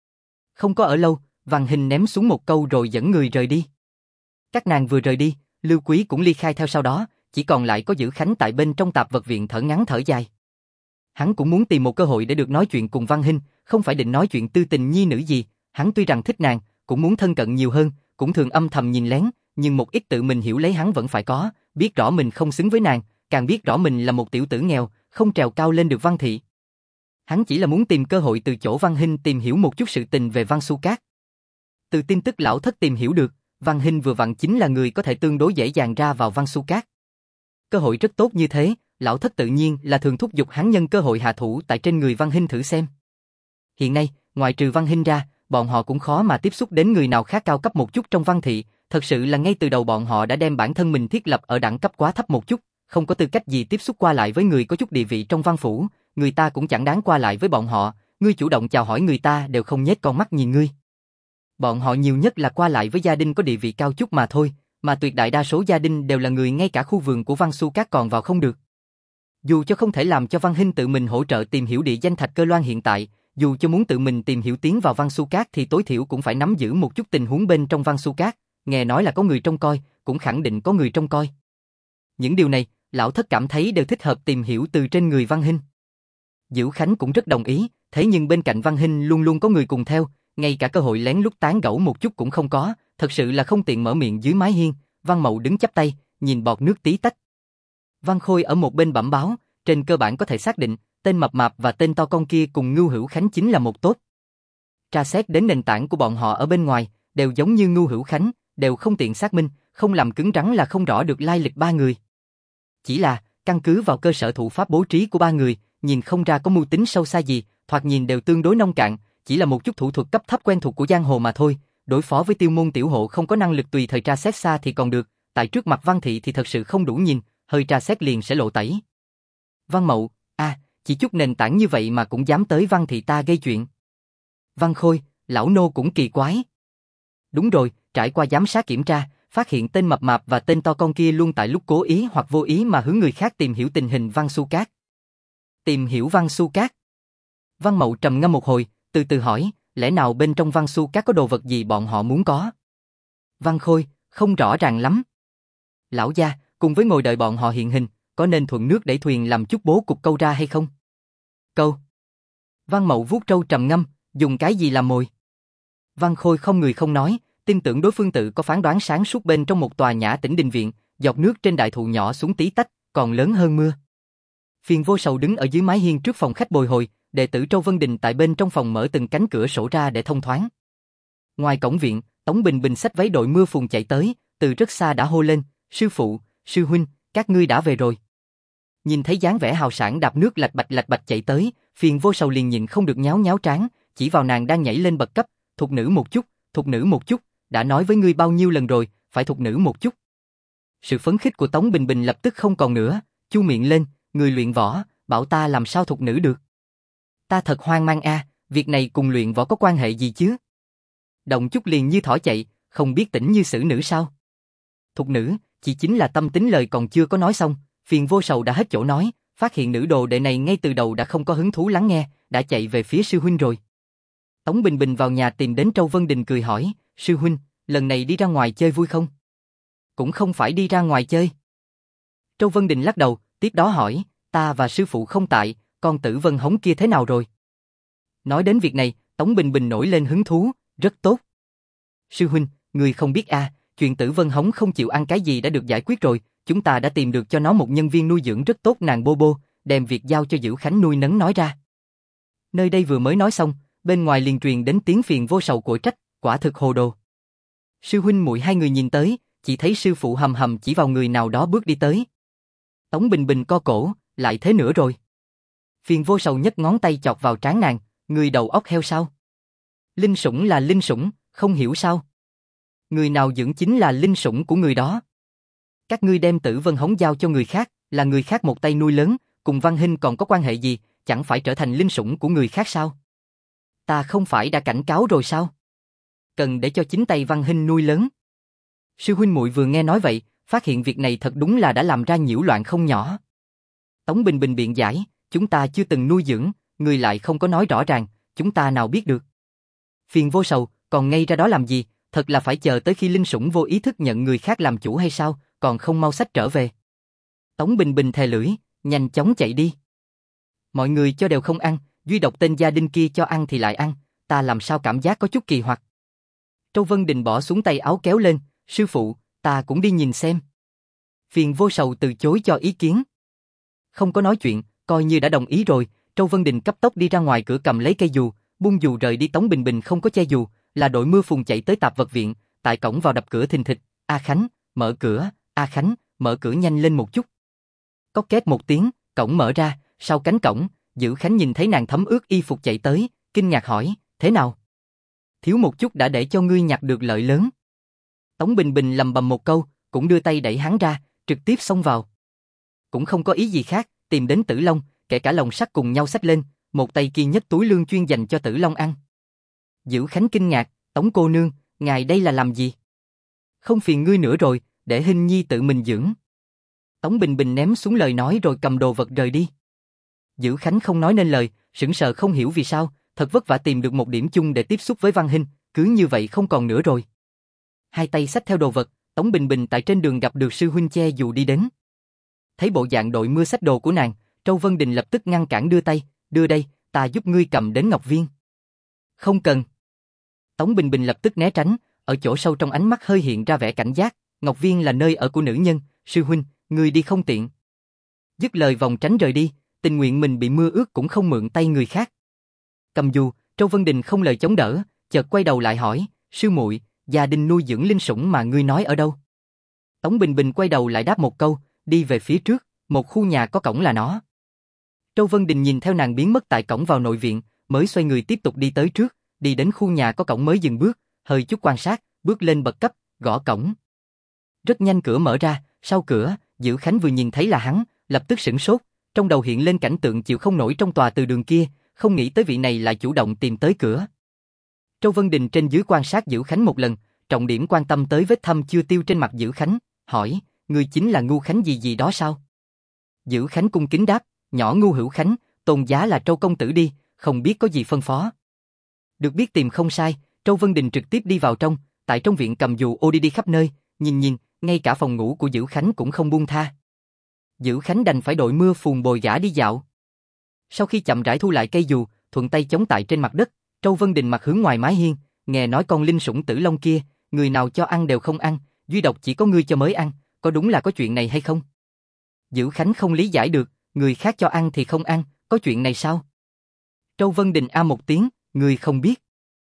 Không có ở lâu, Văn Hinh ném xuống một câu rồi dẫn người rời đi. Các nàng vừa rời đi, Lưu Quý cũng ly khai theo sau đó, chỉ còn lại có Dữ Khánh tại bên trong tạp vật viện thở ngắn thở dài. Hắn cũng muốn tìm một cơ hội để được nói chuyện cùng Văn Hinh, không phải định nói chuyện tư tình nhi nữ gì, hắn tuy rằng thích nàng, cũng muốn thân cận nhiều hơn, cũng thường âm thầm nhìn lén, nhưng một ít tự mình hiểu lấy hắn vẫn phải có, biết rõ mình không xứng với nàng, càng biết rõ mình là một tiểu tử nghèo, không trèo cao lên được văn thị. Hắn chỉ là muốn tìm cơ hội từ chỗ Văn Hinh tìm hiểu một chút sự tình về Văn Xu Cát. Từ tin tức lão thất tìm hiểu được, Văn Hinh vừa vặn chính là người có thể tương đối dễ dàng ra vào Văn Xu Cát. Cơ hội rất tốt như thế, lão thất tự nhiên là thường thúc giục hắn nhân cơ hội hạ thủ tại trên người Văn Hinh thử xem. Hiện nay, ngoài trừ Văn Hinh ra, bọn họ cũng khó mà tiếp xúc đến người nào khác cao cấp một chút trong văn thị, thật sự là ngay từ đầu bọn họ đã đem bản thân mình thiết lập ở đẳng cấp quá thấp một chút, không có tư cách gì tiếp xúc qua lại với người có chút địa vị trong văn phủ, người ta cũng chẳng đáng qua lại với bọn họ, ngươi chủ động chào hỏi người ta đều không nhếch con mắt nhìn ngươi. Bọn họ nhiều nhất là qua lại với gia đình có địa vị cao chút mà thôi, mà tuyệt đại đa số gia đình đều là người ngay cả khu vườn của Văn Xu Cát còn vào không được. Dù cho không thể làm cho Văn Hinh tự mình hỗ trợ tìm hiểu địa danh Thạch Cơ Loan hiện tại, dù cho muốn tự mình tìm hiểu tiến vào Văn Xu Cát thì tối thiểu cũng phải nắm giữ một chút tình huống bên trong Văn Xu Cát, nghe nói là có người trông coi, cũng khẳng định có người trông coi. Những điều này, lão thất cảm thấy đều thích hợp tìm hiểu từ trên người Văn Hinh. Dữ Khánh cũng rất đồng ý, thế nhưng bên cạnh Văn Hinh luôn luôn có người cùng theo, ngay cả cơ hội lén lút tán gẫu một chút cũng không có, thật sự là không tiện mở miệng dưới mái hiên. Văn Mậu đứng chắp tay, nhìn bọt nước tí tách. Văn Khôi ở một bên bẩm báo, trên cơ bản có thể xác định, tên mập mạp và tên to con kia cùng Ngưu Hữu Khánh chính là một tốt. Tra xét đến nền tảng của bọn họ ở bên ngoài, đều giống như Ngưu Hữu Khánh, đều không tiện xác minh, không làm cứng rắn là không rõ được lai lịch ba người. Chỉ là, căn cứ vào cơ sở thủ pháp bố trí của ba người, nhìn không ra có mưu tính sâu xa gì, thoạt nhìn đều tương đối nông cạn, chỉ là một chút thủ thuật cấp thấp quen thuộc của giang hồ mà thôi, đối phó với Tiêu Môn tiểu hộ không có năng lực tùy thời tra xét xa thì còn được, tại trước mặt Văn Thị thì thật sự không đủ nhìn, hơi tra xét liền sẽ lộ tẩy. Văn Mậu, chỉ chút nền tảng như vậy mà cũng dám tới Văn Thị ta gây chuyện. Văn Khôi, lão nô cũng kỳ quái. Đúng rồi, trải qua giám sát kiểm tra, phát hiện tên mập mạp và tên to con kia luôn tại lúc cố ý hoặc vô ý mà hướng người khác tìm hiểu tình hình Văn Xu Cát. Tìm hiểu Văn Xu Cát? Văn Mậu trầm ngâm một hồi, từ từ hỏi, lẽ nào bên trong Văn Xu Cát có đồ vật gì bọn họ muốn có? Văn Khôi, không rõ ràng lắm. Lão gia, cùng với ngồi đợi bọn họ hiện hình, có nên thuận nước đẩy thuyền làm chút bố cục câu ra hay không? Câu. Văn Mậu vuốt râu trầm ngâm, dùng cái gì làm mồi? Văn Khôi không người không nói, tin tưởng đối phương tự có phán đoán sáng suốt. Bên trong một tòa nhã tĩnh đình viện, giọt nước trên đại thụ nhỏ xuống tí tách, còn lớn hơn mưa. Phiền Vô Sầu đứng ở dưới mái hiên trước phòng khách bồi hồi, đệ tử Châu Vân Đình tại bên trong phòng mở từng cánh cửa sổ ra để thông thoáng. Ngoài cổng viện, Tống Bình Bình xách váy đội mưa phùn chạy tới, từ rất xa đã hô lên, sư phụ, sư huynh, các ngươi đã về rồi. Nhìn thấy dáng vẻ hào sảng đạp nước lạch bạch chạy tới, Phiền Vô Sầu liền nhịn không được nháo nháo trán, chỉ vào nàng đang nhảy lên bậc cấp, thục nữ một chút, thục nữ một chút, đã nói với ngươi bao nhiêu lần rồi, phải thục nữ một chút. Sự phấn khích của Tống Bình Bình lập tức không còn nữa, chu miệng lên, người luyện võ, bảo ta làm sao thục nữ được. Ta thật hoang mang việc này cùng luyện võ có quan hệ gì chứ? Động chút liền như thỏ chạy, không biết tỉnh như xử nữ sao? Thục nữ, chỉ chính là tâm tính. Lời còn chưa có nói xong, Phiền Vô Sầu đã hết chỗ nói, phát hiện nữ đồ đệ này ngay từ đầu đã không có hứng thú lắng nghe, đã chạy về phía sư huynh rồi. Tống Bình Bình vào nhà tìm đến Châu Vân Đình cười hỏi, sư huynh, lần này đi ra ngoài chơi vui không? Cũng không phải đi ra ngoài chơi. Châu Vân Đình lắc đầu, tiếp đó hỏi, ta và sư phụ không tại, con Tử Vân Hống kia thế nào rồi? Nói đến việc này, Tống Bình Bình nổi lên hứng thú, rất tốt. Sư huynh, người không biết chuyện Tử Vân Hống không chịu ăn cái gì đã được giải quyết rồi, chúng ta đã tìm được cho nó một nhân viên nuôi dưỡng rất tốt. Nàng Bô Bô, đem việc giao cho Dữ Khánh nuôi nấng nói ra. Nơi đây vừa mới nói xong, bên ngoài liền truyền đến tiếng Phiền Vô Sầu của trách, quả thực hồ đồ. Sư huynh muội hai người nhìn tới, chỉ thấy sư phụ hầm hầm chỉ vào người nào đó bước đi tới. Tống Bình Bình co cổ, lại thế nữa rồi. Phiền Vô Sầu nhấc ngón tay chọc vào trán nàng, người đầu óc heo sao? Linh sủng là linh sủng, không hiểu sao? Người nào dưỡng chính là linh sủng của người đó. Các ngươi đem Tử Vân Hống giao cho người khác, là người khác một tay nuôi lớn, cùng Văn Hinh còn có quan hệ gì, chẳng phải trở thành linh sủng của người khác sao? Ta không phải đã cảnh cáo rồi sao? Cần để cho chính tay Văn Hinh nuôi lớn. Sư huynh muội vừa nghe nói vậy, phát hiện việc này thật đúng là đã làm ra nhiễu loạn không nhỏ. Tống Bình Bình biện giải, chúng ta chưa từng nuôi dưỡng, người lại không có nói rõ ràng, chúng ta nào biết được. Phiền Vô Sầu, còn ngây ra đó làm gì, thật là phải chờ tới khi linh sủng vô ý thức nhận người khác làm chủ hay sao, còn không mau xách trở về. Tống Bình Bình thè lưỡi, nhanh chóng chạy đi. Mọi người cho đều không ăn, duy độc tên gia đình kia cho ăn thì lại ăn, ta làm sao cảm giác có chút kỳ hoặc. Châu Vân Đình bỏ xuống tay áo kéo lên, sư phụ, ta cũng đi nhìn xem. Phiền Vô Sầu từ chối cho ý kiến. Không có nói chuyện, coi như đã đồng ý rồi, Châu Vân Đình cấp tốc đi ra ngoài cửa cầm lấy cây dù, buông dù rời đi. Tống Bình Bình không có che dù, là đội mưa phùn chạy tới tạp vật viện, tại cổng vào đập cửa thình thịch, A Khánh, mở cửa, A Khánh, mở cửa nhanh lên một chút. Có két một tiếng, cổng mở ra, sau cánh cổng, Dữ Khánh nhìn thấy nàng thấm ướt y phục chạy tới, kinh ngạc hỏi, thế nào? Thiếu một chút đã để cho ngươi nhặt được lợi lớn. Tống Bình Bình lầm bầm một câu, cũng đưa tay đẩy hắn ra, trực tiếp xông vào. Cũng không có ý gì khác, tìm đến Tử Long, kể cả lồng sắt cùng nhau xách lên, một tay kia nhấc túi lương chuyên dành cho Tử Long ăn. Dữ Khánh kinh ngạc, Tống cô nương, ngài đây là làm gì? Không phiền ngươi nữa rồi, để Hình Nhi tự mình dưỡng. Tống Bình Bình ném xuống lời nói rồi cầm đồ vật rời đi. Dữ Khánh không nói nên lời, sững sờ không hiểu vì sao, thật vất vả tìm được một điểm chung để tiếp xúc với Văn Hinh, cứ như vậy không còn nữa rồi. Hai tay xách theo đồ vật, Tống Bình Bình tại trên đường gặp được sư huynh che dù đi đến. Thấy bộ dạng đội mưa xách đồ của nàng, Châu Vân Đình lập tức ngăn cản đưa tay, đưa đây, ta giúp ngươi cầm đến Ngọc Viên. Không cần. Tống Bình Bình lập tức né tránh, ở chỗ sâu trong ánh mắt hơi hiện ra vẻ cảnh giác, Ngọc Viên là nơi ở của nữ nhân, sư huynh, ngươi đi không tiện. Dứt lời vòng tránh rời đi, tình nguyện mình bị mưa ướt cũng không mượn tay người khác. Cầm dù, Châu Vân Đình không lời chống đỡ, chợt quay đầu lại hỏi, sư muội, gia đình nuôi dưỡng linh sủng mà ngươi nói ở đâu? Tống Bình Bình quay đầu lại đáp một câu, đi về phía trước, một khu nhà có cổng là nó. Châu Vân Đình nhìn theo nàng biến mất tại cổng vào nội viện, mới xoay người tiếp tục đi tới trước, đi đến khu nhà có cổng mới dừng bước, hơi chút quan sát, bước lên bậc cấp, gõ cổng. Rất nhanh cửa mở ra, sau cửa, Dữ Khánh vừa nhìn thấy là hắn, lập tức sửng sốt, trong đầu hiện lên cảnh tượng chịu không nổi trong tòa từ đường kia, không nghĩ tới vị này lại chủ động tìm tới cửa. Châu Vân Đình trên dưới quan sát Dữ Khánh một lần, trọng điểm quan tâm tới vết thâm chưa tiêu trên mặt Dữ Khánh, hỏi, ngươi chính là Ngu Khánh gì gì đó sao? Dữ Khánh cung kính đáp, nhỏ Ngu Hữu Khánh, tôn giá là Châu công tử đi, không biết có gì phân phó. Được biết tìm không sai, Châu Vân Đình trực tiếp đi vào trong, tại trong viện cầm dù ô đi khắp nơi, nhìn, ngay cả phòng ngủ của Dữ Khánh cũng không buông tha. Dữ Khánh đành phải đội mưa phùn bồi gã đi dạo. Sau khi chậm rãi thu lại cây dù, thuận tay chống tại trên mặt đất, Châu Vân Đình mặt hướng ngoài mái hiên, nghe nói con linh sủng Tử Long kia, người nào cho ăn đều không ăn, duy độc chỉ có ngươi cho mới ăn, có đúng là có chuyện này hay không? Dữ Khánh không lý giải được, người khác cho ăn thì không ăn, có chuyện này sao? Châu Vân Đình a một tiếng, ngươi không biết.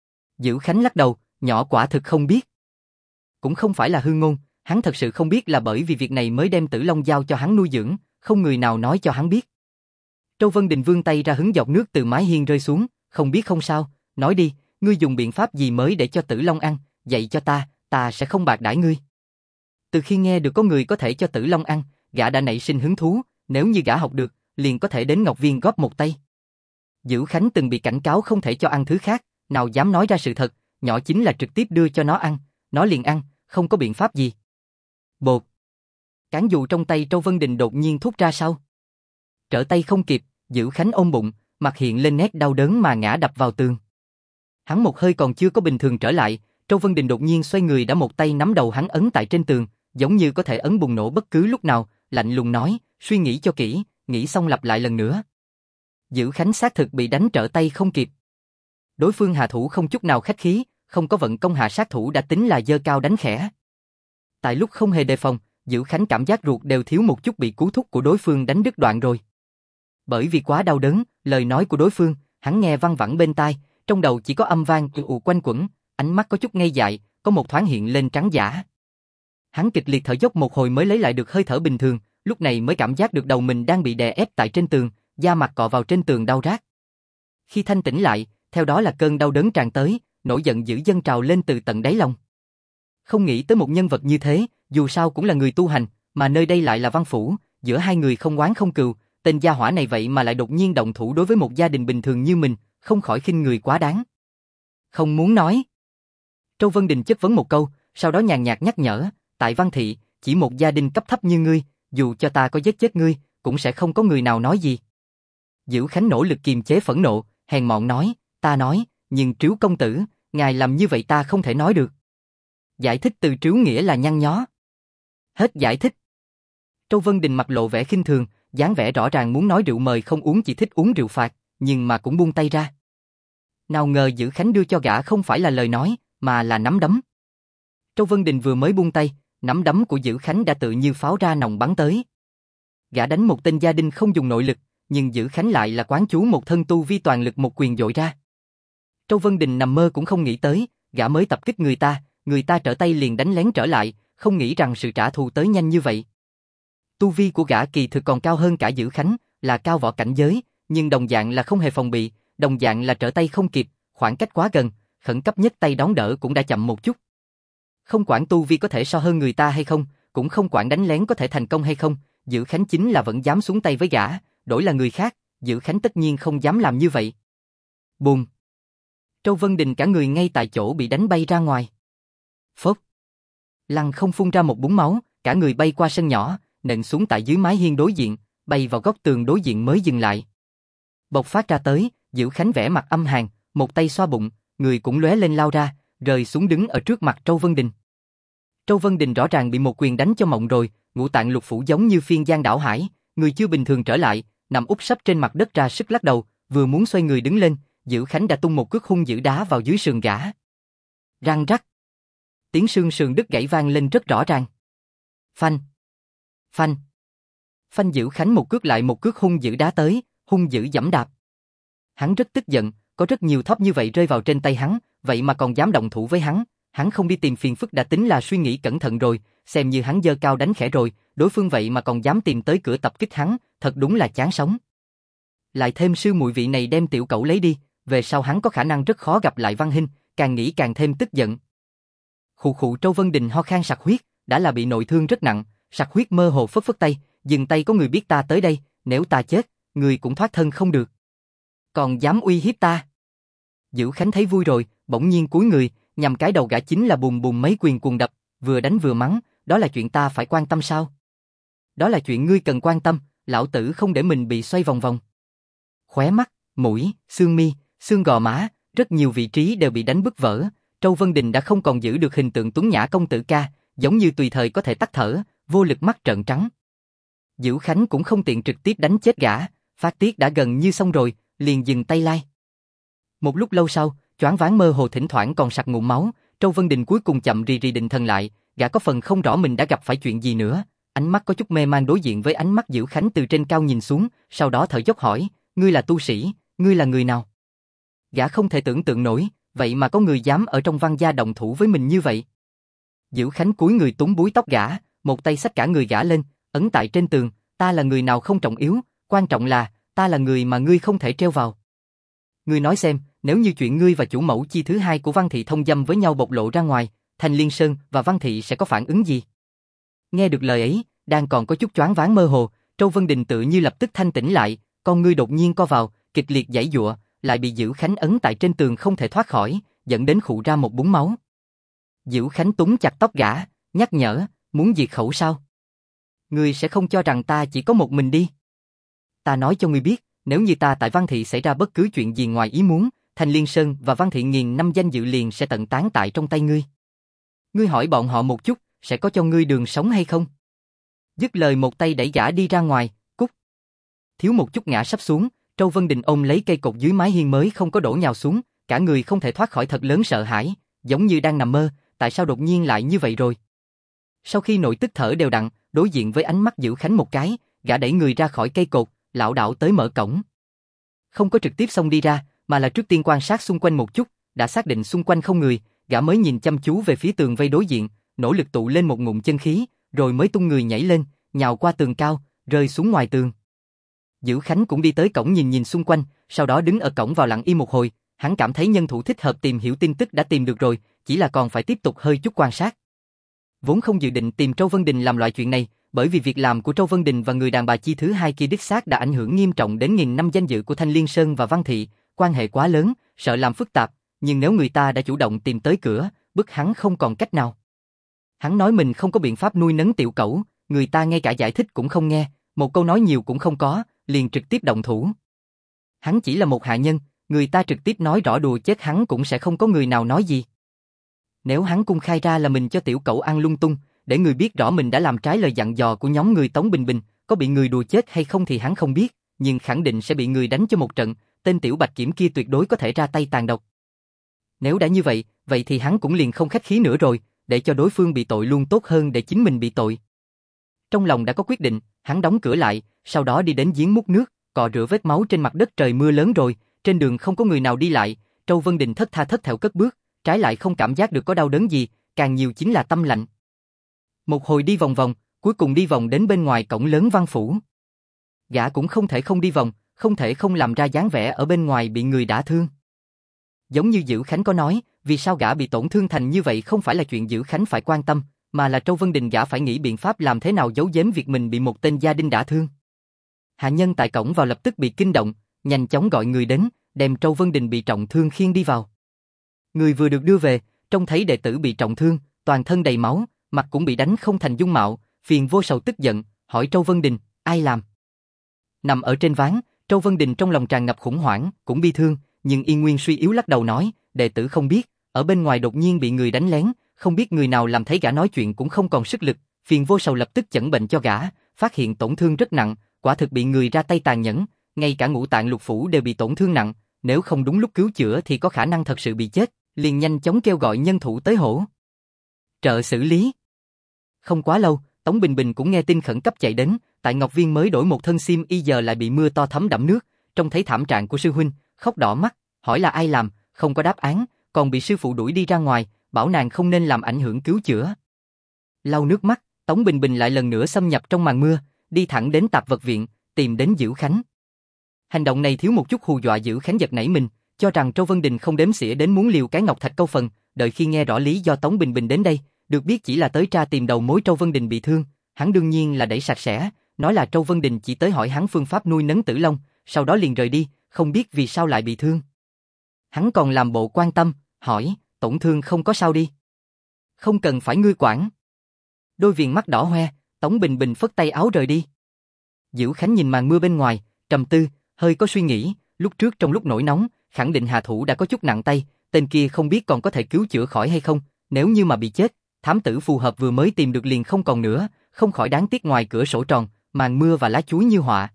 Dữ Khánh lắc đầu, nhỏ quả thực không biết. Cũng không phải là hư ngôn, hắn thật sự không biết là bởi vì việc này mới đem Tử Long giao cho hắn nuôi dưỡng, không người nào nói cho hắn biết. Châu Vân Đình vươn tay ra hứng giọt nước từ mái hiên rơi xuống, không biết không sao, nói đi, ngươi dùng biện pháp gì mới để cho Tử Long ăn, dạy cho ta sẽ không bạc đãi ngươi. Từ khi nghe được có người có thể cho Tử Long ăn, gã đã nảy sinh hứng thú, nếu như gã học được, liền có thể đến Ngọc Viên góp một tay. Dữ Khánh từng bị cảnh cáo không thể cho ăn thứ khác, nào dám nói ra sự thật, nhỏ chính là trực tiếp đưa cho nó ăn, nó liền ăn, không có biện pháp gì. Bột. Cán dù trong tay Châu Vân Đình đột nhiên thúc ra sau. Trở tay không kịp, Dữ Khánh ôm bụng, mặt hiện lên nét đau đớn mà ngã đập vào tường. Hắn một hơi còn chưa có bình thường trở lại, Châu Vân Đình đột nhiên xoay người đã một tay nắm đầu hắn ấn tại trên tường, giống như có thể ấn bùng nổ bất cứ lúc nào, lạnh lùng nói, suy nghĩ cho kỹ, nghĩ xong lặp lại lần nữa. Dữ Khánh xác thực bị đánh trở tay không kịp. Đối phương hạ thủ không chút nào khách khí, không có vận công hạ sát thủ đã tính là dơ cao đánh khẽ. Tại lúc không hề đề phòng, Dữ Khánh cảm giác ruột đều thiếu một chút bị cú thúc của đối phương đánh đứt đoạn rồi. Bởi vì quá đau đớn, lời nói của đối phương, hắn nghe văng vẳng bên tai, trong đầu chỉ có âm vang ù quanh quẩn, ánh mắt có chút ngây dại, có một thoáng hiện lên trắng giả. Hắn kịch liệt thở dốc một hồi mới lấy lại được hơi thở bình thường, lúc này mới cảm giác được đầu mình đang bị đè ép tại trên tường, da mặt cọ vào trên tường đau rát. Khi thanh tỉnh lại, theo đó là cơn đau đớn tràn tới, nỗi giận dữ dâng trào lên từ tận đáy lòng. Không nghĩ tới một nhân vật như thế, dù sao cũng là người tu hành, mà nơi đây lại là văn phủ, giữa hai người không oán không cừu, tên gia hỏa này vậy mà lại đột nhiên động thủ đối với một gia đình bình thường như mình, không khỏi khinh người quá đáng. Không muốn nói. Châu Vân Đình chất vấn một câu, sau đó nhàn nhạt nhắc nhở, tại Văn Thị, chỉ một gia đình cấp thấp như ngươi, dù cho ta có giết chết ngươi, cũng sẽ không có người nào nói gì. Dữ Khánh nỗ lực kiềm chế phẫn nộ, hèn mọn nói, ta nói, nhưng Trếu công tử, ngài làm như vậy ta không thể nói được. Giải thích từ Trếu nghĩa là nhăn nhó. Hết giải thích. Châu Vân Đình mặt lộ vẻ khinh thường, dáng vẻ rõ ràng muốn nói rượu mời không uống chỉ thích uống rượu phạt, nhưng mà cũng buông tay ra. Nào ngờ Dữ Khánh đưa cho gã không phải là lời nói, mà là nắm đấm. Châu Vân Đình vừa mới buông tay, nắm đấm của Dữ Khánh đã tự như pháo ra nòng bắn tới. Gã đánh một tên gia đình không dùng nội lực, nhưng Dữ Khánh lại là quán chú một thân tu vi toàn lực một quyền dội ra. Châu Vân Đình nằm mơ cũng không nghĩ tới, gã mới tập kích người ta trở tay liền đánh lén trở lại, không nghĩ rằng sự trả thù tới nhanh như vậy. Tu vi của gã kỳ thực còn cao hơn cả Dữ Khánh, là cao võ cảnh giới, nhưng đồng dạng là không hề phòng bị, đồng dạng là trở tay không kịp, khoảng cách quá gần, khẩn cấp nhất tay đón đỡ cũng đã chậm một chút. Không quản tu vi có thể so hơn người ta hay không, cũng không quản đánh lén có thể thành công hay không, Dữ Khánh chính là vẫn dám xuống tay với gã, đổi là người khác, Dữ Khánh tất nhiên không dám làm như vậy. Bùm! Châu Vân Đình cả người ngay tại chỗ bị đánh bay ra ngoài. Phốt. Lăng không phun ra một búng máu, cả người bay qua sân nhỏ, nện xuống tại dưới mái hiên đối diện, bay vào góc tường đối diện mới dừng lại. Bộc phát ra tới, Diệu Khánh vẻ mặt âm hàn, một tay xoa bụng, người cũng lóe lên lao ra, rơi xuống đứng ở trước mặt Châu Vân Đình. Châu Vân Đình rõ ràng bị một quyền đánh cho mộng rồi, ngũ tạng lục phủ giống như phiên giang đảo hải, người chưa bình thường trở lại, nằm úp sấp trên mặt đất ra sức lắc đầu, vừa muốn xoay người đứng lên, Diệu Khánh đã tung một cước hung dữ đá vào dưới sườn gã. Răng rắc. Tiếng xương sườn đứt gãy vang lên rất rõ ràng. Phanh. Phanh. Phanh. Diệu Khánh một cước lại một cước hung dữ đá tới, hung dữ giẫm đạp. Hắn rất tức giận, có rất nhiều thóp như vậy rơi vào trên tay hắn, vậy mà còn dám động thủ với hắn không đi tìm phiền phức đã tính là suy nghĩ cẩn thận rồi, xem như hắn giơ cao đánh khẽ rồi, đối phương vậy mà còn dám tìm tới cửa tập kích hắn, thật đúng là chán sống. Lại thêm sư muội vị này đem tiểu cẩu lấy đi, về sau hắn có khả năng rất khó gặp lại Văn Hinh, càng nghĩ càng thêm tức giận. Khụ khụ. Châu Vân Đình ho khan sặc huyết, đã là bị nội thương rất nặng, sặc huyết mơ hồ phất phất tay, dừng tay, có người biết ta tới đây, nếu ta chết, người cũng thoát thân không được. Còn dám uy hiếp ta. Diệu Khánh thấy vui rồi, bỗng nhiên cúi người, nhằm cái đầu gã chính là bùm bùm mấy quyền cuồng đập, vừa đánh vừa mắng, đó là chuyện ta phải quan tâm sao? Đó là chuyện ngươi cần quan tâm, lão tử không để mình bị xoay vòng vòng. Khóe mắt, mũi, xương mi, xương gò má, rất nhiều vị trí đều bị đánh bứt vỡ, Châu Vân Đình đã không còn giữ được hình tượng tuấn nhã công tử ca, giống như tùy thời có thể tắt thở, vô lực mắt trợn trắng. Diệu Khánh cũng không tiện trực tiếp đánh chết gã, phát tiết đã gần như xong rồi, liền dừng tay lai. Một lúc lâu sau, choáng váng mơ hồ thỉnh thoảng còn sặc ngụm máu, Châu Vân Đình cuối cùng chậm rì rì định thần lại, gã có phần không rõ mình đã gặp phải chuyện gì nữa, ánh mắt có chút mê man đối diện với ánh mắt Diệu Khánh từ trên cao nhìn xuống, sau đó thở dốc hỏi, ngươi là tu sĩ, ngươi là người nào? Gã không thể tưởng tượng nổi, vậy mà có người dám ở trong Văn gia động thủ với mình như vậy. Diệu Khánh cúi người túm búi tóc gã, một tay xách cả người gã lên, ấn tại trên tường, ta là người nào không trọng yếu, quan trọng là, ta là người mà ngươi không thể treo vào. Ngươi nói xem, nếu như chuyện ngươi và chủ mẫu chi thứ hai của Văn thị thông dâm với nhau bộc lộ ra ngoài, Thanh Liên Sơn và Văn thị sẽ có phản ứng gì? Nghe được lời ấy, đang còn có chút choáng váng mơ hồ, Châu Vân Đình tự như lập tức thanh tỉnh lại, con ngươi đột nhiên co vào, kịch liệt giãy giụa, lại bị Diệu Khánh ấn tại trên tường không thể thoát khỏi, dẫn đến khụ ra một búng máu. Diệu Khánh túm chặt tóc gã, nhắc nhở, muốn diệt khẩu sao? Ngươi sẽ không cho rằng ta chỉ có một mình đi. Ta nói cho ngươi biết, nếu như ta tại Văn thị xảy ra bất cứ chuyện gì ngoài ý muốn, Thanh Liên Sơn và Văn thị nghìn năm danh dự liền sẽ tận tán tại trong tay ngươi. Ngươi hỏi bọn họ một chút, sẽ có cho ngươi đường sống hay không? Dứt lời một tay đẩy gã đi ra ngoài, cút. Thiếu một chút ngã sắp xuống, Châu Vân Đình ôm lấy cây cột dưới mái hiên mới không có đổ nhào xuống, cả người không thể thoát khỏi thật lớn sợ hãi, giống như đang nằm mơ, tại sao đột nhiên lại như vậy rồi? Sau khi nội tức thở đều đặn, đối diện với ánh mắt Diệu Khánh một cái, gã đẩy người ra khỏi cây cột, lảo đảo tới mở cổng. Không có trực tiếp xông đi ra, mà là trước tiên quan sát xung quanh một chút, đã xác định xung quanh không người, gã mới nhìn chăm chú về phía tường vây đối diện, nỗ lực tụ lên một ngụm chân khí, rồi mới tung người nhảy lên, nhào qua tường cao, rơi xuống ngoài tường. Diệu Khánh cũng đi tới cổng nhìn nhìn xung quanh, sau đó đứng ở cổng vào lặng im một hồi, hắn cảm thấy nhân thủ thích hợp tìm hiểu tin tức đã tìm được rồi, chỉ là còn phải tiếp tục hơi chút quan sát. Vốn không dự định tìm Châu Vân Đình làm loại chuyện này, bởi vì việc làm của Châu Vân Đình và người đàn bà chi thứ hai kia đích xác đã ảnh hưởng nghiêm trọng đến nghìn năm danh dự của Thanh Liên Sơn và Văn thị, quan hệ quá lớn, sợ làm phức tạp, nhưng nếu người ta đã chủ động tìm tới cửa, bức hắn không còn cách nào. Hắn nói mình không có biện pháp nuôi nấng tiểu cẩu, người ta ngay cả giải thích cũng không nghe, một câu nói nhiều cũng không có, liền trực tiếp động thủ. Hắn chỉ là một hạ nhân, người ta trực tiếp nói rõ đùa chết hắn cũng sẽ không có người nào nói gì. Nếu hắn cung khai ra là mình cho tiểu cẩu ăn lung tung, để người biết rõ mình đã làm trái lời dặn dò của nhóm người Tống Bình Bình, có bị người đùa chết hay không thì hắn không biết, nhưng khẳng định sẽ bị người đánh cho một trận, tên tiểu bạch kiểm kia tuyệt đối có thể ra tay tàn độc. Nếu đã như vậy, vậy thì hắn cũng liền không khách khí nữa rồi, để cho đối phương bị tội luôn tốt hơn để chính mình bị tội. Trong lòng đã có quyết định, hắn đóng cửa lại, sau đó đi đến giếng múc nước, cọ rửa vết máu trên mặt đất. Trời mưa lớn rồi, trên đường không có người nào đi lại, Châu Vân Đình thất tha thất thểu cất bước, trái lại không cảm giác được có đau đớn gì, càng nhiều chính là tâm lạnh. Một hồi đi vòng vòng, cuối cùng đi vòng đến bên ngoài cổng lớn Văn phủ. Gã cũng không thể không đi vòng, không thể không làm ra dáng vẻ ở bên ngoài bị người đả thương. Giống như Dữ Khánh có nói, vì sao gã bị tổn thương thành như vậy không phải là chuyện Dữ Khánh phải quan tâm, mà là Châu Vân Đình gã phải nghĩ biện pháp làm thế nào giấu giếm việc mình bị một tên gia đình đả thương. Hạ nhân tại cổng vào lập tức bị kinh động, nhanh chóng gọi người đến, đem Châu Vân Đình bị trọng thương khiêng đi vào. Người vừa được đưa về, trông thấy đệ tử bị trọng thương, toàn thân đầy máu, mặt cũng bị đánh không thành dung mạo, Phiền Vô Sầu tức giận, hỏi Trâu Vân Đình, ai làm? Nằm ở trên ván, Trâu Vân Đình trong lòng tràn ngập khủng hoảng, cũng bi thương, nhưng y nguyên suy yếu lắc đầu nói, đệ tử không biết, ở bên ngoài đột nhiên bị người đánh lén, không biết người nào làm thấy gã nói chuyện cũng không còn sức lực, Phiền Vô Sầu lập tức chẩn bệnh cho gã, phát hiện tổn thương rất nặng, quả thực bị người ra tay tàn nhẫn, ngay cả ngũ tạng lục phủ đều bị tổn thương nặng, nếu không đúng lúc cứu chữa thì có khả năng thật sự bị chết, liền nhanh chóng kêu gọi nhân thủ tới hỗ trợ xử lý. Không quá lâu, Tống Bình Bình cũng nghe tin khẩn cấp chạy đến, tại Ngọc Viên mới đổi một thân xiêm y giờ lại bị mưa to thấm đẫm nước, trông thấy thảm trạng của sư huynh, khóc đỏ mắt, hỏi là ai làm, không có đáp án, còn bị sư phụ đuổi đi ra ngoài, bảo nàng không nên làm ảnh hưởng cứu chữa. Lau nước mắt, Tống Bình Bình lại lần nữa xâm nhập trong màn mưa, đi thẳng đến tạp vật viện, tìm đến Dữ Khánh. Hành động này thiếu một chút hù dọa Dữ Khánh giật nảy mình, cho rằng Trâu Vân Đình không đếm xỉa đến muốn liều cái ngọc thạch câu phần, đợi khi nghe rõ lý do Tống Bình Bình đến đây, được biết chỉ là tới tra tìm đầu mối Trâu Vân Đình bị thương, hắn đương nhiên là đẩy sạch sẽ, nói là Trâu Vân Đình chỉ tới hỏi hắn phương pháp nuôi nấng Tử Long, sau đó liền rời đi, không biết vì sao lại bị thương. Hắn còn làm bộ quan tâm, hỏi, tổn thương không có sao đi. Không cần phải ngươi quản. Đôi viền mắt đỏ hoe, Tống Bình Bình phất tay áo rời đi. Dữ Khánh nhìn màn mưa bên ngoài, trầm tư, hơi có suy nghĩ, lúc trước trong lúc nổi nóng, khẳng định hạ thủ đã có chút nặng tay, tên kia không biết còn có thể cứu chữa khỏi hay không, nếu như mà bị chết, thám tử phù hợp vừa mới tìm được liền không còn nữa, không khỏi đáng tiếc. Ngoài cửa sổ tròn, màn mưa và lá chuối như họa.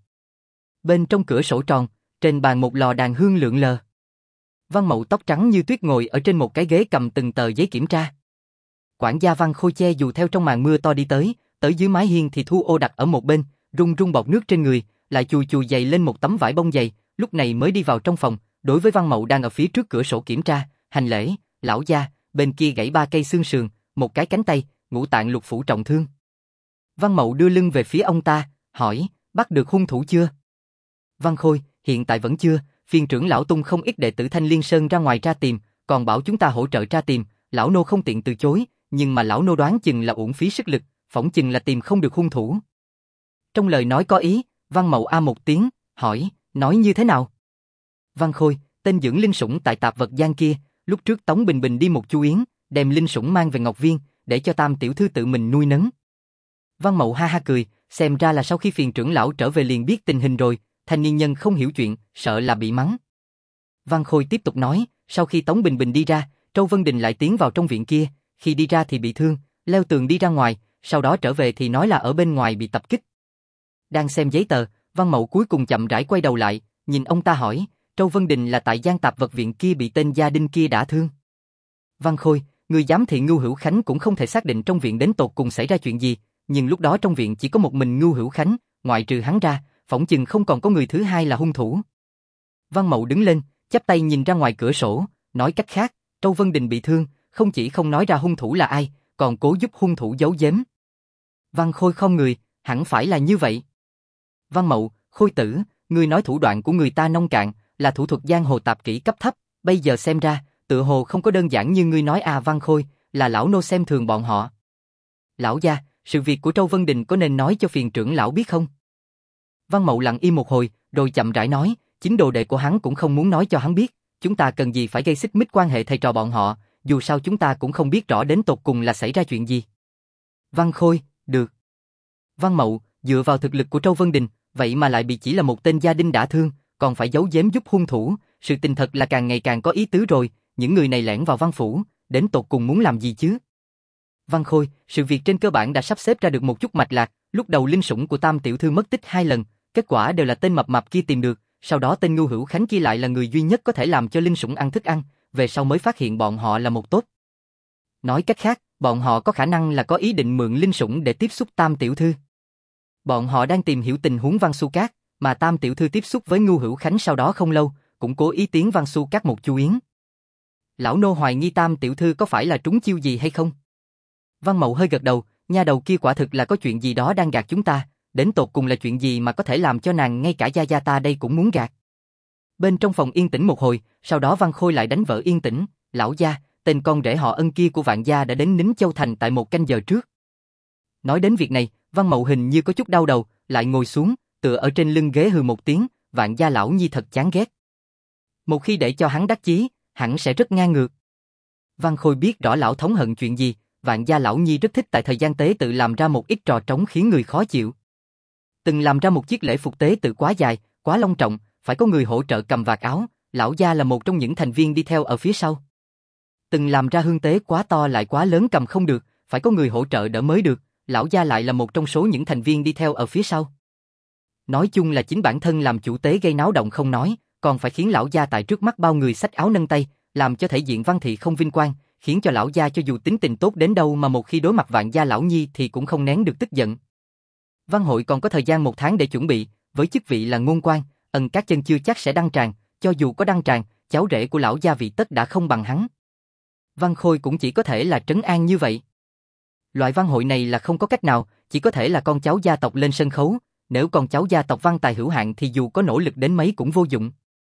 Bên trong cửa sổ tròn, trên bàn một lò đàn hương lượn lờ. Văn Mậu tóc trắng như tuyết ngồi ở trên một cái ghế cầm từng tờ giấy kiểm tra. Quản gia Văn Khôi che dù theo trong màn mưa to đi tới dưới mái hiên thì Thu Ô đặt ở một bên, run run bọt nước trên người, lại chùi chùi giày lên một tấm vải bông dày, lúc này mới đi vào trong phòng, đối với Văn Mậu đang ở phía trước cửa sổ kiểm tra, hành lễ, lão gia, bên kia gãy 3 cây xương sườn, một cái cánh tay, ngũ tạng lục phủ trọng thương. Văn Mậu đưa lưng về phía ông ta, hỏi, bắt được hung thủ chưa? Văn Khôi, hiện tại vẫn chưa, phiên trưởng lão tung không ít đệ tử Thanh Liên Sơn ra ngoài tra tìm, còn bảo chúng ta hỗ trợ tra tìm, lão nô không tiện từ chối, nhưng mà lão nô đoán chừng là uổng phí sức lực, phỏng chừng là tìm không được hung thủ. Trong lời nói có ý, Văn Mậu a một tiếng, hỏi, nói như thế nào? Văn Khôi, tên dưỡng linh sủng tại tạp vật gian kia, lúc trước Tống Bình Bình đi một chu yến, đem linh sủng mang về Ngọc Viên, để cho Tam tiểu thư tự mình nuôi nấng. Văn Mậu ha ha cười, xem ra là sau khi phiền trưởng lão trở về liền biết tình hình rồi, thanh niên nhân không hiểu chuyện, sợ là bị mắng. Văn Khôi tiếp tục nói, sau khi Tống Bình Bình đi ra, Trâu Vân Đình lại tiến vào trong viện kia, khi đi ra thì bị thương, leo tường đi ra ngoài, sau đó trở về thì nói là ở bên ngoài bị tập kích. Đang xem giấy tờ, Văn Mậu cuối cùng chậm rãi quay đầu lại, nhìn ông ta hỏi, Trâu Vân Đình là tại gian tạp vật viện kia bị tên gia đinh kia đả thương. Văn Khôi, người giám thị Ngưu Hữu Khánh cũng không thể xác định trong viện đến tột cùng xảy ra chuyện gì, nhưng lúc đó trong viện chỉ có một mình Ngưu Hữu Khánh, ngoại trừ hắn ra, phỏng chừng không còn có người thứ hai là hung thủ. Văn Mậu đứng lên, chắp tay nhìn ra ngoài cửa sổ, nói cách khác, Trâu Vân Đình bị thương, không chỉ không nói ra hung thủ là ai, còn cố giúp hung thủ giấu giếm. Văn Khôi không người, hẳn phải là như vậy. Văn Mậu, Khôi tử, ngươi nói thủ đoạn của người ta nông cạn, là thủ thuật giang hồ tạp kỹ cấp thấp, bây giờ xem ra, tựa hồ không có đơn giản như ngươi nói à. Văn Khôi, là lão nô xem thường bọn họ. Lão gia, sự việc của Trâu Vân Đình có nên nói cho phiền trưởng lão biết không? Văn Mậu lặng im một hồi, rồi chậm rãi nói, chính đồ đệ của hắn cũng không muốn nói cho hắn biết, chúng ta cần gì phải gây xích mích quan hệ thầy trò bọn họ, dù sao chúng ta cũng không biết rõ đến tột cùng là xảy ra chuyện gì. Văn Khôi, được. Văn Mậu, dựa vào thực lực của Trâu Vân Đình, vậy mà lại bị chỉ là một tên gia đinh đả thương, còn phải giấu giếm giúp hung thủ, sự tình thật là càng ngày càng có ý tứ rồi, những người này lẻn vào văn phủ, đến tột cùng muốn làm gì chứ? Văn Khôi, sự việc trên cơ bản đã sắp xếp ra được một chút mạch lạc, lúc đầu linh sủng của Tam tiểu thư mất tích 2 lần, kết quả đều là tên mập mạp kia tìm được, sau đó tên Ngưu Hữu Khánh kia lại là người duy nhất có thể làm cho linh sủng ăn thức ăn, về sau mới phát hiện bọn họ là một tốt. Nói cách khác, bọn họ có khả năng là có ý định mượn linh sủng để tiếp xúc Tam tiểu thư. Bọn họ đang tìm hiểu tình huống Văn Xu Cát, mà Tam tiểu thư tiếp xúc với Ngưu Hữu Khánh sau đó không lâu, cũng cố ý tiến Văn Xu Cát một chu yến. Lão nô hoài nghi Tam tiểu thư có phải là trúng chiêu gì hay không? Văn Mậu hơi gật đầu, nha đầu kia quả thực là có chuyện gì đó đang gạt chúng ta, đến tột cùng là chuyện gì mà có thể làm cho nàng ngay cả gia gia ta đây cũng muốn gạt. Bên trong phòng yên tĩnh một hồi, sau đó Văn Khôi lại đánh vỡ yên tĩnh, lão gia, tên con rể họ Ân kia của Vạn gia đã đến Nín Châu Thành tại 1 canh giờ trước. Nói đến việc này, Văn Mậu hình như có chút đau đầu, lại ngồi xuống, tựa ở trên lưng ghế hừ một tiếng, Vạn gia lão nhi thật chán ghét. Một khi để cho hắn đắc chí, hẳn sẽ rất ngang ngược. Văn Khôi biết rõ lão thống hận chuyện gì, Vạn gia lão nhi rất thích tại thời gian tế tự làm ra một ít trò trống khiến người khó chịu. Từng làm ra một chiếc lễ phục tế tự quá dài, quá long trọng, phải có người hỗ trợ cầm vạt áo, lão gia là một trong những thành viên đi theo ở phía sau. Từng làm ra hương tế quá to lại quá lớn cầm không được, phải có người hỗ trợ đỡ mới được, lão gia lại là một trong số những thành viên đi theo ở phía sau. Nói chung là chính bản thân làm chủ tế gây náo động không nói, còn phải khiến lão gia tại trước mắt bao người xách áo nâng tay, làm cho thể diện Văn thị không vinh quang, khiến cho lão gia cho dù tính tình tốt đến đâu mà một khi đối mặt Vạn gia lão nhi thì cũng không nén được tức giận. Văn hội còn có thời gian 1 tháng để chuẩn bị, với chức vị là ngôn quan, Ân Các Chân chưa chắc sẽ đăng tràng, cho dù có đăng tràng, cháu rể của lão gia vị tất đã không bằng hắn. Văn Khôi cũng chỉ có thể là trấn an như vậy. Loại văn hội này là không có cách nào, chỉ có thể là con cháu gia tộc lên sân khấu, nếu con cháu gia tộc văn tài hữu hạn thì dù có nỗ lực đến mấy cũng vô dụng.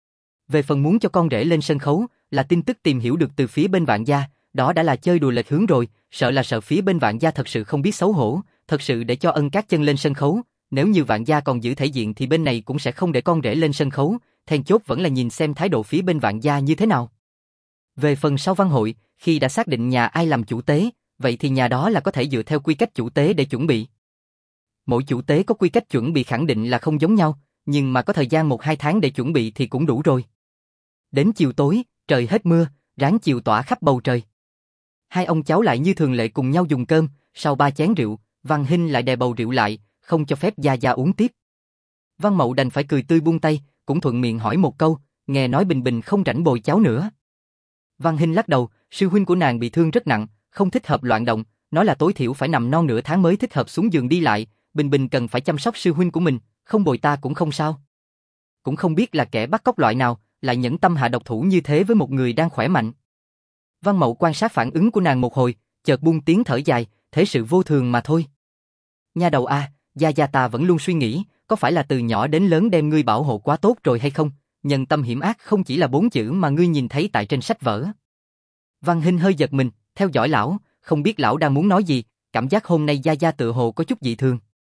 Về phần muốn cho con rể lên sân khấu, là tin tức tìm hiểu được từ phía bên Vạn gia, đó đã là chơi đùa lệch hướng rồi, sợ phía bên Vạn gia thật sự không biết xấu hổ, thật sự để cho Ân Các Chân lên sân khấu, nếu như Vạn gia còn giữ thể diện thì bên này cũng sẽ không để con rể lên sân khấu, then chốt vẫn là nhìn xem thái độ phía bên Vạn gia như thế nào. Về phần sau văn hội, khi đã xác định nhà ai làm chủ tế, vậy thì nhà đó là có thể dựa theo quy cách chủ tế để chuẩn bị. Mỗi chủ tế có quy cách chuẩn bị khẳng định là không giống nhau, nhưng mà có thời gian 1-2 tháng để chuẩn bị thì cũng đủ rồi. Đến chiều tối, trời hết mưa, ráng chiều tỏa khắp bầu trời. Hai ông cháu lại như thường lệ cùng nhau dùng cơm, sau 3 chén rượu, Văn Hinh lại đè bầu rượu lại, không cho phép Gia Gia uống tiếp. Văn Mậu đành phải cười tươi buông tay, cũng thuận miệng hỏi một câu, nghe nói Bình Bình không rảnh bồi cháu nữa. Văn Hinh lắc đầu, sư huynh của nàng bị thương rất nặng, không thích hợp loạn động, nói là tối thiểu phải nằm non nửa tháng mới thích hợp xuống giường đi lại, Bình Bình cần phải chăm sóc sư huynh của mình, không bồi ta cũng không sao. Cũng không biết là kẻ bắt cóc loại nào, lại nhẫn tâm hạ độc thủ như thế với một người đang khỏe mạnh. Văn Mậu quan sát phản ứng của nàng một hồi, chợt buông tiếng thở dài, thế sự vô thường mà thôi. Nha đầu a, Gia Gia ta vẫn luôn suy nghĩ, có phải là từ nhỏ đến lớn đem ngươi bảo hộ quá tốt rồi hay không? Nhân tâm hiểm ác không chỉ là 4 chữ mà ngươi nhìn thấy tại trên sách vở. Văn Hinh hơi giật mình, theo dõi lão, không biết lão đang muốn nói gì, cảm giác hôm nay Gia Gia tựa hồ có chút dị thường.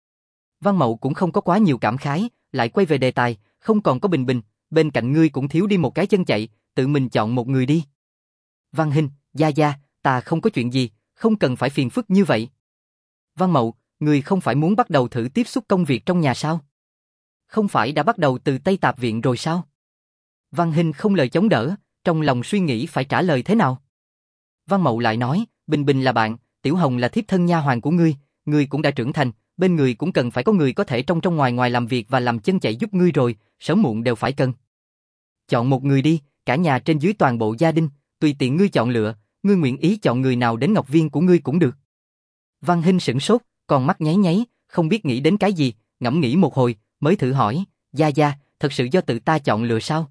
Văn Mậu cũng không có quá nhiều cảm khái, lại quay về đề tài, không còn có Bình Bình, bên cạnh ngươi cũng thiếu đi một cái chân chạy, tự mình chọn một người đi. Văn Hinh, Gia Gia, ta không có chuyện gì, không cần phải phiền phức như vậy. Văn Mậu, ngươi không phải muốn bắt đầu thử tiếp xúc công việc trong nhà sao? Không phải đã bắt đầu từ Tây Tạp Viện rồi sao? Văn Hinh không lời chống đỡ, trong lòng suy nghĩ phải trả lời thế nào. Văn Mậu lại nói, Bình Bình là bạn, Tiểu Hồng là thiếp thân nha hoàn của ngươi cũng đã trưởng thành, bên người cũng cần phải có người có thể trong ngoài ngoài làm việc và làm chân chạy giúp ngươi rồi, sớm muộn đều phải cần. Chọn một người đi, cả nhà trên dưới toàn bộ gia đình, tùy tiện ngươi chọn lựa, ngươi nguyện ý chọn người nào đến ngọc viên của ngươi cũng được. Văn Hinh sửng sốt, còn mắt nháy nháy, không biết nghĩ đến cái gì, ngẫm nghĩ một hồi, mới thử hỏi, Gia Gia, thật sự do tự ta chọn lựa sao?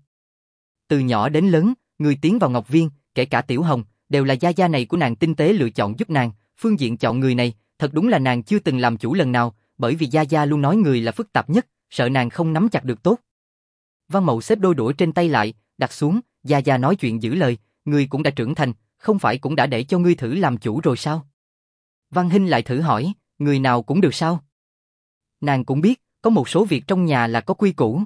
Từ nhỏ đến lớn, người tiến vào ngọc viên, kể cả Tiểu Hồng, đều là Gia Gia này của nàng tinh tế lựa chọn giúp nàng, phương diện chọn người này, thật đúng là nàng chưa từng làm chủ lần nào, bởi vì Gia Gia luôn nói người là phức tạp nhất, sợ nàng không nắm chặt được tốt. Văn Mậu xếp đôi đũa trên tay lại, đặt xuống, Gia Gia nói chuyện giữ lời, ngươi cũng đã trưởng thành, không phải cũng đã để cho ngươi thử làm chủ rồi sao? Văn Hinh lại thử hỏi, người nào cũng được sao? Nàng cũng biết, có một số việc trong nhà là có quy củ.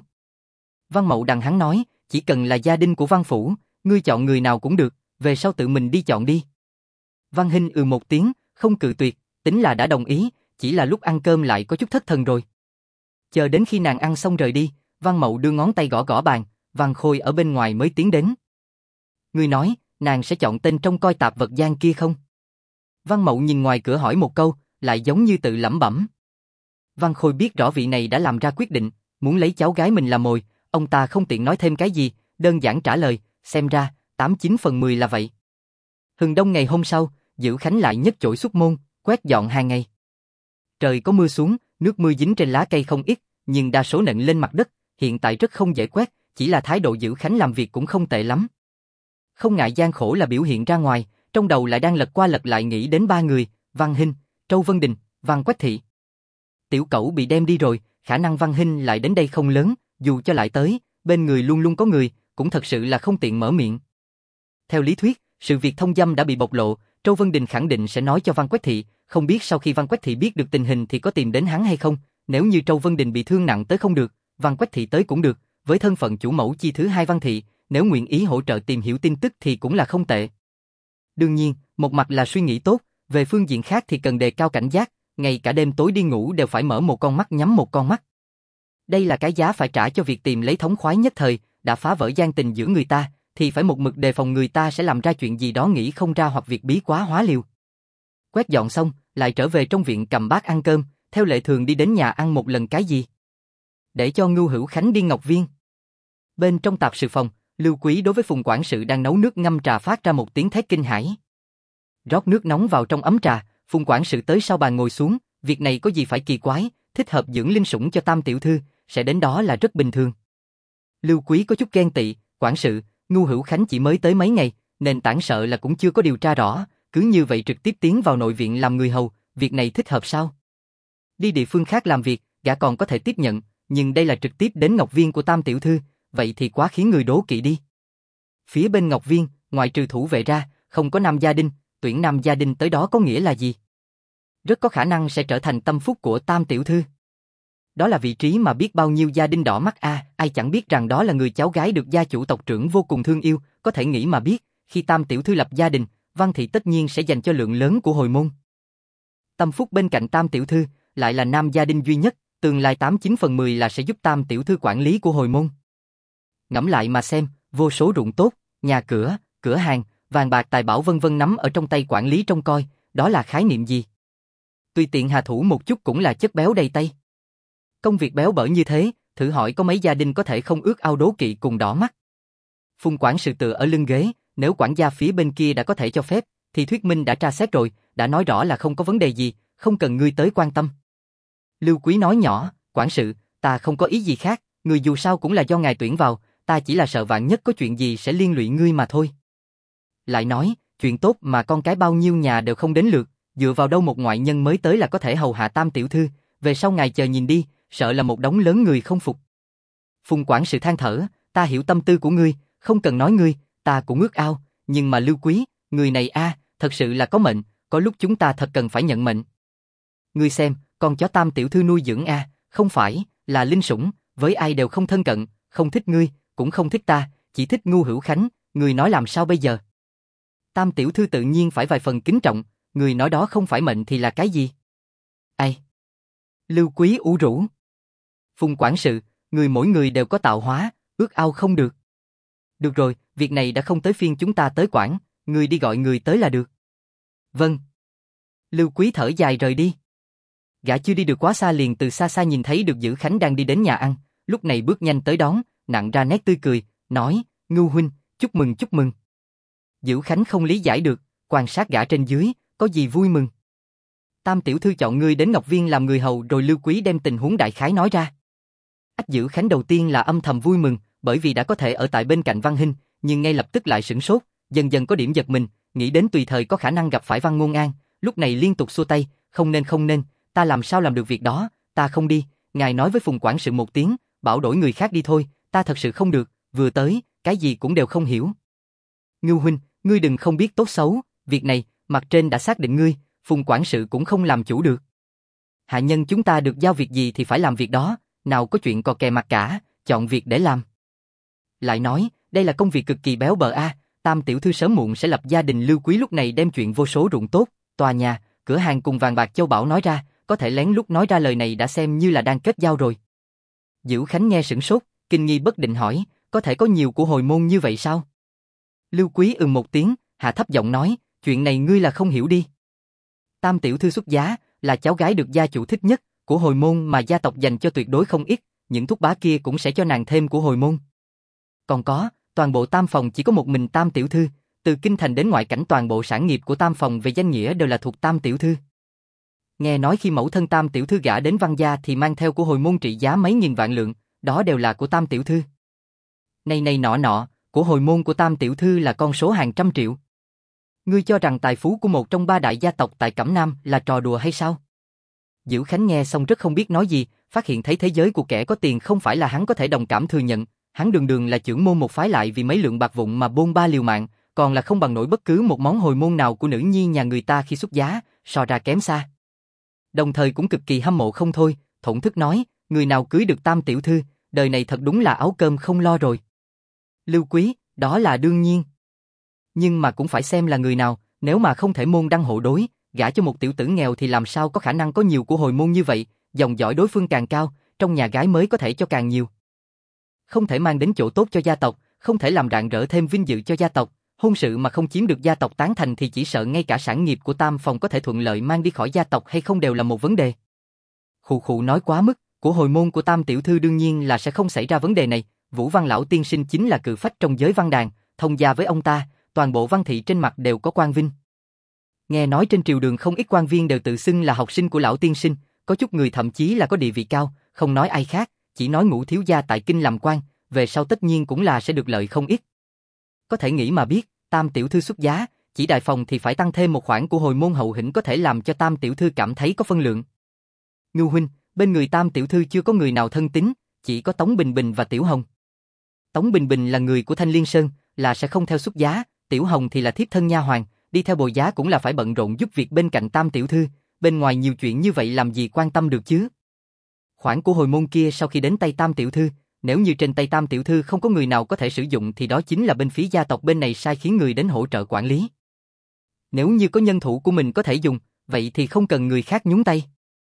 Văn Mậu đằng hắn nói, chỉ cần là gia đình của Văn Phủ, ngươi chọn người nào cũng được, về sau tự mình đi chọn đi. Văn Hinh một tiếng, không cự tuyệt, tính là đã đồng ý, chỉ là lúc ăn cơm lại có chút thất thần rồi. Chờ đến khi nàng ăn xong rời đi, Văn Mậu đưa ngón tay gõ gõ bàn, Văn Khôi ở bên ngoài mới tiến đến. Ngươi nói, nàng sẽ chọn tên trông coi tạp vật gian kia không? Văn Mậu nhìn ngoài cửa hỏi một câu, lại giống như tự lẩm bẩm. Văn Khôi biết rõ vị này đã làm ra quyết định, muốn lấy cháu gái mình làm mồi, ông ta không tiện nói thêm cái gì, đơn giản trả lời, xem ra, 89 phần 10 là vậy. Hừng đông ngày hôm sau, Dữ Khánh lại nhấc chổi xuất môn, quét dọn hàng ngày. Trời có mưa xuống, nước mưa dính trên lá cây không ít, nhưng đa số nện lên mặt đất, hiện tại rất không dễ quét, chỉ là thái độ Dữ Khánh làm việc cũng không tệ lắm. Không ngại gian khổ là biểu hiện ra ngoài, trong đầu lại đang lật qua lật lại nghĩ đến 3 người, Văn Hinh, Trâu Vân Đình, Văn Quách Thị. Tiểu Cẩu bị đem đi rồi, khả năng Văn Hinh lại đến đây không lớn, dù cho lại tới, bên người luôn luôn có người, cũng thật sự là không tiện mở miệng. Theo lý thuyết, sự việc thông dâm đã bị bộc lộ, Trâu Vân Đình khẳng định sẽ nói cho Văn Quách Thị, không biết sau khi Văn Quách Thị biết được tình hình thì có tìm đến hắn hay không, nếu như Trâu Vân Đình bị thương nặng tới không được, Văn Quách Thị tới cũng được, với thân phận chủ mẫu chi thứ hai Văn Thị, nếu nguyện ý hỗ trợ tìm hiểu tin tức thì cũng là không tệ. Đương nhiên, một mặt là suy nghĩ tốt, về phương diện khác thì cần đề cao cảnh giác, ngay cả đêm tối đi ngủ đều phải mở một con mắt nhắm một con mắt. Đây là cái giá phải trả cho việc tìm lấy thống khoái nhất thời, đã phá vỡ gian tình giữa người ta, thì phải một mực đề phòng người ta sẽ làm ra chuyện gì đó nghĩ không ra hoặc việc bí quá hóa liều. Quét dọn xong, lại trở về trong viện cầm bát ăn cơm, theo lệ thường đi đến nhà ăn một lần cái gì. Để cho Ngưu Hữu Khánh đi Ngọc Viên. Bên trong tạp sự phòng, Lưu Quý đối với Phùng quản sự đang nấu nước ngâm trà phát ra một tiếng thét kinh hãi. Rót nước nóng vào trong ấm trà, Phùng quản sự tới sau bàn ngồi xuống, việc này có gì phải kỳ quái, thích hợp dưỡng linh sủng cho Tam tiểu thư, sẽ đến đó là rất bình thường. Lưu Quý có chút ghen tị, quản sự, Ngưu Hữu Khánh chỉ mới tới mấy ngày, nền tảng sợ là cũng chưa có điều tra rõ, cứ như vậy trực tiếp tiến vào nội viện làm người hầu, việc này thích hợp sao? Đi địa phương khác làm việc, gã còn có thể tiếp nhận, nhưng đây là trực tiếp đến Ngọc Viên của Tam tiểu thư, vậy thì quá khiến người đố kỵ đi. Phía bên Ngọc Viên, ngoại trừ thủ vệ ra, không có nam gia đình, tuyển nam gia đình tới đó có nghĩa là gì? Rất có khả năng sẽ trở thành tâm phúc của Tam tiểu thư. Đó là vị trí mà biết bao nhiêu gia đình đỏ mắt ai chẳng biết rằng đó là người cháu gái được gia chủ tộc trưởng vô cùng thương yêu, có thể nghĩ mà biết, khi Tam tiểu thư lập gia đình, Văn thị tất nhiên sẽ dành cho lượng lớn của hồi môn. Tâm phúc bên cạnh Tam tiểu thư, lại là nam gia đình duy nhất, tương lai 89 phần 10 là sẽ giúp Tam tiểu thư quản lý của hồi môn. Ngẫm lại mà xem, vô số ruộng tốt, nhà cửa, cửa hàng, vàng bạc tài bảo vân vân nắm ở trong tay quản lý trông coi, đó là khái niệm gì? Tùy tiện hạ thủ một chút cũng là chất béo đầy tay. Công việc béo bở như thế, thử hỏi có mấy gia đình có thể không ước ao đố kỵ cùng đỏ mắt. Phùng quản sự tựa ở lưng ghế, nếu quản gia phía bên kia đã có thể cho phép, thì thuyết minh đã tra xét rồi, đã nói rõ là không có vấn đề gì, không cần ngươi tới quan tâm. Lưu Quý nói nhỏ, quản sự, ta không có ý gì khác, người dù sao cũng là do ngài tuyển vào, ta chỉ là sợ vạn nhất có chuyện gì sẽ liên lụy ngươi mà thôi. Lại nói, chuyện tốt mà con cái bao nhiêu nhà đều không đến lượt, dựa vào đâu một ngoại nhân mới tới là có thể hầu hạ Tam tiểu thư, về sau ngài chờ nhìn đi, sợ là một đống lớn người không phục. Phùng quản sự than thở, ta hiểu tâm tư của ngươi, không cần nói ngươi, ta cũng ước ao, nhưng mà Lưu Quý, người này thật sự là có mệnh, có lúc chúng ta thật cần phải nhận mệnh. Ngươi xem, con chó Tam tiểu thư nuôi dưỡng không phải là linh sủng, với ai đều không thân cận, không thích ngươi, cũng không thích ta, chỉ thích Ngưu Hữu Khánh, ngươi nói làm sao bây giờ? Tam tiểu thư tự nhiên phải vài phần kính trọng, người nói đó không phải mệnh thì là cái gì? Ai? Lưu Quý ủ rũ. Phùng quản sự, mỗi người đều có tạo hóa, ước ao không được. Được rồi, việc này đã không tới phiên chúng ta tới quản, ngươi đi gọi người tới là được. Vâng. Lưu Quý thở dài rời đi. Gã chưa đi được quá xa liền từ xa xa nhìn thấy được Dữ Khánh đang đi đến nhà ăn, lúc này bước nhanh tới đón, nặn ra nét tươi cười, nói, Ngưu huynh, chúc mừng chúc mừng. Dữ Khánh không lý giải được, quan sát gã trên dưới, có gì vui mừng. Tam tiểu thư chọn ngươi đến Ngọc Viên làm người hầu rồi Lưu Quý đem tình huống đại khái nói ra. Dữ Khánh đầu tiên là âm thầm vui mừng, bởi vì đã có thể ở tại bên cạnh Văn Hinh, nhưng ngay lập tức lại sửng sốt, dần dần có điểm giật mình, nghĩ đến tùy thời có khả năng gặp phải Văn Ngôn An, lúc này liên tục xua tay, không nên, ta làm sao làm được việc đó, ta không đi, ngài nói với Phùng quản sự một tiếng, bảo đổi người khác đi thôi, ta thật sự không được, vừa tới, cái gì cũng đều không hiểu. Ngưu huynh, ngươi đừng không biết tốt xấu, việc này, mặt trên đã xác định ngươi, Phùng quản sự cũng không làm chủ được. Hạ nhân chúng ta được giao việc gì thì phải làm việc đó, nào có chuyện cò kè mặt cả, chọn việc để làm. Lại nói, đây là công việc cực kỳ béo bở Tam tiểu thư sớm muộn sẽ lập gia đình. Lưu Quý lúc này đem chuyện vô số ruộng tốt, tòa nhà, cửa hàng cùng vàng bạc châu báu nói ra, có thể lén lút nói ra lời này đã xem như là đang kết giao rồi. Dữ Khánh nghe sửng sốt, kinh nghi bất định hỏi, có thể có nhiều của hồi môn như vậy sao? Lưu Quý một tiếng, hạ thấp giọng nói, chuyện này ngươi là không hiểu đi. Tam tiểu thư xuất giá, là cháu gái được gia chủ thích nhất, của hồi môn mà gia tộc dành cho tuyệt đối không ít, những thúc bá kia cũng sẽ cho nàng thêm của hồi môn. Còn có, toàn bộ Tam phòng chỉ có một mình Tam tiểu thư, từ kinh thành đến ngoại cảnh toàn bộ sản nghiệp của Tam phòng về danh nghĩa đều là thuộc Tam tiểu thư. Nghe nói khi mẫu thân Tam tiểu thư gả đến Văn gia thì mang theo của hồi môn trị giá mấy nghìn vạn lượng, đó đều là của Tam tiểu thư. Này nọ, của hồi môn của Tam tiểu thư là con số hàng trăm triệu. Ngươi cho rằng tài phú của một trong ba đại gia tộc tại Cẩm Nam là trò đùa hay sao? Dữ Khánh nghe xong rất không biết nói gì, phát hiện thấy thế giới của kẻ có tiền không phải là hắn có thể đồng cảm thừa nhận, hắn đường đường là trưởng môn một phái lại vì mấy lượng bạc vụn mà bôn ba liều mạng, còn là không bằng nổi bất cứ một món hồi môn nào của nữ nhi nhà người ta khi xuất giá, so ra kém xa. Đồng thời cũng cực kỳ hâm mộ không thôi, thổn thức nói, người nào cưới được Tam tiểu thư, đời này thật đúng là áo cơm không lo rồi. Lưu Quý, đó là đương nhiên. Nhưng mà cũng phải xem là người nào, nếu mà không thể môn đăng hộ đối, gả cho một tiểu tử nghèo thì làm sao có khả năng có nhiều của hồi môn như vậy, dòng dõi đối phương càng cao, trong nhà gái mới có thể cho càng nhiều. Không thể mang đến chỗ tốt cho gia tộc, không thể làm rạng rỡ thêm vinh dự cho gia tộc, hôn sự mà không chiếm được gia tộc tán thành thì chỉ sợ ngay cả sản nghiệp của Tam phòng có thể thuận lợi mang đi khỏi gia tộc hay không đều là một vấn đề. Khụ khụ nói quá mức, của hồi môn của Tam tiểu thư đương nhiên là sẽ không xảy ra vấn đề này, Vũ Văn lão tiên sinh chính là cự phách trong giới văn đàn, thông gia với ông ta, toàn bộ văn thị trên mặt đều có quan vinh. Nghe nói trên triều đường không ít quan viên đều tự xưng là học sinh của lão tiên sinh, có chút người thậm chí là có địa vị cao, không nói ai khác, chỉ nói Ngũ thiếu gia tại kinh làm quan, về sau tất nhiên cũng là sẽ được lợi không ít. Có thể nghĩ mà biết, Tam tiểu thư xuất giá, chỉ đại phòng thì phải tăng thêm một khoản của hồi môn hậu hĩnh có thể làm cho Tam tiểu thư cảm thấy có phân lượng. Ngưu huynh, bên người Tam tiểu thư chưa có người nào thân tín, chỉ có Tống Bình Bình và Tiểu Hồng. Tống Bình Bình là người của Thanh Liên Sơn, là sẽ không theo xuất giá, Tiểu Hồng thì là thiếp thân nha hoàn, đi theo bồi giá cũng là phải bận rộn giúp việc bên cạnh Tam tiểu thư, bên ngoài nhiều chuyện như vậy làm gì quan tâm được chứ. Khoản của hồi môn kia sau khi đến tay Tam tiểu thư, nếu như trên tay Tam tiểu thư không có người nào có thể sử dụng thì đó chính là bên phía gia tộc bên này sai khiến người đến hỗ trợ quản lý. Nếu như có nhân thủ của mình có thể dùng, vậy thì không cần người khác nhúng tay.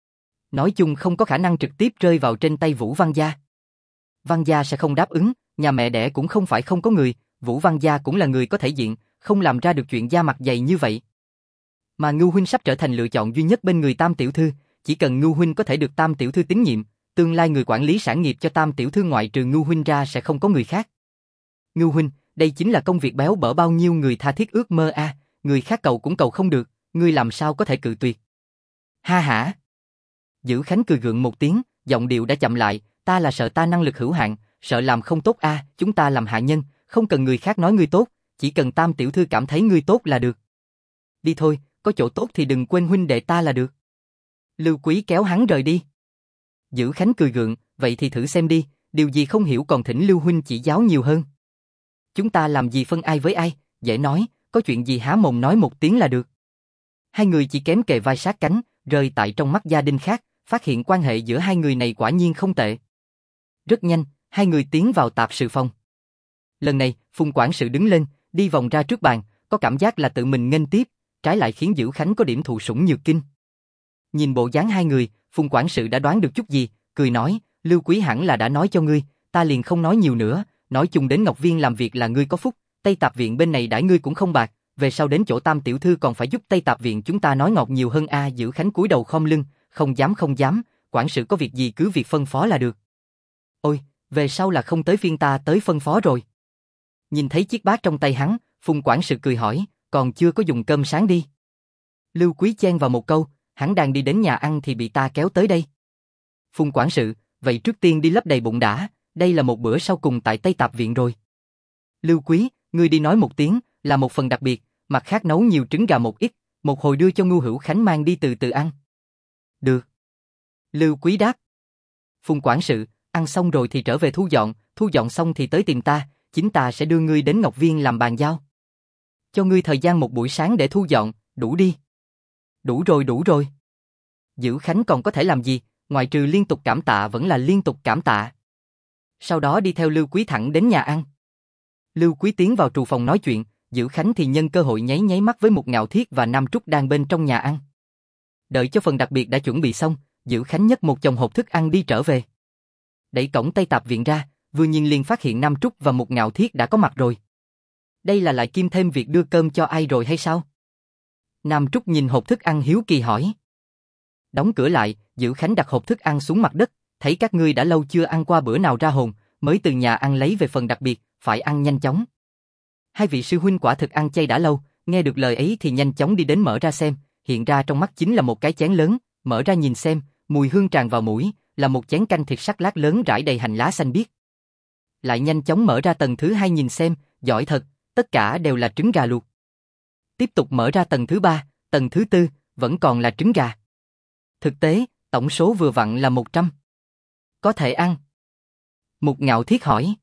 Nói chung không có khả năng trực tiếp rơi vào trên tay Vũ Văn gia. Văn gia sẽ không đáp ứng, nhà mẹ đẻ cũng không phải không có người, Vũ Văn gia cũng là người có thể diện, không làm ra được chuyện da mặt dày như vậy. Mà Ngưu huynh sắp trở thành lựa chọn duy nhất bên người Tam tiểu thư, chỉ cần Ngưu huynh có thể được Tam tiểu thư tín nhiệm, tương lai người quản lý sản nghiệp cho Tam tiểu thư ngoại trừ Ngưu huynh ra sẽ không có người khác. Ngưu huynh, đây chính là công việc béo bở bao nhiêu người tha thiết ước mơ a, người khác cầu cũng cầu không được, ngươi làm sao có thể cự tuyệt. Ha hả. Dữ Khánh cười gượng một tiếng, giọng điệu đã chậm lại, ta là sợ ta năng lực hữu hạn, sợ làm không tốt a, chúng ta làm hạ nhân, không cần người khác nói ngươi tốt, chỉ cần Tam tiểu thư cảm thấy ngươi tốt là được. Đi thôi, có chỗ tốt thì đừng quên huynh đệ ta là được. Lưu Quý kéo hắn rời đi. Dữ Khánh cười gượng, vậy thì thử xem đi, điều gì không hiểu còn thỉnh Lưu huynh chỉ giáo nhiều hơn. Chúng ta làm gì phân ai với ai, dễ nói, có chuyện gì há mồm nói một tiếng là được. Hai người chỉ kém kề vai sát cánh, rơi tại trong mắt gia đình khác, phát hiện quan hệ giữa hai người này quả nhiên không tệ. Rất nhanh, hai người tiến vào tạp sự phòng. Lần này, Phùng quản sự đứng lên, đi vòng ra trước bàn, có cảm giác là tự mình nghênh tiếp, trái lại khiến Dữ Khánh có điểm thụ sủng nhược kinh. Nhìn bộ dáng hai người, Phùng quản sự đã đoán được chút gì, cười nói, Lưu Quý hẳn là đã nói cho ngươi, ta liền không nói nhiều nữa, nói chung đến Ngọc Viên làm việc là ngươi có phúc, Tây Tạp Viện bên này đãi ngươi cũng không bạc, về sau đến chỗ Tam tiểu thư còn phải giúp Tây Tạp Viện chúng ta nói ngọt nhiều hơn a. Dữ Khánh cúi đầu khom lưng, không dám, quản sự có việc gì cứ việc phân phó là được. Ôi, về sau là không tới phiên ta tới phân phó rồi. Nhìn thấy chiếc bát trong tay hắn, Phùng quản sự cười hỏi, còn chưa có dùng cơm sáng đi. Lưu Quý chen vào một câu, hắn đang đi đến nhà ăn thì bị ta kéo tới đây. Phùng quản sự, vậy trước tiên đi lấp đầy bụng đã, đây là một bữa sau cùng tại Tây Tạp Viện rồi. Lưu Quý, ngươi đi nói một tiếng, là một phần đặc biệt, mặt khác nấu nhiều trứng gà một ít, một hồi đưa cho Ngưu Hữu Khánh mang đi từ từ ăn. Được. Lưu Quý đáp. Phùng quản sự, ăn xong rồi thì trở về thu dọn xong thì tới tìm ta, chính ta sẽ đưa ngươi đến Ngọc Viên làm bàn giao. Cho ngươi thời gian một buổi sáng để thu dọn, đủ đi. Đủ rồi. Dữ Khánh còn có thể làm gì, ngoại trừ liên tục cảm tạ vẫn là liên tục cảm tạ. Sau đó đi theo Lưu Quý thẳng đến nhà ăn. Lưu Quý tiến vào trù phòng nói chuyện, Dữ Khánh thì nhân cơ hội nháy mắt với Mục Ngạo Thiết và Nam Trúc đang bên trong nhà ăn. Đợi cho phần đặc biệt đã chuẩn bị xong, Dữ Khánh nhấc một chồng hộp thức ăn đi trở về. Đẩy cổng Tây Tạp Viện ra, vừa nhìn liền phát hiện Nam Trúc và Mục Ngạo Thiết đã có mặt rồi. Đây là lại kim thêm việc đưa cơm cho ai rồi hay sao? Nam Trúc nhìn hộp thức ăn hiếu kỳ hỏi. Đóng cửa lại, Dữ Khánh đặt hộp thức ăn xuống mặt đất, thấy các ngươi đã lâu chưa ăn qua bữa nào ra hồn, mới từ nhà ăn lấy về phần đặc biệt, phải ăn nhanh chóng. Hai vị sư huynh quả thực ăn chay đã lâu, nghe được lời ấy thì nhanh chóng đi đến mở ra xem, hiện ra trong mắt chính là một cái chén lớn, mở ra nhìn xem, mùi hương tràn vào mũi, là một chén canh thịt sắc lát lớn rải đầy hành lá xanh biếc. Lại nhanh chóng mở ra tầng thứ hai nhìn xem, giỏi thật, tất cả đều là trứng gà luộc. Tiếp tục mở ra tầng thứ ba, tầng thứ tư, vẫn còn là trứng gà. Thực tế, tổng số vừa vặn là 100. Có thể ăn. Mục Ngạo Thiết hỏi.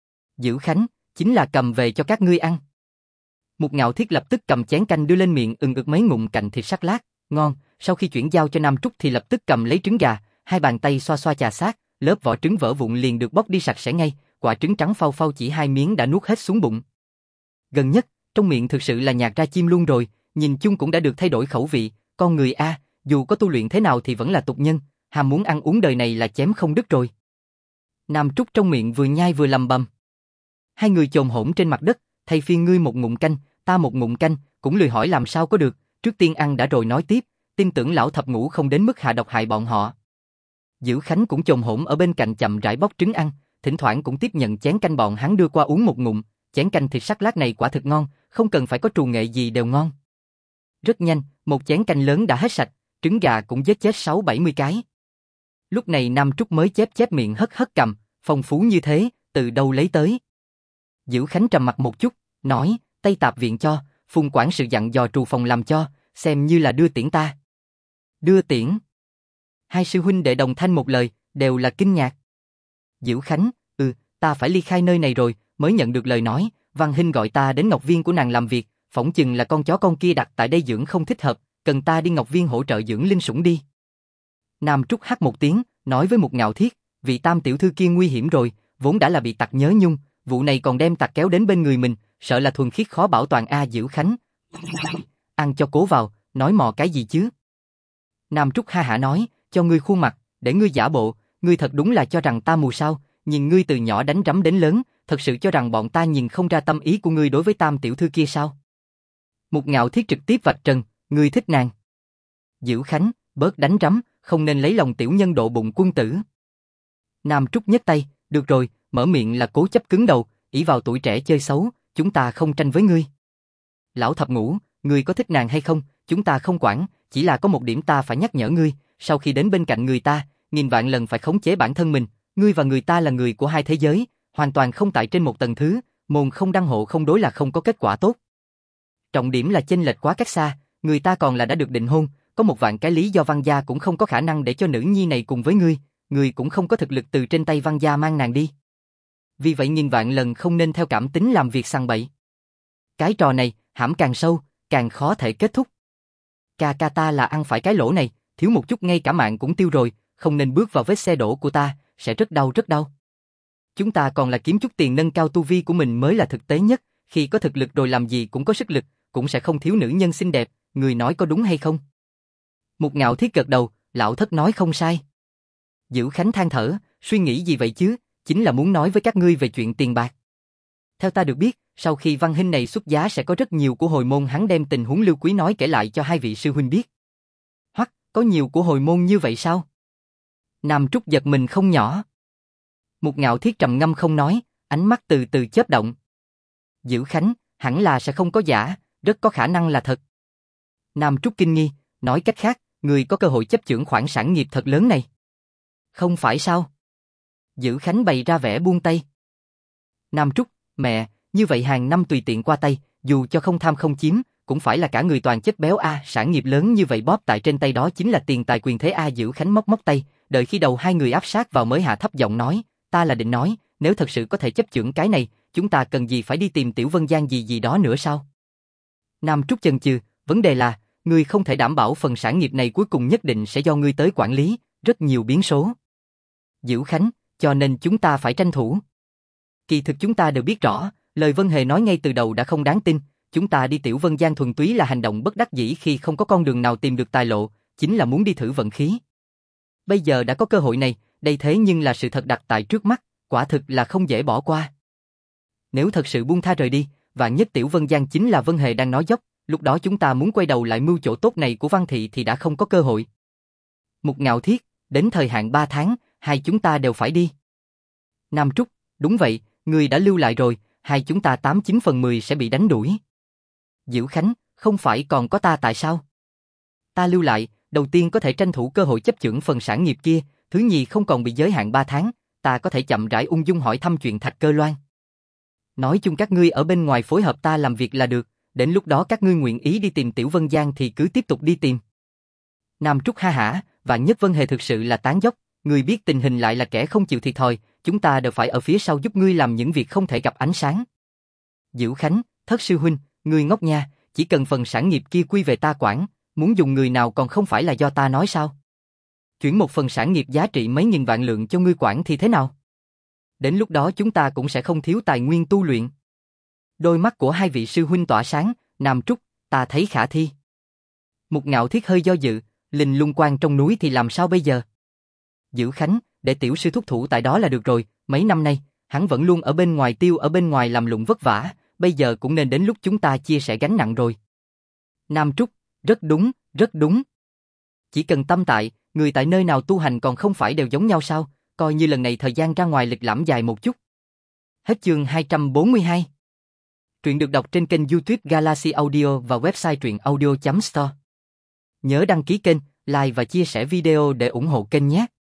Dữ Khánh, chính là cầm về cho các ngươi ăn. Mục Ngạo Thiết lập tức cầm chén canh đưa lên miệng ực mấy ngụm cạnh thịt sắc lát, ngon, sau khi chuyển giao cho Nam Trúc thì lập tức cầm lấy trứng gà, hai bàn tay xoa chà sát, lớp vỏ trứng vỡ vụn liền được bóc đi sạch sẽ ngay, quả trứng trắng phau phau chỉ 2 miếng đã nuốt hết xuống bụng. Gần nhất, trong miệng thực sự là nhạt ra chim luôn rồi, nhìn chung cũng đã được thay đổi khẩu vị, con người a, dù có tu luyện thế nào thì vẫn là tục nhân, ham muốn ăn uống đời này là chém không đứt rồi. Nam Trúc trong miệng vừa nhai vừa lầm bầm. Hai người chồm hổm trên mặt đất, thay phiên ngươi một ngụm canh, ta một ngụm canh, cũng lười hỏi làm sao có được, trước tiên ăn đã rồi nói tiếp, tin tưởng lão thập ngũ không đến mức hạ độc hại bọn họ. Dữ Khánh cũng chồm hổm ở bên cạnh chậm rãi bóc trứng ăn, thỉnh thoảng cũng tiếp nhận chén canh bọn hắn đưa qua uống một ngụm, chén canh thịt sắc lát này quả thực ngon, không cần phải có trù nghệ gì đều ngon. Rất nhanh, một chén canh lớn đã hết sạch, trứng gà cũng giết chết 6-70 cái. Lúc này Nam Trúc mới chép chép miệng hất hất cằm, phong phú như thế, từ đâu lấy tới? Dữ Khánh trầm mặt một chút, nói, Tây Tạp viện cho, Phùng quản sự dặn dò trù phòng làm cho, xem như là đưa tiễn ta. Đưa tiễn? Hai sư huynh đệ đồng thanh một lời, đều là kinh ngạc. Dữ Khánh, ta phải ly khai nơi này rồi, mới nhận được lời nói, Văn Hinh gọi ta đến Ngọc Viên của nàng làm việc, phỏng chừng là con chó con kia đặt tại đây dưỡng không thích hợp, cần ta đi Ngọc Viên hỗ trợ dưỡng linh sủng đi. Nam Trúc hắt một tiếng, nói với một Ngạo Thiết, vị Tam tiểu thư kia nguy hiểm rồi, vốn đã là bị tặc nhớ nhung, vụ này còn đem tặc kéo đến bên người mình, sợ là thuần khiết khó bảo toàn a. Dữ Khánh. Ăn cho cố vào, nói mò cái gì chứ? Nam Trúc ha hả nói, cho ngươi khuôn mặt, để ngươi giả bộ, ngươi thật đúng là cho rằng ta mù sao, nhìn ngươi từ nhỏ đánh rắm đến lớn, thật sự cho rằng bọn ta nhìn không ra tâm ý của ngươi đối với Tam tiểu thư kia sao? Một Ngạo Thiết trực tiếp vạch trần, ngươi thích nàng. Dữ Khánh, bớt đánh rắm, không nên lấy lòng tiểu nhân độ bụng quân tử. Nam Trúc nhấc tay, được rồi, mở miệng là cố chấp cứng đầu, ỷ vào tuổi trẻ chơi xấu, chúng ta không tranh với ngươi. Lão thập ngũ, ngươi có thích nàng hay không, chúng ta không quản, chỉ là có một điểm ta phải nhắc nhở ngươi, sau khi đến bên cạnh người ta, nghìn vạn lần phải khống chế bản thân mình, ngươi và người ta là người của hai thế giới, hoàn toàn không tại trên một tầng thứ, môn không đăng hộ không đối là không có kết quả tốt. Trọng điểm là chênh lệch quá cách xa, người ta còn là đã được định hôn, có một vạn cái lý do Văn gia cũng không có khả năng để cho nữ nhi này cùng với ngươi cũng không có thực lực từ trên tay Văn gia mang nàng đi. Vì vậy nghìn vạn lần không nên theo cảm tính làm việc sằng bậy. Cái trò này, hãm càng sâu, càng khó thể kết thúc. Ca ta là ăn phải cái lỗ này, thiếu một chút ngay cả mạng cũng tiêu rồi, không nên bước vào vết xe đổ của ta, sẽ rất đau rất đau. Chúng ta còn là kiếm chút tiền nâng cao tu vi của mình mới là thực tế nhất, khi có thực lực rồi làm gì cũng có sức lực, cũng sẽ không thiếu nữ nhân xinh đẹp, người nói có đúng hay không? Một Ngạo Thiết gật đầu, lão thất nói không sai. Dữ Khánh than thở, suy nghĩ gì vậy chứ, chính là muốn nói với các ngươi về chuyện tiền bạc. Theo ta được biết, sau khi Văn Hinh này xuất giá sẽ có rất nhiều của hồi môn, hắn đem tình huống Lưu Quý nói kể lại cho hai vị sư huynh biết. Hoắc, có nhiều của hồi môn như vậy sao? Nam Trúc giật mình không nhỏ. Một Ngạo Thiết trầm ngâm không nói, ánh mắt từ từ chớp động. Dữ Khánh, hẳn là sẽ không có giả, rất có khả năng là thật. Nam Trúc kinh nghi, nói cách khác, người có cơ hội chấp chưởng khoản sản nghiệp thật lớn này. Không phải sao? Dữ Khánh bày ra vẻ buông tay. Nam Trúc, mẹ, như vậy hàng năm tùy tiện qua tay, dù cho không tham không chiếm, cũng phải là cả người toàn chất béo a, sản nghiệp lớn như vậy bóp tại trên tay đó chính là tiền tài quyền thế a. Dữ Khánh móc móc tay, đợi khi đầu hai người áp sát vào mới hạ thấp giọng nói, ta là định nói, nếu thật sự có thể chấp chưởng cái này, chúng ta cần gì phải đi tìm Tiểu Vân Giang gì gì đó nữa sao? Nam Trúc chần chừ, vấn đề là, ngươi không thể đảm bảo phần sản nghiệp này cuối cùng nhất định sẽ do ngươi tới quản lý, rất nhiều biến số. Dữ Khánh, cho nên chúng ta phải tranh thủ. Kỳ thực chúng ta đều biết rõ, lời Vân Hề nói ngay từ đầu đã không đáng tin, chúng ta đi Tiểu Vân Giang thuần túy là hành động bất đắc dĩ khi không có con đường nào tìm được tài lộ, chính là muốn đi thử vận khí. Bây giờ đã có cơ hội này, đây thế nhưng là sự thật đặt tại trước mắt, quả thực là không dễ bỏ qua. Nếu thật sự buông tha rời đi, vạn nhất Tiểu Vân Giang chính là Vân Hề đang nói dốc, lúc đó chúng ta muốn quay đầu lại mưu chỗ tốt này của Văn thị thì đã không có cơ hội. Một Ngạo Thiết, đến thời hạn 3 tháng, hai chúng ta đều phải đi. Nam Trúc, đúng vậy, người đã lưu lại rồi, hai chúng ta 89 phần 10 sẽ bị đánh đuổi. Dữ Khánh, không phải còn có ta tại sao? Ta lưu lại, đầu tiên có thể tranh thủ cơ hội chấp chưởng phần sản nghiệp kia, thứ nhì không còn bị giới hạn 3 tháng, ta có thể chậm rãi ung dung hỏi thăm chuyện Thạch Cơ Loan. Nói chung các ngươi ở bên ngoài phối hợp ta làm việc là được, đến lúc đó các ngươi nguyện ý đi tìm Tiểu Vân Giang thì cứ tiếp tục đi tìm. Nam Trúc ha hả, vạn nhất Vân Hề thực sự là tán dốc, ngươi biết tình hình lại là kẻ không chịu thiệt thòi, chúng ta đều phải ở phía sau giúp ngươi làm những việc không thể gặp ánh sáng. Dữ Khánh, Thất sư huynh, ngươi ngốc nha, chỉ cần phần sản nghiệp kia quy về ta quản, muốn dùng người nào còn không phải là do ta nói sao? Chuyển một phần sản nghiệp giá trị mấy nghìn vạn lượng cho ngươi quản thì thế nào? Đến lúc đó chúng ta cũng sẽ không thiếu tài nguyên tu luyện. Đôi mắt của hai vị sư huynh tỏa sáng, Nam Trúc, Ta thấy khả thi. Mục Ngạo Thiết hơi do dự, linh lung quan trong núi thì làm sao bây giờ? Giữ Khánh, để tiểu sư thúc thủ tại đó là được rồi, mấy năm nay, hắn vẫn luôn ở bên ngoài tiêu ở bên ngoài làm lụng vất vả, bây giờ cũng nên đến lúc chúng ta chia sẻ gánh nặng rồi. Nam Trúc, rất đúng, rất đúng. Chỉ cần tâm tại, người tại nơi nào tu hành còn không phải đều giống nhau sao, coi như lần này thời gian ra ngoài lịch lãm dài một chút. Hết chương 242. Truyện được đọc trên kênh YouTube Galaxy Audio và website truyện audio.store. Nhớ đăng ký kênh, like và chia sẻ video để ủng hộ kênh nhé.